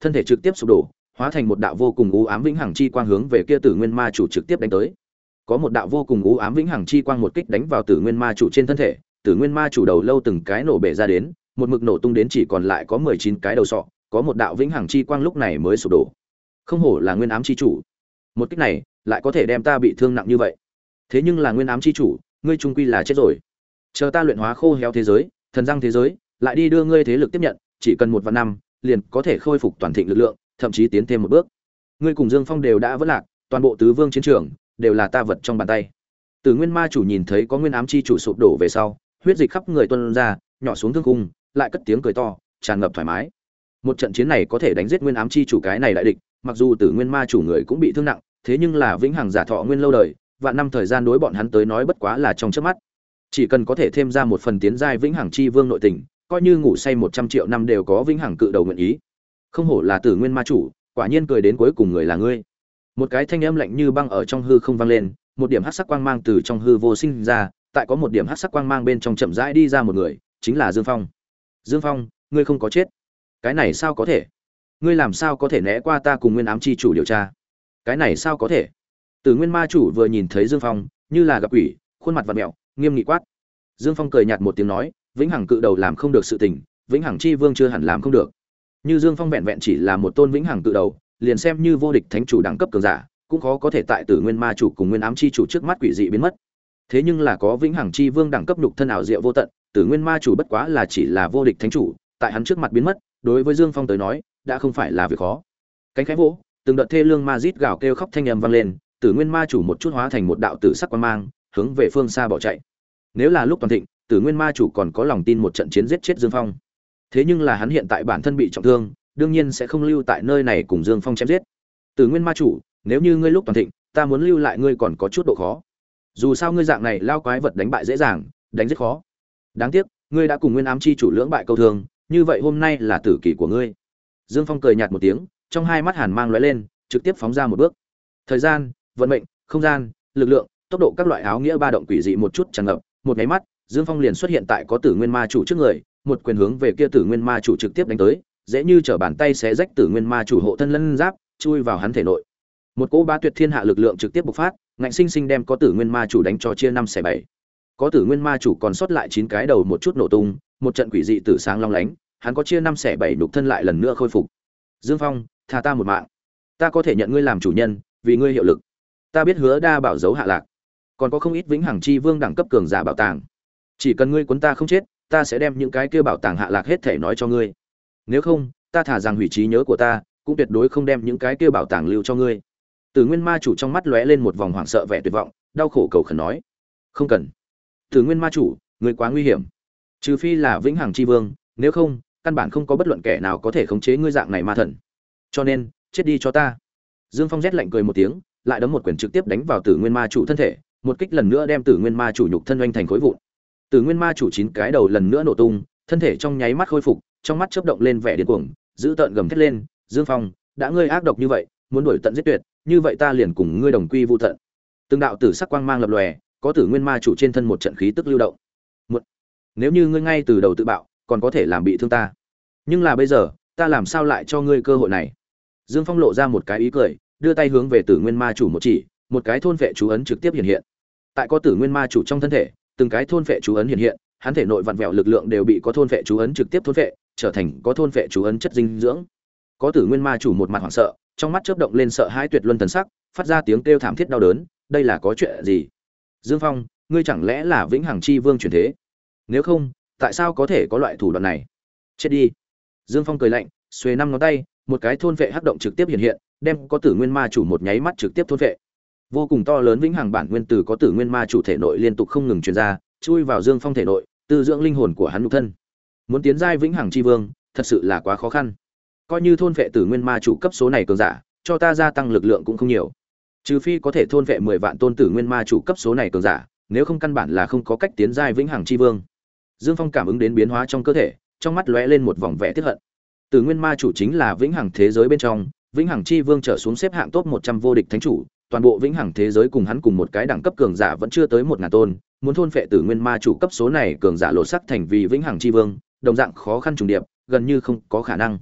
thân thể trực tiếp sụp đổ, hóa thành một đạo vô cùng u ám vĩnh hằng chi quang hướng về kia Tử Nguyên Ma chủ trực tiếp đánh tới. Có một đạo vô cùng u ám vĩnh hằng chi quang một kích đánh vào Tử Nguyên Ma chủ trên thân thể, Tử Nguyên Ma chủ đầu lâu từng cái nổ bể ra đến, một mực nổ tung đến chỉ còn lại có mười chín cái đầu sọ, có một đạo vĩnh hằng chi quang lúc này mới sụp đổ. Không hổ là Nguyên ám chi chủ, một kích này lại có thể đem ta bị thương nặng như vậy. Thế nhưng là Nguyên ám chi chủ, ngươi trung quy là chết rồi. Chờ ta luyện hóa khô héo thế giới, thần răng thế giới, lại đi đưa ngươi thế lực tiếp nhận, chỉ cần một vạn năm, liền có thể khôi phục toàn thịnh lực lượng, thậm chí tiến thêm một bước. Ngươi cùng Dương Phong đều đã vỡ lạc, toàn bộ tứ vương chiến trường đều là ta vật trong bàn tay. Tử Nguyên Ma chủ nhìn thấy có Nguyên ám chi chủ sụp đổ về sau, huyết dịch khắp người tuôn ra, nhỏ xuống thương cung, lại cất tiếng cười to, tràn ngập thoải mái. Một trận chiến này có thể đánh giết Nguyên ám chi chủ cái này đại địch, mặc dù Tử Nguyên Ma chủ người cũng bị thương nặng, thế nhưng là vĩnh hằng giả thọ nguyên lâu đời, vạn năm thời gian đối bọn hắn tới nói bất quá là trong chớp mắt. Chỉ cần có thể thêm ra một phần tiến giai vĩnh hằng chi vương nội tình, coi như ngủ say một trăm triệu năm đều có vĩnh hằng cự đầu nguyện ý. Không hổ là Tử Nguyên Ma chủ, quả nhiên cười đến cuối cùng người là ngươi. Một cái thanh âm lạnh như băng ở trong hư không vang lên, một điểm hắc sắc quang mang từ trong hư vô sinh ra, tại có một điểm hắc sắc quang mang bên trong chậm rãi đi ra một người, chính là Dương Phong. Dương Phong, ngươi không có chết. Cái này sao có thể? Ngươi làm sao có thể né qua ta cùng Nguyên ám chi chủ điều tra? Cái này sao có thể? Tử Nguyên Ma chủ vừa nhìn thấy Dương Phong, như là gặp quỷ, khuôn mặt vặn mèo, nghiêm nghị quát. Dương Phong cười nhạt một tiếng nói, vĩnh hằng cự đầu làm không được sự tình, vĩnh hằng chi vương chưa hẳn làm không được. Như Dương Phong vẹn vẹn chỉ là một tôn vĩnh hằng cự đầu, liền xem như vô địch thánh chủ đẳng cấp cường giả, cũng khó có thể tại Tử Nguyên Ma chủ cùng Nguyên ám chi chủ trước mắt quỷ dị biến mất. Thế nhưng là có vĩnh hằng chi vương đẳng cấp nhục thân ảo diệu vô tận, Tử Nguyên Ma chủ bất quá là chỉ là vô địch thánh chủ, tại hắn trước mặt biến mất, đối với Dương Phong tới nói, đã không phải là việc khó. Cánh khẽ vỗ, từng đợt thê lương ma rít gào kêu khóc thanh âm vang lên, Tử Nguyên Ma chủ một chút hóa thành một đạo tử sắc quang mang, hướng về phương xa bỏ chạy. Nếu là lúc toàn thịnh, Tử Nguyên Ma chủ còn có lòng tin một trận chiến giết chết Dương Phong. Thế nhưng là hắn hiện tại bản thân bị trọng thương, đương nhiên sẽ không lưu tại nơi này cùng Dương Phong chém giết. Tử Nguyên Ma chủ, nếu như ngươi lúc toàn thịnh, ta muốn lưu lại ngươi còn có chút độ khó. Dù sao ngươi dạng này lao quái vật đánh bại dễ dàng, đánh rất khó. Đáng tiếc, ngươi đã cùng Nguyên ám chi chủ lưỡng bại câu thương, như vậy hôm nay là tử kỳ của ngươi. Dương Phong cười nhạt một tiếng, trong hai mắt hàn mang lóe lên, trực tiếp phóng ra một bước. Thời gian, vận mệnh, không gian, lực lượng, tốc độ các loại áo nghĩa ba động quỷ dị một chút tràn ngập, một cái mắt, Dương Phong liền xuất hiện tại có Tử Nguyên Ma chủ trước người, một quyền hướng về kia Tử Nguyên Ma chủ trực tiếp đánh tới, dễ như trở bàn tay xé rách Tử Nguyên Ma chủ hộ thân lân giáp, chui vào hắn thể nội. Một cỗ bá tuyệt thiên hạ lực lượng trực tiếp bộc phát, ngạnh sinh sinh đem có Tử Nguyên Ma chủ đánh cho chia năm xẻ bảy. Có Tử Nguyên Ma chủ còn sót lại chín cái đầu một chút nổ tung, một trận quỷ dị tử sáng long lánh, hắn có chia năm xẻ bảy nhục thân lại lần nữa khôi phục. Dương Phong, tha ta một mạng, ta có thể nhận ngươi làm chủ nhân, vì ngươi hiệu lực. Ta biết Hứa Đa bảo dấu hạ lạc, còn có không ít vĩnh hằng chi vương đẳng cấp cường giả bảo tàng. Chỉ cần ngươi cuốn ta không chết, ta sẽ đem những cái kia bảo tàng hạ lạc hết thể nói cho ngươi. Nếu không, ta thả rằng hủy trí nhớ của ta, cũng tuyệt đối không đem những cái kia bảo tàng lưu cho ngươi. Tử Nguyên Ma chủ trong mắt lóe lên một vòng hoảng sợ vẻ tuyệt vọng, đau khổ cầu khẩn nói: "Không cần. Tử Nguyên Ma chủ, ngươi quá nguy hiểm. Trừ phi là vĩnh hằng chi vương, nếu không, căn bản không có bất luận kẻ nào có thể khống chế ngươi dạng này ma thần. Cho nên, chết đi cho ta." Dương Phong rét lạnh cười một tiếng, lại đấm một quyền trực tiếp đánh vào Tử Nguyên Ma chủ thân thể, một kích lần nữa đem Tử Nguyên Ma chủ nhục thân oanh thành khối vụn. Tử Nguyên Ma chủ chín cái đầu lần nữa nổ tung, thân thể trong nháy mắt khôi phục, trong mắt chớp động lên vẻ điên cuồng, giữ tợn gầm thét lên: "Dương Phong, đã ngươi ác độc như vậy, muốn đuổi tận giết tuyệt, như vậy ta liền cùng ngươi đồng quy vu tận." Từng đạo tử sắc quang mang lập lòe, có Tử Nguyên Ma chủ trên thân một trận khí tức lưu động. Một, nếu như ngươi ngay từ đầu tự bạo, còn có thể làm bị thương ta. Nhưng là bây giờ, ta làm sao lại cho ngươi cơ hội này? Dương Phong lộ ra một cái ý cười, đưa tay hướng về Tử Nguyên Ma chủ một chỉ, một cái thôn phệ chú ấn trực tiếp hiện hiện. Tại có Tử Nguyên Ma chủ trong thân thể, từng cái thôn phệ chú ấn hiện hiện, hắn thể nội vặn vẹo lực lượng đều bị có thôn phệ chú ấn trực tiếp thôn phệ, trở thành có thôn phệ chú ấn chất dinh dưỡng. Có Tử Nguyên Ma chủ một mặt hoảng sợ, trong mắt chớp động lên sợ hãi tuyệt luân thần sắc, phát ra tiếng kêu thảm thiết đau đớn, đây là có chuyện gì? Dương Phong, ngươi chẳng lẽ là vĩnh hằng chi vương chuyển thế? Nếu không, tại sao có thể có loại thủ đoạn này? Chết đi. Dương Phong cười lạnh, xuề năm ngón tay, một cái thôn phệ hắc động trực tiếp hiện hiện, đem có Tử Nguyên Ma chủ một nháy mắt trực tiếp thôn phệ. Vô cùng to lớn vĩnh hằng bản nguyên từ có Tử Nguyên Ma chủ thể nội liên tục không ngừng truyền ra, chui vào Dương Phong thể nội, tư dưỡng linh hồn của hắn nhục thân. Muốn tiến giai vĩnh hằng chi vương, thật sự là quá khó khăn. Coi như thôn phệ Tử Nguyên Ma chủ cấp số này cường giả, cho ta gia tăng lực lượng cũng không nhiều. Trừ phi có thể thôn phệ mười vạn tôn Tử Nguyên Ma chủ cấp số này cường giả, nếu không căn bản là không có cách tiến giai vĩnh hằng chi vương. Dương Phong cảm ứng đến biến hóa trong cơ thể, trong mắt lóe lên một vòng vẻ tiếc hận. Tử Nguyên Ma chủ chính là vĩnh hằng thế giới bên trong, vĩnh hằng chi vương trở xuống xếp hạng top một trăm vô địch thánh chủ, toàn bộ vĩnh hằng thế giới cùng hắn cùng một cái đẳng cấp cường giả vẫn chưa tới một ngàn tôn, muốn thôn phệ Tử Nguyên Ma chủ cấp số này cường giả lộ sắc thành vì vĩnh hằng chi vương, đồng dạng khó khăn trùng điệp, gần như không có khả năng.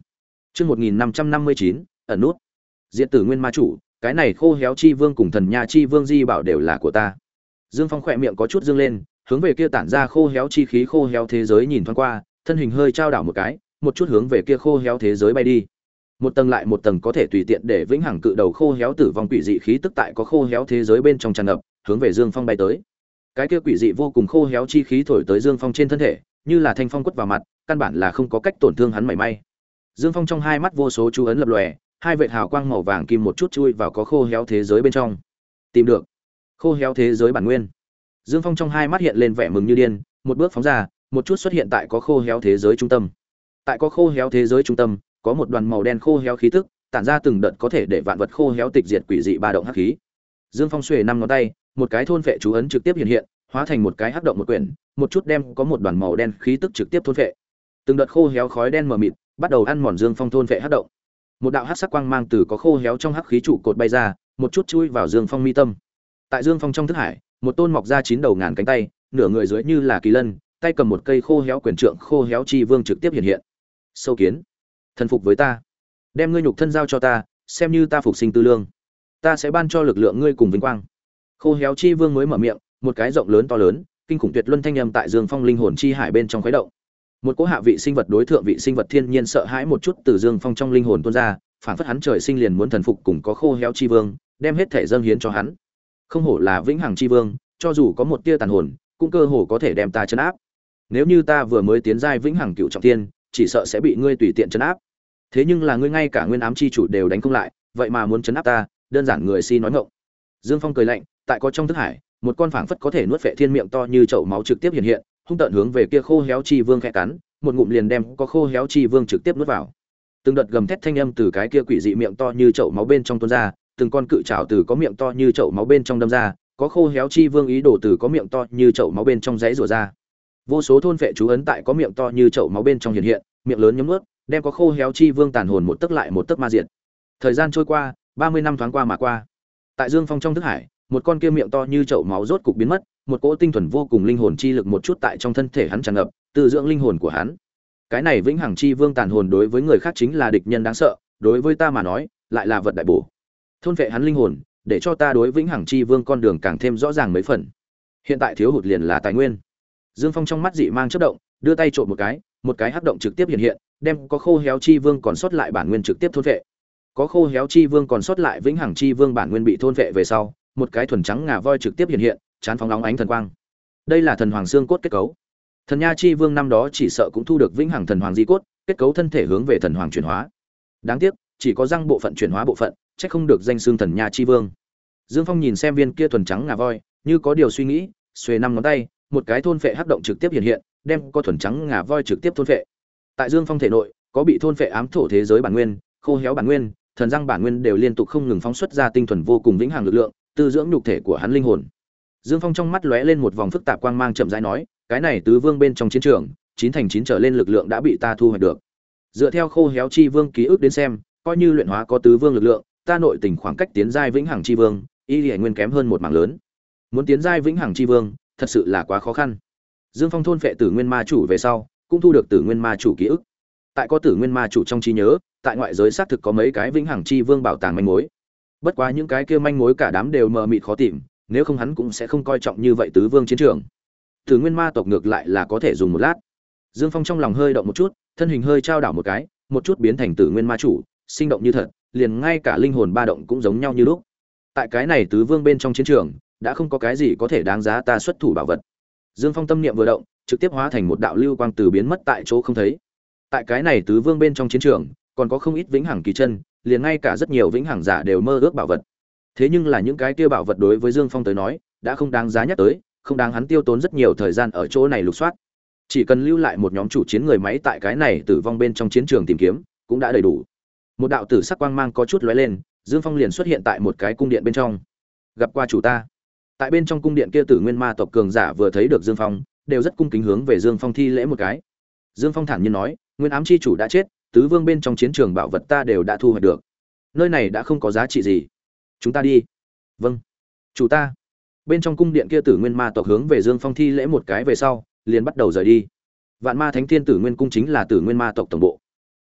Chương một nghìn năm trăm năm mươi chín, ẩn nút. Diện Tử Nguyên Ma chủ, cái này Khô Héo Chi Vương cùng Thần Nha Chi Vương di bảo đều là của ta. Dương Phong khỏe miệng có chút dương lên, hướng về kia tản ra khô héo chi khí khô héo thế giới nhìn thoáng qua, thân hình hơi trao đảo một cái, một chút hướng về kia khô héo thế giới bay đi. Một tầng lại một tầng có thể tùy tiện để vĩnh hằng cự đầu khô héo tử vong quỷ dị khí tức tại có khô héo thế giới bên trong tràn ngập, hướng về Dương Phong bay tới. Cái kia quỷ dị vô cùng khô héo chi khí thổi tới Dương Phong trên thân thể, như là thanh phong quất vào mặt, căn bản là không có cách tổn thương hắn mảy may. Dương Phong trong hai mắt vô số chú ấn lập lòe, hai vệt hào quang màu vàng kim một chút chui vào có khô héo thế giới bên trong. Tìm được khô héo thế giới bản nguyên. Dương Phong trong hai mắt hiện lên vẻ mừng như điên, một bước phóng ra, một chút xuất hiện tại có khô héo thế giới trung tâm. Tại có khô héo thế giới trung tâm, có một đoàn màu đen khô héo khí tức, tản ra từng đợt có thể để vạn vật khô héo tịch diệt quỷ dị ba động hắc khí. Dương Phong xuề năm ngón tay, một cái thôn phệ chú ấn trực tiếp hiện hiện, hóa thành một cái hắc động một quyển, một chút đem có một đoàn màu đen khí tức trực tiếp thôn phệ. Từng đợt khô héo khói đen mờ mịt, bắt đầu ăn mòn Dương Phong thôn phệ hắc động. Một đạo hắc sắc quang mang từ có khô héo trong hắc khí trụ cột bay ra, một chút chui vào Dương Phong mi tâm. Tại Dương Phong trong thức hải, một tôn mọc ra chín đầu ngàn cánh tay, nửa người dưới như là kỳ lân, tay cầm một cây khô héo quyền trượng khô héo chi vương trực tiếp hiện hiện. Sâu kiến, thần phục với ta, đem ngươi nhục thân giao cho ta, xem như ta phục sinh tư lương, ta sẽ ban cho lực lượng ngươi cùng vinh quang. Khô héo chi vương mới mở miệng, một cái rộng lớn to lớn, kinh khủng tuyệt luân thanh âm tại Dương Phong linh hồn chi hải bên trong khuấy động. Một cỗ hạ vị sinh vật đối thượng vị sinh vật thiên nhiên sợ hãi một chút từ Dương Phong trong linh hồn tuôn ra, phản phất hắn trời sinh liền muốn thần phục cùng có khô héo chi vương, đem hết thể dâng hiến cho hắn. Không hổ là vĩnh hằng chi vương, cho dù có một tia tàn hồn, cũng cơ hồ có thể đem ta trấn áp. Nếu như ta vừa mới tiến giai vĩnh hằng cựu trọng thiên, chỉ sợ sẽ bị ngươi tùy tiện trấn áp. Thế nhưng là ngươi ngay cả nguyên ám chi chủ đều đánh không lại, vậy mà muốn trấn áp ta, đơn giản người si nói ngọng. Dương Phong cười lạnh, tại có trong thức hải, một con phảng phất có thể nuốt phệ thiên miệng to như chậu máu trực tiếp hiện hiện, hung tợn hướng về kia khô héo chi vương khẽ cắn, một ngụm liền đem có khô héo chi vương trực tiếp nuốt vào. Từng đợt gầm thét thanh âm từ cái kia quỷ dị miệng to như chậu máu bên trong tuôn ra, từng con cự trảo từ có miệng to như chậu máu bên trong đâm ra, có khô héo chi vương ý đồ từ có miệng to như chậu máu bên trong rãy rủa ra. Vô số thôn phệ chú ấn tại có miệng to như chậu máu bên trong hiện hiện, miệng lớn nhấm nuốt, đem có khô héo chi vương tàn hồn một tấc lại một tấc ma diệt. Thời gian trôi qua, ba mươi năm thoáng qua mà qua. Tại Dương Phong trong thức hải, một con kia miệng to như chậu máu rốt cục biến mất, một cỗ tinh thuần vô cùng linh hồn chi lực một chút tại trong thân thể hắn tràn ngập, từ dưỡng linh hồn của hắn. Cái này vĩnh hằng chi vương tàn hồn đối với người khác chính là địch nhân đáng sợ, đối với ta mà nói, lại là vật đại bổ. Thôn phệ hắn linh hồn, để cho ta đối vĩnh hằng chi vương con đường càng thêm rõ ràng mấy phần. Hiện tại thiếu hụt liền là tài nguyên. Dương Phong trong mắt dị mang chớp động, đưa tay trộn một cái, một cái hắc động trực tiếp hiện hiện, đem có khô héo chi vương còn sót lại bản nguyên trực tiếp thôn phệ. Có khô héo chi vương còn sót lại vĩnh hằng chi vương bản nguyên bị thôn phệ về sau, một cái thuần trắng ngà voi trực tiếp hiện hiện, chán phóng nóng ánh thần quang. Đây là thần hoàng xương cốt kết cấu. Thần Nha chi vương năm đó chỉ sợ cũng thu được vĩnh hằng thần hoàng di cốt, kết cấu thân thể hướng về thần hoàng chuyển hóa. Đáng tiếc, chỉ có răng bộ phận chuyển hóa bộ phận, chắc không được danh xương thần Nha chi vương. Dương Phong nhìn xem viên kia thuần trắng ngà voi, như có điều suy nghĩ, xuề năm ngón tay, một cái thôn phệ hắc động trực tiếp hiện hiện, đem có thuần trắng ngà voi trực tiếp thôn phệ. Tại Dương Phong thể nội, có bị thôn phệ ám thổ thế giới bản nguyên, khô héo bản nguyên, thần răng bản nguyên đều liên tục không ngừng phóng xuất ra tinh thuần vô cùng vĩnh hằng lực lượng, tư dưỡng nhục thể của hắn linh hồn. Dương Phong trong mắt lóe lên một vòng phức tạp quang mang chậm rãi nói, cái này tứ vương bên trong chiến trường, chín thành chín trở lên lực lượng đã bị ta thu hoạch được. Dựa theo khô héo chi vương ký ức đến xem, coi như luyện hóa có tứ vương lực lượng, ta nội tình khoảng cách tiến giai vĩnh hằng chi vương, y lì nguyên kém hơn một mảng lớn. Muốn tiến giai vĩnh hằng chi vương, thật sự là quá khó khăn. Dương Phong thôn phệ Tử Nguyên Ma chủ về sau, cũng thu được Tử Nguyên Ma chủ ký ức. Tại có Tử Nguyên Ma chủ trong trí nhớ, tại ngoại giới xác thực có mấy cái vĩnh hằng chi vương bảo tàng manh mối. Bất quá những cái kia manh mối cả đám đều mờ mịt khó tìm, nếu không hắn cũng sẽ không coi trọng như vậy tứ vương chiến trường. Tử Nguyên Ma tộc ngược lại là có thể dùng một lát. Dương Phong trong lòng hơi động một chút, thân hình hơi trao đảo một cái, một chút biến thành Tử Nguyên Ma chủ, sinh động như thật, liền ngay cả linh hồn ba động cũng giống nhau như lúc. Tại cái này tứ vương bên trong chiến trường, đã không có cái gì có thể đáng giá ta xuất thủ bảo vật. Dương Phong tâm niệm vừa động, trực tiếp hóa thành một đạo lưu quang từ biến mất tại chỗ không thấy. Tại cái này tứ vương bên trong chiến trường, còn có không ít vĩnh hằng kỳ chân, liền ngay cả rất nhiều vĩnh hằng giả đều mơ ước bảo vật. Thế nhưng là những cái kia bảo vật đối với Dương Phong tới nói, đã không đáng giá nhắc tới, không đáng hắn tiêu tốn rất nhiều thời gian ở chỗ này lục soát. Chỉ cần lưu lại một nhóm chủ chiến người máy tại cái này tử vong bên trong chiến trường tìm kiếm, cũng đã đầy đủ. Một đạo tử sắc quang mang có chút lóe lên, Dương Phong liền xuất hiện tại một cái cung điện bên trong. Gặp qua chủ ta. Tại bên trong cung điện kia Tử Nguyên Ma tộc cường giả vừa thấy được Dương Phong, đều rất cung kính hướng về Dương Phong thi lễ một cái. Dương Phong thản nhiên nói, Nguyên ám chi chủ đã chết, tứ vương bên trong chiến trường bảo vật ta đều đã thu hoạch được. Nơi này đã không có giá trị gì. Chúng ta đi. Vâng. Chủ ta. Bên trong cung điện kia Tử Nguyên Ma tộc hướng về Dương Phong thi lễ một cái về sau, liền bắt đầu rời đi. Vạn Ma Thánh Thiên Tử Nguyên cung chính là Tử Nguyên Ma tộc tổng bộ.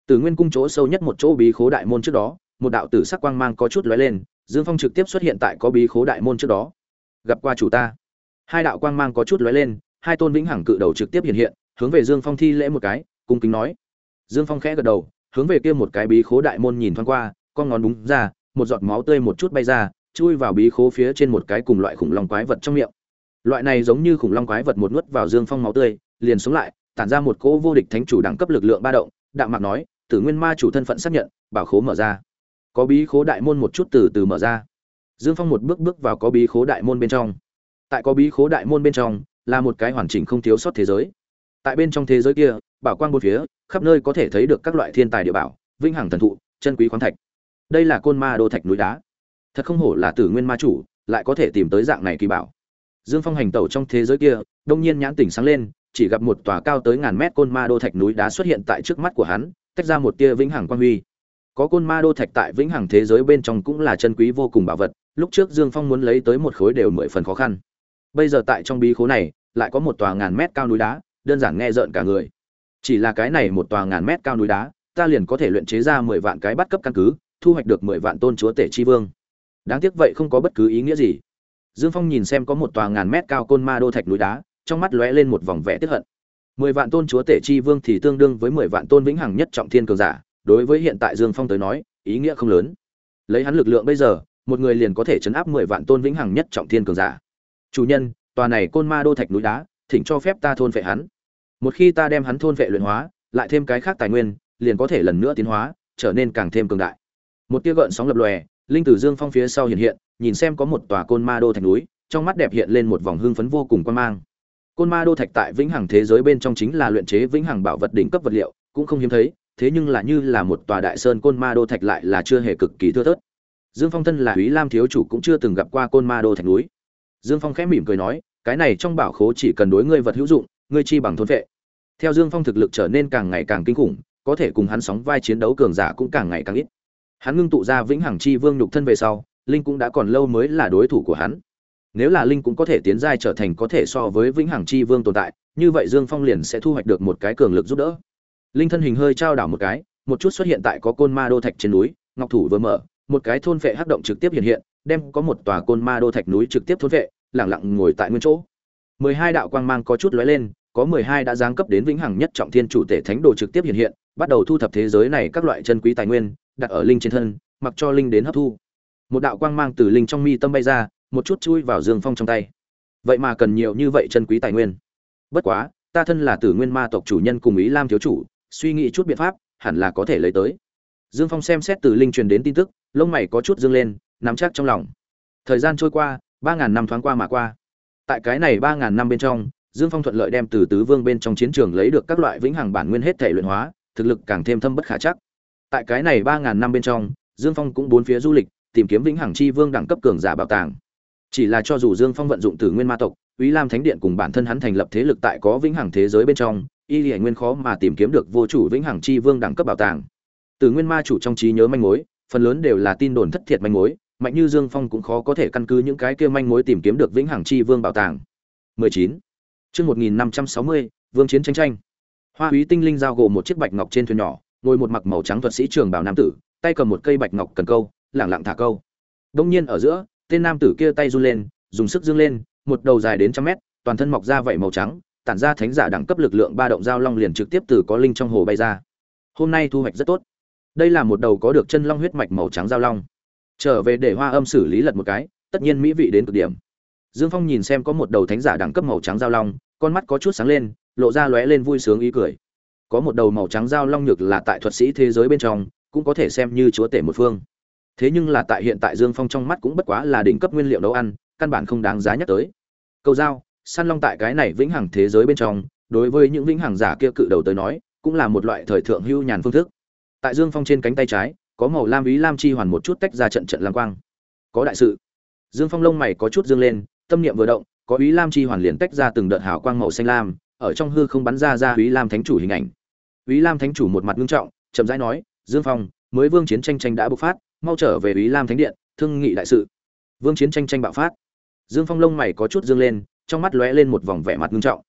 Tử Nguyên cung chỗ sâu nhất một chỗ bí khố đại môn trước đó, một đạo tử sắc quang mang có chút lóe lên, Dương Phong trực tiếp xuất hiện tại có bí khố đại môn trước đó. Gặp qua chủ ta. Hai đạo quang mang có chút lóe lên, hai tôn vĩnh hằng cự đầu trực tiếp hiện hiện, hướng về Dương Phong thi lễ một cái, cung kính nói. Dương Phong khẽ gật đầu, hướng về kia một cái bí khố đại môn nhìn thoáng qua, con ngón búng ra, một giọt máu tươi một chút bay ra, chui vào bí khố phía trên một cái cùng loại khủng long quái vật trong miệng. Loại này giống như khủng long quái vật một nuốt vào Dương Phong máu tươi, liền sống lại, tản ra một cỗ vô địch thánh chủ đẳng cấp lực lượng ba động, đạm mạc nói, Tử Nguyên ma chủ thân phận xác nhận, bảo khố mở ra. Có bí khố đại môn một chút từ từ mở ra. Dương Phong một bước bước vào có bí khố đại môn bên trong. Tại có bí khố đại môn bên trong là một cái hoàn chỉnh không thiếu sót thế giới. Tại bên trong thế giới kia, bảo quang bốn phía, khắp nơi có thể thấy được các loại thiên tài địa bảo, vĩnh hằng thần thụ, chân quý khoáng thạch. Đây là Côn Ma Đô thạch núi đá. Thật không hổ là Tử Nguyên ma chủ, lại có thể tìm tới dạng này kỳ bảo. Dương Phong hành tẩu trong thế giới kia, đông nhiên nhãn tỉnh sáng lên, chỉ gặp một tòa cao tới ngàn mét Côn Ma Đô thạch núi đá xuất hiện tại trước mắt của hắn, tách ra một tia vĩnh hằng quang huy. Có Côn Ma Đô thạch tại vĩnh hằng thế giới bên trong cũng là chân quý vô cùng bảo vật, lúc trước Dương Phong muốn lấy tới một khối đều mười phần khó khăn. Bây giờ tại trong bí khố này, lại có một tòa ngàn mét cao núi đá, đơn giản nghe rợn cả người. Chỉ là cái này một tòa ngàn mét cao núi đá, ta liền có thể luyện chế ra mười vạn cái bắt cấp căn cứ, thu hoạch được mười vạn tôn chúa tể chi vương. Đáng tiếc vậy không có bất cứ ý nghĩa gì. Dương Phong nhìn xem có một tòa ngàn mét cao Côn Ma Đô thạch núi đá, trong mắt lóe lên một vòng vẻ tiếc hận. Mười vạn tôn chúa tể chi vương thì tương đương với mười vạn tôn vĩnh hằng nhất trọng thiên cường giả, đối với hiện tại Dương Phong tới nói, ý nghĩa không lớn. Lấy hắn lực lượng bây giờ, một người liền có thể chấn áp mười vạn tôn vĩnh hằng nhất trọng thiên cường giả. Chủ nhân, tòa này Côn Ma Đô thạch núi đá, thỉnh cho phép ta thôn phệ hắn. Một khi ta đem hắn thôn phệ luyện hóa, lại thêm cái khác tài nguyên, liền có thể lần nữa tiến hóa, trở nên càng thêm cường đại. Một tia gợn sóng lập lòe, linh tử Dương Phong phía sau hiện hiện, nhìn xem có một tòa Côn Ma Đô thạch núi, trong mắt đẹp hiện lên một vòng hưng phấn vô cùng quan mang. Côn Ma Đô thạch tại vĩnh hằng thế giới bên trong chính là luyện chế vĩnh hằng bảo vật đỉnh cấp vật liệu, cũng không hiếm thấy, thế nhưng là như là một tòa đại sơn Côn Ma Đô thạch lại là chưa hề cực kỳ thưa thớt. Dương Phong thân là Úy Lam thiếu chủ cũng chưa từng gặp qua Côn Ma Đô thạch núi. Dương Phong khẽ mỉm cười nói, cái này trong bảo khố chỉ cần đối ngươi vật hữu dụng, ngươi chi bằng thôn vệ. Theo Dương Phong thực lực trở nên càng ngày càng kinh khủng, có thể cùng hắn sóng vai chiến đấu cường giả cũng càng ngày càng ít. Hắn ngưng tụ ra vĩnh hằng chi vương nhục thân về sau, linh cũng đã còn lâu mới là đối thủ của hắn. Nếu là linh cũng có thể tiến giai trở thành có thể so với vĩnh hằng chi vương tồn tại, như vậy Dương Phong liền sẽ thu hoạch được một cái cường lực giúp đỡ. Linh thân hình hơi trao đảo một cái, một chút xuất hiện tại có Côn Ma Đô thạch trên núi, ngọc thủ vừa mở, một cái thôn phệ hắc động trực tiếp hiện hiện, đem có một tòa Côn Ma Đô thạch núi trực tiếp thôn phệ, lặng lặng ngồi tại nguyên chỗ. mười hai đạo quang mang có chút lóe lên, có mười hai đã giáng cấp đến vĩnh hằng nhất trọng thiên chủ tể thánh đồ trực tiếp hiện hiện, bắt đầu thu thập thế giới này các loại chân quý tài nguyên, đặt ở linh trên thân, mặc cho linh đến hấp thu. Một đạo quang mang từ linh trong mi tâm bay ra, một chút chui vào Dương Phong trong tay. Vậy mà cần nhiều như vậy chân quý tài nguyên. Bất quá, ta thân là Tử Nguyên ma tộc chủ nhân cùng Ý Lam thiếu chủ, suy nghĩ chút biện pháp, hẳn là có thể lấy tới. Dương Phong xem xét từ linh truyền đến tin tức, lông mày có chút dương lên, nắm chắc trong lòng. Thời gian trôi qua, ba ngàn năm thoáng qua mà qua. Tại cái này ba ngàn năm bên trong, Dương Phong thuận lợi đem từ tứ vương bên trong chiến trường lấy được các loại vĩnh hằng bản nguyên hết thể luyện hóa, thực lực càng thêm thâm bất khả chắc. Tại cái này ba ngàn năm bên trong, Dương Phong cũng bốn phía du lịch, tìm kiếm vĩnh hằng chi vương đẳng cấp cường giả bảo tàng. Chỉ là cho dù Dương Phong vận dụng Tử Nguyên ma tộc, Úy Lam Thánh Điện cùng bản thân hắn thành lập thế lực tại có vĩnh hằng thế giới bên trong, y lì nguyên khó mà tìm kiếm được vô chủ vĩnh hằng chi vương đẳng cấp bảo tàng. Tử Nguyên ma chủ trong trí nhớ manh mối, phần lớn đều là tin đồn thất thiệt manh mối, mạnh như Dương Phong cũng khó có thể căn cứ những cái kia manh mối tìm kiếm được vĩnh hằng chi vương bảo tàng. mười chín. Chương một nghìn năm trăm sáu mươi, Vương chiến tranh tranh. Hoa Úy tinh linh giao gỗ một chiếc bạch ngọc trên thuyền nhỏ, ngồi một mặc màu trắng thuật sĩ trường bảo nam tử, tay cầm một cây bạch ngọc cần câu, lẳng lặng thả câu. Đông nhiên ở giữa, tên nam tử kia tay run lên, dùng sức dương lên, một đầu dài đến trăm mét, toàn thân mọc ra vảy màu trắng, tản ra thánh giả đẳng cấp lực lượng ba động giao long liền trực tiếp từ có linh trong hồ bay ra. Hôm nay thu hoạch rất tốt. Đây là một đầu có được chân long huyết mạch màu trắng giao long. Trở về để Hoa Âm xử lý lật một cái, tất nhiên mỹ vị đến cực điểm. Dương Phong nhìn xem có một đầu thánh giả đẳng cấp màu trắng giao long, con mắt có chút sáng lên, lộ ra lóe lên vui sướng ý cười. Có một đầu màu trắng giao long nhược là tại thuật sĩ thế giới bên trong, cũng có thể xem như chúa tể một phương. Thế nhưng là tại hiện tại Dương Phong trong mắt cũng bất quá là đỉnh cấp nguyên liệu nấu ăn, căn bản không đáng giá nhắc tới. Câu dao, săn long tại cái này vĩnh hằng thế giới bên trong, đối với những vĩnh hằng giả kia cự đầu tới nói, cũng là một loại thời thượng hưu nhàn phương thức. Tại Dương Phong trên cánh tay trái, có màu lam ý lam chi hoàn một chút tách ra trận trận lam quang. Có đại sự. Dương Phong lông mày có chút dương lên, tâm niệm vừa động, có ý lam chi hoàn liền tách ra từng đợt hào quang màu xanh lam, ở trong hư không bắn ra ra ý lam thánh chủ hình ảnh. Ý lam thánh chủ một mặt nghiêm trọng, chậm rãi nói, "Dương Phong, mới vương chiến tranh tranh đã bộc phát, mau trở về Ý Lam Thánh Điện, thương nghị đại sự." Vương chiến tranh tranh bạo phát. Dương Phong lông mày có chút dương lên, trong mắt lóe lên một vòng vẻ mặt nghiêm trọng.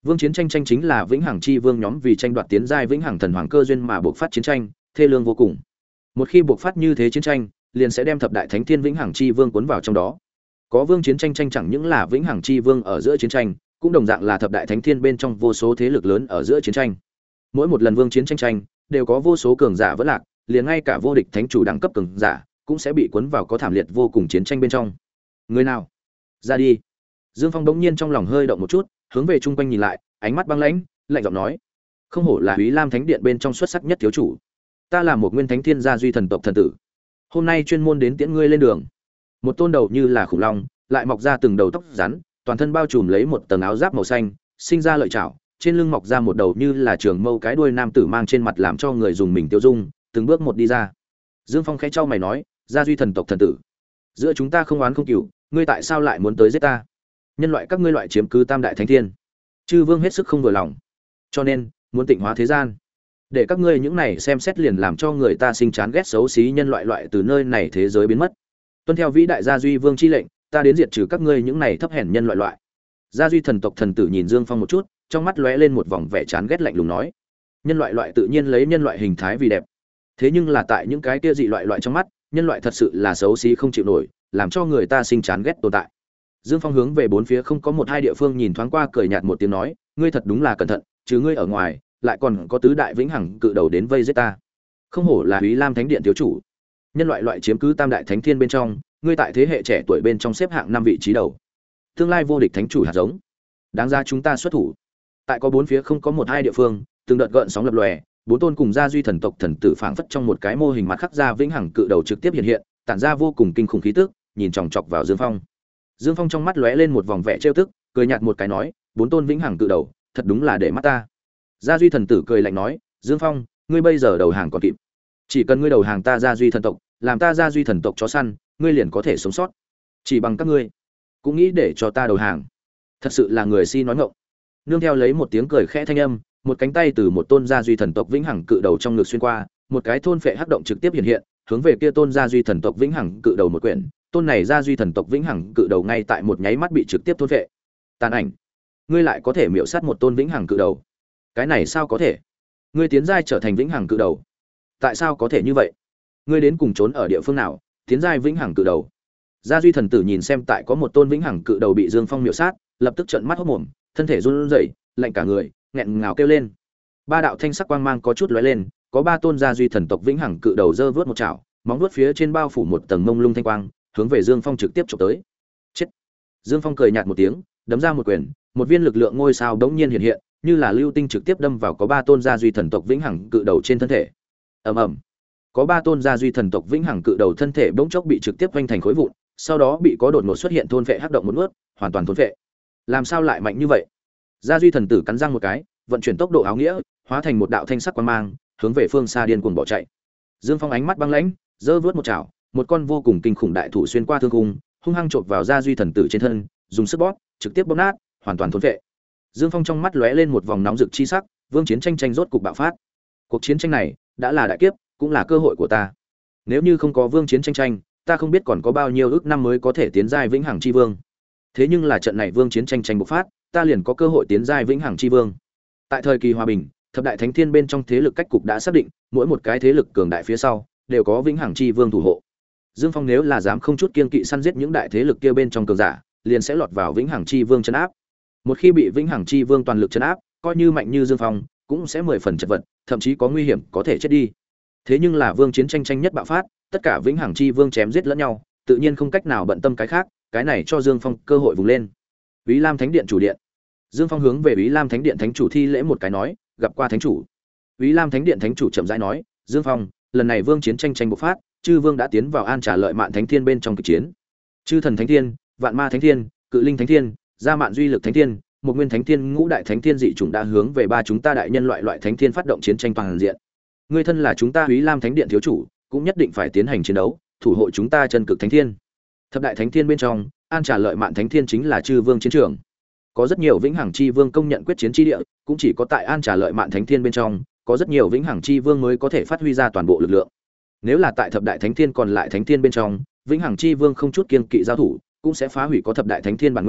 Vương chiến tranh tranh chính là vĩnh hằng chi vương nhóm vì tranh đoạt tiến giai vĩnh hằng thần hoàng cơ duyên mà buộc phát chiến tranh, thê lương vô cùng. Một khi buộc phát như thế chiến tranh, liền sẽ đem thập đại thánh thiên vĩnh hằng chi vương cuốn vào trong đó. Có vương chiến tranh tranh chẳng những là vĩnh hằng chi vương ở giữa chiến tranh, cũng đồng dạng là thập đại thánh thiên bên trong vô số thế lực lớn ở giữa chiến tranh. Mỗi một lần vương chiến tranh tranh, đều có vô số cường giả vỡ lạc, liền ngay cả vô địch thánh chủ đẳng cấp cường giả cũng sẽ bị cuốn vào có thảm liệt vô cùng chiến tranh bên trong. Người nào? Ra đi. Dương Phong bỗng nhiên trong lòng hơi động một chút, hướng về chung quanh nhìn lại, ánh mắt băng lãnh, lạnh giọng nói: "Không hổ là Úy Lam Thánh Điện bên trong xuất sắc nhất thiếu chủ, ta là một nguyên thánh thiên gia duy thần tộc thần tử, hôm nay chuyên môn đến tiễn ngươi lên đường." Một tôn đầu như là khủng long, lại mọc ra từng đầu tóc rắn, toàn thân bao trùm lấy một tầng áo giáp màu xanh, sinh ra lợi chảo, trên lưng mọc ra một đầu như là trường mâu cái đuôi nam tử mang trên mặt làm cho người dùng mình tiêu dung, từng bước một đi ra. Dương Phong khẽ chau mày nói: "Gia duy thần tộc thần tử, giữa chúng ta không oán không cừu, ngươi tại sao lại muốn tới giết ta? Nhân loại các ngươi loại chiếm cứ tam đại thánh thiên, chư vương hết sức không vừa lòng, cho nên muốn tịnh hóa thế gian, để các ngươi những này xem xét liền làm cho người ta sinh chán ghét xấu xí nhân loại loại từ nơi này thế giới biến mất. Tuân theo vĩ đại gia duy vương chi lệnh, ta đến diệt trừ các ngươi những này thấp hèn nhân loại loại." Gia duy thần tộc thần tử nhìn Dương Phong một chút, trong mắt lóe lên một vòng vẻ chán ghét lạnh lùng nói: "Nhân loại loại tự nhiên lấy nhân loại hình thái vì đẹp, thế nhưng là tại những cái kia dị loại loại trong mắt, nhân loại thật sự là xấu xí không chịu nổi, làm cho người ta sinh chán ghét tồn tại." Dương Phong hướng về bốn phía không có một hai địa phương nhìn thoáng qua, cười nhạt một tiếng nói: "Ngươi thật đúng là cẩn thận, chứ ngươi ở ngoài, lại còn có tứ đại vĩnh hằng cự đầu đến vây giết ta. Không hổ là Úy Lam Thánh Điện thiếu chủ. Nhân loại loại chiếm cứ tam đại thánh thiên bên trong, ngươi tại thế hệ trẻ tuổi bên trong xếp hạng năm vị trí đầu. Tương lai vô địch thánh chủ hạt giống. Đáng ra chúng ta xuất thủ." Tại có bốn phía không có một hai địa phương, từng đợt gợn sóng lập lòe, bốn tôn cùng gia duy thần tộc thần tử phảng phất trong một cái mô hình mặt khắc ra vĩnh hằng cự đầu trực tiếp hiện hiện, tản ra vô cùng kinh khủng khí tức, nhìn chòng chọc vào Dương Phong. Dương Phong trong mắt lóe lên một vòng vẻ trêu tức, cười nhạt một cái nói: "Bốn tôn vĩnh hằng cự đầu, thật đúng là để mắt ta." Gia duy thần tử cười lạnh nói: "Dương Phong, ngươi bây giờ đầu hàng còn kịp. Chỉ cần ngươi đầu hàng ta gia duy thần tộc, làm ta gia duy thần tộc chó săn, ngươi liền có thể sống sót. Chỉ bằng các ngươi, cũng nghĩ để cho ta đầu hàng. Thật sự là người si nói ngọng." Nương theo lấy một tiếng cười khẽ thanh âm, một cánh tay từ một tôn gia duy thần tộc vĩnh hằng cự đầu trong ngực xuyên qua, một cái thôn phệ hắc động trực tiếp hiện hiện, hướng về kia tôn gia duy thần tộc vĩnh hằng cự đầu một quyển. Tôn này gia duy thần tộc vĩnh hằng cự đầu ngay tại một nháy mắt bị trực tiếp thôn phệ. Tàn ảnh, ngươi lại có thể miểu sát một tôn vĩnh hằng cự đầu? Cái này sao có thể? Ngươi tiến giai trở thành vĩnh hằng cự đầu? Tại sao có thể như vậy? Ngươi đến cùng trốn ở địa phương nào, tiến giai vĩnh hằng cự đầu? Gia duy thần tử nhìn xem tại có một tôn vĩnh hằng cự đầu bị Dương Phong miểu sát, lập tức trợn mắt hốt mồm, thân thể run rẩy, lạnh cả người, nghẹn ngào kêu lên. Ba đạo thanh sắc quang mang có chút lóe lên, có ba tôn gia duy thần tộc vĩnh hằng cự đầu giơ vớt một chảo, móng vuốt phía trên bao phủ một tầng mông lung thanh quang, hướng về Dương Phong trực tiếp chụp tới. Chết! Dương Phong cười nhạt một tiếng, đấm ra một quyền, một viên lực lượng ngôi sao đống nhiên hiện hiện, như là lưu tinh trực tiếp đâm vào có ba tôn gia duy thần tộc vĩnh hằng cự đầu trên thân thể. Ầm ầm! Có ba tôn gia duy thần tộc vĩnh hằng cự đầu thân thể bỗng chốc bị trực tiếp vênh thành khối vụn, sau đó bị có đột ngột xuất hiện thôn phệ hắc động một nuốt, hoàn toàn thôn phệ. Làm sao lại mạnh như vậy? Gia duy thần tử cắn răng một cái, vận chuyển tốc độ áo nghĩa, hóa thành một đạo thanh sắc quang mang, hướng về phương xa điên cuồng bỏ chạy. Dương Phong ánh mắt băng lãnh, giơ vớt một chảo, một con vô cùng kinh khủng đại thủ xuyên qua thương cung, hung hăng chộp vào Gia duy thần tử trên thân, dùng sức bóp, trực tiếp bóp nát, hoàn toàn thôn phệ. Dương Phong trong mắt lóe lên một vòng nóng rực chi sắc, vương chiến tranh tranh rốt cục bạo phát. Cuộc chiến tranh này đã là đại kiếp, cũng là cơ hội của ta. Nếu như không có vương chiến tranh tranh, ta không biết còn có bao nhiêu ước năm mới có thể tiến giai vĩnh hằng chi vương. Thế nhưng là trận này vương chiến tranh tranh bộc phát, ta liền có cơ hội tiến giai vĩnh hằng chi vương. Tại thời kỳ hòa bình, thập đại thánh thiên bên trong thế lực cách cục đã xác định, mỗi một cái thế lực cường đại phía sau đều có vĩnh hằng chi vương thủ hộ. Dương Phong nếu là dám không chút kiên kỵ săn giết những đại thế lực kia bên trong cường giả, liền sẽ lọt vào vĩnh hằng chi vương trấn áp. Một khi bị vĩnh hằng chi vương toàn lực trấn áp, coi như mạnh như Dương Phong, cũng sẽ mười phần chật vật, thậm chí có nguy hiểm có thể chết đi. Thế nhưng là vương chiến tranh tranh nhất bạo phát, tất cả vĩnh hằng chi vương chém giết lẫn nhau, tự nhiên không cách nào bận tâm cái khác, cái này cho Dương Phong cơ hội vùng lên. Úy Lam Thánh Điện chủ điện. Dương Phong hướng về Úy Lam Thánh Điện thánh chủ thi lễ một cái nói, gặp qua thánh chủ. Úy Lam Thánh Điện thánh chủ chậm rãi nói, Dương Phong, lần này vương chiến tranh tranh bộc phát, chư vương đã tiến vào an trả lợi mạn thánh thiên bên trong kịch chiến. Chư thần thánh thiên, vạn ma thánh thiên, cự linh thánh thiên, gia mạn duy lực thánh thiên, một nguyên thánh thiên, ngũ đại thánh thiên dị chủng đã hướng về ba chúng ta đại nhân loại loại thánh thiên phát động chiến tranh toàn diện. Ngươi thân là chúng ta Úy Lam Thánh Điện thiếu chủ, cũng nhất định phải tiến hành chiến đấu, thủ hộ chúng ta chân cực thánh thiên. Thập đại thánh thiên bên trong, an trả lợi mạn thánh thiên chính là chư vương chiến trường. Có rất nhiều vĩnh hằng chi vương công nhận quyết chiến chi địa, cũng chỉ có tại an trả lợi mạn thánh thiên bên trong, có rất nhiều vĩnh hằng chi vương mới có thể phát huy ra toàn bộ lực lượng. Nếu là tại thập đại thánh thiên còn lại thánh thiên bên trong, vĩnh hằng chi vương không chút kiên kỵ giao thủ, cũng sẽ phá hủy có thập đại thánh thiên bản nguyên,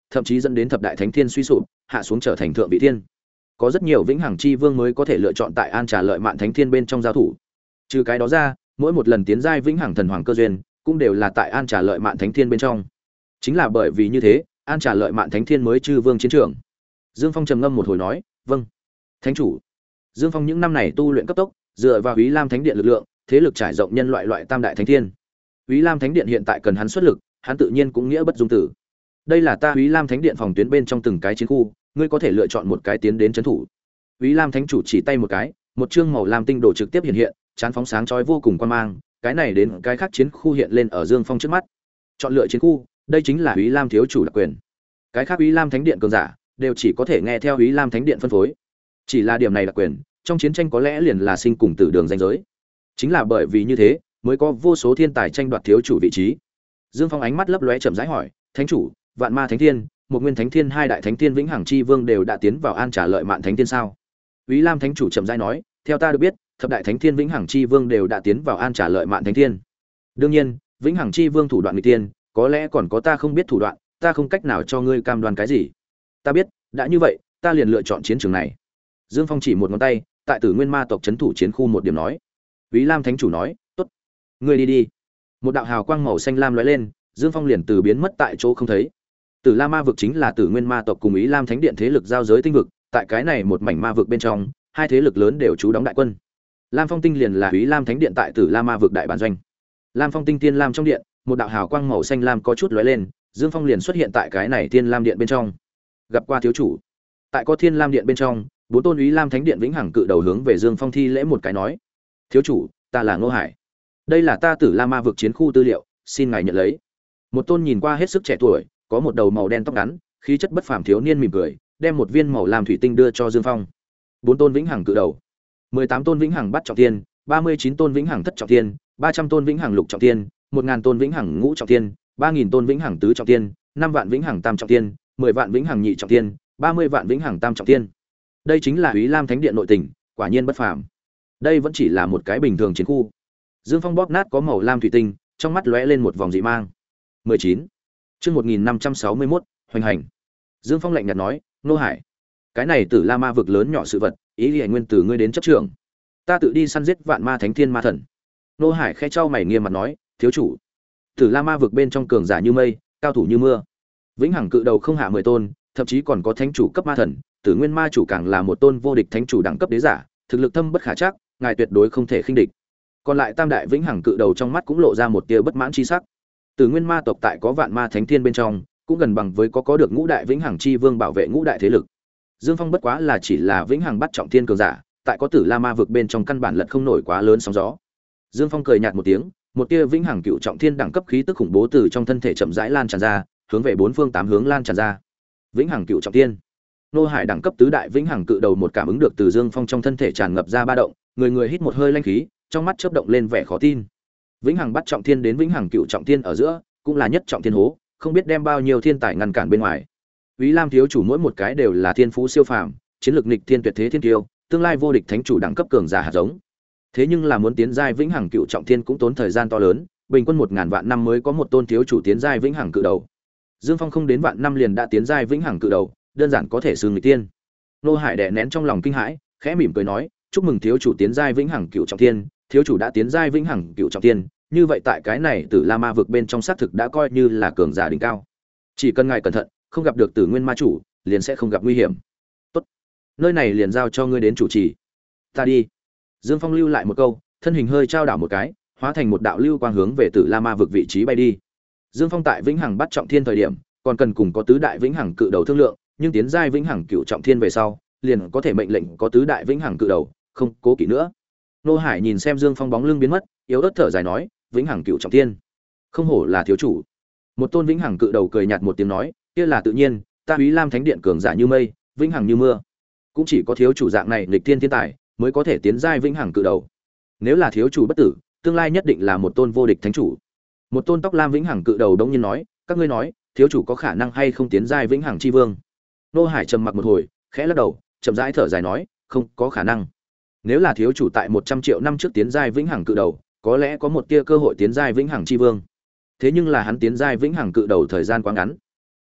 thậm chí dẫn đến thập đại thánh thiên suy sụp, hạ xuống trở thành thượng vị thiên. Có rất nhiều vĩnh hằng chi vương mới có thể lựa chọn tại An Trà Lợi Mạn Thánh Thiên bên trong giao thủ. Trừ cái đó ra, mỗi một lần tiến giai vĩnh hằng thần hoàng cơ duyên, cũng đều là tại An Trà Lợi Mạn Thánh Thiên bên trong. Chính là bởi vì như thế, An Trà Lợi Mạn Thánh Thiên mới chư vương chiến trường. Dương Phong trầm ngâm một hồi nói, "Vâng, thánh chủ." Dương Phong những năm này tu luyện cấp tốc, dựa vào Úy Lam Thánh Điện lực lượng, thế lực trải rộng nhân loại loại tam đại thánh thiên. Úy Lam Thánh Điện hiện tại cần hắn xuất lực, hắn tự nhiên cũng nghĩa bất dung tử. Đây là ta Úy Lam Thánh Điện phòng tuyến bên trong từng cái chiến khu, ngươi có thể lựa chọn một cái tiến đến trấn thủ. Úy Lam Thánh chủ chỉ tay một cái, một chương màu lam tinh đồ trực tiếp hiện hiện, chán phóng sáng chói vô cùng quan mang, cái này đến cái khác chiến khu hiện lên ở Dương Phong trước mắt. Chọn lựa chiến khu, đây chính là Úy Lam thiếu chủ đặc quyền. Cái khác Úy Lam Thánh Điện cường giả đều chỉ có thể nghe theo Úy Lam Thánh Điện phân phối. Chỉ là điểm này đặc quyền, trong chiến tranh có lẽ liền là sinh cùng tử đường ranh giới. Chính là bởi vì như thế, mới có vô số thiên tài tranh đoạt thiếu chủ vị trí. Dương Phong ánh mắt lấp lóe chậm rãi hỏi, "Thánh chủ, Vạn Ma Thánh Thiên, một Nguyên Thánh Thiên hai đại thánh thiên vĩnh hằng chi vương đều đã tiến vào An Trà Lợi Mạn Thánh Thiên sao?" Úy Lam Thánh chủ chậm rãi nói, "Theo ta được biết, thập đại thánh thiên vĩnh hằng chi vương đều đã tiến vào An Trà Lợi Mạn Thánh Thiên. Đương nhiên, vĩnh hằng chi vương thủ đoạn nghịch tiên, có lẽ còn có ta không biết thủ đoạn, ta không cách nào cho ngươi cam đoan cái gì. Ta biết, đã như vậy, ta liền lựa chọn chiến trường này." Dương Phong chỉ một ngón tay, tại Tử Nguyên Ma tộc trấn thủ chiến khu một điểm nói. Úy Lam Thánh chủ nói, "Tốt, ngươi đi đi." Một đạo hào quang màu xanh lam lóe lên, Dương Phong liền từ biến mất tại chỗ không thấy. Tử La Ma vực chính là Tử Nguyên Ma tộc cùng Úy Lam Thánh Điện thế lực giao giới tinh vực, tại cái này một mảnh ma vực bên trong, hai thế lực lớn đều trú đóng đại quân. Lam Phong Tinh liền là Úy Lam Thánh Điện tại Tử La Ma vực đại bản doanh. Lam Phong Tinh Tiên Lam trong điện, một đạo hào quang màu xanh lam có chút lóe lên, Dương Phong liền xuất hiện tại cái này Tiên Lam điện bên trong. Gặp qua thiếu chủ. Tại có Thiên Lam điện bên trong, bốn tôn Úy Lam Thánh Điện vĩnh hằng cự đầu hướng về Dương Phong thi lễ một cái nói: "Thiếu chủ, ta là Ngô Hải. Đây là ta Tử La Ma vực chiến khu tư liệu, xin ngài nhận lấy." Một tôn nhìn qua hết sức trẻ tuổi, có một đầu màu đen tóc ngắn, khí chất bất phàm thiếu niên mỉm cười, đem một viên màu lam thủy tinh đưa cho Dương Phong. Bốn tôn vĩnh hằng cự đầu, mười tám tôn vĩnh hằng bắt trọng thiên, ba mươi chín tôn vĩnh hằng thất trọng thiên, ba trăm tôn vĩnh hằng lục trọng thiên, một nghìn tôn vĩnh hằng ngũ trọng thiên, ba nghìn tôn vĩnh hằng tứ trọng thiên, năm vạn vĩnh hằng tam trọng thiên, mười vạn vĩnh hằng nhị trọng thiên, ba mươi vạn vĩnh hằng tam trọng thiên. Đây chính là Úy Lam Thánh Điện nội tình, quả nhiên bất phàm. Đây vẫn chỉ là một cái bình thường chiến khu. Dương Phong bóp nát có màu lam thủy tinh, trong mắt lóe lên một vòng dị mang. mười chín. Chương một nghìn năm trăm sáu mươi mốt, hoành hành. Dương Phong lạnh nhạt nói, "Nô Hải, cái này Tử La Ma vực lớn nhỏ sự vật, ý liễu nguyên từ ngươi đến chấp trưởng. Ta tự đi săn giết vạn ma thánh thiên ma thần." Nô Hải khẽ chau mày nghiêm mặt nói, "Thiếu chủ, Tử La Ma vực bên trong cường giả như mây, cao thủ như mưa. Vĩnh hằng cự đầu không hạ mười tôn, thậm chí còn có thánh chủ cấp ma thần, Tử Nguyên Ma chủ càng là một tôn vô địch thánh chủ đẳng cấp đế giả, thực lực thâm bất khả trắc, ngài tuyệt đối không thể khinh địch." Còn lại tam đại vĩnh hằng cự đầu trong mắt cũng lộ ra một tia bất mãn chi sắc. Tử Nguyên Ma tộc tại có vạn ma thánh thiên bên trong, cũng gần bằng với có có được ngũ đại vĩnh hằng chi vương bảo vệ ngũ đại thế lực. Dương Phong bất quá là chỉ là vĩnh hằng bắt trọng thiên cường giả, tại có Tử La Ma vực bên trong căn bản lật không nổi quá lớn sóng gió. Dương Phong cười nhạt một tiếng, một tia vĩnh hằng cựu trọng thiên đẳng cấp khí tức khủng bố từ trong thân thể chậm rãi lan tràn ra, hướng về bốn phương tám hướng lan tràn ra. Vĩnh hằng cựu trọng thiên. Nô Hải đẳng cấp tứ đại vĩnh hằng cự đầu một cảm ứng được từ Dương Phong trong thân thể tràn ngập ra ba động, người người hít một hơi lanh khí, trong mắt chớp động lên vẻ khó tin. Vĩnh hằng bắt trọng thiên đến vĩnh hằng cựu trọng thiên ở giữa, cũng là nhất trọng thiên hố, không biết đem bao nhiêu thiên tài ngăn cản bên ngoài. Úy Lam thiếu chủ mỗi một cái đều là thiên phú siêu phàm, chiến lược nghịch thiên tuyệt thế thiên kiêu, tương lai vô địch thánh chủ đẳng cấp cường giả hạt giống. Thế nhưng là muốn tiến giai vĩnh hằng cựu trọng thiên cũng tốn thời gian to lớn, bình quân một ngàn vạn năm mới có một tôn thiếu chủ tiến giai vĩnh hằng cự đầu. Dương Phong không đến vạn năm liền đã tiến giai vĩnh hằng cự đầu, đơn giản có thể xưng nghịch tiên. Nô Hải đè nén trong lòng kinh hãi, khẽ mỉm cười nói, "Chúc mừng thiếu chủ tiến giai vĩnh hằng cựu trọng thiên, thiếu chủ đã tiến giai vĩnh hằng cựu trọng thiên, như vậy tại cái này Tử La Ma vực bên trong xác thực đã coi như là cường giả đỉnh cao. Chỉ cần ngài cẩn thận, không gặp được Tử Nguyên Ma chủ, liền sẽ không gặp nguy hiểm. Tốt, nơi này liền giao cho ngươi đến chủ trì. Ta đi." Dương Phong lưu lại một câu, thân hình hơi trao đảo một cái, hóa thành một đạo lưu quang hướng về Tử La Ma vực vị trí bay đi. Dương Phong tại vĩnh hằng bắt trọng thiên thời điểm, còn cần cùng có tứ đại vĩnh hằng cự đầu thương lượng, nhưng tiến giai vĩnh hằng cựu trọng thiên về sau, liền có thể mệnh lệnh có tứ đại vĩnh hằng cự đầu, không cố kỵ nữa. Nô Hải nhìn xem Dương Phong bóng lưng biến mất, yếu ớt thở dài nói, "Vĩnh hằng cựu trọng thiên, không hổ là thiếu chủ." Một tôn vĩnh hằng cự đầu cười nhạt một tiếng nói, "Kia là tự nhiên, ta Úy Lam Thánh Điện cường giả như mây, vĩnh hằng như mưa, cũng chỉ có thiếu chủ dạng này nghịch thiên thiên tài mới có thể tiến giai vĩnh hằng cự đầu. Nếu là thiếu chủ bất tử, tương lai nhất định là một tôn vô địch thánh chủ." Một tôn tóc lam vĩnh hằng cự đầu đống nhiên nói, "Các ngươi nói, thiếu chủ có khả năng hay không tiến giai vĩnh hằng chi vương?" Nô Hải trầm mặc một hồi, khẽ lắc đầu, chậm rãi thở dài nói, "Không có khả năng. Nếu là thiếu chủ tại một trăm triệu năm trước tiến giai vĩnh hằng cự đầu, có lẽ có một tia cơ hội tiến giai vĩnh hằng chi vương. Thế nhưng là hắn tiến giai vĩnh hằng cự đầu thời gian quá ngắn.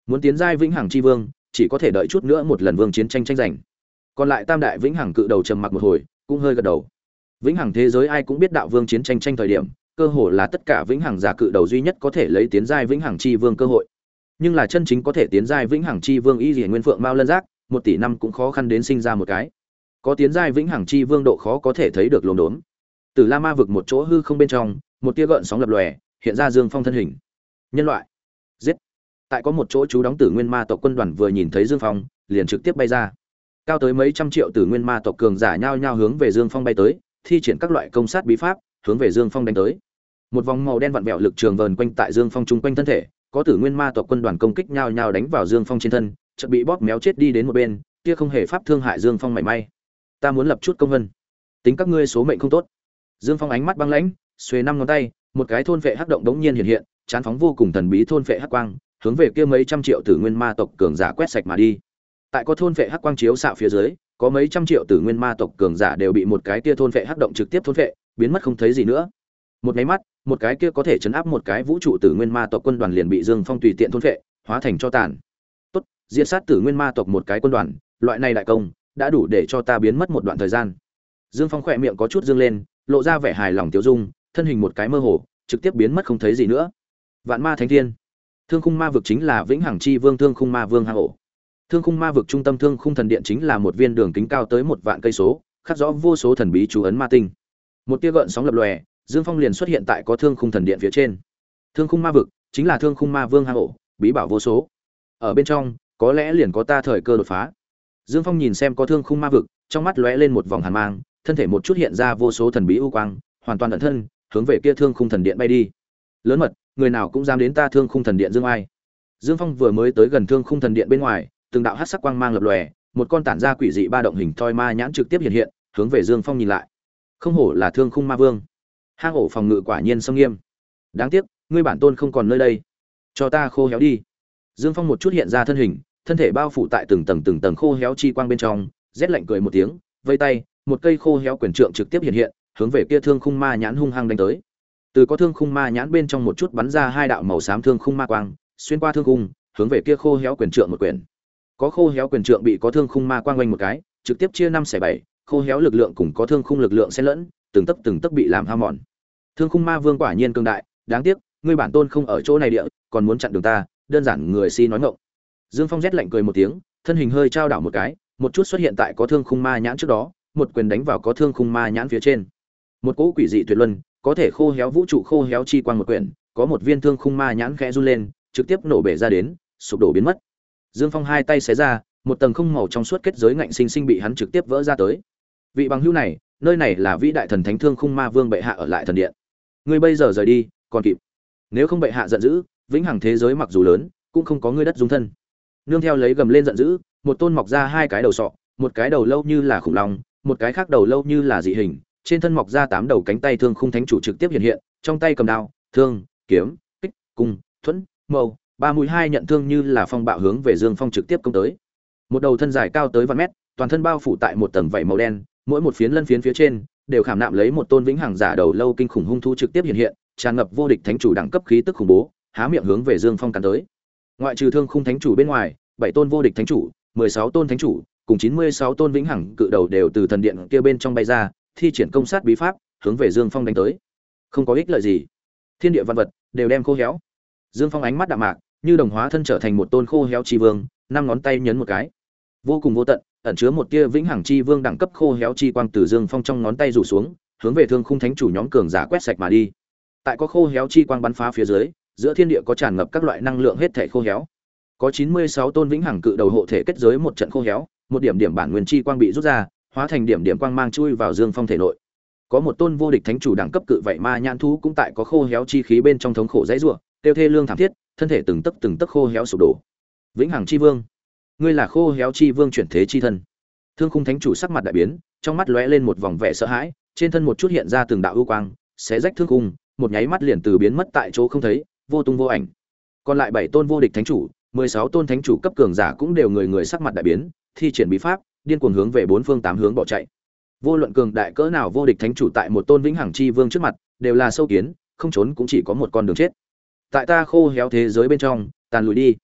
Muốn tiến giai vĩnh hằng chi vương, chỉ có thể đợi chút nữa một lần vương chiến tranh tranh giành. Còn lại tam đại vĩnh hằng cự đầu trầm mặc một hồi, cũng hơi gật đầu. Vĩnh hằng thế giới ai cũng biết đạo vương chiến tranh tranh thời điểm, cơ hồ là tất cả vĩnh hằng giả cự đầu duy nhất có thể lấy tiến giai vĩnh hằng chi vương cơ hội. Nhưng là chân chính có thể tiến giai vĩnh hằng chi vương y liễu nguyên phượng mao lân giác, một tỷ năm cũng khó khăn đến sinh ra một cái. Có tiến giai vĩnh hằng chi vương độ khó có thể thấy được lồn đốn. Từ La Ma vực một chỗ hư không bên trong, một tia gợn sóng lập lòe, hiện ra Dương Phong thân hình. Nhân loại, giết! Tại có một chỗ chú đóng Tử Nguyên Ma tộc quân đoàn vừa nhìn thấy Dương Phong, liền trực tiếp bay ra. Cao tới mấy trăm triệu Tử Nguyên Ma tộc cường giả nhao nhao hướng về Dương Phong bay tới, thi triển các loại công sát bí pháp, hướng về Dương Phong đánh tới. Một vòng màu đen vặn vẹo lực trường vờn quanh tại Dương Phong trung quanh thân thể, có Tử Nguyên Ma tộc quân đoàn công kích nhao nhao đánh vào Dương Phong trên thân, chợt bị bóp méo chết đi đến một bên, kia không hề pháp thương hại Dương Phong mảy may. Ta muốn lập chút công vân, tính các ngươi số mệnh không tốt. Dương Phong ánh mắt băng lãnh, xuề năm ngón tay, một cái thôn phệ hắc động đống nhiên hiện hiện, chán phóng vô cùng thần bí thôn phệ hắc quang, hướng về kia mấy trăm triệu Tử Nguyên Ma tộc cường giả quét sạch mà đi. Tại có thôn phệ hắc quang chiếu xạ phía dưới, có mấy trăm triệu Tử Nguyên Ma tộc cường giả đều bị một cái kia thôn phệ hắc động trực tiếp thôn phệ, biến mất không thấy gì nữa. Một cái mắt, một cái kia có thể chấn áp một cái vũ trụ Tử Nguyên Ma tộc quân đoàn liền bị Dương Phong tùy tiện thôn phệ, hóa thành cho tàn. Tốt, diệt sát Tử Nguyên Ma tộc một cái quân đoàn, loại này đại công, đã đủ để cho ta biến mất một đoạn thời gian. Dương Phong khỏe miệng có chút dương lên, lộ ra vẻ hài lòng tiêu dung, thân hình một cái mơ hồ, trực tiếp biến mất không thấy gì nữa. Vạn Ma Thánh Thiên, Thương Khung Ma vực chính là vĩnh hằng chi vương Thương Khung Ma Vương hang ổ. Thương Khung Ma vực trung tâm Thương Khung thần điện chính là một viên đường kính cao tới một vạn cây số, khắc rõ vô số thần bí chú ấn ma tinh. Một tia gợn sóng lập lòe, Dương Phong liền xuất hiện tại có Thương Khung thần điện phía trên. Thương Khung Ma vực chính là Thương Khung Ma Vương hang ổ, bí bảo vô số. Ở bên trong, có lẽ liền có ta thời cơ đột phá. Dương Phong nhìn xem có Thương Khung Ma vực, trong mắt lóe lên một vòng hàn mang, thân thể một chút hiện ra vô số thần bí u quang, hoàn toàn ẩn thân, hướng về kia Thương Khung thần điện bay đi. Lớn mật, người nào cũng dám đến ta Thương Khung thần điện dương ai. Dương Phong vừa mới tới gần Thương Khung thần điện bên ngoài, từng đạo hắc sắc quang mang lập lòe, một con tản ra quỷ dị ba động hình thoi ma nhãn trực tiếp hiện hiện, hướng về Dương Phong nhìn lại. Không hổ là Thương Khung Ma Vương, hang ổ phòng ngự quả nhiên sâm nghiêm. Đáng tiếc, ngươi bản tôn không còn nơi đây, cho ta khô héo đi. Dương Phong một chút hiện ra thân hình, thân thể bao phủ tại từng tầng từng tầng khô héo chi quang bên trong, rét lạnh cười một tiếng, vây tay, một cây khô héo quyền trượng trực tiếp hiện hiện, hướng về kia Thương Khung Ma nhãn hung hăng đánh tới. Từ có Thương Khung Ma nhãn bên trong một chút bắn ra hai đạo màu xám thương khung ma quang, xuyên qua thương khung, hướng về kia khô héo quyền trượng một quyển. Có khô héo quyền trượng bị có thương khung ma quang quanh một cái, trực tiếp chia năm xẻ bảy, khô héo lực lượng cùng có thương khung lực lượng xen lẫn, từng tấc từng tấc bị làm hao mòn. Thương khung ma vương quả nhiên cường đại, đáng tiếc, ngươi bản tôn không ở chỗ này địa, còn muốn chặn đường ta, đơn giản người si nói ngọng. Dương Phong rét lạnh cười một tiếng, thân hình hơi trao đảo một cái, một chút xuất hiện tại có thương khung ma nhãn trước đó, một quyền đánh vào có thương khung ma nhãn phía trên. Một cỗ quỷ dị tuyệt luân, có thể khô héo vũ trụ khô héo chi quang một quyển, có một viên thương khung ma nhãn khẽ run lên, trực tiếp nổ bể ra đến, sụp đổ biến mất. Dương Phong hai tay xé ra, một tầng không màu trong suốt kết giới ngạnh sinh sinh bị hắn trực tiếp vỡ ra tới. Vị bằng hữu này, nơi này là vĩ đại thần thánh thương khung ma vương bệ hạ ở lại thần điện. Ngươi bây giờ rời đi, còn kịp. Nếu không bệ hạ giận dữ, vĩnh hằng thế giới mặc dù lớn, cũng không có ngươi đất dung thân. Nương theo lấy gầm lên giận dữ, một tôn mọc ra hai cái đầu sọ, một cái đầu lâu như là khủng long, một cái khác đầu lâu như là dị hình, trên thân mọc ra tám đầu cánh tay thương khung thánh chủ trực tiếp hiện hiện, trong tay cầm đao, thương, kiếm, kích, cung, thuẫn, mâu, ba mũi hai nhận thương như là phong bạo hướng về Dương Phong trực tiếp công tới. Một đầu thân dài cao tới vạn mét, toàn thân bao phủ tại một tầng vảy màu đen, mỗi một phiến lân phiến phía trên đều khảm nạm lấy một tôn vĩnh hằng giả đầu lâu kinh khủng hung thú trực tiếp hiện hiện, tràn ngập vô địch thánh chủ đẳng cấp khí tức khủng bố, há miệng hướng về Dương Phong cắn tới. Ngoại trừ thương khung thánh chủ bên ngoài, bảy tôn vô địch thánh chủ, mười sáu tôn thánh chủ, cùng chín mươi sáu tôn vĩnh hằng cự đầu đều từ thần điện kia bên trong bay ra, thi triển công sát bí pháp, hướng về Dương Phong đánh tới. Không có ích lợi gì, thiên địa văn vật đều đem khô héo. Dương Phong ánh mắt đạm mạc, như đồng hóa thân trở thành một tôn khô héo chi vương, năm ngón tay nhấn một cái, vô cùng vô tận, ẩn chứa một tia vĩnh hằng chi vương đẳng cấp khô héo chi quang từ Dương Phong trong ngón tay rủ xuống, hướng về thương khung thánh chủ nhóm cường giả quét sạch mà đi. Tại có khô héo chi quang bắn phá phía dưới, giữa thiên địa có tràn ngập các loại năng lượng hết thảy khô héo. Có chín mươi sáu tôn vĩnh hằng cự đầu hộ thể kết giới một trận khô héo, một điểm điểm bản nguyên chi quang bị rút ra, hóa thành điểm điểm quang mang chui vào Dương Phong thể nội. Có một tôn vô địch thánh chủ đẳng cấp cự vậy ma nhãn thú cũng tại có khô héo chi khí bên trong thống khổ dãy rủa, tiêu thê lương thảm thiết, thân thể từng tấc từng tấc khô héo sụp đổ. Vĩnh hằng chi vương, ngươi là khô héo chi vương chuyển thế chi thân. Thương khung thánh chủ sắc mặt đại biến, trong mắt lóe lên một vòng vẻ sợ hãi, trên thân một chút hiện ra từng đạo ưu quang, xé rách thương khung, một nháy mắt liền từ biến mất tại chỗ không thấy, vô tung vô ảnh. Còn lại bảy tôn vô địch thánh chủ, mười sáu tôn thánh chủ cấp cường giả cũng đều người người sắc mặt đại biến, thi triển bí pháp, điên cuồng hướng về bốn phương tám hướng bỏ chạy. Vô luận cường đại cỡ nào vô địch thánh chủ tại một tôn vĩnh hằng chi vương trước mặt, đều là sâu kiến, không trốn cũng chỉ có một con đường chết. Tại ta khô héo thế giới bên trong, tàn lùi đi.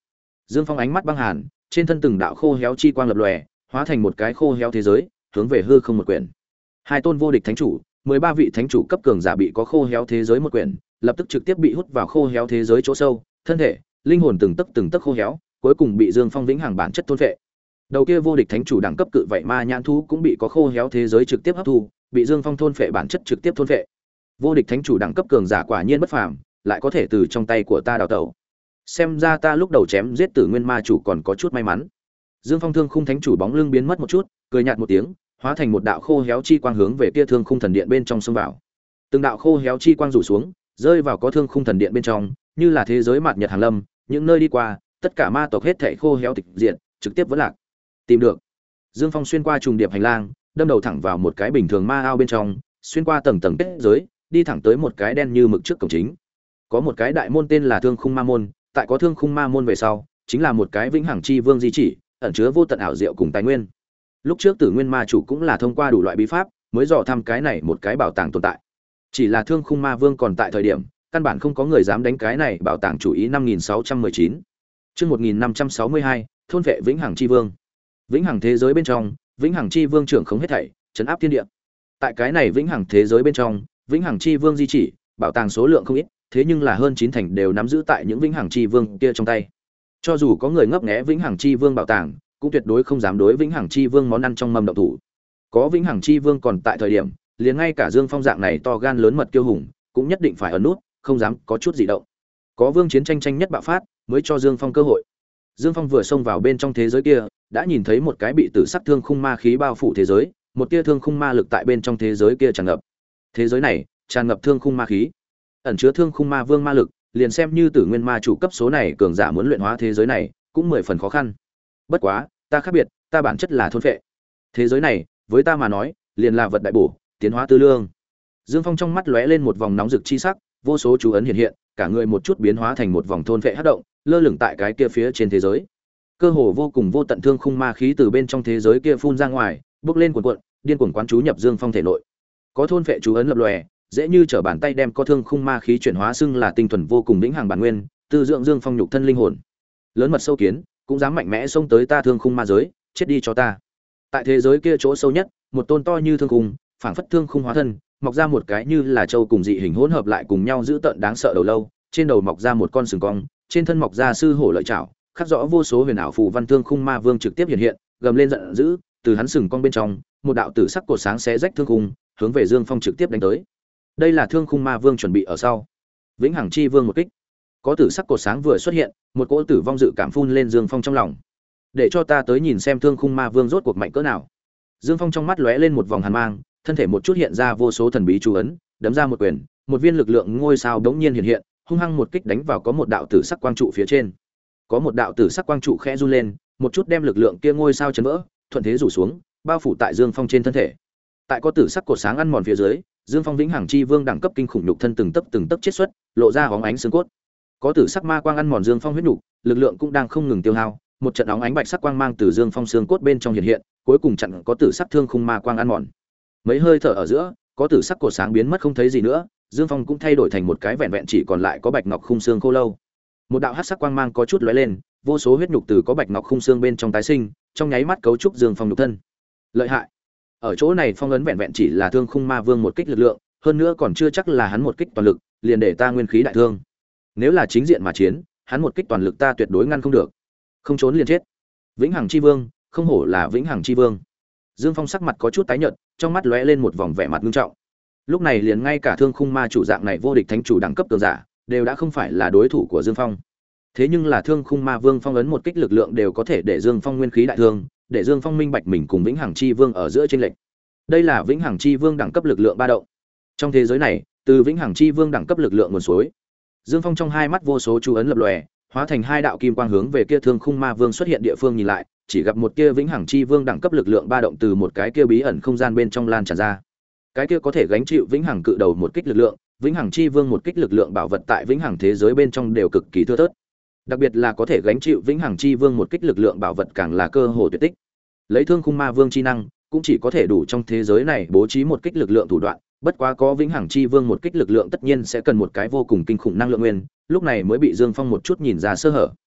Dương Phong ánh mắt băng hàn, trên thân từng đạo khô héo chi quang lập lòe, hóa thành một cái khô héo thế giới, hướng về hư không một quyển. Hai tôn vô địch thánh chủ, mười ba vị thánh chủ cấp cường giả bị có khô héo thế giới một quyển, lập tức trực tiếp bị hút vào khô héo thế giới chỗ sâu, thân thể, linh hồn từng tấc từng tấc khô héo, cuối cùng bị Dương Phong vĩnh hằng bản chất thôn phệ. Đầu kia vô địch thánh chủ đẳng cấp cự vậy ma nhãn thú cũng bị có khô héo thế giới trực tiếp hấp thu, bị Dương Phong thôn phệ bản chất trực tiếp thôn phệ. Vô địch thánh chủ đẳng cấp cường giả quả nhiên bất phàm, lại có thể từ trong tay của ta đào tẩu. Xem ra ta lúc đầu chém giết Tử Nguyên ma chủ còn có chút may mắn. Dương Phong thương khung thánh chủ bóng lưng biến mất một chút, cười nhạt một tiếng, hóa thành một đạo khô héo chi quang hướng về kia thương khung thần điện bên trong xông vào. Từng đạo khô héo chi quang rủ xuống, rơi vào có thương khung thần điện bên trong, như là thế giới mạt nhật hàng lâm, những nơi đi qua, tất cả ma tộc hết thảy khô héo tịch diệt, trực tiếp vỡ lạc. Tìm được. Dương Phong xuyên qua trùng điệp hành lang, đâm đầu thẳng vào một cái bình thường ma ao bên trong, xuyên qua tầng tầng kết giới, đi thẳng tới một cái đen như mực trước cổng chính. Có một cái đại môn tên là Thương Khung Ma môn, tại có Thương Khung Ma môn về sau, chính là một cái vĩnh hằng chi vương di chỉ, ẩn chứa vô tận ảo diệu cùng tài nguyên. Lúc trước Tử Nguyên ma chủ cũng là thông qua đủ loại bí pháp, mới dò thăm cái này một cái bảo tàng tồn tại. Chỉ là Thương Khung Ma vương còn tại thời điểm, căn bản không có người dám đánh cái này bảo tàng chủ ý. Năm nghìn sáu trăm mười chín. Chương một nghìn năm trăm sáu mươi hai, thôn vệ vĩnh hằng chi vương. Vĩnh hằng thế giới bên trong, vĩnh hằng chi vương trưởng khống hết thảy, trấn áp thiên địa. Tại cái này vĩnh hằng thế giới bên trong, vĩnh hằng chi vương di chỉ, bảo tàng số lượng không ít, thế nhưng là hơn chín thành đều nắm giữ tại những vĩnh hằng chi vương kia trong tay. Cho dù có người ngấp nghé vĩnh hằng chi vương bảo tàng, cũng tuyệt đối không dám đối vĩnh hằng chi vương món ăn trong mâm động thủ. Có vĩnh hằng chi vương còn tại thời điểm, liền ngay cả Dương Phong dạng này to gan lớn mật kiêu hùng, cũng nhất định phải ẩn nút, không dám có chút gì động. Có vương chiến tranh tranh nhất bạo phát, mới cho Dương Phong cơ hội. Dương Phong vừa xông vào bên trong thế giới kia, đã nhìn thấy một cái bị tử sắc thương khung ma khí bao phủ thế giới, một tia thương khung ma lực tại bên trong thế giới kia tràn ngập. Thế giới này tràn ngập thương khung ma khí, ẩn chứa thương khung ma vương ma lực, liền xem như Tử Nguyên ma chủ cấp số này cường giả muốn luyện hóa thế giới này, cũng mười phần khó khăn. Bất quá, ta khác biệt, ta bản chất là thôn phệ. Thế giới này, với ta mà nói, liền là vật đại bổ, tiến hóa tư lương. Dương Phong trong mắt lóe lên một vòng nóng rực chi sắc, vô số chú ấn hiện hiện, cả người một chút biến hóa thành một vòng thôn phệ hắc động, lơ lửng tại cái kia phía trên thế giới. Cơ hồ vô cùng vô tận thương khung ma khí từ bên trong thế giới kia phun ra ngoài, bốc lên cuồn cuộn, điên cuồng quán chú nhập Dương Phong thể nội. Có thôn phệ chú ấn lập lòe, dễ như trở bàn tay đem có thương khung ma khí chuyển hóa xưng là tinh thuần vô cùng vĩnh hằng bản nguyên, tư dưỡng Dương Phong nhục thân linh hồn. Lớn mật sâu kiến, cũng dám mạnh mẽ xông tới ta thương khung ma giới, chết đi cho ta. Tại thế giới kia chỗ sâu nhất, một tôn to như thương khung, phảng phất thương khung hóa thân, mọc ra một cái như là châu cùng dị hình hỗn hợp lại cùng nhau giữ tợn đáng sợ đầu lâu, trên đầu mọc ra một con sừng cong, trên thân mọc ra sư hổ lợi chảo, khắc rõ vô số huyền ảo phù văn. Thương khung ma vương trực tiếp hiện hiện, gầm lên giận dữ, từ hắn sừng cong bên trong, một đạo tử sắc cột sáng xé rách thương khung, hướng về Dương Phong trực tiếp đánh tới. Đây là thương khung ma vương chuẩn bị ở sau. Vĩnh hằng chi vương một kích. Có tử sắc cột sáng vừa xuất hiện, một cỗ tử vong dự cảm phun lên Dương Phong trong lòng. Để cho ta tới nhìn xem thương khung ma vương rốt cuộc mạnh cỡ nào. Dương Phong trong mắt lóe lên một vòng hàn mang, thân thể một chút hiện ra vô số thần bí chú ấn, đấm ra một quyền, một viên lực lượng ngôi sao đống nhiên hiện hiện, hung hăng một kích đánh vào có một đạo tử sắc quang trụ phía trên. Có một đạo tử sắc quang trụ khẽ run lên, một chút đem lực lượng kia ngôi sao chấn vỡ, thuận thế rủ xuống, bao phủ tại Dương Phong trên thân thể. Tại có tử sắc cột sáng ăn mòn phía dưới, Dương Phong vĩnh hằng chi vương đẳng cấp kinh khủng nhục thân từng tấc từng tấc chết xuất, lộ ra óng ánh xương cốt. Có tử sắc ma quang ăn mòn Dương Phong huyết nhục, lực lượng cũng đang không ngừng tiêu hao, một trận óng ánh bạch sắc quang mang từ Dương Phong xương cốt bên trong hiện hiện, cuối cùng chặn có tử sắc thương khung ma quang ăn mòn. Mấy hơi thở ở giữa, có tử sắc cột sáng biến mất không thấy gì nữa, Dương Phong cũng thay đổi thành một cái vẹn vẹn chỉ còn lại có bạch ngọc khung xương khô lâu. Một đạo hắc sắc quang mang có chút lóe lên, vô số huyết nhục từ có bạch ngọc khung xương bên trong tái sinh, trong nháy mắt cấu trúc Dương Phong nhục thân. Lợi hại. Ở chỗ này phong ấn vẹn vẹn chỉ là thương khung ma vương một kích lực lượng, hơn nữa còn chưa chắc là hắn một kích toàn lực, liền để ta nguyên khí đại thương. Nếu là chính diện mà chiến, hắn một kích toàn lực ta tuyệt đối ngăn không được. Không trốn liền chết. Vĩnh hằng chi vương, không hổ là vĩnh hằng chi vương. Dương Phong sắc mặt có chút tái nhợt, trong mắt lóe lên một vòng vẻ mặt nghiêm trọng. Lúc này liền ngay cả thương khung ma chủ dạng này vô địch thánh chủ đẳng cấp cường giả, đều đã không phải là đối thủ của Dương Phong. Thế nhưng là thương khung ma vương phong ấn một kích lực lượng đều có thể để Dương Phong nguyên khí đại thương, để Dương Phong minh bạch mình cùng vĩnh hằng chi vương ở giữa chênh lệch. Đây là vĩnh hằng chi vương đẳng cấp lực lượng ba động. Trong thế giới này, từ vĩnh hằng chi vương đẳng cấp lực lượng nguồn suối. Dương Phong trong hai mắt vô số chú ấn lập lòe, hóa thành hai đạo kim quang hướng về kia thương khung ma vương xuất hiện địa phương nhìn lại, chỉ gặp một kia vĩnh hằng chi vương đẳng cấp lực lượng ba động từ một cái kia bí ẩn không gian bên trong lan tràn ra. Cái kia có thể gánh chịu vĩnh hằng cự đầu một kích lực lượng, vĩnh hằng chi vương một kích lực lượng bảo vật tại vĩnh hằng thế giới bên trong đều cực kỳ thưa thớt. Đặc biệt là có thể gánh chịu vĩnh hằng chi vương một kích lực lượng bảo vật càng là cơ hồ tuyệt tích. Lấy thương khung ma vương chi năng, cũng chỉ có thể đủ trong thế giới này bố trí một kích lực lượng thủ đoạn, bất quá có vĩnh hằng chi vương một kích lực lượng tất nhiên sẽ cần một cái vô cùng kinh khủng năng lượng nguyên, lúc này mới bị Dương Phong một chút nhìn ra sơ hở.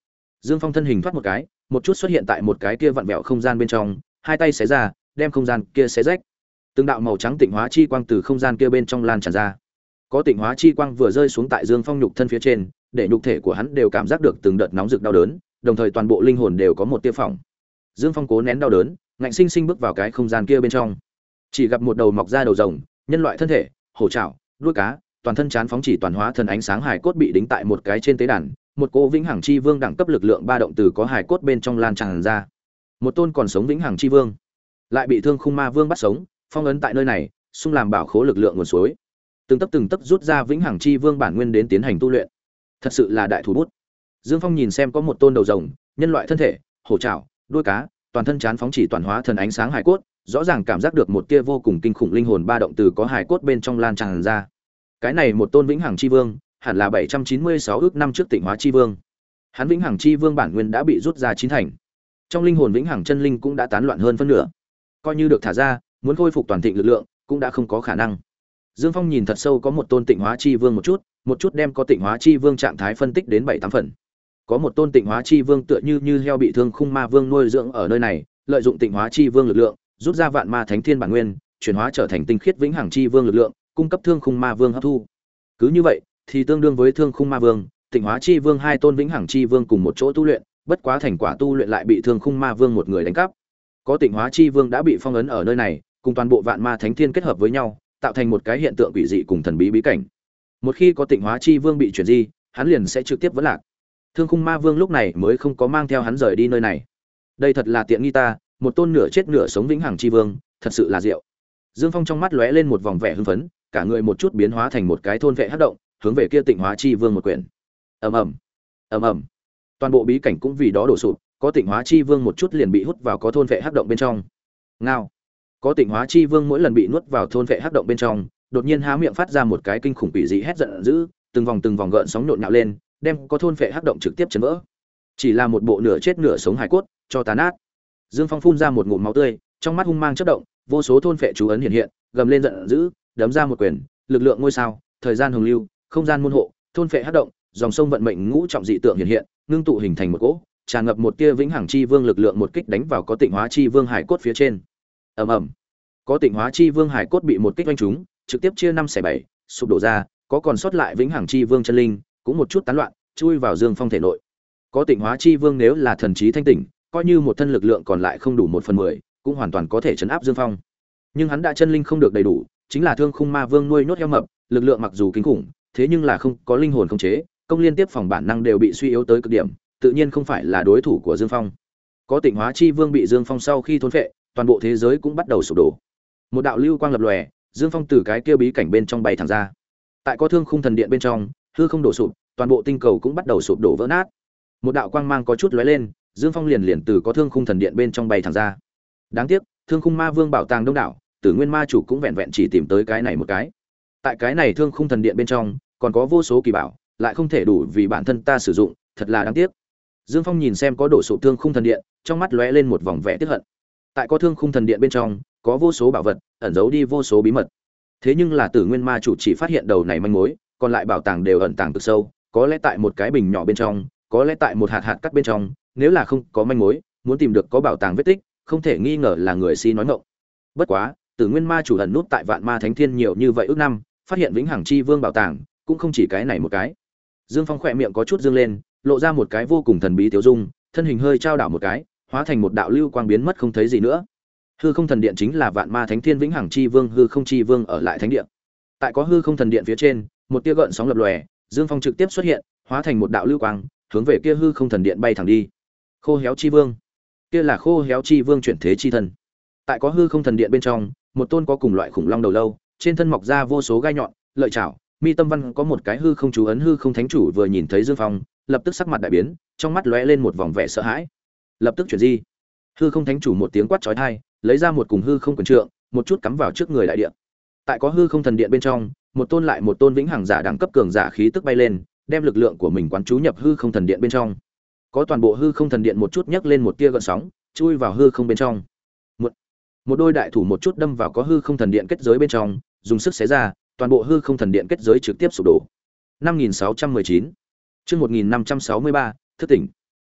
Dương Phong thân hình thoát một cái, một chút xuất hiện tại một cái kia vặn vẹo không gian bên trong, hai tay xé ra, đem không gian kia xé rách. Từng đạo màu trắng tịnh hóa chi quang từ không gian kia bên trong lan tràn ra. Có tịnh hóa chi quang vừa rơi xuống tại Dương Phong nhục thân phía trên, để nhục thể của hắn đều cảm giác được từng đợt nóng rực đau đớn, đồng thời toàn bộ linh hồn đều có một tia phỏng. Dương Phong cố nén đau đớn, ngạnh sinh sinh bước vào cái không gian kia bên trong. Chỉ gặp một đầu mọc ra đầu rồng, nhân loại thân thể, hổ trảo, đuôi cá, toàn thân chán phóng chỉ toàn hóa thần ánh sáng hài cốt bị đính tại một cái trên tế đàn, một cỗ vĩnh hằng chi vương đẳng cấp lực lượng ba động từ có hài cốt bên trong lan tràn ra. Một tôn còn sống vĩnh hằng chi vương, lại bị Thương Khung Ma Vương bắt sống, phong ấn tại nơi này, xung làm bảo khố lực lượng nguồn suối. Từng tấc từng tấc rút ra vĩnh hằng chi vương bản nguyên đến tiến hành tu luyện. Thật sự là đại thủ bút. Dương Phong nhìn xem có một tôn đầu rồng, nhân loại thân thể, hổ trảo, đuôi cá, toàn thân chán phóng chỉ toàn hóa thần ánh sáng hài cốt, rõ ràng cảm giác được một tia vô cùng kinh khủng linh hồn ba động từ có hài cốt bên trong lan tràn ra. Cái này một tôn vĩnh hằng chi vương, hẳn là bảy trăm chín mươi sáu ước năm trước tịnh hóa chi vương. Hắn vĩnh hằng chi vương bản nguyên đã bị rút ra chín thành. Trong linh hồn vĩnh hằng chân linh cũng đã tán loạn hơn phân nửa. Coi như được thả ra, muốn khôi phục toàn thịnh lực lượng, cũng đã không có khả năng. Dương Phong nhìn thật sâu có một tôn tịnh hóa chi vương một chút, một chút đem có tịnh hóa chi vương trạng thái phân tích đến bảy tám phần. Có một tôn tịnh hóa chi vương tựa như như heo bị Thương Khung Ma Vương nuôi dưỡng ở nơi này, lợi dụng tịnh hóa chi vương lực lượng, rút ra vạn ma thánh thiên bản nguyên, chuyển hóa trở thành tinh khiết vĩnh hằng chi vương lực lượng, cung cấp Thương Khung Ma Vương hấp thu. Cứ như vậy, thì tương đương với Thương Khung Ma Vương, tịnh hóa chi vương hai tôn vĩnh hằng chi vương cùng một chỗ tu luyện, bất quá thành quả tu luyện lại bị Thương Khung Ma Vương một người đánh cắp. Có tịnh hóa chi vương đã bị phong ấn ở nơi này, cùng toàn bộ vạn ma thánh thiên kết hợp với nhau, tạo thành một cái hiện tượng quỷ dị cùng thần bí bí cảnh. Một khi có tịnh hóa chi vương bị chuyển di, hắn liền sẽ trực tiếp vỡ lạc. Thương Khung Ma Vương lúc này mới không có mang theo hắn rời đi nơi này. Đây thật là tiện nghi ta, một tôn nửa chết nửa sống vĩnh hằng chi vương, thật sự là diệu. Dương Phong trong mắt lóe lên một vòng vẻ hưng phấn, cả người một chút biến hóa thành một cái thôn vệ hắc động, hướng về kia tịnh hóa chi vương một quyển. Ầm ầm, ầm ầm. Toàn bộ bí cảnh cũng vì đó đổ sụp, có tịnh hóa chi vương một chút liền bị hút vào có thôn vệ hắc động bên trong. Ngao. Có tịnh hóa chi vương mỗi lần bị nuốt vào thôn vệ hắc động bên trong, đột nhiên há miệng phát ra một cái kinh khủng quỷ dị hét giận dữ, từng vòng từng vòng gợn sóng nhộn nhạo lên, đem có thôn vệ hắc động trực tiếp chấn vỡ. Chỉ là một bộ nửa chết nửa sống hài cốt, cho tàn nát. Dương Phong phun ra một ngụm máu tươi, trong mắt hung mang chớp động, vô số thôn vệ chú ấn hiện hiện, gầm lên giận dữ, đấm ra một quyền, lực lượng ngôi sao, thời gian hồng lưu, không gian môn hộ, thôn vệ hắc động, dòng sông vận mệnh ngũ trọng dị tượng hiện hiện, ngưng tụ hình thành một cỗ, tràn ngập một tia vĩnh hằng chi vương lực lượng một kích đánh vào có tịnh hóa chi vương hải cốt phía trên. Ầm ầm. Có tịnh hóa chi vương hải cốt bị một kích vanh trúng, trực tiếp chia năm xẻ bảy, sụp đổ ra, có còn sót lại vĩnh hằng chi vương chân linh, cũng một chút tán loạn, chui vào Dương Phong thể nội. Có tịnh hóa chi vương nếu là thần trí thanh tỉnh, coi như một thân lực lượng còn lại không đủ một phần mười, cũng hoàn toàn có thể chấn áp Dương Phong. Nhưng hắn đã chân linh không được đầy đủ, chính là Thương Khung Ma Vương nuôi nhốt heo mập, lực lượng mặc dù kinh khủng, thế nhưng là không có linh hồn khống chế, công liên tiếp phòng bản năng đều bị suy yếu tới cực điểm, tự nhiên không phải là đối thủ của Dương Phong. Có tịnh hóa chi vương bị Dương Phong sau khi thôn phệ, toàn bộ thế giới cũng bắt đầu sụp đổ. Một đạo lưu quang lập lòe, Dương Phong từ cái kia bí cảnh bên trong bay thẳng ra. Tại có Thương Khung thần điện bên trong, hư không đổ sụp, toàn bộ tinh cầu cũng bắt đầu sụp đổ vỡ nát. Một đạo quang mang có chút lóe lên, Dương Phong liền liền từ có Thương Khung thần điện bên trong bay thẳng ra. Đáng tiếc, Thương Khung Ma Vương bảo tàng đông đảo, Tử Nguyên Ma chủ cũng vẹn vẹn chỉ tìm tới cái này một cái. Tại cái này Thương Khung thần điện bên trong, còn có vô số kỳ bảo, lại không thể đủ vì bản thân ta sử dụng, thật là đáng tiếc. Dương Phong nhìn xem có đổ sụp Thương Khung thần điện, trong mắt lóe lên một vòng vẻ tiếc hận. Tại có Thương Khung thần điện bên trong, có vô số bảo vật, ẩn giấu đi vô số bí mật. Thế nhưng là Tử Nguyên Ma chủ chỉ phát hiện đầu này manh mối, còn lại bảo tàng đều ẩn tàng cực sâu, có lẽ tại một cái bình nhỏ bên trong, có lẽ tại một hạt hạt cắt bên trong, nếu là không có manh mối, muốn tìm được có bảo tàng vết tích, không thể nghi ngờ là người si nói ngọng. Bất quá, Tử Nguyên Ma chủ ẩn nút tại Vạn Ma Thánh Thiên nhiều như vậy ước năm, phát hiện Vĩnh Hằng Chi Vương bảo tàng, cũng không chỉ cái này một cái. Dương Phong khỏe miệng có chút dương lên, lộ ra một cái vô cùng thần bí tiêu dung, thân hình hơi trao đảo một cái, hóa thành một đạo lưu quang biến mất không thấy gì nữa. Hư Không Thần Điện chính là Vạn Ma Thánh Thiên Vĩnh Hằng Chi Vương Hư Không Chi Vương ở lại thánh điện. Tại có Hư Không Thần Điện phía trên, một tia gợn sóng lập lòe, Dương Phong trực tiếp xuất hiện, hóa thành một đạo lưu quang, hướng về kia Hư Không Thần Điện bay thẳng đi. Khô héo chi vương, kia là khô héo chi vương chuyển thế chi thân. Tại có Hư Không Thần Điện bên trong, một tôn có cùng loại khủng long đầu lâu, trên thân mọc ra vô số gai nhọn, lợi chảo, mi tâm văn có một cái hư không chú ấn. Hư Không Thánh chủ vừa nhìn thấy Dương Phong, lập tức sắc mặt đại biến, trong mắt lóe lên một vòng vẻ sợ hãi. Lập tức chuyển di. Hư Không Thánh chủ một tiếng quát chói tai, lấy ra một cùng hư không quyền trượng, một chút cắm vào trước người đại điện. Tại có Hư Không Thần Điện bên trong, một tôn lại một tôn vĩnh hằng giả đẳng cấp cường giả khí tức bay lên, đem lực lượng của mình quán chú nhập Hư Không Thần Điện bên trong. Có toàn bộ Hư Không Thần Điện một chút nhấc lên một tia gợn sóng, chui vào hư không bên trong. Một, một đôi đại thủ một chút đâm vào có Hư Không Thần Điện kết giới bên trong, dùng sức xé ra, toàn bộ Hư Không Thần Điện kết giới trực tiếp sụp đổ. năm nghìn sáu trăm mười chín, chương một nghìn năm trăm sáu mươi ba, thức tỉnh.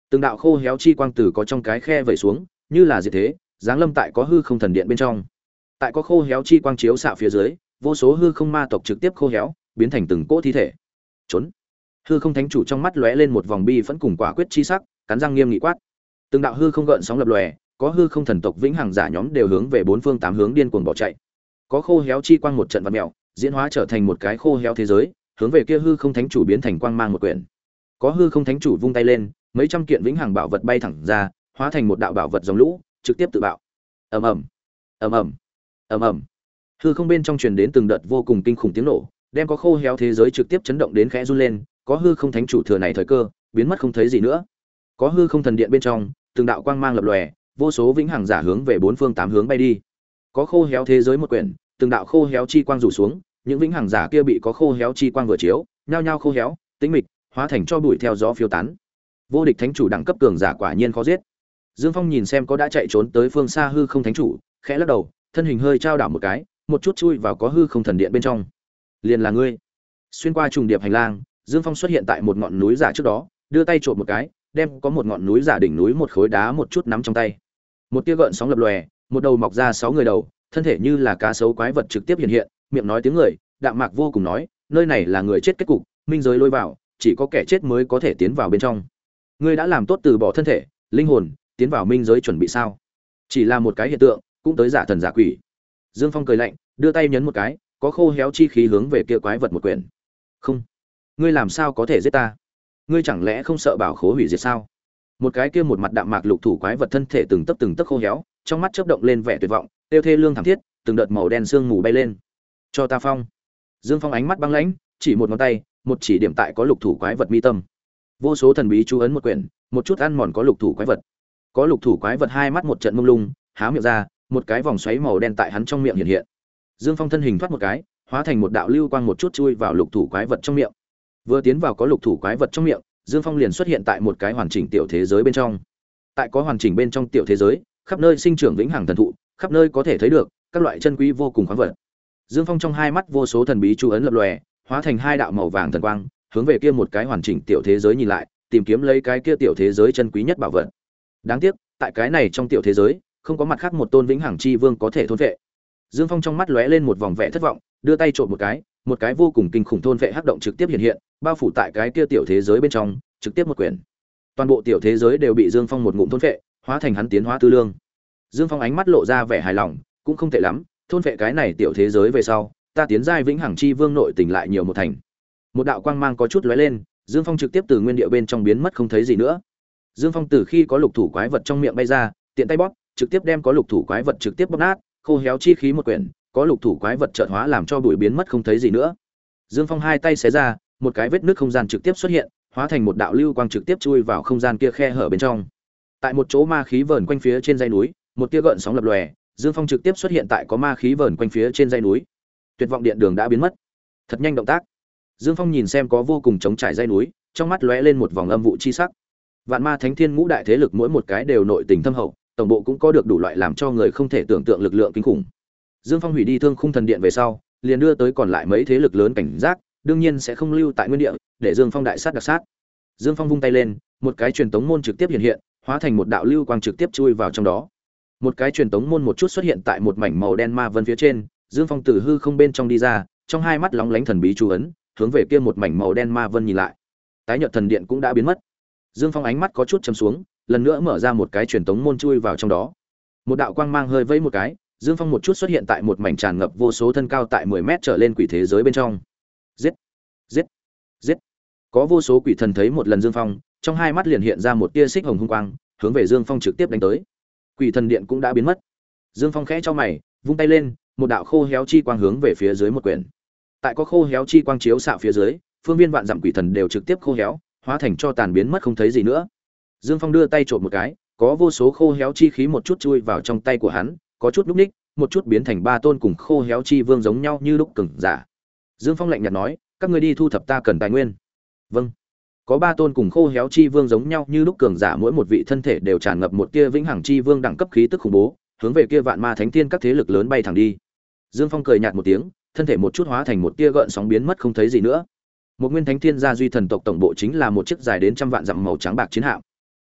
Từng đạo khô héo chi quang từ có trong cái khe vẩy xuống, như là diệt thế, giáng lâm tại có hư không thần điện bên trong. Tại có khô héo chi quang chiếu xạ phía dưới, vô số hư không ma tộc trực tiếp khô héo, biến thành từng cỗ thi thể. Trốn. Hư không thánh chủ trong mắt lóe lên một vòng bi phẫn cùng quả quyết chi sắc, cắn răng nghiêm nghị quát. Từng đạo hư không gợn sóng lập lòe, có hư không thần tộc vĩnh hằng giả nhóm đều hướng về bốn phương tám hướng điên cuồng bỏ chạy. Có khô héo chi quang một trận vặn mèo, diễn hóa trở thành một cái khô héo thế giới, hướng về kia hư không thánh chủ biến thành quang mang một quyển. Có hư không thánh chủ vung tay lên, mấy trăm kiện vĩnh hằng bảo vật bay thẳng ra, hóa thành một đạo bảo vật dòng lũ, trực tiếp tự bạo. Ầm ầm, ầm ầm, ầm ầm. Hư không bên trong truyền đến từng đợt vô cùng kinh khủng tiếng nổ, đem có khô héo thế giới trực tiếp chấn động đến khẽ run lên, có hư không thánh chủ thừa này thời cơ, biến mất không thấy gì nữa. Có hư không thần điện bên trong, từng đạo quang mang lập lòe, vô số vĩnh hằng giả hướng về bốn phương tám hướng bay đi. Có khô héo thế giới một quyển, từng đạo khô héo chi quang rủ xuống, những vĩnh hằng giả kia bị có khô héo chi quang vừa chiếu, nhao nhao khô héo, tĩnh mịch, hóa thành cho bụi theo gió phiêu tán. Vô địch thánh chủ đẳng cấp cường giả quả nhiên khó giết. Dương Phong nhìn xem có đã chạy trốn tới phương xa hư không thánh chủ, khẽ lắc đầu, thân hình hơi trao đảo một cái, một chút chui vào có hư không thần điện bên trong. Liền là ngươi. Xuyên qua trùng điệp hành lang, Dương Phong xuất hiện tại một ngọn núi giả trước đó, đưa tay trộm một cái, đem có một ngọn núi giả đỉnh núi một khối đá một chút nắm trong tay. Một tia gợn sóng lập lòe, một đầu mọc ra sáu người đầu, thân thể như là cá sấu quái vật trực tiếp hiện hiện, miệng nói tiếng người, đạm mạc vô cùng nói, nơi này là người chết kết cục, minh giới lôi vào, chỉ có kẻ chết mới có thể tiến vào bên trong. Ngươi đã làm tốt từ bỏ thân thể, linh hồn, tiến vào minh giới chuẩn bị sao? Chỉ là một cái hiện tượng, cũng tới giả thần giả quỷ. Dương Phong cười lạnh, đưa tay nhấn một cái, có khô héo chi khí hướng về kia quái vật một quyển. Không, ngươi làm sao có thể giết ta? Ngươi chẳng lẽ không sợ bảo khố hủy diệt sao? Một cái kia một mặt đạm mạc lục thủ quái vật thân thể từng tấc từng tấc khô héo, trong mắt chớp động lên vẻ tuyệt vọng, tiêu thê lương thảm thiết, từng đợt màu đen sương mù bay lên. Cho ta phong. Dương Phong ánh mắt băng lãnh, chỉ một ngón tay, một chỉ điểm tại có lục thủ quái vật mi tâm. Vô số thần bí chú ấn một quyển, một chút ăn mòn có lục thủ quái vật. Có lục thủ quái vật hai mắt một trận mông lung, há miệng ra, một cái vòng xoáy màu đen tại hắn trong miệng hiện hiện. Dương Phong thân hình thoát một cái, hóa thành một đạo lưu quang một chút chui vào lục thủ quái vật trong miệng. Vừa tiến vào có lục thủ quái vật trong miệng, Dương Phong liền xuất hiện tại một cái hoàn chỉnh tiểu thế giới bên trong. Tại có hoàn chỉnh bên trong tiểu thế giới, khắp nơi sinh trưởng vĩnh hằng thần thụ, khắp nơi có thể thấy được các loại chân quý vô cùng khoáng vật. Dương Phong trong hai mắt vô số thần bí chú ấn lập lòe, hóa thành hai đạo màu vàng thần quang, hướng về kia một cái hoàn chỉnh tiểu thế giới nhìn lại, tìm kiếm lấy cái kia tiểu thế giới chân quý nhất bảo vật. Đáng tiếc, tại cái này trong tiểu thế giới, không có mặt khác một tôn vĩnh hằng chi vương có thể thôn vệ. Dương Phong trong mắt lóe lên một vòng vẻ thất vọng, đưa tay trộm một cái, một cái vô cùng kinh khủng thôn vệ hắc động trực tiếp hiện hiện, bao phủ tại cái kia tiểu thế giới bên trong, trực tiếp một quyển. Toàn bộ tiểu thế giới đều bị Dương Phong một ngụm thôn vệ, hóa thành hắn tiến hóa tư lương. Dương Phong ánh mắt lộ ra vẻ hài lòng, cũng không tệ lắm, thôn vệ cái này tiểu thế giới về sau, ta tiến giai vĩnh hằng chi vương nội tình lại nhiều một thành. Một đạo quang mang có chút lóe lên, Dương Phong trực tiếp từ nguyên địa bên trong biến mất không thấy gì nữa. Dương Phong từ khi có lục thủ quái vật trong miệng bay ra, tiện tay bóp, trực tiếp đem có lục thủ quái vật trực tiếp bóp nát, khô héo chi khí một quyển, có lục thủ quái vật chợt hóa làm cho bụi biến mất không thấy gì nữa. Dương Phong hai tay xé ra, một cái vết nứt không gian trực tiếp xuất hiện, hóa thành một đạo lưu quang trực tiếp chui vào không gian kia khe hở bên trong. Tại một chỗ ma khí vờn quanh phía trên dãy núi, một tia gợn sóng lập lòe, Dương Phong trực tiếp xuất hiện tại có ma khí vờn quanh phía trên dãy núi. Tuyệt vọng điện đường đã biến mất. Thật nhanh động tác. Dương Phong nhìn xem có vô cùng trống trải dãy núi, trong mắt lóe lên một vòng âm vụ chi sắc. Vạn Ma Thánh Thiên ngũ đại thế lực mỗi một cái đều nội tình thâm hậu, tổng bộ cũng có được đủ loại làm cho người không thể tưởng tượng lực lượng kinh khủng. Dương Phong hủy đi Thương Khung Thần Điện về sau, liền đưa tới còn lại mấy thế lực lớn cảnh giác, đương nhiên sẽ không lưu tại nguyên địa, để Dương Phong đại sát đặc sát. Dương Phong vung tay lên, một cái truyền tống môn trực tiếp hiện hiện, hóa thành một đạo lưu quang trực tiếp chui vào trong đó. Một cái truyền tống môn một chút xuất hiện tại một mảnh màu đen ma vân phía trên, Dương Phong từ hư không bên trong đi ra, trong hai mắt lóng lánh thần bí chú ấn, hướng về kia một mảnh màu đen ma vân nhìn lại. Tái nhợt thần điện cũng đã biến mất. Dương Phong ánh mắt có chút chầm xuống, lần nữa mở ra một cái truyền tống môn chui vào trong đó. Một đạo quang mang hơi vẫy một cái, Dương Phong một chút xuất hiện tại một mảnh tràn ngập vô số thân cao tại mười mét trở lên quỷ thế giới bên trong. Giết, giết, giết. Có vô số quỷ thần thấy một lần Dương Phong, trong hai mắt liền hiện ra một tia xích hồng hung quang, hướng về Dương Phong trực tiếp đánh tới. Quỷ thần điện cũng đã biến mất. Dương Phong khẽ chau mày, vung tay lên, một đạo khô héo chi quang hướng về phía dưới một quyển. Tại có khô héo chi quang chiếu xạ phía dưới, phương viên vạn dặm quỷ thần đều trực tiếp khô héo, hóa thành cho tàn biến mất không thấy gì nữa. Dương Phong đưa tay trộm một cái, có vô số khô héo chi khí một chút chui vào trong tay của hắn, có chút lúc ních, một chút biến thành ba tôn cùng khô héo chi vương giống nhau như lúc cường giả. Dương Phong lạnh nhạt nói, các ngươi đi thu thập ta cần tài nguyên. Vâng. Có ba tôn cùng khô héo chi vương giống nhau như lúc cường giả, mỗi một vị thân thể đều tràn ngập một tia vĩnh hằng chi vương đẳng cấp khí tức khủng bố, hướng về kia Vạn Ma Thánh Tiên các thế lực lớn bay thẳng đi. Dương Phong cười nhạt một tiếng, thân thể một chút hóa thành một tia gợn sóng biến mất không thấy gì nữa. Một Nguyên Thánh Thiên gia duy thần tộc tổng bộ chính là một chiếc dài đến trăm vạn dặm màu trắng bạc chiến hạm.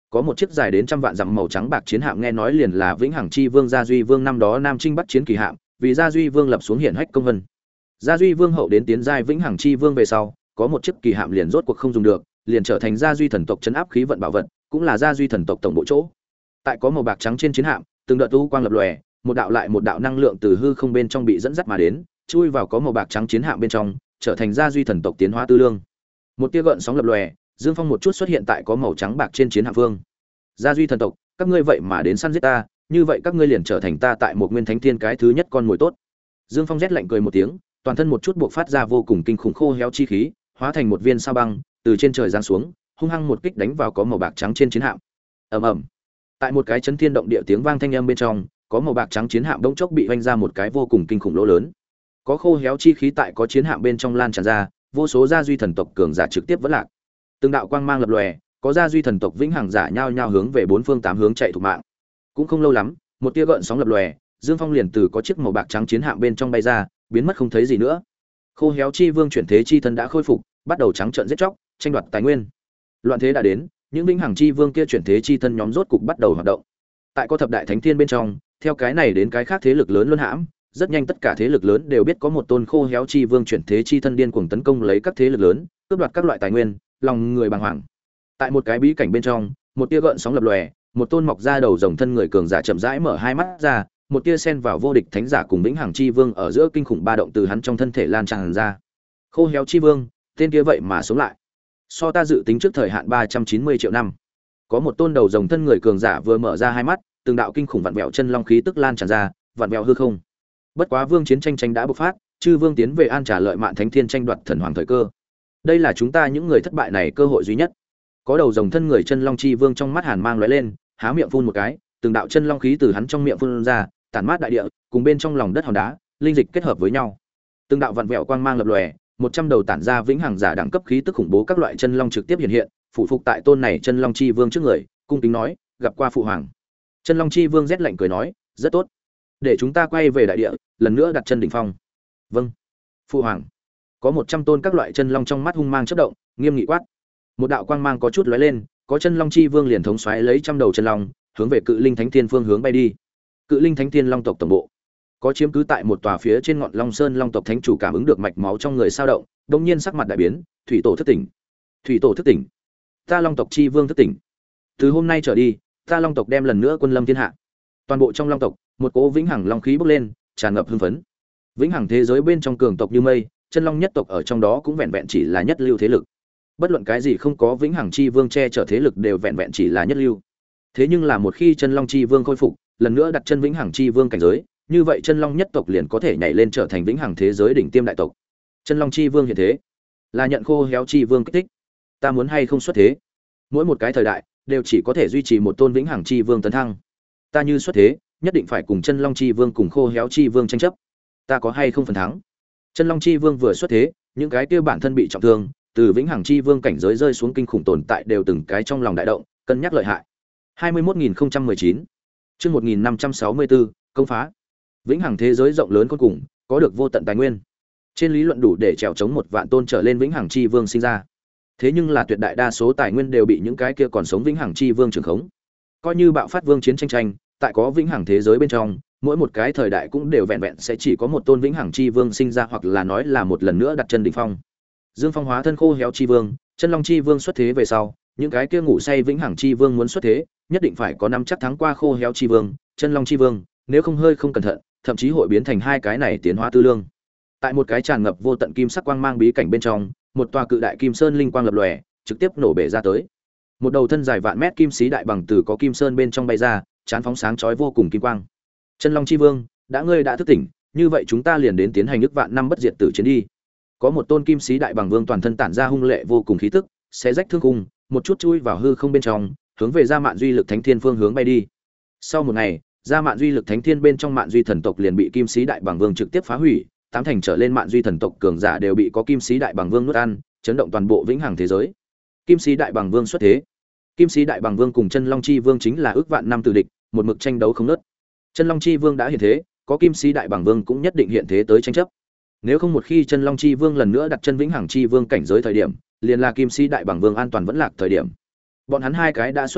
Có một chiếc dài đến trăm vạn dặm màu trắng bạc chiến hạm nghe nói liền là Vĩnh Hằng Chi Vương Gia Duy Vương năm đó Nam Trinh Bắc chiến kỳ hạm, vì Gia Duy Vương lập xuống hiển hách công vân. Gia Duy Vương hậu đến tiến giai Vĩnh Hằng Chi Vương về sau, có một chiếc kỳ hạm liền rốt cuộc không dùng được, liền trở thành Gia Duy thần tộc trấn áp khí vận bảo vật, cũng là Gia Duy thần tộc tổng bộ chỗ. Tại có màu bạc trắng trên chiến hạm, từng đợt u quang lập lòe, một đạo lại một đạo năng lượng từ hư không bên trong bị dẫn dắt mà đến, chui vào có màu bạc trắng chiến hạm bên trong, trở thành Gia Duy thần tộc tiến hóa tư lương. Một tia gợn sóng lập lòe, dương phong một chút xuất hiện tại có màu trắng bạc trên chiến hạm vương. Gia Duy thần tộc, các ngươi vậy mà đến săn giết ta, như vậy các ngươi liền trở thành ta tại một nguyên thánh thiên cái thứ nhất con mồi tốt. Dương Phong rét lạnh cười một tiếng, toàn thân một chút buộc phát ra vô cùng kinh khủng khô héo chi khí, hóa thành một viên sao băng, từ trên trời giáng xuống, hung hăng một kích đánh vào có màu bạc trắng trên chiến hạm. Ầm ầm. Tại một cái chấn thiên động địa tiếng vang thanh âm bên trong, có màu bạc trắng chiến hạm bỗng chốc bị vênh ra một cái vô cùng kinh khủng lỗ lớn. Có khô héo chi khí tại có chiến hạm bên trong lan tràn ra, vô số Gia Duy thần tộc cường giả trực tiếp vỡ lạc. Từng đạo quang mang lập lòe, có Gia Duy thần tộc vĩnh hằng giả nhao nhao hướng về bốn phương tám hướng chạy thục mạng. Cũng không lâu lắm, một tia gợn sóng lập lòe, Dương Phong liền từ có chiếc màu bạc trắng chiến hạm bên trong bay ra, biến mất không thấy gì nữa. Khô héo chi vương chuyển thế chi thân đã khôi phục, bắt đầu trắng trợn giết chóc, tranh đoạt tài nguyên. Loạn thế đã đến, những vĩnh hằng chi vương kia chuyển thế chi thân nhóm rốt cục bắt đầu hoạt động. Tại có thập đại thánh thiên bên trong, theo cái này đến cái khác thế lực lớn luân hãm, rất nhanh tất cả thế lực lớn đều biết có một tôn khô héo chi vương chuyển thế chi thân điên cuồng tấn công lấy các thế lực lớn, cướp đoạt các loại tài nguyên, lòng người bàng hoàng. Tại một cái bí cảnh bên trong, một tia gợn sóng lập lòe, một tôn mọc ra đầu rồng thân người cường giả chậm rãi mở hai mắt ra, một tia sen vào vô địch thánh giả cùng vĩnh hằng chi vương ở giữa kinh khủng ba động từ hắn trong thân thể lan tràn ra. Khô héo chi vương, tên kia vậy mà sống lại. So ta dự tính trước thời hạn ba trăm chín mươi triệu năm. Có một tôn đầu rồng thân người cường giả vừa mở ra hai mắt, từng đạo kinh khủng vặn vẹo chân long khí tức lan tràn ra, vặn vẹo hư không. Bất quá vương chiến tranh tranh đã bộc phát, chư vương tiến về an trả lợi mạn thánh thiên tranh đoạt thần hoàng thời cơ. Đây là chúng ta những người thất bại này cơ hội duy nhất. Có đầu rồng thân người chân long chi vương trong mắt hàn mang lóe lên, há miệng phun một cái, từng đạo chân long khí từ hắn trong miệng phun ra, tản mát đại địa, cùng bên trong lòng đất hòn đá, linh dịch kết hợp với nhau. Từng đạo vặn vẹo quang mang lập lòe, một trăm đầu tản ra vĩnh hằng giả đẳng cấp khí tức khủng bố các loại chân long trực tiếp hiện hiện, phụ phục tại tôn này chân long chi vương trước người, cung kính nói, gặp qua phụ hoàng. Chân long chi vương rét lạnh cười nói, rất tốt, để chúng ta quay về đại địa, lần nữa đặt chân đỉnh phong. Vâng, phụ hoàng. Có một trăm tôn các loại chân long trong mắt hung mang chớp động, nghiêm nghị quát. Một đạo quang mang có chút lóe lên, có chân long chi vương liền thống xoáy lấy trăm đầu chân long, hướng về Cự Linh Thánh Thiên phương hướng bay đi. Cự Linh Thánh Thiên Long tộc tổng bộ, có chiếm cứ tại một tòa phía trên ngọn Long Sơn Long tộc thánh chủ cảm ứng được mạch máu trong người sao động, đột nhiên sắc mặt đại biến, thủy tổ thức tỉnh. Thủy tổ thức tỉnh. Ta Long tộc chi vương thức tỉnh. Từ hôm nay trở đi, ta Long tộc đem lần nữa quân lâm thiên hạ. Toàn bộ trong Long tộc, một cỗ vĩnh hằng long khí bốc lên, tràn ngập hưng phấn. Vĩnh hằng thế giới bên trong cường tộc như mây, chân long nhất tộc ở trong đó cũng vẹn vẹn chỉ là nhất lưu thế lực. Bất luận cái gì không có vĩnh hằng chi vương che chở thế lực đều vẹn vẹn chỉ là nhất lưu. Thế nhưng là một khi chân long chi vương khôi phục, lần nữa đặt chân vĩnh hằng chi vương cảnh giới, như vậy chân long nhất tộc liền có thể nhảy lên trở thành vĩnh hằng thế giới đỉnh tiêm đại tộc. Chân long chi vương hiện thế, là nhận khô héo chi vương kích thích. Ta muốn hay không xuất thế, mỗi một cái thời đại đều chỉ có thể duy trì một tôn vĩnh hằng chi vương tấn thăng. Ta như xuất thế, nhất định phải cùng chân long chi vương cùng khô héo chi vương tranh chấp. Ta có hay không phần thắng? Chân long chi vương vừa xuất thế, những cái kia bản thân bị trọng thương, từ vĩnh hằng chi vương cảnh giới rơi xuống kinh khủng tồn tại đều từng cái trong lòng đại động, cân nhắc lợi hại. hai mươi mốt nghìn không trăm mười chín, chương một nghìn năm trăm sáu mươi tư, công phá. Vĩnh hằng thế giới rộng lớn cuối cùng, có được vô tận tài nguyên. Trên lý luận đủ để trèo chống một vạn tôn trở lên vĩnh hằng chi vương sinh ra. Thế nhưng là tuyệt đại đa số tài nguyên đều bị những cái kia còn sống vĩnh hằng chi vương trưởng khống. Coi như bạo phát vương chiến tranh tranh, tại có vĩnh hằng thế giới bên trong, mỗi một cái thời đại cũng đều vẹn vẹn sẽ chỉ có một tôn vĩnh hằng chi vương sinh ra, hoặc là nói là một lần nữa đặt chân đỉnh phong. Dương Phong hóa thân khô héo chi vương, chân long chi vương xuất thế về sau, những cái kia ngủ say vĩnh hằng chi vương muốn xuất thế, nhất định phải có năm chắc thắng qua khô héo chi vương, chân long chi vương, nếu không hơi không cẩn thận, thậm chí hội biến thành hai cái này tiến hóa tư lương. Tại một cái tràn ngập vô tận kim sắc quang mang bí cảnh bên trong, một tòa cự đại kim sơn linh quang lập lòe, trực tiếp nổ bể ra tới. Một đầu thân dài vạn mét kim sĩ đại bằng từ có kim sơn bên trong bay ra, chán phóng sáng chói vô cùng kim quang. Chân long chi vương, đã ngươi đã thức tỉnh, như vậy chúng ta liền đến tiến hành ức vạn năm bất diệt tử chiến đi. Có một tôn kim sĩ đại bằng vương toàn thân tản ra hung lệ vô cùng khí tức, xé rách thương khung, một chút chui vào hư không bên trong, hướng về Gia Mạn Duy Lực Thánh Thiên phương hướng bay đi. Sau một ngày, Gia Mạn Duy Lực Thánh Thiên bên trong Mạn Duy thần tộc liền bị kim sĩ đại bằng vương trực tiếp phá hủy, tám thành trở lên Mạn Duy thần tộc cường giả đều bị có kim sĩ đại bằng vương nuốt ăn, chấn động toàn bộ vĩnh hằng thế giới. Kim sĩ đại bằng vương xuất thế. Kim sĩ đại bằng vương cùng chân long chi vương chính là ước vạn năm từ địch, một mực tranh đấu không ngớt. Chân long chi vương đã hiện thế, có kim sĩ đại bằng vương cũng nhất định hiện thế tới tranh chấp. Nếu không một khi chân long chi vương lần nữa đặt chân vĩnh hằng chi vương cảnh giới thời điểm, liền là kim sĩ đại bằng vương an toàn vẫn lạc thời điểm. Bọn hắn hai cái đã xuất thế,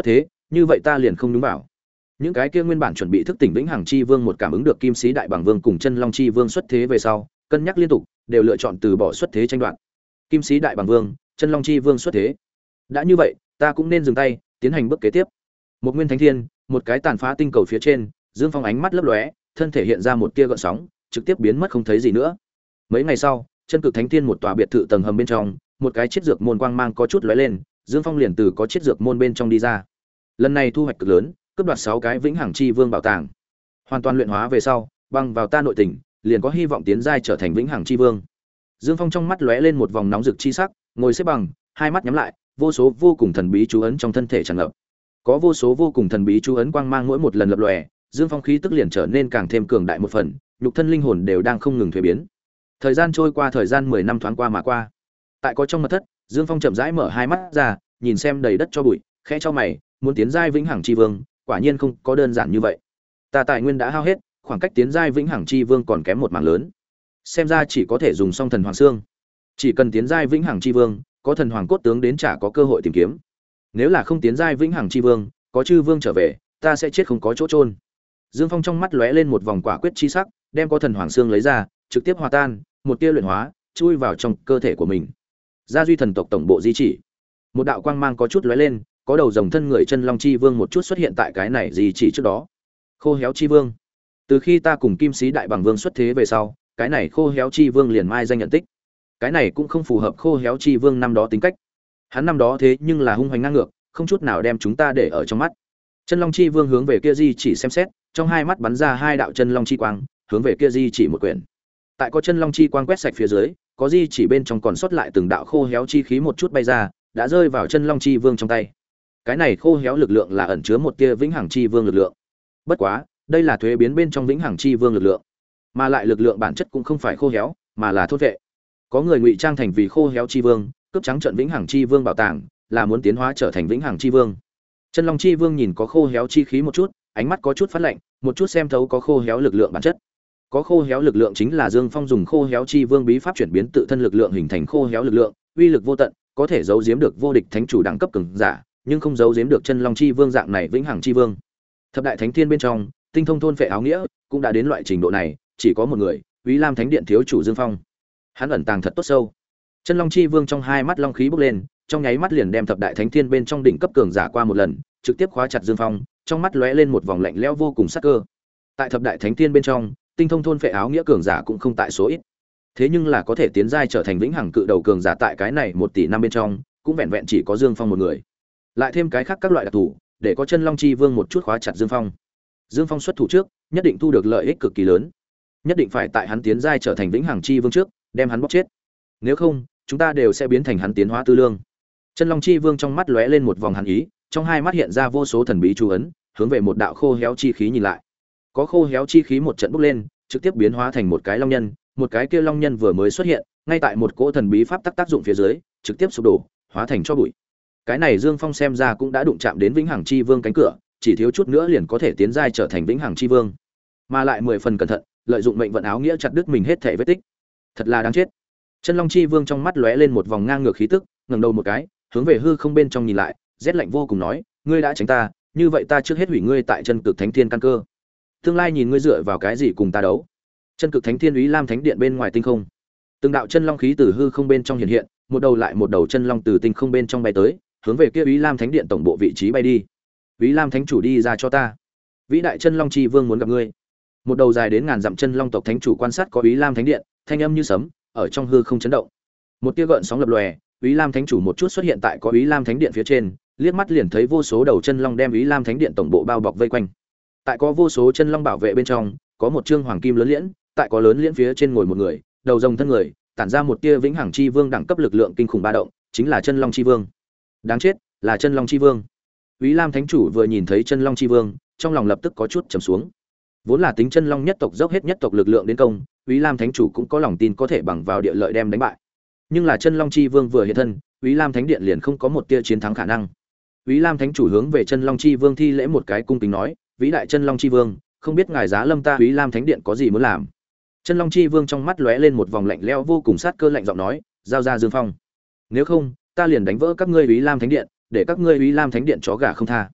như vậy ta liền không đúng vào. Những cái kia nguyên bản chuẩn bị thức tỉnh vĩnh hằng chi vương một cảm ứng được kim sĩ đại bằng vương cùng chân long chi vương xuất thế về sau, cân nhắc liên tục, đều lựa chọn từ bỏ xuất thế tranh đoạt. Kim sĩ đại bằng vương, chân long chi vương xuất thế. Đã như vậy, ta cũng nên dừng tay, tiến hành bước kế tiếp. Một nguyên thánh thiên, một cái tàn phá tinh cầu phía trên, Dương Phong ánh mắt lấp lóe, thân thể hiện ra một tia gợn sóng, trực tiếp biến mất không thấy gì nữa. Mấy ngày sau, chân cực thánh thiên một tòa biệt thự tầng hầm bên trong, một cái chiết dược môn quang mang có chút lóe lên, Dương Phong liền từ có chiết dược môn bên trong đi ra. Lần này thu hoạch cực lớn, cướp đoạt sáu cái vĩnh hằng chi vương bảo tàng. Hoàn toàn luyện hóa về sau, băng vào ta nội tình, liền có hy vọng tiến giai trở thành vĩnh hằng chi vương. Dương Phong trong mắt lóe lên một vòng nóng rực chi sắc, ngồi xếp bằng, hai mắt nhắm lại, vô số vô cùng thần bí chú ấn trong thân thể tràn ngập. Có vô số vô cùng thần bí chú ấn quang mang mỗi một lần lập lòe, Dương Phong khí tức liền trở nên càng thêm cường đại một phần, nhục thân linh hồn đều đang không ngừng thay biến. Thời gian trôi qua, thời gian mười năm thoáng qua mà qua. Tại có trong mật thất, Dương Phong chậm rãi mở hai mắt ra, nhìn xem đầy đất cho bụi, khẽ chau mày, muốn tiến giai vĩnh hằng chi vương, quả nhiên không có đơn giản như vậy. Ta tài nguyên đã hao hết, khoảng cách tiến giai vĩnh hằng chi vương còn kém một mảng lớn. Xem ra chỉ có thể dùng song thần hoàng xương. Chỉ cần tiến giai vĩnh hằng chi vương, có thần hoàng cốt tướng đến chả có cơ hội tìm kiếm. Nếu là không tiến giai vĩnh hằng chi vương, có chư vương trở về, ta sẽ chết không có chỗ chôn. Dương Phong trong mắt lóe lên một vòng quả quyết chi sắc, đem có thần hoàng xương lấy ra, trực tiếp hòa tan, một tia luyện hóa, chui vào trong cơ thể của mình. Gia duy thần tộc tổng bộ di chỉ. Một đạo quang mang có chút lóe lên, có đầu rồng thân người chân long chi vương một chút xuất hiện tại cái này di chỉ trước đó. Khô héo chi vương. Từ khi ta cùng kim sĩ đại bằng vương xuất thế về sau, cái này khô héo chi vương liền mai danh nhận tích. Cái này cũng không phù hợp khô héo chi vương năm đó tính cách. Hắn năm đó thế nhưng là hung hoành ngang ngược, không chút nào đem chúng ta để ở trong mắt. Chân long chi vương hướng về kia di chỉ xem xét, trong hai mắt bắn ra hai đạo chân long chi quang, hướng về kia di chỉ một quyển. Tại có chân long chi quang quét sạch phía dưới, có di chỉ bên trong còn sót lại từng đạo khô héo chi khí một chút bay ra, đã rơi vào chân long chi vương trong tay. Cái này khô héo lực lượng là ẩn chứa một tia vĩnh hằng chi vương lực lượng. Bất quá, đây là thuế biến bên trong vĩnh hằng chi vương lực lượng, mà lại lực lượng bản chất cũng không phải khô héo, mà là thôn vệ. Có người ngụy trang thành vì khô héo chi vương, cướp trắng trận vĩnh hằng chi vương bảo tàng, là muốn tiến hóa trở thành vĩnh hằng chi vương. Chân long chi vương nhìn có khô héo chi khí một chút, ánh mắt có chút phát lạnh, một chút xem thấu có khô héo lực lượng bản chất. Có khô héo lực lượng chính là Dương Phong dùng khô héo chi vương bí pháp chuyển biến tự thân lực lượng hình thành khô héo lực lượng, uy lực vô tận, có thể giấu giếm được vô địch thánh chủ đẳng cấp cường giả, nhưng không giấu giếm được chân long chi vương dạng này vĩnh hằng chi vương. Thập đại thánh thiên bên trong, tinh thông thôn phệ áo nghĩa, cũng đã đến loại trình độ này, chỉ có một người, Úy Lam Thánh Điện thiếu chủ Dương Phong. Hắn ẩn tàng thật tốt sâu. Chân long chi vương trong hai mắt long khí bốc lên, trong nháy mắt liền đem thập đại thánh thiên bên trong đỉnh cấp cường giả qua một lần, trực tiếp khóa chặt Dương Phong, trong mắt lóe lên một vòng lạnh lẽo vô cùng sắc cơ. Tại thập đại thánh thiên bên trong, tinh thông thôn phệ áo nghĩa cường giả cũng không tại số ít. Thế nhưng là có thể tiến giai trở thành vĩnh hằng cự đầu cường giả tại cái này một tỷ năm bên trong, cũng vẹn vẹn chỉ có Dương Phong một người. Lại thêm cái khác các loại đặc thù, để có chân long chi vương một chút khóa chặt Dương Phong. Dương Phong xuất thủ trước, nhất định thu được lợi ích cực kỳ lớn. Nhất định phải tại hắn tiến giai trở thành vĩnh hằng chi vương trước, đem hắn bóc chết. Nếu không, chúng ta đều sẽ biến thành hắn tiến hóa tư lương. Chân long chi vương trong mắt lóe lên một vòng hàn ý, trong hai mắt hiện ra vô số thần bí chú ấn, hướng về một đạo khô héo chi khí nhìn lại. Có khô héo chi khí một trận bốc lên, trực tiếp biến hóa thành một cái long nhân, một cái kia long nhân vừa mới xuất hiện, ngay tại một cỗ thần bí pháp tắc tác dụng phía dưới, trực tiếp sụp đổ, hóa thành cho bụi. Cái này Dương Phong xem ra cũng đã đụng chạm đến vĩnh hằng chi vương cánh cửa, chỉ thiếu chút nữa liền có thể tiến giai trở thành vĩnh hằng chi vương. Mà lại mười phần cẩn thận, lợi dụng mệnh vận áo nghĩa chặt đứt mình hết thể vết tích. Thật là đáng chết. Chân long chi vương trong mắt lóe lên một vòng ngang ngược khí tức, ngẩng đầu một cái, hướng về hư không bên trong nhìn lại, rét lạnh vô cùng nói, ngươi đã tránh ta, như vậy ta trước hết hủy ngươi tại chân cực thánh thiên căn cơ. Tương lai nhìn ngươi dựa vào cái gì cùng ta đấu? Chân cực thánh thiên Úy Lam Thánh Điện bên ngoài tinh không, từng đạo chân long khí từ hư không bên trong hiện hiện, một đầu lại một đầu chân long từ tinh không bên trong bay tới, hướng về kia Úy Lam Thánh Điện tổng bộ vị trí bay đi. Úy Lam Thánh chủ đi ra cho ta. Vĩ đại chân long chi vương muốn gặp ngươi. Một đầu dài đến ngàn dặm chân long tộc thánh chủ quan sát có Úy Lam Thánh Điện, thanh âm như sấm, ở trong hư không chấn động. Một tia gợn sóng lập lòe, Úy Lam Thánh chủ một chút xuất hiện tại có Úy Lam Thánh Điện phía trên, liếc mắt liền thấy vô số đầu chân long đem Úy Lam Thánh Điện tổng bộ bao bọc vây quanh. Tại có vô số chân long bảo vệ bên trong, có một trương hoàng kim lớn liễn, tại có lớn liễn phía trên ngồi một người, đầu rồng thân người, tản ra một tia vĩnh hằng chi vương đẳng cấp lực lượng kinh khủng ba động, chính là chân long chi vương. Đáng chết, là chân long chi vương. Úy Lam Thánh chủ vừa nhìn thấy chân long chi vương, trong lòng lập tức có chút trầm xuống. Vốn là tính chân long nhất tộc dốc hết nhất tộc lực lượng đến công, Úy Lam Thánh chủ cũng có lòng tin có thể bằng vào địa lợi đem đánh bại. Nhưng là chân long chi vương vừa hiện thân, Úy Lam Thánh Điện liền không có một tia chiến thắng khả năng. Úy Lam Thánh chủ hướng về chân long chi vương thi lễ một cái cung kính nói, vĩ đại chân long chi vương, không biết ngài giá lâm ta Úy Lam Thánh Điện có gì muốn làm. Chân long chi vương trong mắt lóe lên một vòng lạnh lẽo vô cùng sát cơ, lạnh giọng nói, giao ra Dương Phong, nếu không ta liền đánh vỡ các ngươi Úy Lam Thánh Điện, để các ngươi Úy Lam Thánh Điện chó gà không tha.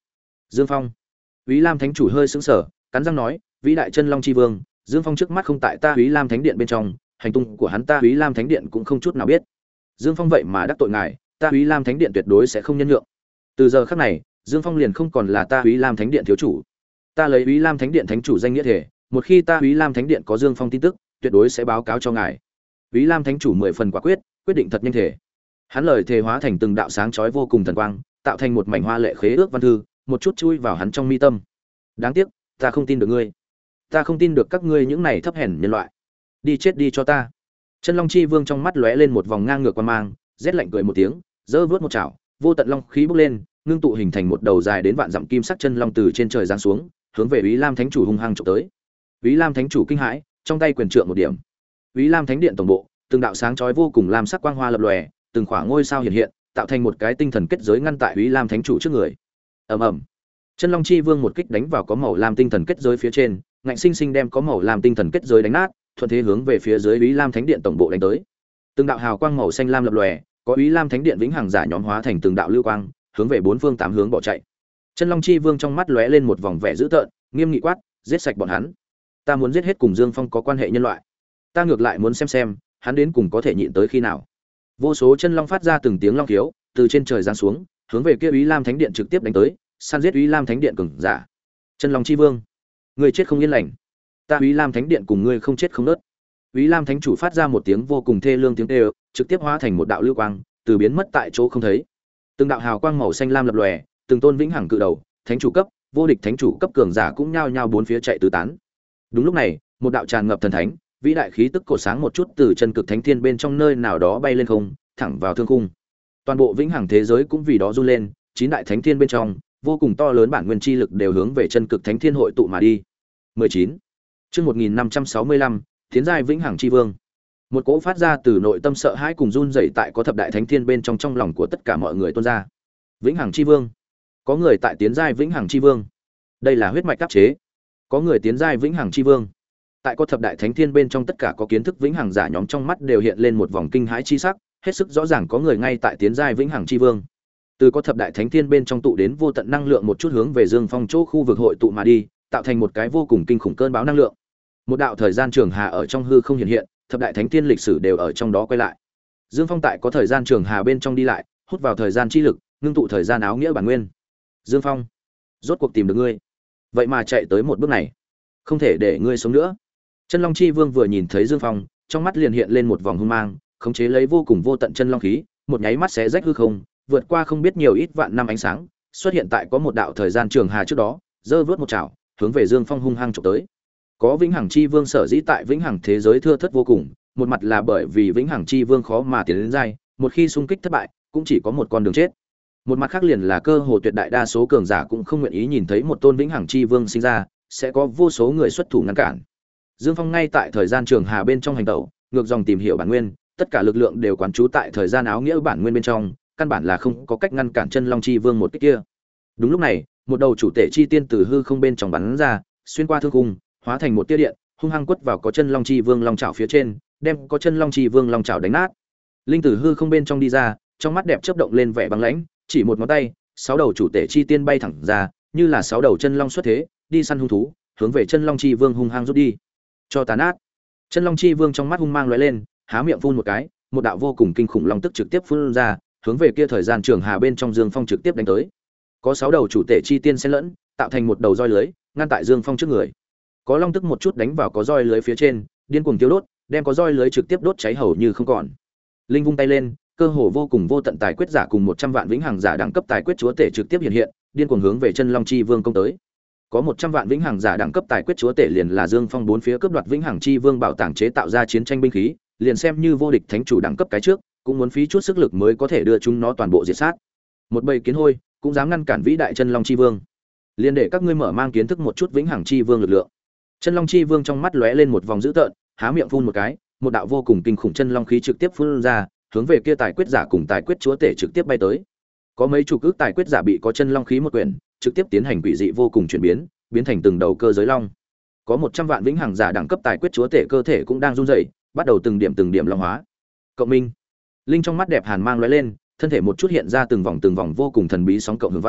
Dương Phong. Úy Lam Thánh chủ hơi sững sờ, cắn răng nói, vĩ đại chân long chi vương, Dương Phong trước mắt không tại ta Úy Lam Thánh điện bên trong, hành tung của hắn ta Úy Lam Thánh điện cũng không chút nào biết. Dương Phong vậy mà đắc tội ngài, ta Úy Lam Thánh điện tuyệt đối sẽ không nhân nhượng. Từ giờ khắc này, Dương Phong liền không còn là ta Úy Lam Thánh điện thiếu chủ. Ta lấy Úy Lam Thánh điện thánh chủ danh nghĩa thể, một khi ta Úy Lam Thánh điện có Dương Phong tin tức, tuyệt đối sẽ báo cáo cho ngài. Úy Lam Thánh chủ mười phần quả quyết, quyết định thật nhanh thể. Hắn lời thề hóa thành từng đạo sáng chói vô cùng thần quang, tạo thành một mảnh hoa lệ khế ước văn thư, một chút chui vào hắn trong mi tâm. Đáng tiếc, ta không tin được ngươi. Ta không tin được các ngươi những này thấp hèn nhân loại. Đi chết đi cho ta. Chân Long Chi Vương trong mắt lóe lên một vòng ngang ngược quan mang, rét lạnh cười một tiếng, giơ vớt một chảo, vô tận long khí bốc lên, ngưng tụ hình thành một đầu dài đến vạn dặm kim sắc chân long từ trên trời giáng xuống, hướng về Úy Lam Thánh chủ hung hăng chụp tới. Úy Lam Thánh chủ kinh hãi, trong tay quyền trượng một điểm. Úy Lam Thánh điện tổng bộ, từng đạo sáng chói vô cùng lam sắc quang hoa lập lòe, từng khỏa ngôi sao hiện hiện, tạo thành một cái tinh thần kết giới ngăn tại Úy Lam Thánh chủ trước người. Ầm ầm. Chân Long Chi Vương một kích đánh vào có màu lam tinh thần kết giới phía trên, ngạnh sinh sinh đem có màu lam tinh thần kết giới đánh nát, thuận thế hướng về phía dưới Úy Lam Thánh điện tổng bộ đánh tới. Từng đạo hào quang màu xanh lam lập lòe, có Úy Lam Thánh điện vĩnh hằng giả nhóm hóa thành từng đạo lưu quang, hướng về bốn phương tám hướng bỏ chạy. Chân Long Chi Vương trong mắt lóe lên một vòng vẻ dữ tợn, nghiêm nghị quát, giết sạch bọn hắn. Ta muốn giết hết cùng Dương Phong có quan hệ nhân loại. Ta ngược lại muốn xem xem, hắn đến cùng có thể nhịn tới khi nào. Vô số chân long phát ra từng tiếng long khiếu, từ trên trời giáng xuống, hướng về kia Úy Lam Thánh điện trực tiếp đánh tới, săn giết Úy Lam Thánh điện cường giả. Chân Long Chi Vương, ngươi chết không yên lành. Ta Úy Lam Thánh điện cùng ngươi không chết không nứt. Úy Lam Thánh chủ phát ra một tiếng vô cùng thê lương tiếng kêu, trực tiếp hóa thành một đạo lưu quang, từ biến mất tại chỗ không thấy. Từng đạo hào quang màu xanh lam lập lòe, từng tôn vĩnh hằng cự đầu, thánh chủ cấp, vô địch thánh chủ cấp cường giả cũng nhao nhao bốn phía chạy tứ tán. Đúng lúc này, một đạo tràn ngập thần thánh, vĩ đại khí tức cổ sáng một chút từ chân cực thánh thiên bên trong nơi nào đó bay lên không, thẳng vào thương khung. Toàn bộ vĩnh hằng thế giới cũng vì đó run lên, chín đại thánh thiên bên trong, vô cùng to lớn bản nguyên chi lực đều hướng về chân cực thánh thiên hội tụ mà đi. mười chín. Chương một nghìn năm trăm sáu mươi lăm, tiến giai vĩnh hằng chi vương. Một cỗ phát ra từ nội tâm sợ hãi cùng run rẩy tại có thập đại thánh thiên bên trong trong lòng của tất cả mọi người tuôn ra. Vĩnh hằng chi vương, có người tại tiến giai vĩnh hằng chi vương. Đây là huyết mạch áp chế. Có người tiến giai vĩnh hằng chi vương. Tại có thập đại thánh thiên bên trong tất cả có kiến thức vĩnh hằng giả nhóm trong mắt đều hiện lên một vòng kinh hãi chi sắc, hết sức rõ ràng có người ngay tại tiến giai vĩnh hằng chi vương. Từ có thập đại thánh thiên bên trong tụ đến vô tận năng lượng một chút hướng về Dương Phong chỗ khu vực hội tụ mà đi, tạo thành một cái vô cùng kinh khủng cơn bão năng lượng. Một đạo thời gian trường hà ở trong hư không hiện hiện, thập đại thánh thiên lịch sử đều ở trong đó quay lại. Dương Phong tại có thời gian trường hà bên trong đi lại, hút vào thời gian chi lực, ngưng tụ thời gian áo nghĩa bản nguyên. Dương Phong, rốt cuộc tìm được ngươi. Vậy mà chạy tới một bước này, không thể để ngươi sống nữa. Chân Long Chi Vương vừa nhìn thấy Dương Phong, trong mắt liền hiện lên một vòng hung mang, khống chế lấy vô cùng vô tận chân long khí, một nháy mắt xé rách hư không, vượt qua không biết nhiều ít vạn năm ánh sáng, xuất hiện tại có một đạo thời gian trường hà trước đó, giơ vớt một chảo, hướng về Dương Phong hung hăng chụp tới. Có Vĩnh Hằng Chi Vương sở dĩ tại Vĩnh Hằng thế giới thưa thớt vô cùng, một mặt là bởi vì Vĩnh Hằng Chi Vương khó mà tiến đến giai, một khi xung kích thất bại, cũng chỉ có một con đường chết. Một mặt khác liền là cơ hồ tuyệt đại đa số cường giả cũng không nguyện ý nhìn thấy một tôn Vĩnh Hằng Chi Vương sinh ra, sẽ có vô số người xuất thủ ngăn cản. Dương Phong ngay tại thời gian trường hà bên trong hành tẩu, ngược dòng tìm hiểu bản nguyên, tất cả lực lượng đều quán trú tại thời gian áo nghĩa bản nguyên bên trong, căn bản là không có cách ngăn cản Chân Long Chi Vương một kích kia. Đúng lúc này, một đầu chủ tể chi tiên từ hư không bên trong bắn ra, xuyên qua thương khung, hóa thành một tia điện, hung hăng quất vào có Chân Long Chi Vương long chảo phía trên, đem có Chân Long Chi Vương long chảo đánh nát. Linh tử hư không bên trong đi ra, trong mắt đẹp chớp động lên vẻ băng lãnh, chỉ một ngón tay, sáu đầu chủ tể chi tiên bay thẳng ra, như là sáu đầu chân long xuất thế, đi săn hung thú, hướng về Chân Long Chi Vương hung hăng rút đi. Cho tàn ác. Chân Long Chi Vương trong mắt hung mang lóe lên, há miệng phun một cái, một đạo vô cùng kinh khủng long tức trực tiếp phun ra, hướng về kia thời gian trường hà bên trong Dương Phong trực tiếp đánh tới. Có sáu đầu chủ tể chi tiên xen lẫn, tạo thành một đầu roi lưới, ngăn tại Dương Phong trước người. Có long tức một chút đánh vào có roi lưới phía trên, điên cuồng tiêu đốt, đem có roi lưới trực tiếp đốt cháy hầu như không còn. Linh vung tay lên, cơ hồ vô cùng vô tận tài quyết giả cùng một trăm vạn vĩnh hằng giả đẳng cấp tài quyết chúa tể trực tiếp hiện hiện, điên cuồng hướng về Chân Long Chi Vương công tới. Có một trăm vạn vĩnh hằng giả đẳng cấp tài quyết chúa tể liền là Dương Phong bốn phía cướp đoạt vĩnh hằng chi vương bảo tàng chế tạo ra chiến tranh binh khí, liền xem như vô địch thánh chủ đẳng cấp cái trước, cũng muốn phí chút sức lực mới có thể đưa chúng nó toàn bộ diệt sát. Một bầy kiến hôi, cũng dám ngăn cản vĩ đại Chân Long Chi Vương. Liền để các ngươi mở mang kiến thức một chút vĩnh hằng chi vương lực lượng. Chân Long Chi Vương trong mắt lóe lên một vòng dữ tợn, há miệng phun một cái, một đạo vô cùng kinh khủng chân long khí trực tiếp phun ra, hướng về kia tài quyết giả cùng tài quyết chúa tể trực tiếp bay tới. Có mấy chục ước tài quyết giả bị có chân long khí một quyển, trực tiếp tiến hành quỷ dị vô cùng chuyển biến, biến thành từng đầu cơ giới long. Có một trăm vạn vĩnh hằng giả đẳng cấp tài quyết chúa tể cơ thể cũng đang run rẩy, bắt đầu từng điểm từng điểm long hóa. Cộng minh. Linh trong mắt đẹp hàn mang lóe lên, thân thể một chút hiện ra từng vòng từng vòng vô cùng thần bí sóng cộng hưởng văn,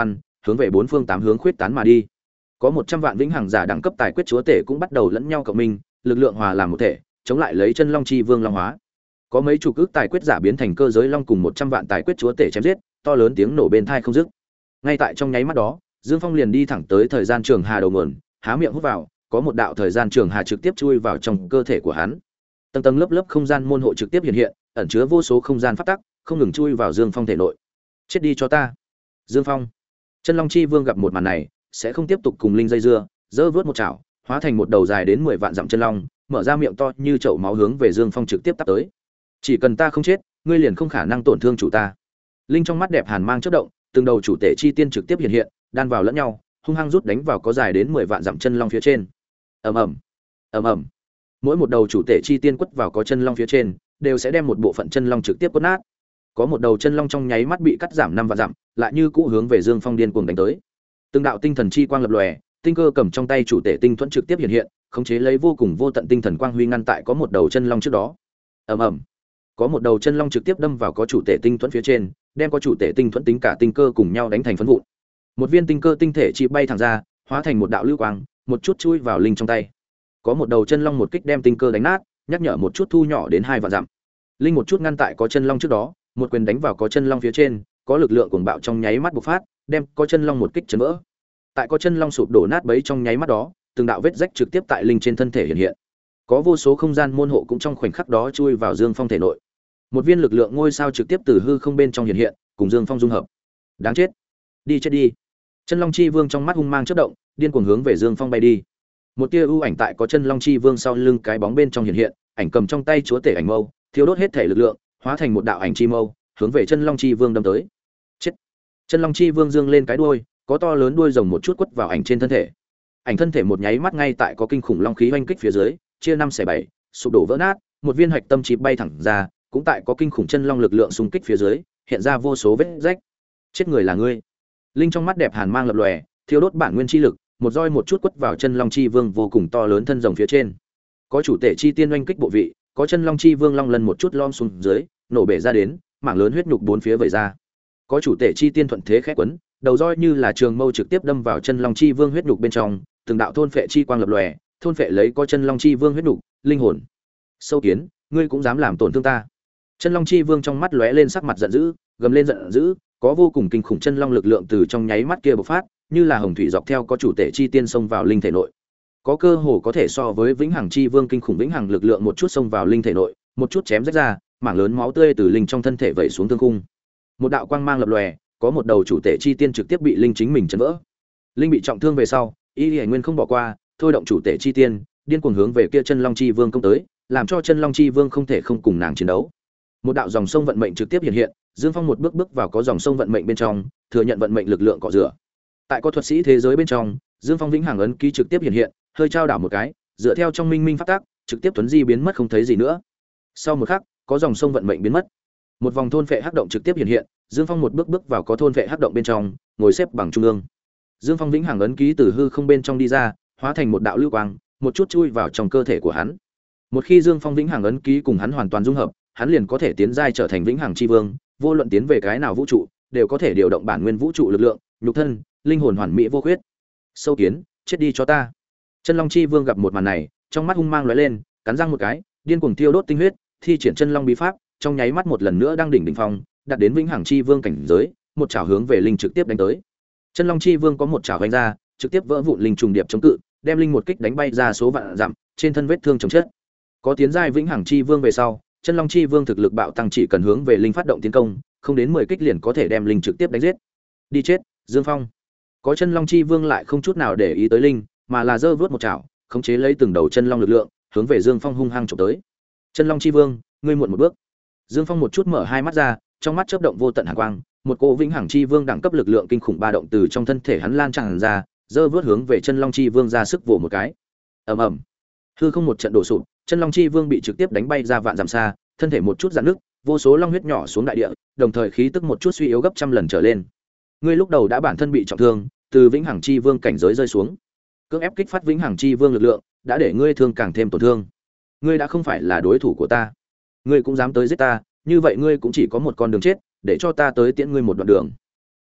hướng về bốn phương tám hướng khuyết tán mà đi. Có một trăm vạn vĩnh hằng giả đẳng cấp tài quyết chúa tể cũng bắt đầu lẫn nhau cộng minh, lực lượng hòa làm một thể, chống lại lấy chân long chi vương long hóa. Có mấy chục ước tài quyết giả biến thành cơ giới long cùng một trăm vạn tài quyết chúa tể chém giết, to lớn tiếng nổ bên tai không dứt. Ngay tại trong nháy mắt đó, Dương Phong liền đi thẳng tới thời gian trường hà đầu nguồn, há miệng hút vào, có một đạo thời gian trường hà trực tiếp chui vào trong cơ thể của hắn. Tầng tầng lớp lớp không gian môn hộ trực tiếp hiện hiện, ẩn chứa vô số không gian pháp tắc, không ngừng chui vào Dương Phong thể nội. Chết đi cho ta. Dương Phong. Chân Long Chi Vương gặp một màn này, sẽ không tiếp tục cùng linh dây dưa, giơ vớt một chảo, hóa thành một đầu dài đến mười vạn dặm chân long, mở ra miệng to như chậu máu hướng về Dương Phong trực tiếp tắp tới. Chỉ cần ta không chết, ngươi liền không khả năng tổn thương chủ ta. Linh trong mắt đẹp hàn mang chớp động, từng đầu chủ tể chi tiên trực tiếp hiện hiện, đan vào lẫn nhau, hung hăng rút đánh vào có dài đến mười vạn dặm chân long phía trên. Ầm ầm, ầm ầm. Mỗi một đầu chủ tể chi tiên quất vào có chân long phía trên, đều sẽ đem một bộ phận chân long trực tiếp quất nát. Có một đầu chân long trong nháy mắt bị cắt giảm năm vạn dặm, lại như cũ hướng về Dương Phong điên cuồng đánh tới. Từng đạo tinh thần chi quang lập lòe, tinh cơ cầm trong tay chủ tể tinh thuẫn trực tiếp hiện hiện, khống chế lấy vô cùng vô tận tinh thần quang huy ngăn tại có một đầu chân long trước đó. Ầm ầm. Có một đầu chân long trực tiếp đâm vào có chủ tể tinh thuẫn phía trên, đem có chủ tể tinh thuẫn tính cả tinh cơ cùng nhau đánh thành phấn vụn. Một viên tinh cơ tinh thể chỉ bay thẳng ra, hóa thành một đạo lưu quang, một chút chui vào linh trong tay. Có một đầu chân long một kích đem tinh cơ đánh nát, nhắc nhở một chút thu nhỏ đến hai vạn dặm. Linh một chút ngăn tại có chân long trước đó, một quyền đánh vào có chân long phía trên, có lực lượng cuồng bạo trong nháy mắt bộc phát, đem có chân long một kích chấn vỡ. Tại có chân long sụp đổ nát bấy trong nháy mắt đó, từng đạo vết rách trực tiếp tại linh trên thân thể hiện hiện. Có vô số không gian môn hộ cũng trong khoảnh khắc đó chui vào Dương Phong thể nội. Một viên lực lượng ngôi sao trực tiếp từ hư không bên trong hiện hiện, cùng Dương Phong dung hợp. Đáng chết, đi chết đi. Chân Long Chi Vương trong mắt hung mang chớp động, điên cuồng hướng về Dương Phong bay đi. Một tia ưu ảnh tại có Chân Long Chi Vương sau lưng cái bóng bên trong hiện hiện, ảnh cầm trong tay chúa tể ảnh mâu, thiêu đốt hết thể lực lượng, hóa thành một đạo ảnh chi mâu, hướng về Chân Long Chi Vương đâm tới. Chết. Chân Long Chi Vương dương lên cái đuôi, có to lớn đuôi rồng một chút quất vào ảnh trên thân thể. Ảnh thân thể một nháy mắt ngay tại có kinh khủng long khí oanh kích phía dưới, chia năm xẻ bảy, sụp đổ vỡ nát, một viên hạch tâm chip bay thẳng ra, cũng tại có kinh khủng chân long lực lượng xung kích phía dưới, hiện ra vô số vết rách. Chết người là ngươi. Linh trong mắt đẹp hàn mang lập lòe, thiêu đốt bản nguyên chi lực, một roi một chút quất vào Chân Long Chi Vương vô cùng to lớn thân rồng phía trên. Có chủ tể chi tiên oanh kích bộ vị, có Chân Long Chi Vương long lần một chút lom xuống dưới, nổ bể ra đến, mảng lớn huyết nhục bốn phía vẩy ra. Có chủ tể chi tiên thuận thế khẽ quấn, đầu roi như là trường mâu trực tiếp đâm vào Chân Long Chi Vương huyết nhục bên trong, từng đạo thôn phệ chi quang lập lòe, thôn phệ lấy có Chân Long Chi Vương huyết nhục, linh hồn. Sâu kiến, ngươi cũng dám làm tổn thương ta. Chân Long Chi Vương trong mắt lóe lên sắc mặt giận dữ, gầm lên giận dữ, có vô cùng kinh khủng chân long lực lượng từ trong nháy mắt kia bộc phát, như là hồng thủy dọc theo có chủ tể chi tiên xông vào linh thể nội. Có cơ hồ có thể so với Vĩnh Hằng Chi Vương kinh khủng vĩnh hằng lực lượng một chút xông vào linh thể nội, một chút chém rách ra, mảng lớn máu tươi từ linh trong thân thể vẩy xuống thương khung. Một đạo quang mang lập lòe, có một đầu chủ tể chi tiên trực tiếp bị linh chính mình chấn vỡ. Linh bị trọng thương về sau, Y Liễu Nguyên không bỏ qua, thôi động chủ tể chi tiên, điên cuồng hướng về kia Chân Long Chi Vương công tới, làm cho Chân Long Chi Vương không thể không cùng nàng chiến đấu. Một đạo dòng sông vận mệnh trực tiếp hiện hiện, Dương Phong một bước bước vào có dòng sông vận mệnh bên trong, thừa nhận vận mệnh lực lượng cọ rửa. Tại có thuật sĩ thế giới bên trong, Dương Phong vĩnh hằng ấn ký trực tiếp hiện hiện, hơi trao đảo một cái, dựa theo trong minh minh pháp tắc, trực tiếp tuấn di biến mất không thấy gì nữa. Sau một khắc, có dòng sông vận mệnh biến mất. Một vòng thôn phệ hắc động trực tiếp hiện hiện, Dương Phong một bước bước vào có thôn phệ hắc động bên trong, ngồi xếp bằng trung ương. Dương Phong vĩnh hằng ấn ký từ hư không bên trong đi ra, hóa thành một đạo lưu quang, một chút chui vào trong cơ thể của hắn. Một khi Dương Phong vĩnh hằng ấn ký cùng hắn hoàn toàn dung hợp, hắn liền có thể tiến giai trở thành vĩnh hằng chi vương, vô luận tiến về cái nào vũ trụ, đều có thể điều động bản nguyên vũ trụ lực lượng, nhục thân, linh hồn hoàn mỹ vô khuyết. Sâu kiến, chết đi cho ta. Chân Long Chi Vương gặp một màn này, trong mắt hung mang lóe lên, cắn răng một cái, điên cuồng tiêu đốt tinh huyết, thi triển Chân Long bí pháp, trong nháy mắt một lần nữa đang đỉnh đỉnh phong, đạt đến vĩnh hằng chi vương cảnh giới, một chảo hướng về linh trực tiếp đánh tới. Chân Long Chi Vương có một chảo vung ra, trực tiếp vỡ vụn linh trùng điệp chống cự, đem linh một kích đánh bay ra số vạn dặm, trên thân vết thương chồng chất. Có tiến giai vĩnh hằng chi vương về sau, Chân Long Chi Vương thực lực bạo tăng, chỉ cần hướng về linh phát động tiến công, không đến mười kích liền có thể đem linh trực tiếp đánh giết. Đi chết, Dương Phong. Có Chân Long Chi Vương lại không chút nào để ý tới linh, mà là giơ vớt một chảo, khống chế lấy từng đầu chân long lực lượng, hướng về Dương Phong hung hăng chụp tới. Chân Long Chi Vương, ngươi muộn một bước. Dương Phong một chút mở hai mắt ra, trong mắt chớp động vô tận hàn quang, một cỗ vĩnh hằng chi vương đẳng cấp lực lượng kinh khủng ba động từ trong thân thể hắn lan tràn ra, giơ vớt hướng về Chân Long Chi Vương ra sức vồ một cái. Ầm ầm. Hư không một trận đổ sụp, Chân Long Chi Vương bị trực tiếp đánh bay ra vạn dặm xa, thân thể một chút rạn nứt, vô số long huyết nhỏ xuống đại địa, đồng thời khí tức một chút suy yếu gấp trăm lần trở lên. Ngươi lúc đầu đã bản thân bị trọng thương, từ vĩnh hằng chi vương cảnh giới rơi xuống, cưỡng ép kích phát vĩnh hằng chi vương lực lượng, đã để ngươi thương càng thêm tổn thương. Ngươi đã không phải là đối thủ của ta, ngươi cũng dám tới giết ta, như vậy ngươi cũng chỉ có một con đường chết, để cho ta tới tiễn ngươi một đoạn đường.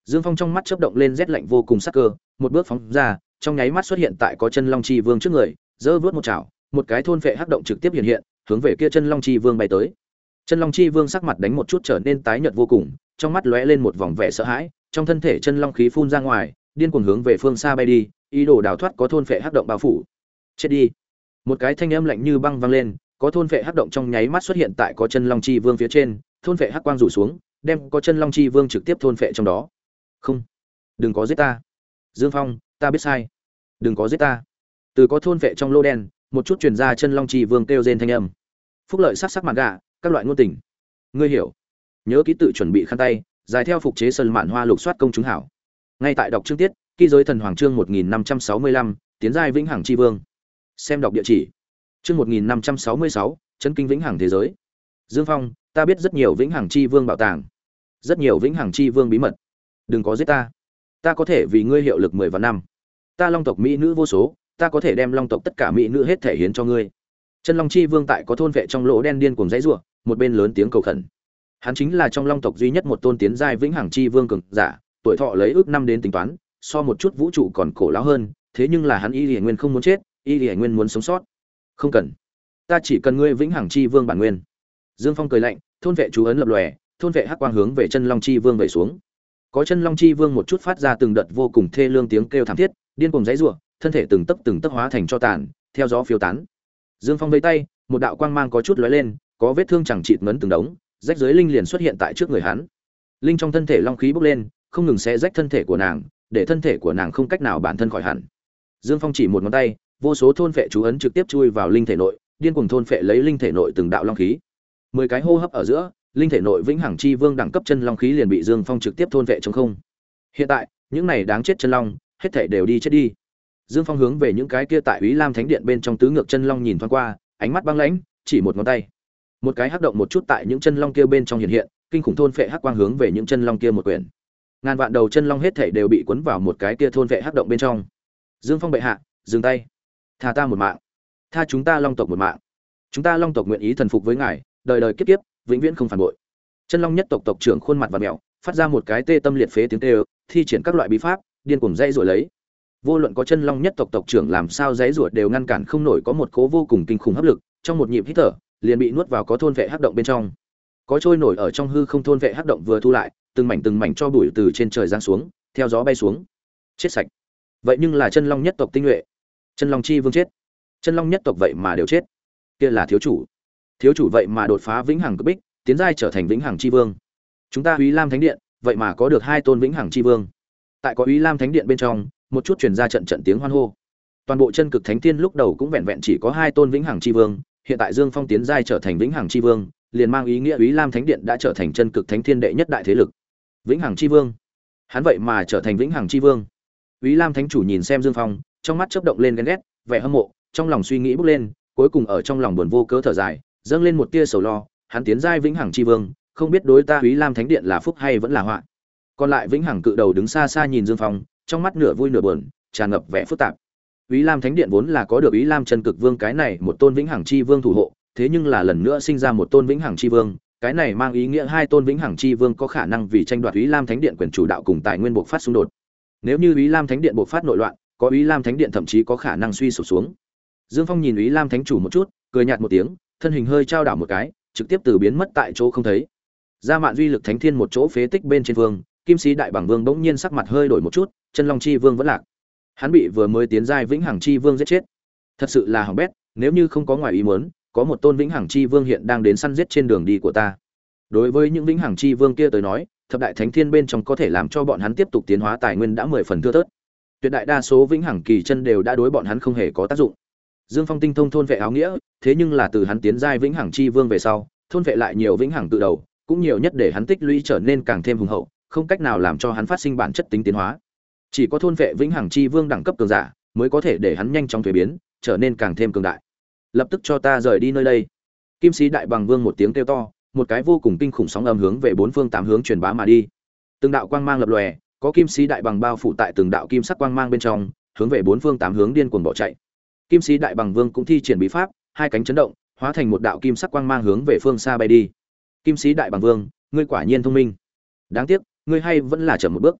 Dương Phong trong mắt chớp động lên rét lạnh vô cùng sắc cơ, một bước phóng ra, trong nháy mắt xuất hiện tại có chân Long Chi Vương trước người, giơ vớt một chảo, một cái thôn phệ hắc động trực tiếp hiện hiện, hướng về kia chân Long Chi Vương bay tới. Chân Long Chi Vương sắc mặt đánh một chút trở nên tái nhợt vô cùng, trong mắt lóe lên một vòng vẻ sợ hãi, trong thân thể chân long khí phun ra ngoài, điên cuồng hướng về phương xa bay đi, ý đồ đào thoát có thôn phệ hắc động bao phủ. Chết đi! Một cái thanh âm lạnh như băng vang lên, có thôn phệ hắc động trong nháy mắt xuất hiện tại có chân Long Chi Vương phía trên, thôn phệ hắc quang rủ xuống, đem có chân Long Chi Vương trực tiếp thôn phệ trong đó. Không, đừng có giết ta. Dương Phong, ta biết sai. Đừng có giết ta. Từ có thôn phệ trong lô đen, một chút truyền ra chân Long Chi Vương kêu rên thanh âm. Phúc Lợi sắc sắc mặt gạ, các loại ngôn tình. Ngươi hiểu. Nhớ ký tự chuẩn bị khăn tay, dài theo phục chế sơn mạn hoa lục soát công chúng hảo. Ngay tại đọc chương tiết, ký giới thần hoàng chương một nghìn năm trăm sáu mươi lăm, tiến giai vĩnh hằng chi vương. Xem đọc địa chỉ. Chương một nghìn năm trăm sáu mươi sáu, chấn kinh vĩnh hằng thế giới. Dương Phong, ta biết rất nhiều vĩnh hằng chi vương bảo tàng, rất nhiều vĩnh hằng chi vương bí mật. Đừng có giết ta. Ta có thể vì ngươi hiệu lực mười vạn năm. Ta long tộc mỹ nữ vô số, ta có thể đem long tộc tất cả mỹ nữ hết thể hiến cho ngươi. Chân Long Chi Vương tại có thôn vệ trong lỗ đen điên cuồng dãy rủa, một bên lớn tiếng cầu khẩn. Hắn chính là trong long tộc duy nhất một tôn tiến giai vĩnh hằng chi vương cường giả, tuổi thọ lấy ước năm đến tính toán, so một chút vũ trụ còn cổ lão hơn, thế nhưng là hắn Y Liễu Nguyên không muốn chết, Y Liễu Nguyên muốn sống sót. Không cần, ta chỉ cần ngươi vĩnh hằng chi vương bản nguyên. Dương Phong cười lạnh, thôn vệ chú ấn lập lòe, thôn vệ hắc quang hướng về chân Long Chi Vương vẩy xuống. Có chân Long Chi Vương một chút phát ra từng đợt vô cùng thê lương tiếng kêu thảm thiết, điên cuồng giãy giụa, thân thể từng tấc từng tấc hóa thành tro tàn, theo gió phiêu tán. Dương Phong vẫy tay, một đạo quang mang có chút lóe lên, có vết thương chẳng chịt ngấn từng đống, rách dưới linh liền xuất hiện tại trước người hắn. Linh trong thân thể long khí bốc lên, không ngừng xé rách thân thể của nàng, để thân thể của nàng không cách nào bản thân khỏi hẳn. Dương Phong chỉ một ngón tay, vô số thôn phệ chú ấn trực tiếp chui vào linh thể nội, điên cuồng thôn phệ lấy linh thể nội từng đạo long khí. Mười cái hô hấp ở giữa, linh thể nội vĩnh hằng chi vương đẳng cấp chân long khí liền bị Dương Phong trực tiếp thôn phệ trong không. Hiện tại, những này đáng chết chân long, hết thảy đều đi chết đi. Dương Phong hướng về những cái kia tại Úy Lam Thánh Điện bên trong tứ ngược chân long nhìn thoáng qua, ánh mắt băng lãnh, chỉ một ngón tay. Một cái hắc động một chút tại những chân long kia bên trong hiện hiện, kinh khủng thôn phệ hắc quang hướng về những chân long kia một quyển. Ngàn vạn đầu chân long hết thảy đều bị cuốn vào một cái kia thôn phệ hắc động bên trong. Dương Phong bệ hạ, dừng tay. Tha ta một mạng. Tha chúng ta long tộc một mạng. Chúng ta long tộc nguyện ý thần phục với ngài, đời đời kiếp kiếp, vĩnh viễn không phản bội. Chân long nhất tộc tộc trưởng khuôn mặt và mèo, phát ra một cái tê tâm liệt phế tiếng kêu, thi triển các loại bí pháp, điên cuồng dây rồi lấy. Vô luận có chân long nhất tộc tộc trưởng làm sao giãy giụa đều ngăn cản không nổi có một cố vô cùng kinh khủng hấp lực, trong một nhịp hít thở, liền bị nuốt vào có thôn vệ hắc động bên trong. Có trôi nổi ở trong hư không thôn vệ hắc động vừa thu lại, từng mảnh từng mảnh cho bụi từ trên trời giáng xuống, theo gió bay xuống. Chết sạch. Vậy nhưng là chân long nhất tộc tinh nhuệ. Chân long chi vương chết. Chân long nhất tộc vậy mà đều chết. Kia là thiếu chủ. Thiếu chủ vậy mà đột phá vĩnh hằng cực bích, tiến giai trở thành vĩnh hằng chi vương. Chúng ta Úy Lam Thánh Điện, vậy mà có được hai tôn vĩnh hằng chi vương. Tại có Úy Lam Thánh Điện bên trong, một chút truyền ra trận trận tiếng hoan hô. Toàn bộ chân cực thánh tiên lúc đầu cũng vẹn vẹn chỉ có hai tôn vĩnh hằng chi vương, hiện tại Dương Phong tiến giai trở thành vĩnh hằng chi vương, liền mang ý nghĩa Úy Lam Thánh Điện đã trở thành chân cực thánh thiên đệ nhất đại thế lực. Vĩnh hằng chi vương, hắn vậy mà trở thành vĩnh hằng chi vương. Úy Lam Thánh chủ nhìn xem Dương Phong, trong mắt chớp động lên ghen ghét, vẻ hâm mộ, trong lòng suy nghĩ bốc lên, cuối cùng ở trong lòng buồn vô cớ thở dài, dâng lên một tia sầu lo, hắn tiến giai vĩnh hằng chi vương, không biết đối ta Úy Lam Thánh Điện là phúc hay vẫn là họa. Còn lại vĩnh hằng cự đầu đứng xa xa nhìn Dương Phong, trong mắt nửa vui nửa buồn, tràn ngập vẻ phức tạp. Úy Lam Thánh Điện vốn là có được Úy Lam chân cực vương cái này một tôn vĩnh hằng chi vương thủ hộ, thế nhưng là lần nữa sinh ra một tôn vĩnh hằng chi vương, cái này mang ý nghĩa hai tôn vĩnh hằng chi vương có khả năng vì tranh đoạt Úy Lam Thánh Điện quyền chủ đạo cùng tài nguyên buộc phát xung đột. Nếu như Úy Lam Thánh Điện buộc phát nội loạn, có Úy Lam Thánh Điện thậm chí có khả năng suy sụp xuống. Dương Phong nhìn Úy Lam Thánh chủ một chút, cười nhạt một tiếng, thân hình hơi trao đảo một cái, trực tiếp từ biến mất tại chỗ không thấy. Ra Mạn Duy Lực Thánh Thiên một chỗ phế tích bên trên vương, Kim Sĩ Đại Bàng Vương bỗng nhiên sắc mặt hơi đổi một chút, Chân Long Chi Vương vẫn lạc. Hắn bị vừa mới tiến giai vĩnh hằng chi vương giết chết. Thật sự là hỏng bét, nếu như không có ngoài ý muốn, có một tôn vĩnh hằng chi vương hiện đang đến săn giết trên đường đi của ta. Đối với những vĩnh hằng chi vương kia tới nói, thập đại thánh thiên bên trong có thể làm cho bọn hắn tiếp tục tiến hóa tài nguyên đã mười phần thưa thớt. Tuyệt đại đa số vĩnh hằng kỳ chân đều đã đối bọn hắn không hề có tác dụng. Dương Phong tinh thông thôn vệ áo nghĩa, thế nhưng là từ hắn tiến giai vĩnh hằng chi vương về sau, thôn vệ lại nhiều vĩnh hằng tự đầu, cũng nhiều nhất để hắn tích lũy trở nên càng thêm hùng hậu, không cách nào làm cho hắn phát sinh bản chất tính tiến hóa. Chỉ có thôn vệ vĩnh hằng chi vương đẳng cấp cường giả mới có thể để hắn nhanh chóng thuế biến, trở nên càng thêm cường đại. Lập tức cho ta rời đi nơi đây. Kim Sĩ Đại Bàng Vương một tiếng kêu to, một cái vô cùng kinh khủng sóng âm hướng về bốn phương tám hướng truyền bá mà đi. Từng đạo quang mang lập lòe, có Kim Sĩ Đại Bàng bao phủ tại từng đạo kim sắc quang mang bên trong, hướng về bốn phương tám hướng điên cuồng bỏ chạy. Kim Sĩ Đại Bàng Vương cũng thi triển bí pháp, hai cánh chấn động, hóa thành một đạo kim sắc quang mang hướng về phương xa bay đi. Kim Sĩ Đại Bàng Vương, ngươi quả nhiên thông minh. Đáng tiếc, ngươi hay vẫn là chậm một bước.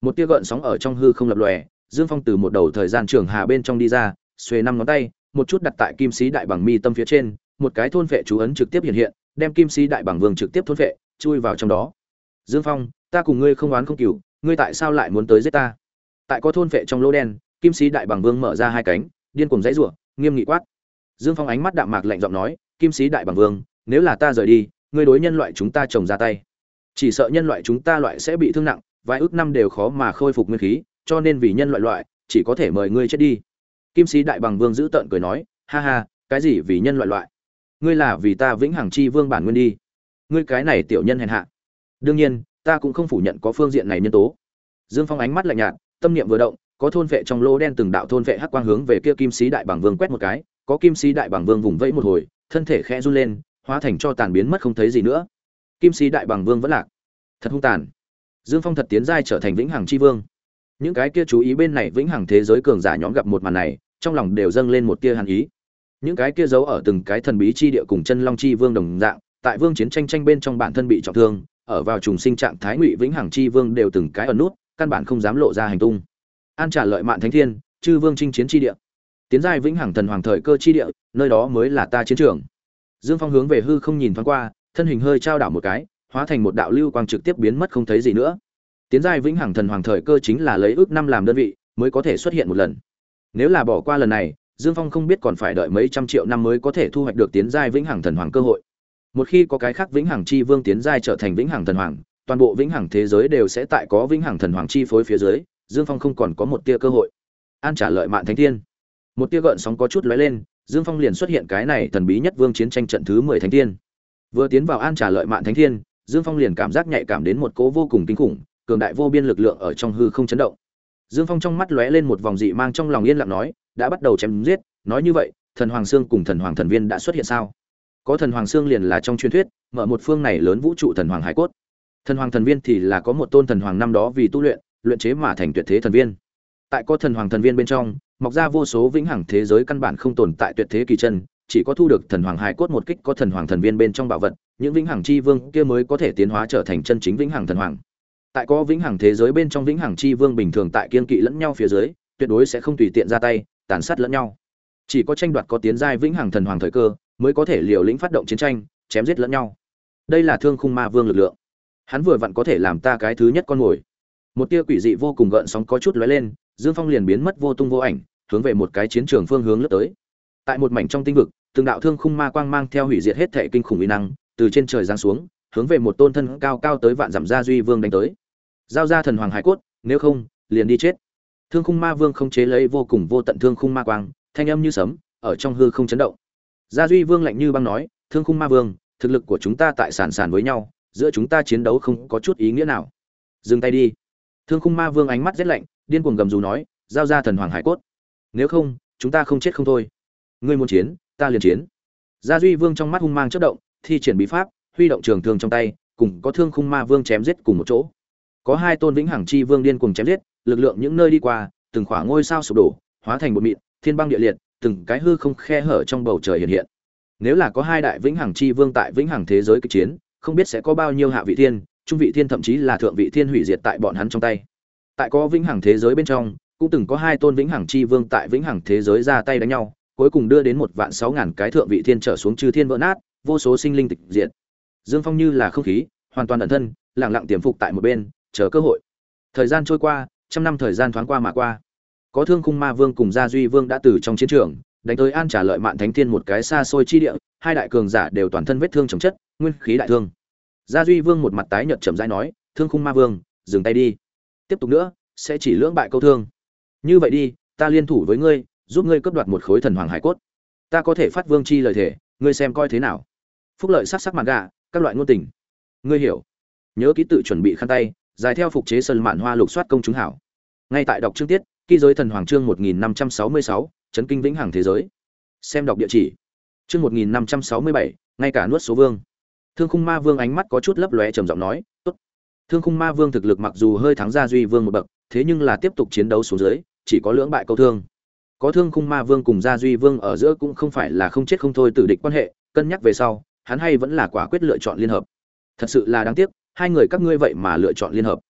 Một tia gợn sóng ở trong hư không lập lòe, Dương Phong từ một đầu thời gian trường hà bên trong đi ra, xuề năm ngón tay, một chút đặt tại kim sĩ đại bằng mi tâm phía trên, một cái thôn vệ chú ấn trực tiếp hiện hiện, đem kim sĩ đại bằng vương trực tiếp thôn vệ, chui vào trong đó. Dương Phong, ta cùng ngươi không oán không cừu, ngươi tại sao lại muốn tới giết ta? Tại có thôn vệ trong lỗ đen, kim sĩ đại bằng vương mở ra hai cánh, điên cuồng giãy giụa, nghiêm nghị quát. Dương Phong ánh mắt đạm mạc lạnh giọng nói, kim sĩ đại bằng vương, nếu là ta rời đi, ngươi đối nhân loại chúng ta trồng ra tay, chỉ sợ nhân loại chúng ta loại sẽ bị thương nặng, vài ước năm đều khó mà khôi phục nguyên khí, cho nên vì nhân loại loại, chỉ có thể mời ngươi chết đi. Kim sĩ đại bằng vương giữ tợn cười nói, ha ha, cái gì vì nhân loại loại? Ngươi là vì ta vĩnh hằng chi vương bản nguyên đi. Ngươi cái này tiểu nhân hèn hạ. Đương nhiên, ta cũng không phủ nhận có phương diện này nhân tố. Dương Phong ánh mắt lạnh nhạt, tâm niệm vừa động, có thôn vệ trong lỗ đen từng đạo thôn vệ hắc quang hướng về kia kim sĩ đại bằng vương quét một cái, có kim sĩ đại bằng vương vùng vẫy một hồi, thân thể khẽ run lên, hóa thành cho tàn biến mất không thấy gì nữa. Kim sĩ đại bằng vương vẫn lạc. Thật hung tàn. Dương Phong thật tiến giai trở thành vĩnh hằng chi vương. Những cái kia chú ý bên này vĩnh hằng thế giới cường giả nhóm gặp một màn này, trong lòng đều dâng lên một tia hàn ý. Những cái kia giấu ở từng cái thần bí chi địa cùng chân long chi vương đồng dạng, tại vương chiến tranh tranh bên trong bản thân bị trọng thương, ở vào trùng sinh trạng thái ngụy vĩnh hằng chi vương đều từng cái ẩn nút, căn bản không dám lộ ra hành tung. An trả lợi mạn thánh thiên, chư vương chinh chiến chi địa. Tiến giai vĩnh hằng thần hoàng thời cơ chi địa, nơi đó mới là ta chiến trường. Dương Phong hướng về hư không nhìn thoáng qua, thân hình hơi trao đảo một cái, hóa thành một đạo lưu quang trực tiếp biến mất không thấy gì nữa. Tiến giai vĩnh hằng thần hoàng thời cơ chính là lấy ước năm làm đơn vị, mới có thể xuất hiện một lần. Nếu là bỏ qua lần này, Dương Phong không biết còn phải đợi mấy trăm triệu năm mới có thể thu hoạch được tiến giai vĩnh hằng thần hoàng cơ hội. Một khi có cái khác vĩnh hằng chi vương tiến giai trở thành vĩnh hằng thần hoàng, toàn bộ vĩnh hằng thế giới đều sẽ tại có vĩnh hằng thần hoàng chi phối phía dưới, Dương Phong không còn có một tia cơ hội. An trả lợi mạn thánh thiên. Một tia gợn sóng có chút lóe lên, Dương Phong liền xuất hiện cái này thần bí nhất vương chiến tranh trận thứ mười thánh thiên. Vừa tiến vào An trả lợi mạn thánh thiên, Dương Phong liền cảm giác nhạy cảm đến một cỗ vô cùng kinh khủng, cường đại vô biên lực lượng ở trong hư không chấn động. Dương Phong trong mắt lóe lên một vòng dị mang, trong lòng yên lặng nói, đã bắt đầu chém giết, nói như vậy, thần hoàng xương cùng thần hoàng thần viên đã xuất hiện sao? Có thần hoàng xương liền là trong truyền thuyết, mở một phương này lớn vũ trụ thần hoàng hải cốt. Thần hoàng thần viên thì là có một tôn thần hoàng năm đó vì tu luyện, luyện chế mà thành tuyệt thế thần viên. Tại có thần hoàng thần viên bên trong, mọc ra vô số vĩnh hằng thế giới căn bản không tồn tại tuyệt thế kỳ chân, chỉ có thu được thần hoàng hải cốt một kích có thần hoàng thần viên bên trong bảo vật, những vĩnh hằng chi vương kia mới có thể tiến hóa trở thành chân chính vĩnh hằng thần hoàng. Tại có vĩnh hằng thế giới bên trong vĩnh hằng chi vương bình thường tại kiên kỵ lẫn nhau phía dưới, tuyệt đối sẽ không tùy tiện ra tay, tàn sát lẫn nhau. Chỉ có tranh đoạt có tiến giai vĩnh hằng thần hoàng thời cơ, mới có thể liều lĩnh phát động chiến tranh, chém giết lẫn nhau. Đây là Thương Khung Ma Vương lực lượng. Hắn vừa vặn có thể làm ta cái thứ nhất con mồi. Một tia quỷ dị vô cùng gợn sóng có chút lóe lên, Dương Phong liền biến mất vô tung vô ảnh, hướng về một cái chiến trường phương hướng lướt tới. Tại một mảnh trong tinh vực, từng đạo thương khung ma quang mang theo hủy diệt hết thảy kinh khủng uy năng, từ trên trời giáng xuống, hướng về một tôn thân cao cao tới vạn dặm gia duy vương đánh tới. Giao ra thần hoàng hải cốt, nếu không, liền đi chết. Thương khung ma vương không chế lấy vô cùng vô tận thương khung ma quang, thanh âm như sấm, ở trong hư không chấn động. Gia duy vương lạnh như băng nói, Thương khung ma vương, thực lực của chúng ta tại sàn sàn với nhau, giữa chúng ta chiến đấu không có chút ý nghĩa nào. Dừng tay đi. Thương khung ma vương ánh mắt rất lạnh, điên cuồng gầm rú nói, giao ra thần hoàng hải cốt, nếu không, chúng ta không chết không thôi. Ngươi muốn chiến, ta liền chiến. Gia duy vương trong mắt hung mang chớp động, thi triển bí pháp, huy động trường thương trong tay, cùng có thương khung ma vương chém giết cùng một chỗ. Có hai tôn vĩnh hằng chi vương điên cuồng chém giết, lực lượng những nơi đi qua, từng khoảng ngôi sao sụp đổ, hóa thành một mịn, thiên băng địa liệt, từng cái hư không khe hở trong bầu trời hiện hiện. Nếu là có hai đại vĩnh hằng chi vương tại vĩnh hằng thế giới kịch chiến, không biết sẽ có bao nhiêu hạ vị thiên, trung vị thiên thậm chí là thượng vị thiên hủy diệt tại bọn hắn trong tay. Tại có vĩnh hằng thế giới bên trong, cũng từng có hai tôn vĩnh hằng chi vương tại vĩnh hằng thế giới ra tay đánh nhau, cuối cùng đưa đến một vạn sáu ngàn cái thượng vị thiên trở xuống chư thiên vỡ nát, vô số sinh linh tịch diệt. Dương Phong như là không khí, hoàn toàn ẩn thân, lặng lặng tiềm phục tại một bên, chờ cơ hội. Thời gian trôi qua, trăm năm thời gian thoáng qua mà qua. Có Thương Khung Ma Vương cùng Gia Duy Vương đã từ trong chiến trường đánh tới An Trả Lợi Mạn Thánh Thiên một cái xa xôi chi địa, hai đại cường giả đều toàn thân vết thương chồng chất, nguyên khí đại thương. Gia Duy Vương một mặt tái nhợt chậm rãi nói, Thương Khung Ma Vương, dừng tay đi. Tiếp tục nữa, sẽ chỉ lưỡng bại câu thương. Như vậy đi, ta liên thủ với ngươi, giúp ngươi cướp đoạt một khối thần hoàng hải cốt. Ta có thể phát vương chi lời thể, ngươi xem coi thế nào. Phúc Lợi sắc sắc mặt gà, các loại ngôn tình. Ngươi hiểu. Nhớ ký tự chuẩn bị khăn tay, dài theo phục chế sơn mạn hoa lục soát công chúng hảo. Ngay tại đọc chương tiết, ký giới thần hoàng chương một nghìn năm trăm sáu mươi sáu, chấn kinh vĩnh hằng thế giới. Xem đọc địa chỉ. Chương một nghìn năm trăm sáu mươi bảy, ngay cả nuốt số vương. Thương Khung Ma Vương ánh mắt có chút lấp lóe trầm giọng nói, "Tốt." Thương Khung Ma Vương thực lực mặc dù hơi thắng Gia Duy Vương một bậc, thế nhưng là tiếp tục chiến đấu xuống dưới, chỉ có lưỡng bại câu thương. Có Thương Khung Ma Vương cùng Gia Duy Vương ở giữa cũng không phải là không chết không thôi tử địch quan hệ, cân nhắc về sau, hắn hay vẫn là quả quyết lựa chọn liên hợp. Thật sự là đáng tiếc, hai người các ngươi vậy mà lựa chọn liên hợp.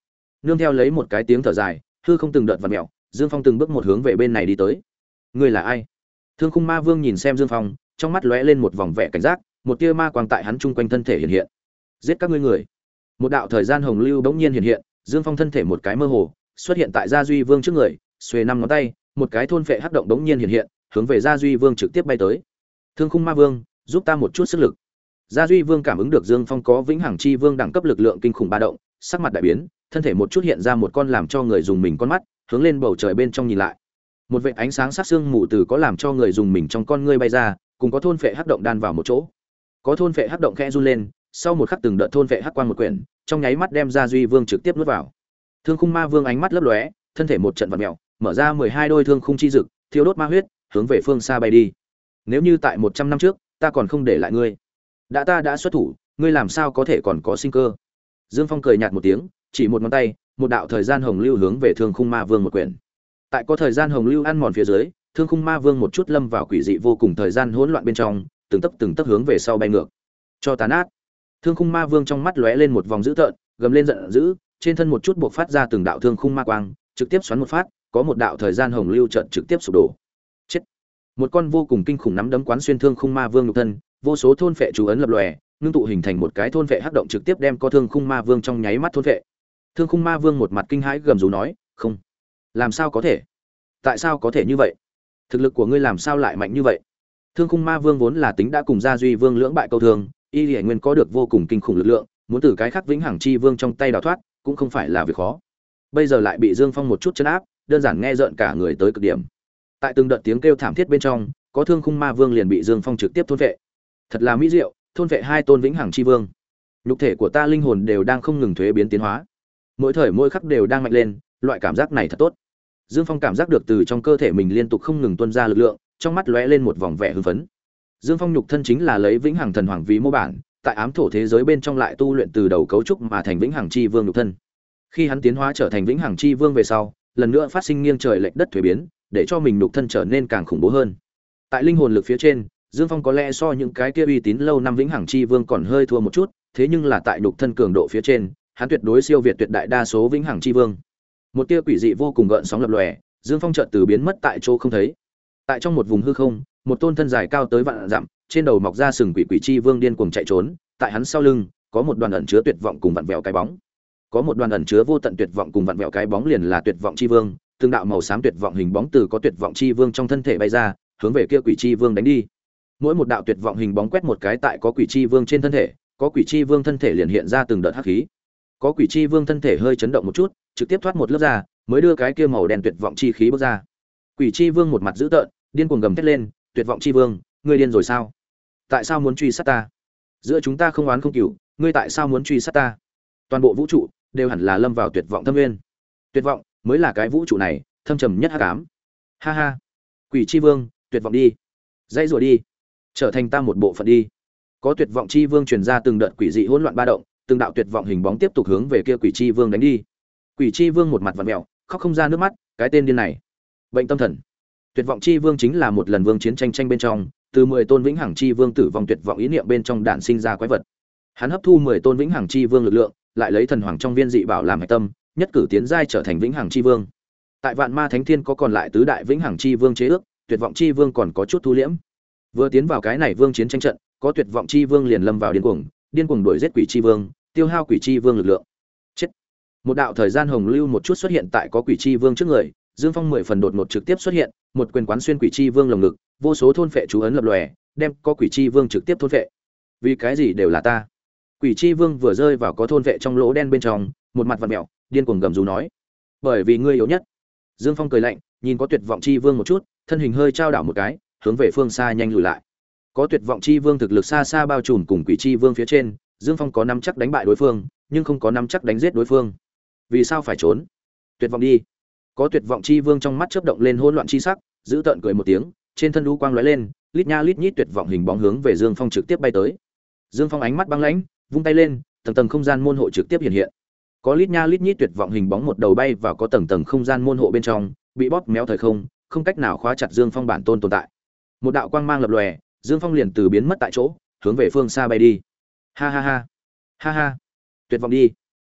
Nương theo lấy một cái tiếng thở dài, hư không từng đợt vặn mèo, Dương Phong từng bước một hướng về bên này đi tới. Ngươi là ai? Thương Khung Ma Vương nhìn xem Dương Phong, trong mắt lóe lên một vòng vẻ cảnh giác, một tia ma quang tại hắn trung quanh thân thể hiện hiện. Giết các ngươi người. Một đạo thời gian hồng lưu bỗng nhiên hiện hiện, Dương Phong thân thể một cái mơ hồ, xuất hiện tại Gia Duy Vương trước người, xuề năm ngón tay, một cái thôn phệ hắc động bỗng nhiên hiện hiện, hướng về Gia Duy Vương trực tiếp bay tới. Thương Khung Ma Vương, giúp ta một chút sức lực. Gia Duy Vương cảm ứng được Dương Phong có vĩnh hằng chi vương đẳng cấp lực lượng kinh khủng ba động, sắc mặt đại biến, thân thể một chút hiện ra một con làm cho người dùng mình con mắt, hướng lên bầu trời bên trong nhìn lại. Một vệt ánh sáng sắc xương mù từ có làm cho người dùng mình trong con ngươi bay ra, cùng có thôn phệ hắc động đan vào một chỗ. Có thôn phệ hắc động khẽ run lên, sau một khắc từng đợt thôn phệ hắc quang một quyển, trong nháy mắt đem Gia Duy Vương trực tiếp nuốt vào. Thương Khung Ma Vương ánh mắt lấp lóe, thân thể một trận vặn mèo, mở ra mười hai đôi thương khung chi dực, thiêu đốt ma huyết, hướng về phương xa bay đi. Nếu như tại một trăm năm trước, ta còn không để lại ngươi. Đã ta đã xuất thủ, ngươi làm sao có thể còn có sinh cơ? Dương Phong cười nhạt một tiếng, chỉ một ngón tay, một đạo thời gian hồng lưu hướng về Thương Khung Ma Vương một quyển. Tại có thời gian hồng lưu ăn mòn phía dưới, Thương Khung Ma Vương một chút lâm vào quỷ dị vô cùng thời gian hỗn loạn bên trong, từng tấc từng tấc hướng về sau bay ngược. Cho tàn ác. Thương Khung Ma Vương trong mắt lóe lên một vòng dữ tợn, gầm lên giận dữ, trên thân một chút buộc phát ra từng đạo thương khung ma quang, trực tiếp xoắn một phát, có một đạo thời gian hồng lưu trận trực tiếp sụp đổ. Chết. Một con vô cùng kinh khủng nắm đấm quán xuyên Thương Khung Ma Vương nhục thân, vô số thôn phệ chú ấn lập lòe, ngưng tụ hình thành một cái thôn phệ hắc động trực tiếp đem có Thương Khung Ma Vương trong nháy mắt thôn phệ. Thương Khung Ma Vương một mặt kinh hãi gầm rú nói, "Không, làm sao có thể? Tại sao có thể như vậy? Thực lực của ngươi làm sao lại mạnh như vậy?" Thương Khung Ma Vương vốn là tính đã cùng Gia Duy Vương lưỡng bại câu thương, y Liễu Nguyên có được vô cùng kinh khủng lực lượng, muốn từ cái khắc vĩnh hằng chi vương trong tay đào thoát, cũng không phải là việc khó. Bây giờ lại bị Dương Phong một chút chấn áp, đơn giản nghe rợn cả người tới cực điểm. Tại từng đợt tiếng kêu thảm thiết bên trong, có Thương Khung Ma Vương liền bị Dương Phong trực tiếp thôn vệ. Thật là mỹ diệu, thôn vệ hai tôn vĩnh hằng chi vương. Nhục thể của ta linh hồn đều đang không ngừng thuế biến tiến hóa, mỗi thời mỗi khắc đều đang mạnh lên, loại cảm giác này thật tốt. Dương Phong cảm giác được từ trong cơ thể mình liên tục không ngừng tuôn ra lực lượng, trong mắt lóe lên một vòng vẻ hưng phấn. Dương Phong nhục thân chính là lấy vĩnh hằng thần hoàng vì mô bản, tại ám thổ thế giới bên trong lại tu luyện từ đầu cấu trúc mà thành vĩnh hằng chi vương nhục thân. Khi hắn tiến hóa trở thành vĩnh hằng chi vương về sau, lần nữa phát sinh nghiêng trời lệch đất thuế biến, để cho mình nhục thân trở nên càng khủng bố hơn. Tại linh hồn lực phía trên, Dương Phong có lẽ so những cái kia uy tín lâu năm vĩnh hằng chi vương còn hơi thua một chút, thế nhưng là tại nhục thân cường độ phía trên, hắn tuyệt đối siêu việt tuyệt đại đa số vĩnh hằng chi vương. Một tia quỷ dị vô cùng gợn sóng lập lòe, Dương Phong chợt từ biến mất tại chỗ không thấy. Tại trong một vùng hư không, một tôn thân dài cao tới vạn dặm, trên đầu mọc ra sừng quỷ quỷ chi vương điên cuồng chạy trốn, tại hắn sau lưng có một đoàn ẩn chứa tuyệt vọng cùng vặn vẹo cái bóng. Có một đoàn ẩn chứa vô tận tuyệt vọng cùng vặn vẹo cái bóng liền là tuyệt vọng chi vương, từng đạo màu xám tuyệt vọng hình bóng từ có tuyệt vọng chi vương trong thân thể bay ra, hướng về kia quỷ chi vương đánh đi. Mỗi một đạo tuyệt vọng hình bóng quét một cái tại có quỷ chi vương trên thân thể, có quỷ chi vương thân thể liền hiện ra từng đợt hắc khí. Có quỷ chi vương thân thể hơi chấn động một chút, trực tiếp thoát một lớp ra, mới đưa cái kia màu đen tuyệt vọng chi khí bước ra. Quỷ chi vương một mặt dữ tợn, điên cuồng gầm thét lên, "Tuyệt vọng chi vương, ngươi điên rồi sao? Tại sao muốn truy sát ta? Giữa chúng ta không oán không cừu, ngươi tại sao muốn truy sát ta? Toàn bộ vũ trụ đều hẳn là lâm vào tuyệt vọng thâm nguyên. Tuyệt vọng mới là cái vũ trụ này thâm trầm nhất hắc ám." Ha ha. Quỷ chi vương, tuyệt vọng đi. Dãy rủa đi. Trở thành ta một bộ phận đi. Có tuyệt vọng chi vương truyền ra từng đợt quỷ dị hỗn loạn ba động, từng đạo tuyệt vọng hình bóng tiếp tục hướng về kia quỷ chi vương đánh đi. Quỷ chi vương một mặt vặn vẹo, khóc không ra nước mắt, cái tên điên này, bệnh tâm thần. Tuyệt vọng chi vương chính là một lần vương chiến tranh tranh bên trong, từ mười tôn vĩnh hằng chi vương tử vong tuyệt vọng ý niệm bên trong đản sinh ra quái vật. Hắn hấp thu mười tôn vĩnh hằng chi vương lực lượng, lại lấy thần hoàng trong viên dị bảo làm hệ tâm, nhất cử tiến giai trở thành vĩnh hằng chi vương. Tại Vạn Ma Thánh Thiên có còn lại tứ đại vĩnh hằng chi vương chế ước, tuyệt vọng chi vương còn có chút thu liễm. Vừa tiến vào cái này vương chiến tranh trận, có tuyệt vọng chi vương liền lâm vào điên cuồng, điên cuồng đuổi giết quỷ chi vương, tiêu hao quỷ chi vương lực lượng. Chết. Một đạo thời gian hồng lưu một chút xuất hiện tại có quỷ chi vương trước người, Dương Phong mười phần đột ngột trực tiếp xuất hiện, một quyền quán xuyên quỷ chi vương lồng ngực, vô số thôn phệ chú ấn lập lòe, đem có quỷ chi vương trực tiếp thôn phệ. Vì cái gì đều là ta? Quỷ chi vương vừa rơi vào có thôn phệ trong lỗ đen bên trong, một mặt vặn mèo, điên cuồng gầm rú nói: "Bởi vì ngươi yếu nhất." Dương Phong cười lạnh, nhìn có tuyệt vọng chi vương một chút, thân hình hơi trao đảo một cái, hướng về phương xa nhanh lùi lại. Có tuyệt vọng chi vương thực lực xa xa bao trùm cùng quỷ chi vương phía trên, Dương Phong có nắm chắc đánh bại đối phương, nhưng không có nắm chắc đánh giết đối phương. Vì sao phải trốn? Tuyệt vọng đi. Có tuyệt vọng chi vương trong mắt chớp động lên hỗn loạn chi sắc, giữ tợn cười một tiếng, trên thân lũ quang lóe lên, lít nha lít nhít tuyệt vọng hình bóng hướng về Dương Phong trực tiếp bay tới. Dương Phong ánh mắt băng lãnh, vung tay lên, tầng tầng không gian môn hộ trực tiếp hiện hiện. Có lít nha lít nhít tuyệt vọng hình bóng một đầu bay vào có tầng tầng không gian môn hộ bên trong, bị bóp méo thời không, không cách nào khóa chặt Dương Phong bản tôn tồn tại. Một đạo quang mang lập lòe, Dương Phong liền từ biến mất tại chỗ, hướng về phương xa bay đi. Ha ha ha. Ha ha. Tuyệt vọng đi.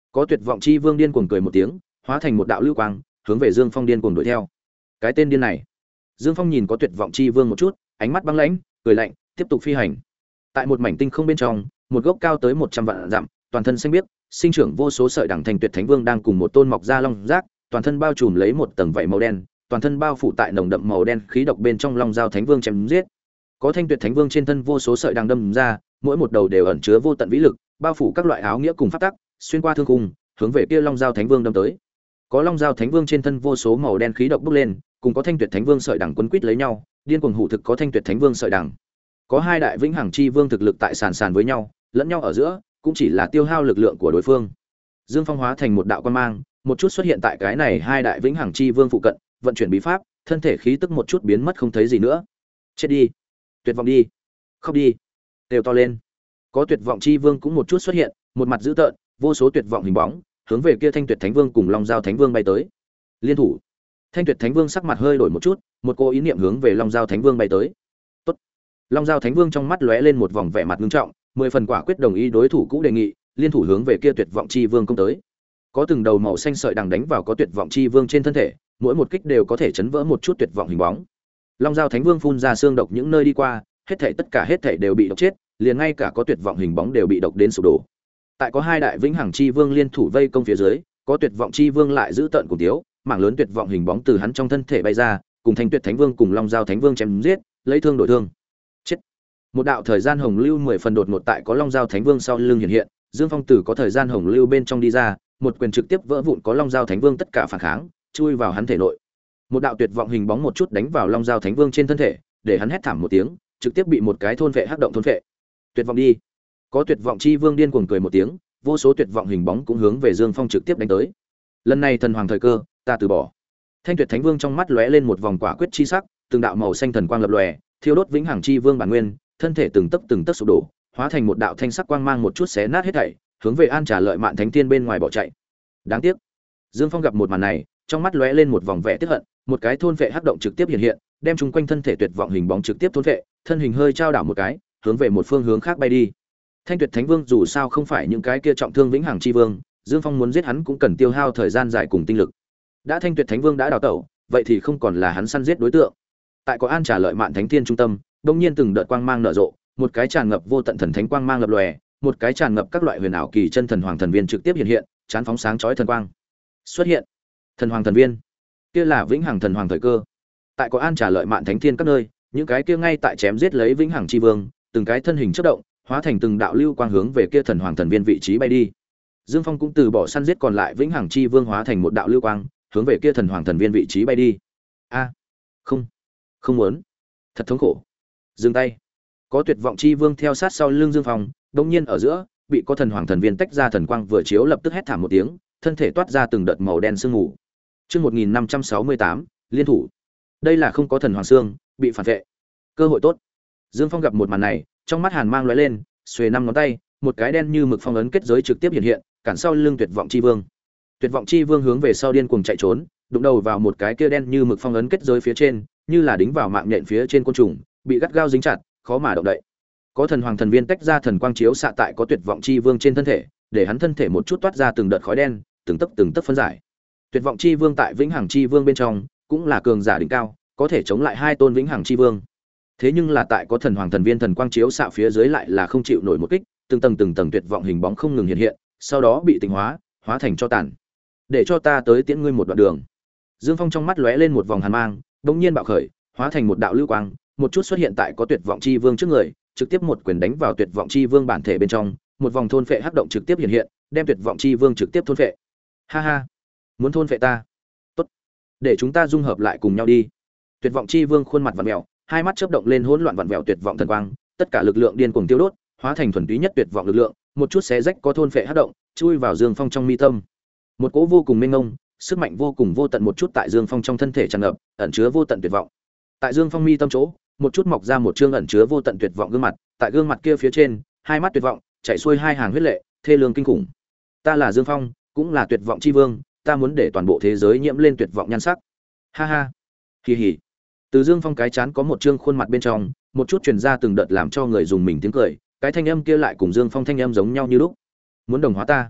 Có tuyệt vọng chi vương điên cuồng cười một tiếng, hóa thành một đạo lưu quang, hướng về Dương Phong điên cuồng đuổi theo. Cái tên điên này. Dương Phong nhìn có tuyệt vọng chi vương một chút, ánh mắt băng lãnh, cười lạnh, tiếp tục phi hành. Tại một mảnh tinh không bên trong, một gốc cao tới một trăm vạn dặm, toàn thân xanh biếc, sinh trưởng vô số sợi đằng thành tuyệt thánh vương đang cùng một tôn mọc ra long giác, toàn thân bao trùm lấy một tầng vảy màu đen, toàn thân bao phủ tại nồng đậm màu đen khí độc bên trong long giao thánh vương chém giết. Có thanh tuyệt thánh vương trên thân vô số sợi đằng đâm ra, mỗi một đầu đều ẩn chứa vô tận vĩ lực, bao phủ các loại áo nghĩa cùng pháp tắc, xuyên qua thương khung, hướng về kia long giao thánh vương đâm tới. Có long giao thánh vương trên thân vô số màu đen khí độc bốc lên, cùng có thanh tuyệt thánh vương sợi đằng quấn quýt lấy nhau, điên cuồng hủ thực có thanh tuyệt thánh vương sợi đằng. Có hai đại vĩnh hằng chi vương thực lực tại sàn sàn với nhau, lẫn nhau ở giữa, cũng chỉ là tiêu hao lực lượng của đối phương. Dương Phong hóa thành một đạo quang mang, một chút xuất hiện tại cái này hai đại vĩnh hằng chi vương phụ cận, vận chuyển bí pháp, thân thể khí tức một chút biến mất không thấy gì nữa. Chết đi, tuyệt vọng đi, khóc đi, đều to lên. Có tuyệt vọng chi vương cũng một chút xuất hiện, một mặt dữ tợn, vô số tuyệt vọng hình bóng, hướng về kia thanh tuyệt thánh vương cùng long giao thánh vương bay tới. Liên thủ. Thanh tuyệt thánh vương sắc mặt hơi đổi một chút, một cô ý niệm hướng về long giao thánh vương bay tới. Tốt. Long giao thánh vương trong mắt lóe lên một vòng vẻ mặt nghiêm trọng, mười phần quả quyết đồng ý đối thủ cũ đề nghị, liên thủ hướng về kia tuyệt vọng chi vương công tới. Có từng đầu màu xanh sợi đằng đánh vào có tuyệt vọng chi vương trên thân thể, mỗi một kích đều có thể chấn vỡ một chút tuyệt vọng hình bóng. Long giao thánh vương phun ra xương độc những nơi đi qua, hết thảy tất cả hết thảy đều bị độc chết, liền ngay cả có tuyệt vọng hình bóng đều bị độc đến sụp đổ. Tại có hai đại vĩnh hằng chi vương liên thủ vây công phía dưới, có tuyệt vọng chi vương lại giữ tận cùng thiếu, mảng lớn tuyệt vọng hình bóng từ hắn trong thân thể bay ra, cùng thanh tuyệt thánh vương cùng long giao thánh vương chém giết, lấy thương đổi thương. Chết. Một đạo thời gian hồng lưu mười phần đột ngột tại có long giao thánh vương sau lưng hiện hiện, Dương Phong Tử có thời gian hồng lưu bên trong đi ra, một quyền trực tiếp vỡ vụn có long giao thánh vương tất cả phản kháng, chui vào hắn thể nội. Một đạo tuyệt vọng hình bóng một chút đánh vào long giao thánh vương trên thân thể, để hắn hét thảm một tiếng, trực tiếp bị một cái thôn vệ hắc động thôn vệ. Tuyệt vọng đi. Có tuyệt vọng chi vương điên cuồng cười một tiếng, vô số tuyệt vọng hình bóng cũng hướng về Dương Phong trực tiếp đánh tới. Lần này thần hoàng thời cơ, ta từ bỏ. Thanh tuyệt thánh vương trong mắt lóe lên một vòng quả quyết chi sắc, từng đạo màu xanh thần quang lập lòe, thiêu đốt vĩnh hằng chi vương bản nguyên, thân thể từng tấc từng tấc sụp đổ, hóa thành một đạo thanh sắc quang mang một chút xé nát hết thảy, hướng về An Trà Lợi Mạn Thánh Tiên bên ngoài bỏ chạy. Đáng tiếc. Dương Phong gặp một màn này, trong mắt lóe lên một vòng vẻ tiếc hận, một cái thôn vệ hắc động trực tiếp hiện hiện, đem chúng quanh thân thể tuyệt vọng hình bóng trực tiếp thôn vệ, thân hình hơi trao đảo một cái, hướng về một phương hướng khác bay đi. Thanh tuyệt thánh vương dù sao không phải những cái kia trọng thương vĩnh hằng chi vương, Dương Phong muốn giết hắn cũng cần tiêu hao thời gian dài cùng tinh lực. Đã thanh tuyệt thánh vương đã đào tẩu, vậy thì không còn là hắn săn giết đối tượng. Tại có An Trà Lợi Mạn Thánh Tiên trung tâm, đông nhiên từng đợt quang mang nở rộ, một cái tràn ngập vô tận thần thánh quang mang lập lòe, một cái tràn ngập các loại huyền ảo kỳ chân thần hoàng thần viên trực tiếp hiện hiện, chán phóng sáng chói thần quang. Xuất hiện. Thần hoàng thần viên. Kia là vĩnh hằng thần hoàng thời cơ. Tại có An Trà Lợi Mạn Thánh Thiên các nơi, những cái kia ngay tại chém giết lấy vĩnh hằng chi vương, từng cái thân hình chớp động, hóa thành từng đạo lưu quang hướng về kia thần hoàng thần viên vị trí bay đi. Dương Phong cũng từ bỏ săn giết còn lại vĩnh hằng chi vương hóa thành một đạo lưu quang, hướng về kia thần hoàng thần viên vị trí bay đi. A, không, không muốn, thật thống khổ. Dừng tay. Có tuyệt vọng chi vương theo sát sau lưng Dương Phong, đột nhiên ở giữa, bị có thần hoàng thần viên tách ra thần quang vừa chiếu lập tức hét thảm một tiếng, thân thể toát ra từng đợt màu đen sương mù. Chương một nghìn năm trăm sáu mươi tám, liên thủ. Đây là không có thần hoàng xương, bị phản vệ. Cơ hội tốt. Dương Phong gặp một màn này, trong mắt hàn mang lóe lên, xuề năm ngón tay, một cái đen như mực phong ấn kết giới trực tiếp hiện hiện, cản sau lưng tuyệt vọng chi vương. Tuyệt vọng chi vương hướng về sau điên cuồng chạy trốn, đụng đầu vào một cái kia đen như mực phong ấn kết giới phía trên, như là đính vào mạng nhện phía trên côn trùng, bị gắt gao dính chặt, khó mà động đậy. Có thần hoàng thần viên tách ra thần quang chiếu xạ tại có tuyệt vọng chi vương trên thân thể, để hắn thân thể một chút toát ra từng đợt khói đen, từng tấc từng tấc phân giải. Tuyệt vọng chi vương tại vĩnh hằng chi vương bên trong, cũng là cường giả đỉnh cao, có thể chống lại hai tôn vĩnh hằng chi vương. Thế nhưng là tại có thần hoàng thần viên thần quang chiếu xạ phía dưới lại là không chịu nổi một kích, từng tầng từng tầng tuyệt vọng hình bóng không ngừng hiện hiện, sau đó bị tịnh hóa, hóa thành cho tàn. Để cho ta tới tiễn ngươi một đoạn đường. Dương Phong trong mắt lóe lên một vòng hàn mang, bỗng nhiên bạo khởi, hóa thành một đạo lưu quang, một chút xuất hiện tại có tuyệt vọng chi vương trước người, trực tiếp một quyền đánh vào tuyệt vọng chi vương bản thể bên trong, một vòng thôn phệ hắc động trực tiếp hiện hiện, đem tuyệt vọng chi vương trực tiếp thôn phệ. Ha ha, muốn thôn phệ ta? Tốt, để chúng ta dung hợp lại cùng nhau đi. Tuyệt vọng chi vương khuôn mặt vặn vẹo, hai mắt chớp động lên hỗn loạn vặn vẹo tuyệt vọng thần quang, tất cả lực lượng điên cuồng tiêu đốt, hóa thành thuần túy nhất tuyệt vọng lực lượng, một chút xé rách có thôn phệ hắc động, chui vào Dương Phong trong mi tâm. Một cỗ vô cùng mênh mông, sức mạnh vô cùng vô tận một chút tại Dương Phong trong thân thể tràn ngập, ẩn chứa vô tận tuyệt vọng. Tại Dương Phong mi tâm chỗ, một chút mọc ra một trương ẩn chứa vô tận tuyệt vọng gương mặt, tại gương mặt kia phía trên, hai mắt tuyệt vọng, chảy xuôi hai hàng huyết lệ, thê lương kinh khủng. Ta là Dương Phong, cũng là tuyệt vọng chi vương, ta muốn để toàn bộ thế giới nhiễm lên tuyệt vọng nhan sắc. Ha ha. Kỳ hỉ. Từ Dương Phong cái chán có một trương khuôn mặt bên trong, một chút truyền ra từng đợt làm cho người dùng mình tiếng cười, cái thanh âm kia lại cùng Dương Phong thanh âm giống nhau như lúc. Muốn đồng hóa ta?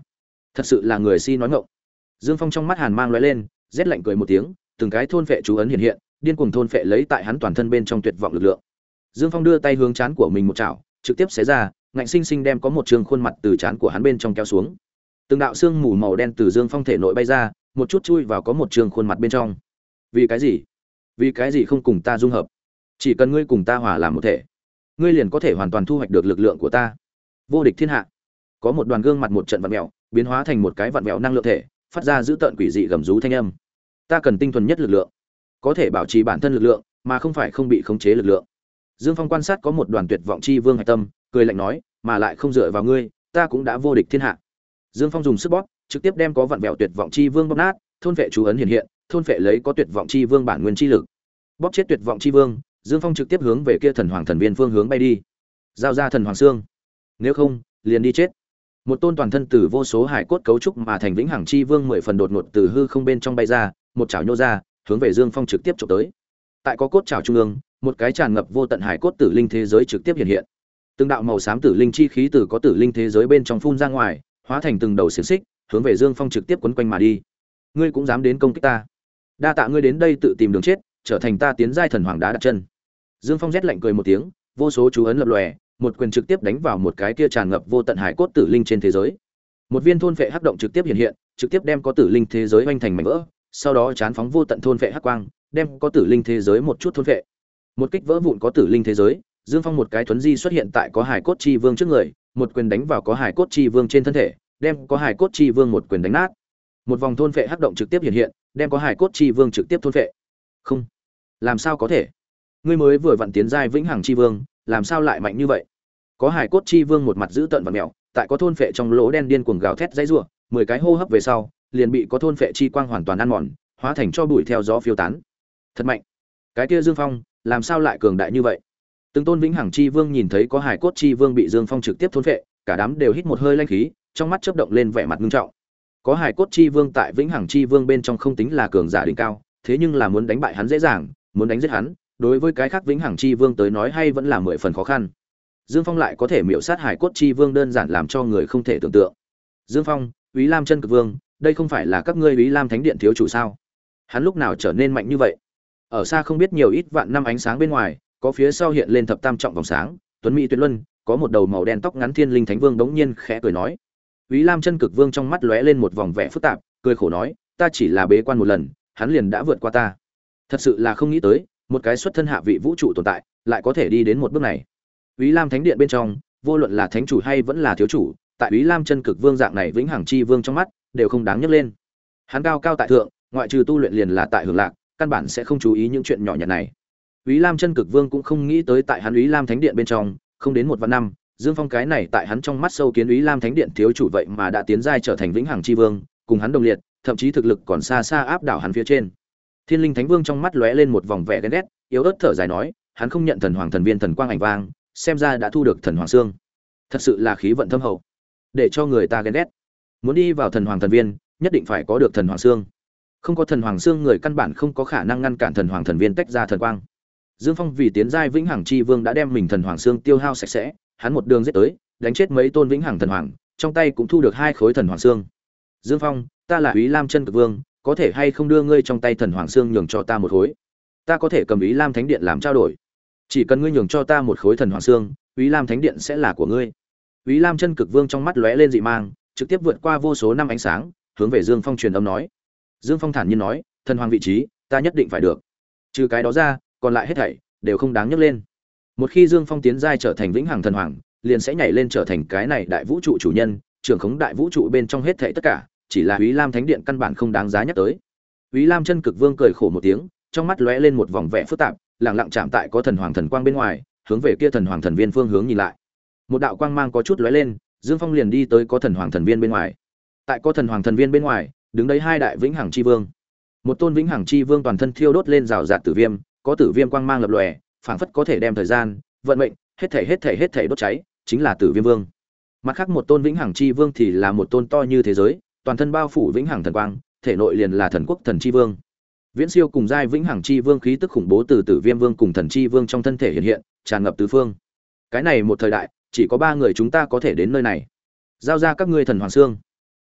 Thật sự là người si nói ngọng. Dương Phong trong mắt hàn mang lóe lên, rét lạnh cười một tiếng, từng cái thôn phệ chú ấn hiện hiện, điên cuồng thôn phệ lấy tại hắn toàn thân bên trong tuyệt vọng lực lượng. Dương Phong đưa tay hướng trán của mình một chảo, trực tiếp xé ra, ngạnh sinh sinh đem có một trường khuôn mặt từ trán của hắn bên trong kéo xuống. Từng đạo xương mù màu đen từ Dương Phong thể nội bay ra, một chút chui vào có một trường khuôn mặt bên trong. Vì cái gì? Vì cái gì không cùng ta dung hợp? Chỉ cần ngươi cùng ta hòa làm một thể, ngươi liền có thể hoàn toàn thu hoạch được lực lượng của ta. Vô địch thiên hạ. Có một đoàn gương mặt một trận vặn mèo, biến hóa thành một cái vặn vẹo năng lượng thể, phát ra dữ tợn quỷ dị gầm rú thanh âm. Ta cần tinh thuần nhất lực lượng, có thể bảo trì bản thân lực lượng, mà không phải không bị khống chế lực lượng. Dương Phong quan sát có một đoàn tuyệt vọng chi vương hạch tâm, cười lạnh nói, mà lại không dựa vào ngươi, ta cũng đã vô địch thiên hạ. Dương Phong dùng sức bóp, trực tiếp đem có vặn vẹo tuyệt vọng chi vương bóp nát, thôn vệ chú ấn hiện hiện, thôn vệ lấy có tuyệt vọng chi vương bản nguyên chi lực. Bóp chết tuyệt vọng chi vương, Dương Phong trực tiếp hướng về kia thần hoàng thần viên phương hướng bay đi. Giao ra thần hoàng xương, nếu không, liền đi chết. Một tôn toàn thân từ vô số hải cốt cấu trúc mà thành vĩnh hằng chi vương mười phần đột ngột từ hư không bên trong bay ra, một chảo nhô ra, hướng về Dương Phong trực tiếp chụp tới. Tại có cốt chảo trung ương, một cái tràn ngập vô tận hải cốt tử linh thế giới trực tiếp hiện hiện. Từng đạo màu xám tử linh chi khí từ có tử linh thế giới bên trong phun ra ngoài, hóa thành từng đầu xiềng xích, hướng về Dương Phong trực tiếp quấn quanh mà đi. Ngươi cũng dám đến công kích ta? Đa tạ ngươi đến đây tự tìm đường chết, trở thành ta tiến giai thần hoàng đá đặt chân. Dương Phong rét lạnh cười một tiếng, vô số chú ấn lập lòe, một quyền trực tiếp đánh vào một cái kia tràn ngập vô tận hải cốt tử linh trên thế giới. Một viên thôn phệ hắc động trực tiếp hiện hiện, trực tiếp đem có tử linh thế giới hoành thành mảnh vỡ, sau đó chán phóng vô tận thôn phệ hắc quang, đem có tử linh thế giới một chút thôn phệ. Một kích vỡ vụn có tử linh thế giới, Dương Phong một cái thuấn di xuất hiện tại có hải cốt chi vương trước người, một quyền đánh vào có hải cốt chi vương trên thân thể, đem có hải cốt chi vương một quyền đánh nát. Một vòng thôn phệ hắc động trực tiếp hiện hiện, đem có hải cốt chi vương trực tiếp thôn phệ. Không, làm sao có thể? Ngươi mới vừa vặn tiến giai vĩnh hằng chi vương, làm sao lại mạnh như vậy? Có hải cốt chi vương một mặt giữ tợn và mèo, tại có thôn phệ trong lỗ đen điên cuồng gào thét dãy rủa, mười cái hô hấp về sau, liền bị có thôn phệ chi quang hoàn toàn ăn mòn, hóa thành cho bụi theo gió phiêu tán. Thật mạnh. Cái kia Dương Phong, làm sao lại cường đại như vậy? Từng tôn vĩnh hằng chi vương nhìn thấy có hải cốt chi vương bị Dương Phong trực tiếp thôn phệ, cả đám đều hít một hơi lanh khí, trong mắt chớp động lên vẻ mặt nghiêm trọng. Có hải cốt chi vương tại vĩnh hằng chi vương bên trong không tính là cường giả đỉnh cao, thế nhưng là muốn đánh bại hắn dễ dàng, muốn đánh giết hắn, đối với cái khác vĩnh hằng chi vương tới nói hay vẫn là mười phần khó khăn. Dương Phong lại có thể miểu sát hải cốt chi vương đơn giản làm cho người không thể tưởng tượng. Dương Phong, Úy Lam Chân Cực Vương, đây không phải là các ngươi Úy Lam Thánh Điện thiếu chủ sao? Hắn lúc nào trở nên mạnh như vậy? Ở xa không biết nhiều ít vạn năm ánh sáng bên ngoài, có phía sau hiện lên thập tam trọng vòng sáng, tuấn mỹ tuyệt luân, có một đầu màu đen tóc ngắn Thiên Linh Thánh Vương đống nhiên khẽ cười nói. Úy Lam Chân Cực Vương trong mắt lóe lên một vòng vẻ phức tạp, cười khổ nói, ta chỉ là bế quan một lần, hắn liền đã vượt qua ta. Thật sự là không nghĩ tới, một cái xuất thân hạ vị vũ trụ tồn tại, lại có thể đi đến một bước này. Úy Lam Thánh Điện bên trong, vô luận là thánh chủ hay vẫn là thiếu chủ, tại Úy Lam Chân Cực Vương dạng này vĩnh hằng chi vương trong mắt, đều không đáng nhắc lên. Hắn cao cao tại thượng, ngoại trừ tu luyện liền là tại hưởng lạc, căn bản sẽ không chú ý những chuyện nhỏ nhặt này. Úy Lam Chân Cực Vương cũng không nghĩ tới tại hắn Úy Lam Thánh Điện bên trong, không đến một vạn năm, Dương Phong cái này tại hắn trong mắt sâu kiến Úy Lam Thánh Điện thiếu chủ vậy mà đã tiến giai trở thành vĩnh hằng chi vương, cùng hắn đồng liệt, thậm chí thực lực còn xa xa áp đảo hắn phía trên. Thiên Linh Thánh Vương trong mắt lóe lên một vòng vẻ ghen ghét, yếu ớt thở dài nói, hắn không nhận thần hoàng thần viên thần quang ảnh vang, xem ra đã thu được thần hoàng xương. Thật sự là khí vận thâm hậu, để cho người ta ghen ghét. Muốn đi vào thần hoàng thần viên, nhất định phải có được thần hoàng xương. Không có thần hoàng xương người căn bản không có khả năng ngăn cản thần hoàng thần viên tách ra thần quang. Dương Phong vì tiến giai vĩnh hằng chi vương đã đem mình thần hoàng xương tiêu hao sạch sẽ, hắn một đường giết tới, đánh chết mấy tôn vĩnh hằng thần hoàng, trong tay cũng thu được hai khối thần hoàng xương. Dương Phong, ta là Úy Lam Chân Cực Vương, có thể hay không đưa ngươi trong tay thần hoàng xương nhường cho ta một khối? Ta có thể cầm Úy Lam Thánh Điện làm trao đổi. Chỉ cần ngươi nhường cho ta một khối thần hoàng xương, Úy Lam Thánh Điện sẽ là của ngươi. Úy Lam Chân Cực Vương trong mắt lóe lên dị mang, trực tiếp vượt qua vô số năm ánh sáng, hướng về Dương Phong truyền âm nói. Dương Phong thản nhiên nói, thần hoàng vị trí, ta nhất định phải được. Trừ cái đó ra, còn lại hết thảy đều không đáng nhắc lên. Một khi Dương Phong tiến giai trở thành vĩnh hằng thần hoàng, liền sẽ nhảy lên trở thành cái này đại vũ trụ chủ nhân, trưởng khống đại vũ trụ bên trong hết thảy tất cả, chỉ là Úy Lam Thánh Điện căn bản không đáng giá nhắc tới. Úy Lam Chân Cực Vương cười khổ một tiếng, trong mắt lóe lên một vòng vẻ phức tạp, lặng lặng chạm tại có thần hoàng thần quang bên ngoài, hướng về kia thần hoàng thần viên phương hướng nhìn lại. Một đạo quang mang có chút lóe lên, Dương Phong liền đi tới có thần hoàng thần viên bên ngoài. Tại có thần hoàng thần viên bên ngoài, đứng đấy hai đại vĩnh hằng chi vương. Một tôn vĩnh hằng chi vương toàn thân thiêu đốt lên rào rạt tử viêm, có tử viêm quang mang lập lòe, phảng phất có thể đem thời gian, vận mệnh, hết thảy hết thảy hết thảy đốt cháy, chính là Tử Viêm Vương. Mặt khác một tôn vĩnh hằng chi vương thì là một tôn to như thế giới, toàn thân bao phủ vĩnh hằng thần quang, thể nội liền là thần quốc thần chi vương. Viễn siêu cùng giai vĩnh hằng chi vương khí tức khủng bố từ Tử Viêm Vương cùng thần chi vương trong thân thể hiện hiện, tràn ngập tứ phương. Cái này một thời đại, chỉ có ba người chúng ta có thể đến nơi này. Giao ra các ngươi thần hoàng xương.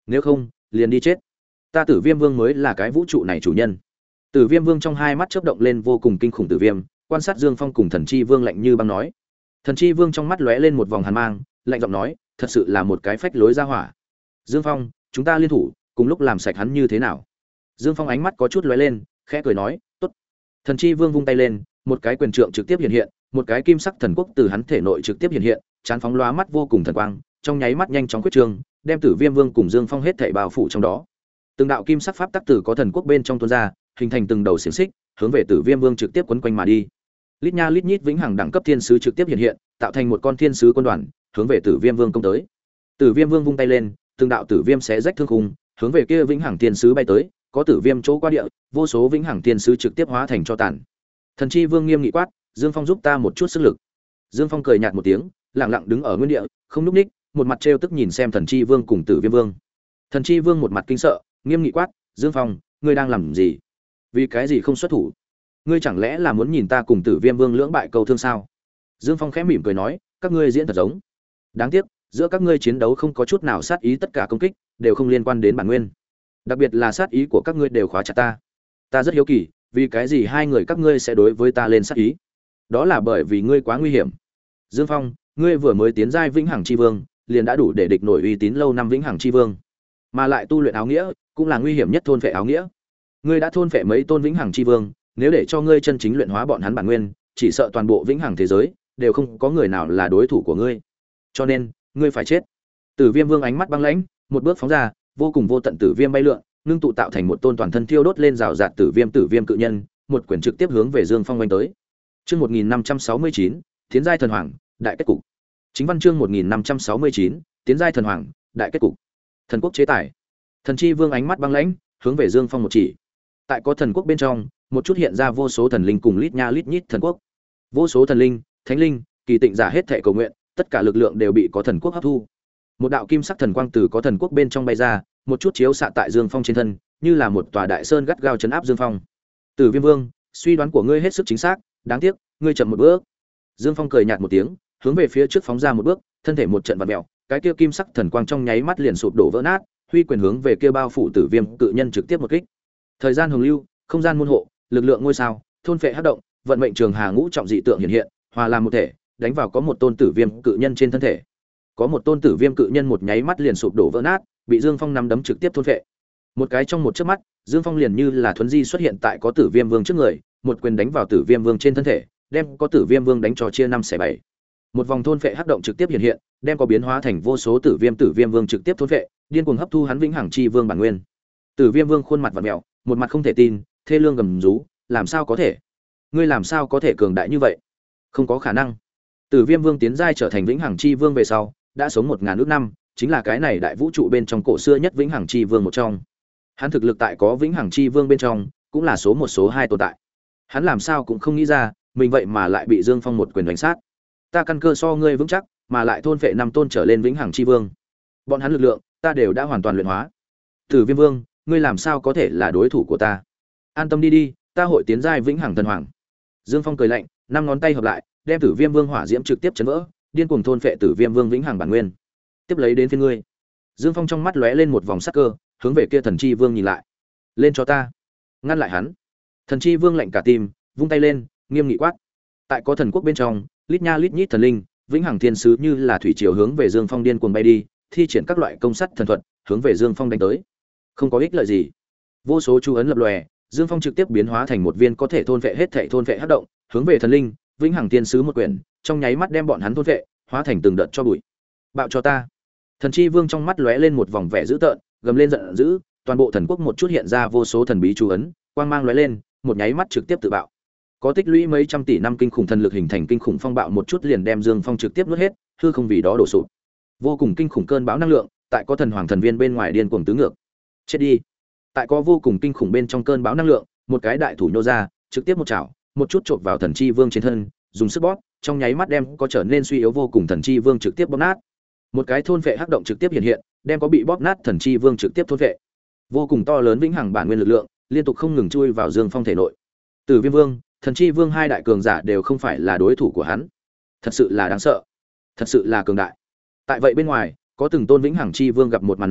nếu không liền đi chết. Ta Tử Viêm Vương mới là cái vũ trụ này chủ nhân. Tử Viêm Vương trong hai mắt chớp động lên vô cùng kinh khủng tử viêm, quan sát Dương Phong cùng Thần Chi Vương lạnh như băng nói. Thần Chi Vương trong mắt lóe lên một vòng hàn mang, lạnh giọng nói, thật sự là một cái phách lối ra hỏa. Dương Phong, chúng ta liên thủ, cùng lúc làm sạch hắn như thế nào? Dương Phong ánh mắt có chút lóe lên, khẽ cười nói, tốt. Thần Chi Vương vung tay lên, một cái quyền trượng trực tiếp hiện hiện, một cái kim sắc thần quốc từ hắn thể nội trực tiếp hiện hiện, chán phóng lóa mắt vô cùng thần quang, trong nháy mắt nhanh chóng quyết trương, đem Tử Viêm Vương cùng Dương Phong hết thảy bao phủ trong đó. Từng đạo kim sắc pháp tắc tử có thần quốc bên trong tuôn ra, hình thành từng đầu xiềng xích, hướng về Tử Viêm Vương trực tiếp quấn quanh mà đi. Lít nha lít nhít vĩnh hằng đẳng cấp thiên sứ trực tiếp hiện hiện, tạo thành một con thiên sứ quân đoàn, hướng về Tử Viêm Vương công tới. Tử Viêm Vương vung tay lên, từng đạo tử viêm xé rách thương khung, hướng về kia vĩnh hằng thiên sứ bay tới, có tử viêm chỗ qua địa, vô số vĩnh hằng thiên sứ trực tiếp hóa thành cho tàn. Thần Chi Vương nghiêm nghị quát, Dương Phong giúp ta một chút sức lực. Dương Phong cười nhạt một tiếng, lặng lặng đứng ở nguyên địa, không nhúc nhích, một mặt trêu tức nhìn xem Thần Chi Vương cùng Tử Viêm Vương. Thần Chi Vương một mặt kinh sợ, nghiêm nghị quát, Dương Phong, ngươi đang làm gì? Vì cái gì không xuất thủ? Ngươi chẳng lẽ là muốn nhìn ta cùng Tử Viêm Vương lưỡng bại câu thương sao? Dương Phong khẽ mỉm cười nói, các ngươi diễn thật giống. Đáng tiếc, giữa các ngươi chiến đấu không có chút nào sát ý, tất cả công kích đều không liên quan đến bản nguyên. Đặc biệt là sát ý của các ngươi đều khóa chặt ta. Ta rất hiếu kỳ, vì cái gì hai người các ngươi sẽ đối với ta lên sát ý? Đó là bởi vì ngươi quá nguy hiểm. Dương Phong, ngươi vừa mới tiến giai vĩnh hằng chi vương, liền đã đủ để địch nổi uy tín lâu năm vĩnh hằng chi vương, mà lại tu luyện áo nghĩa, cũng là nguy hiểm nhất thôn phệ áo nghĩa. Ngươi đã thôn phệ mấy tôn vĩnh hằng chi vương, nếu để cho ngươi chân chính luyện hóa bọn hắn bản nguyên, chỉ sợ toàn bộ vĩnh hằng thế giới đều không có người nào là đối thủ của ngươi. Cho nên, ngươi phải chết. Tử Viêm Vương ánh mắt băng lãnh, một bước phóng ra, vô cùng vô tận tử viêm bay lượn, ngưng tụ tạo thành một tôn toàn thân thiêu đốt lên rào rạt tử viêm tử viêm cự nhân, một quyền trực tiếp hướng về Dương Phong vành tới. Chương một nghìn năm trăm sáu mươi chín, Tiến giai thần hoàng, đại kết cục. Chính văn chương một nghìn năm trăm sáu mươi chín, Tiến giai thần hoàng, đại kết cục. Thần quốc chế tài. Thần Chi Vương ánh mắt băng lãnh, hướng về Dương Phong một chỉ. Tại có thần quốc bên trong, một chút hiện ra vô số thần linh cùng lít nha lít nhít thần quốc. Vô số thần linh, thánh linh, kỳ tịnh giả hết thảy cầu nguyện, tất cả lực lượng đều bị có thần quốc hấp thu. Một đạo kim sắc thần quang từ có thần quốc bên trong bay ra, một chút chiếu xạ tại Dương Phong trên thân, như là một tòa đại sơn gắt gao chấn áp Dương Phong. Tử Viêm Vương, suy đoán của ngươi hết sức chính xác, đáng tiếc, ngươi chậm một bước. Dương Phong cười nhạt một tiếng, hướng về phía trước phóng ra một bước, thân thể một trận vặn vẹo, cái kia kim sắc thần quang trong nháy mắt liền sụp đổ vỡ nát, huy quyền hướng về kia bao phủ Tử Viêm cự nhân trực tiếp một kích. Thời gian hồng lưu, không gian môn hộ, lực lượng ngôi sao, thôn phệ hắc động, vận mệnh trường hà ngũ trọng dị tượng hiện hiện, hòa làm một thể, đánh vào có một tôn Tử Viêm cự nhân trên thân thể. Có một tôn Tử Viêm cự nhân một nháy mắt liền sụp đổ vỡ nát, bị Dương Phong nắm đấm trực tiếp thôn phệ. Một cái trong một chớp mắt, Dương Phong liền như là thuấn di xuất hiện tại có Tử Viêm Vương trước người, một quyền đánh vào Tử Viêm Vương trên thân thể, đem có Tử Viêm Vương đánh cho chia năm xẻ bảy. Một vòng thôn phệ hắc động trực tiếp hiện hiện, đem có biến hóa thành vô số Tử Viêm Tử Viêm Vương trực tiếp thôn phệ, điên cuồng hấp thu hắn vĩnh hằng chi vương bản nguyên. Tử Viêm Vương khuôn mặt vặn mèo, một mặt không thể tin, thê lương gầm rú, làm sao có thể? Ngươi làm sao có thể cường đại như vậy? Không có khả năng. Tử Viêm Vương tiến giai trở thành vĩnh hằng chi vương về sau, đã sống một ngàn ước năm, chính là cái này đại vũ trụ bên trong cổ xưa nhất vĩnh hằng chi vương một trong. Hắn thực lực tại có vĩnh hằng chi vương bên trong, cũng là số một số hai tồn tại. Hắn làm sao cũng không nghĩ ra, mình vậy mà lại bị Dương Phong một quyền đánh sát. Ta căn cơ so ngươi vững chắc, mà lại thôn phệ năm tôn trở lên vĩnh hằng chi vương. Bọn hắn lực lượng, ta đều đã hoàn toàn luyện hóa. Tử Viêm Vương, ngươi làm sao có thể là đối thủ của ta? An tâm đi đi, ta hội tiến giai vĩnh hằng thần hoàng. Dương Phong cười lạnh, năm ngón tay hợp lại, đem Tử Viêm Vương hỏa diễm trực tiếp chấn vỡ, điên cuồng thôn phệ Tử Viêm Vương vĩnh hằng bản nguyên. Tiếp lấy đến phiên ngươi. Dương Phong trong mắt lóe lên một vòng sắc cơ, hướng về kia Thần Chi Vương nhìn lại. Lên cho ta. Ngăn lại hắn. Thần Chi Vương lạnh cả tim, vung tay lên, nghiêm nghị quát. Tại có thần quốc bên trong, lít nha lít nhít thần linh, vĩnh hằng thiên sứ như là thủy triều hướng về Dương Phong điên cuồng bay đi, thi triển các loại công sắt thần thuật, hướng về Dương Phong đánh tới. Không có ích lợi gì. Vô số chú ấn lập lòe, Dương Phong trực tiếp biến hóa thành một viên có thể thôn vệ hết thảy thôn vệ hắc động, hướng về thần linh, vĩnh hằng thiên sứ một quyền, trong nháy mắt đem bọn hắn thôn vệ, hóa thành từng đợt cho bụi. Bạo cho ta. Thần Chi Vương trong mắt lóe lên một vòng vẻ dữ tợn, gầm lên giận dữ, toàn bộ thần quốc một chút hiện ra vô số thần bí chú ấn, quang mang lóe lên, một nháy mắt trực tiếp tự bạo. Có tích lũy mấy trăm tỷ năm kinh khủng thần lực hình thành kinh khủng phong bạo một chút liền đem Dương Phong trực tiếp nuốt hết, hư không vì đó đổ sụp. Vô cùng kinh khủng cơn bão năng lượng, tại có thần hoàng thần viên bên ngoài điên cuồng tứ ngược. Chết đi. Tại có vô cùng kinh khủng bên trong cơn bão năng lượng, một cái đại thủ nhô ra, trực tiếp một chảo, một chút chộp vào Thần Chi Vương trên thân, dùng sức bóp, trong nháy mắt đem có trở nên suy yếu vô cùng Thần Chi Vương trực tiếp bóp nát. Một cái thôn vệ hắc động trực tiếp hiện hiện, đem có bị bóp nát Thần Chi Vương trực tiếp thôn vệ. Vô cùng to lớn vĩnh hằng bản nguyên lực lượng, liên tục không ngừng chui vào Dương Phong thể nội. Tử Viêm Vương, Thần Chi Vương hai đại cường giả đều không phải là đối thủ của hắn. Thật sự là đáng sợ, thật sự là cường đại. Tại vậy bên ngoài, có từng tôn vĩnh hằng chi vương gặp một màn này,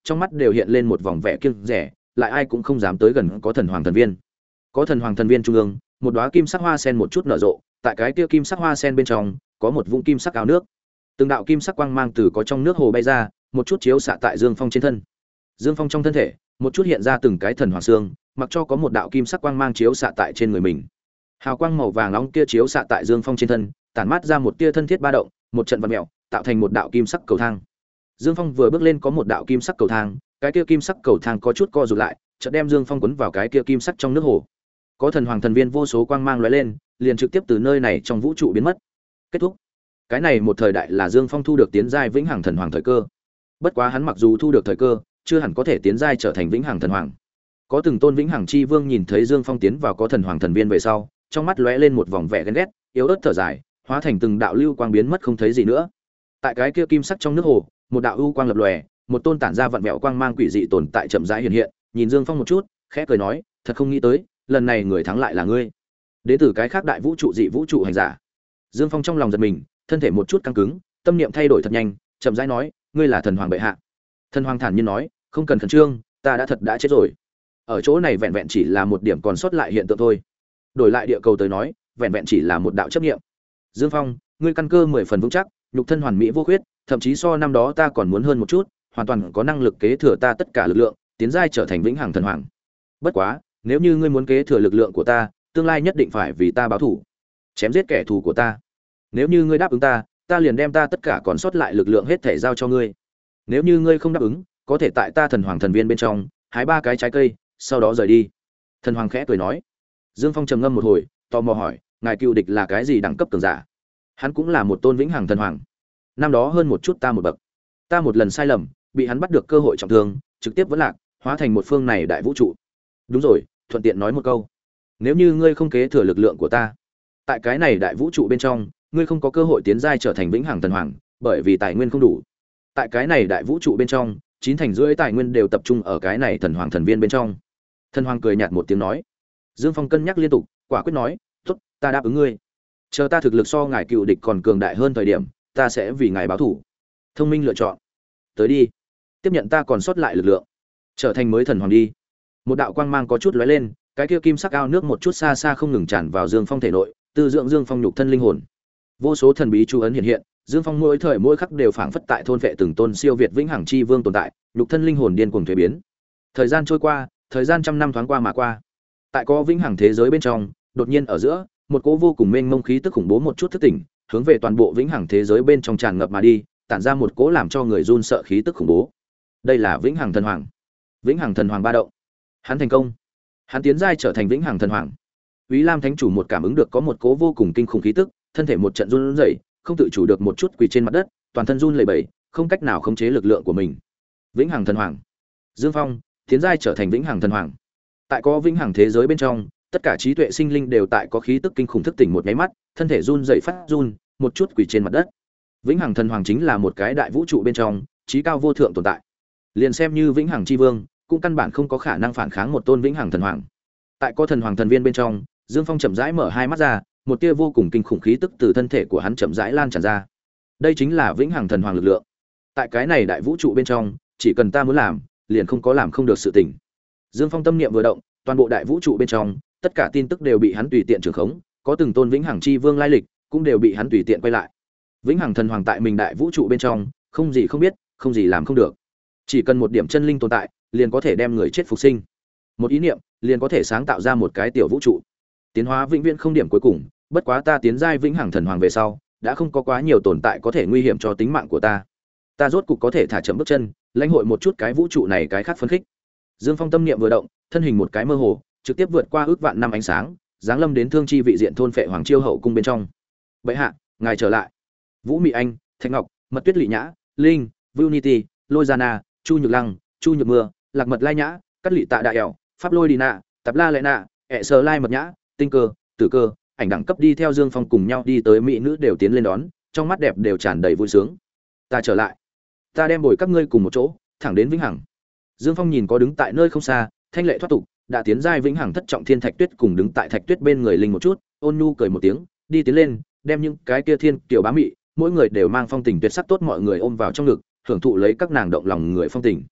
trong mắt đều hiện lên một vòng vẻ kiêng rẻ, lại ai cũng không dám tới gần có thần hoàng thần viên. Có thần hoàng thần viên trung ương, một đóa kim sắc hoa sen một chút nở rộ, tại cái kia kim sắc hoa sen bên trong, có một vũng kim sắc ao nước. Từng đạo kim sắc quang mang từ có trong nước hồ bay ra, một chút chiếu xạ tại Dương Phong trên thân. Dương Phong trong thân thể, một chút hiện ra từng cái thần hoàng xương, mặc cho có một đạo kim sắc quang mang chiếu xạ tại trên người mình. Hào quang màu vàng nóng kia chiếu xạ tại Dương Phong trên thân, tản mát ra một tia thân thiết ba động, một trận vặn mèo, tạo thành một đạo kim sắc cầu thang. Dương Phong vừa bước lên có một đạo kim sắc cầu thang, cái kia kim sắc cầu thang có chút co rụt lại, chợt đem Dương Phong cuốn vào cái kia kim sắc trong nước hồ. Có thần hoàng thần viên vô số quang mang lóe lên, liền trực tiếp từ nơi này trong vũ trụ biến mất. Kết thúc. Cái này một thời đại là Dương Phong thu được tiến giai vĩnh hằng thần hoàng thời cơ. Bất quá hắn mặc dù thu được thời cơ, chưa hẳn có thể tiến giai trở thành vĩnh hằng thần hoàng. Có từng tôn vĩnh hằng chi vương nhìn thấy Dương Phong tiến vào có thần hoàng thần viên về sau, trong mắt lóe lên một vòng vẻ ghen ghét, yếu ớt thở dài, hóa thành từng đạo lưu quang biến mất không thấy gì nữa. Tại cái kia kim sắc trong nước hồ, một đạo u quang lập lòe, một tôn tản ra vặn vẹo quang mang quỷ dị tồn tại chậm rãi hiện hiện, nhìn Dương Phong một chút, khẽ cười nói, thật không nghĩ tới, lần này người thắng lại là ngươi. Đến từ cái khác đại vũ trụ dị vũ trụ hành giả. Dương Phong trong lòng giật mình, thân thể một chút căng cứng, tâm niệm thay đổi thật nhanh, chậm rãi nói, ngươi là thần hoàng bệ hạ. Thần hoàng thản nhiên nói, không cần khẩn trương, ta đã thật đã chết rồi. Ở chỗ này vẹn vẹn chỉ là một điểm còn sót lại hiện tượng thôi. Đổi lại địa cầu tới nói, vẹn vẹn chỉ là một đạo chấp niệm. Dương Phong, ngươi căn cơ mười phần vững chắc, nhục thân hoàn mỹ vô khuyết, thậm chí so năm đó ta còn muốn hơn một chút, hoàn toàn có năng lực kế thừa ta tất cả lực lượng, tiến giai trở thành vĩnh hằng thần hoàng. Bất quá, nếu như ngươi muốn kế thừa lực lượng của ta, tương lai nhất định phải vì ta báo thù, chém giết kẻ thù của ta. Nếu như ngươi đáp ứng ta, ta liền đem ta tất cả còn sót lại lực lượng hết thể giao cho ngươi. Nếu như ngươi không đáp ứng, có thể tại ta thần hoàng thần viên bên trong hái ba cái trái cây, sau đó rời đi. Thần hoàng khẽ cười nói. Dương Phong trầm ngâm một hồi, tò mò hỏi, ngài cựu địch là cái gì đẳng cấp cường giả? Hắn cũng là một tôn vĩnh hằng thần hoàng. Năm đó hơn một chút ta một bậc. Ta một lần sai lầm, bị hắn bắt được cơ hội trọng thương, trực tiếp vẫn lạc, hóa thành một phương này đại vũ trụ. Đúng rồi, thuận tiện nói một câu. Nếu như ngươi không kế thừa lực lượng của ta, tại cái này đại vũ trụ bên trong, ngươi không có cơ hội tiến giai trở thành vĩnh hằng thần hoàng, bởi vì tài nguyên không đủ. Tại cái này đại vũ trụ bên trong, chín thành rưỡi tài nguyên đều tập trung ở cái này thần hoàng thần viên bên trong. Thần hoàng cười nhạt một tiếng nói. Dương Phong cân nhắc liên tục, quả quyết nói, "Tốt, ta đáp ứng ngươi. Chờ ta thực lực so ngài cựu địch còn cường đại hơn thời điểm, ta sẽ vì ngài báo thủ." Thông minh lựa chọn. Tới đi, tiếp nhận ta còn sót lại lực lượng, trở thành mới thần hoàng đi. Một đạo quang mang có chút lóe lên, cái kia kim sắc ao nước một chút xa xa không ngừng tràn vào Dương Phong thể nội, tư dưỡng Dương Phong nhục thân linh hồn. Vô số thần bí chú ấn hiện hiện, Dương Phong mỗi thời mỗi khắc đều phảng phất tại thôn vệ từng tôn siêu việt vĩnh hằng chi vương tồn tại, nhục thân linh hồn điên cuồng thay biến. Thời gian trôi qua, thời gian trăm năm thoáng qua mà qua. Tại có vĩnh hằng thế giới bên trong, đột nhiên ở giữa, một cỗ vô cùng mênh mông khí tức khủng bố một chút thức tỉnh, hướng về toàn bộ vĩnh hằng thế giới bên trong tràn ngập mà đi, tản ra một cỗ làm cho người run sợ khí tức khủng bố. Đây là vĩnh hằng thần hoàng. Vĩnh hằng thần hoàng ba động. Hắn thành công. Hắn tiến giai trở thành vĩnh hằng thần hoàng. Úy Lam thánh chủ một cảm ứng được có một cỗ vô cùng kinh khủng khí tức, thân thể một trận run rẩy, không tự chủ được một chút quỳ trên mặt đất, toàn thân run lẩy bẩy, không cách nào khống chế lực lượng của mình. Vĩnh hằng thần hoàng. Dương Phong tiến giai trở thành vĩnh hằng thần hoàng. Tại có vĩnh hằng thế giới bên trong, tất cả trí tuệ sinh linh đều tại có khí tức kinh khủng thức tỉnh một cái mắt, thân thể run rẩy phát run, một chút quỳ trên mặt đất. Vĩnh hằng thần hoàng chính là một cái đại vũ trụ bên trong trí cao vô thượng tồn tại. Liền xem như vĩnh hằng chi vương, cũng căn bản không có khả năng phản kháng một tôn vĩnh hằng thần hoàng. Tại có thần hoàng thần viên bên trong, Dương Phong chậm rãi mở hai mắt ra, một tia vô cùng kinh khủng khí tức từ thân thể của hắn chậm rãi lan tràn ra. Đây chính là vĩnh hằng thần hoàng lực lượng. Tại cái này đại vũ trụ bên trong, chỉ cần ta muốn làm, liền không có làm không được sự tình. Dương Phong tâm niệm vừa động, toàn bộ đại vũ trụ bên trong, tất cả tin tức đều bị hắn tùy tiện trường khống, có từng tôn vĩnh hằng chi vương lai lịch, cũng đều bị hắn tùy tiện quay lại. Vĩnh hằng thần hoàng tại mình đại vũ trụ bên trong, không gì không biết, không gì làm không được. Chỉ cần một điểm chân linh tồn tại, liền có thể đem người chết phục sinh. Một ý niệm, liền có thể sáng tạo ra một cái tiểu vũ trụ. Tiến hóa vĩnh viễn không điểm cuối cùng, bất quá ta tiến giai vĩnh hằng thần hoàng về sau, đã không có quá nhiều tồn tại có thể nguy hiểm cho tính mạng của ta. Ta rốt cục có thể thả chậm bước chân, lãnh hội một chút cái vũ trụ này cái khác phấn khích. Dương Phong tâm niệm vừa động, thân hình một cái mơ hồ, trực tiếp vượt qua ước vạn năm ánh sáng, giáng lâm đến thương chi vị diện thôn phệ hoàng chiêu hậu cung bên trong. Bệ hạ, ngài trở lại. Vũ Mị Anh, Thạch Ngọc, Mật Tuyết Lị Nhã, Linh, Vunity, Lôi Giana, Chu Nhược Lăng, Chu Nhược Mưa, Lạc Mật Lai Nhã, Cát Lị Tạ Đại Ẻo, Pháp Lôi Đi Nạ, Tạp La Lệ Nạ, ẹ sờ Lai Mật Nhã, Tinh Cơ, Tử Cơ, ảnh đẳng cấp đi theo Dương Phong cùng nhau đi tới mỹ nữ đều tiến lên đón, trong mắt đẹp đều tràn đầy vui sướng. Ta trở lại. Ta đem bồi các ngươi cùng một chỗ, thẳng đến vĩnh hằng. Dương Phong nhìn có đứng tại nơi không xa, thanh lệ thoát tục, đã tiến giai vĩnh hằng thất trọng thiên thạch tuyết cùng đứng tại thạch tuyết bên người linh một chút, ôn nhu cười một tiếng, đi tiến lên, đem những cái kia thiên tiểu bá mị, mỗi người đều mang phong tình tuyệt sắc tốt mọi người ôm vào trong ngực, hưởng thụ lấy các nàng động lòng người phong tình.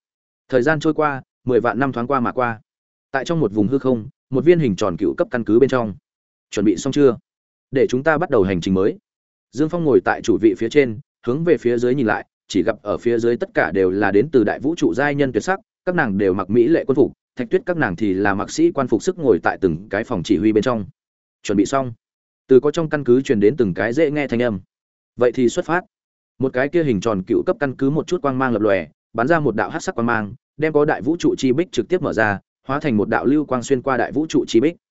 Thời gian trôi qua, mười vạn năm thoáng qua mà qua. Tại trong một vùng hư không, một viên hình tròn cựu cấp căn cứ bên trong. Chuẩn bị xong chưa? Để chúng ta bắt đầu hành trình mới. Dương Phong ngồi tại chủ vị phía trên, hướng về phía dưới nhìn lại, chỉ gặp ở phía dưới tất cả đều là đến từ đại vũ trụ giai nhân tuyệt sắc, các nàng đều mặc mỹ lệ quân phục, Thạch Tuyết các nàng thì là mặc sĩ quan phục sức ngồi tại từng cái phòng chỉ huy bên trong. Chuẩn bị xong. Từ có trong căn cứ truyền đến từng cái dễ nghe thanh âm. Vậy thì xuất phát. Một cái kia hình tròn cựu cấp căn cứ một chút quang mang lập lòe, bắn ra một đạo hắc sắc quang mang, đem có đại vũ trụ chi bích trực tiếp mở ra, hóa thành một đạo lưu quang xuyên qua đại vũ trụ chi bích.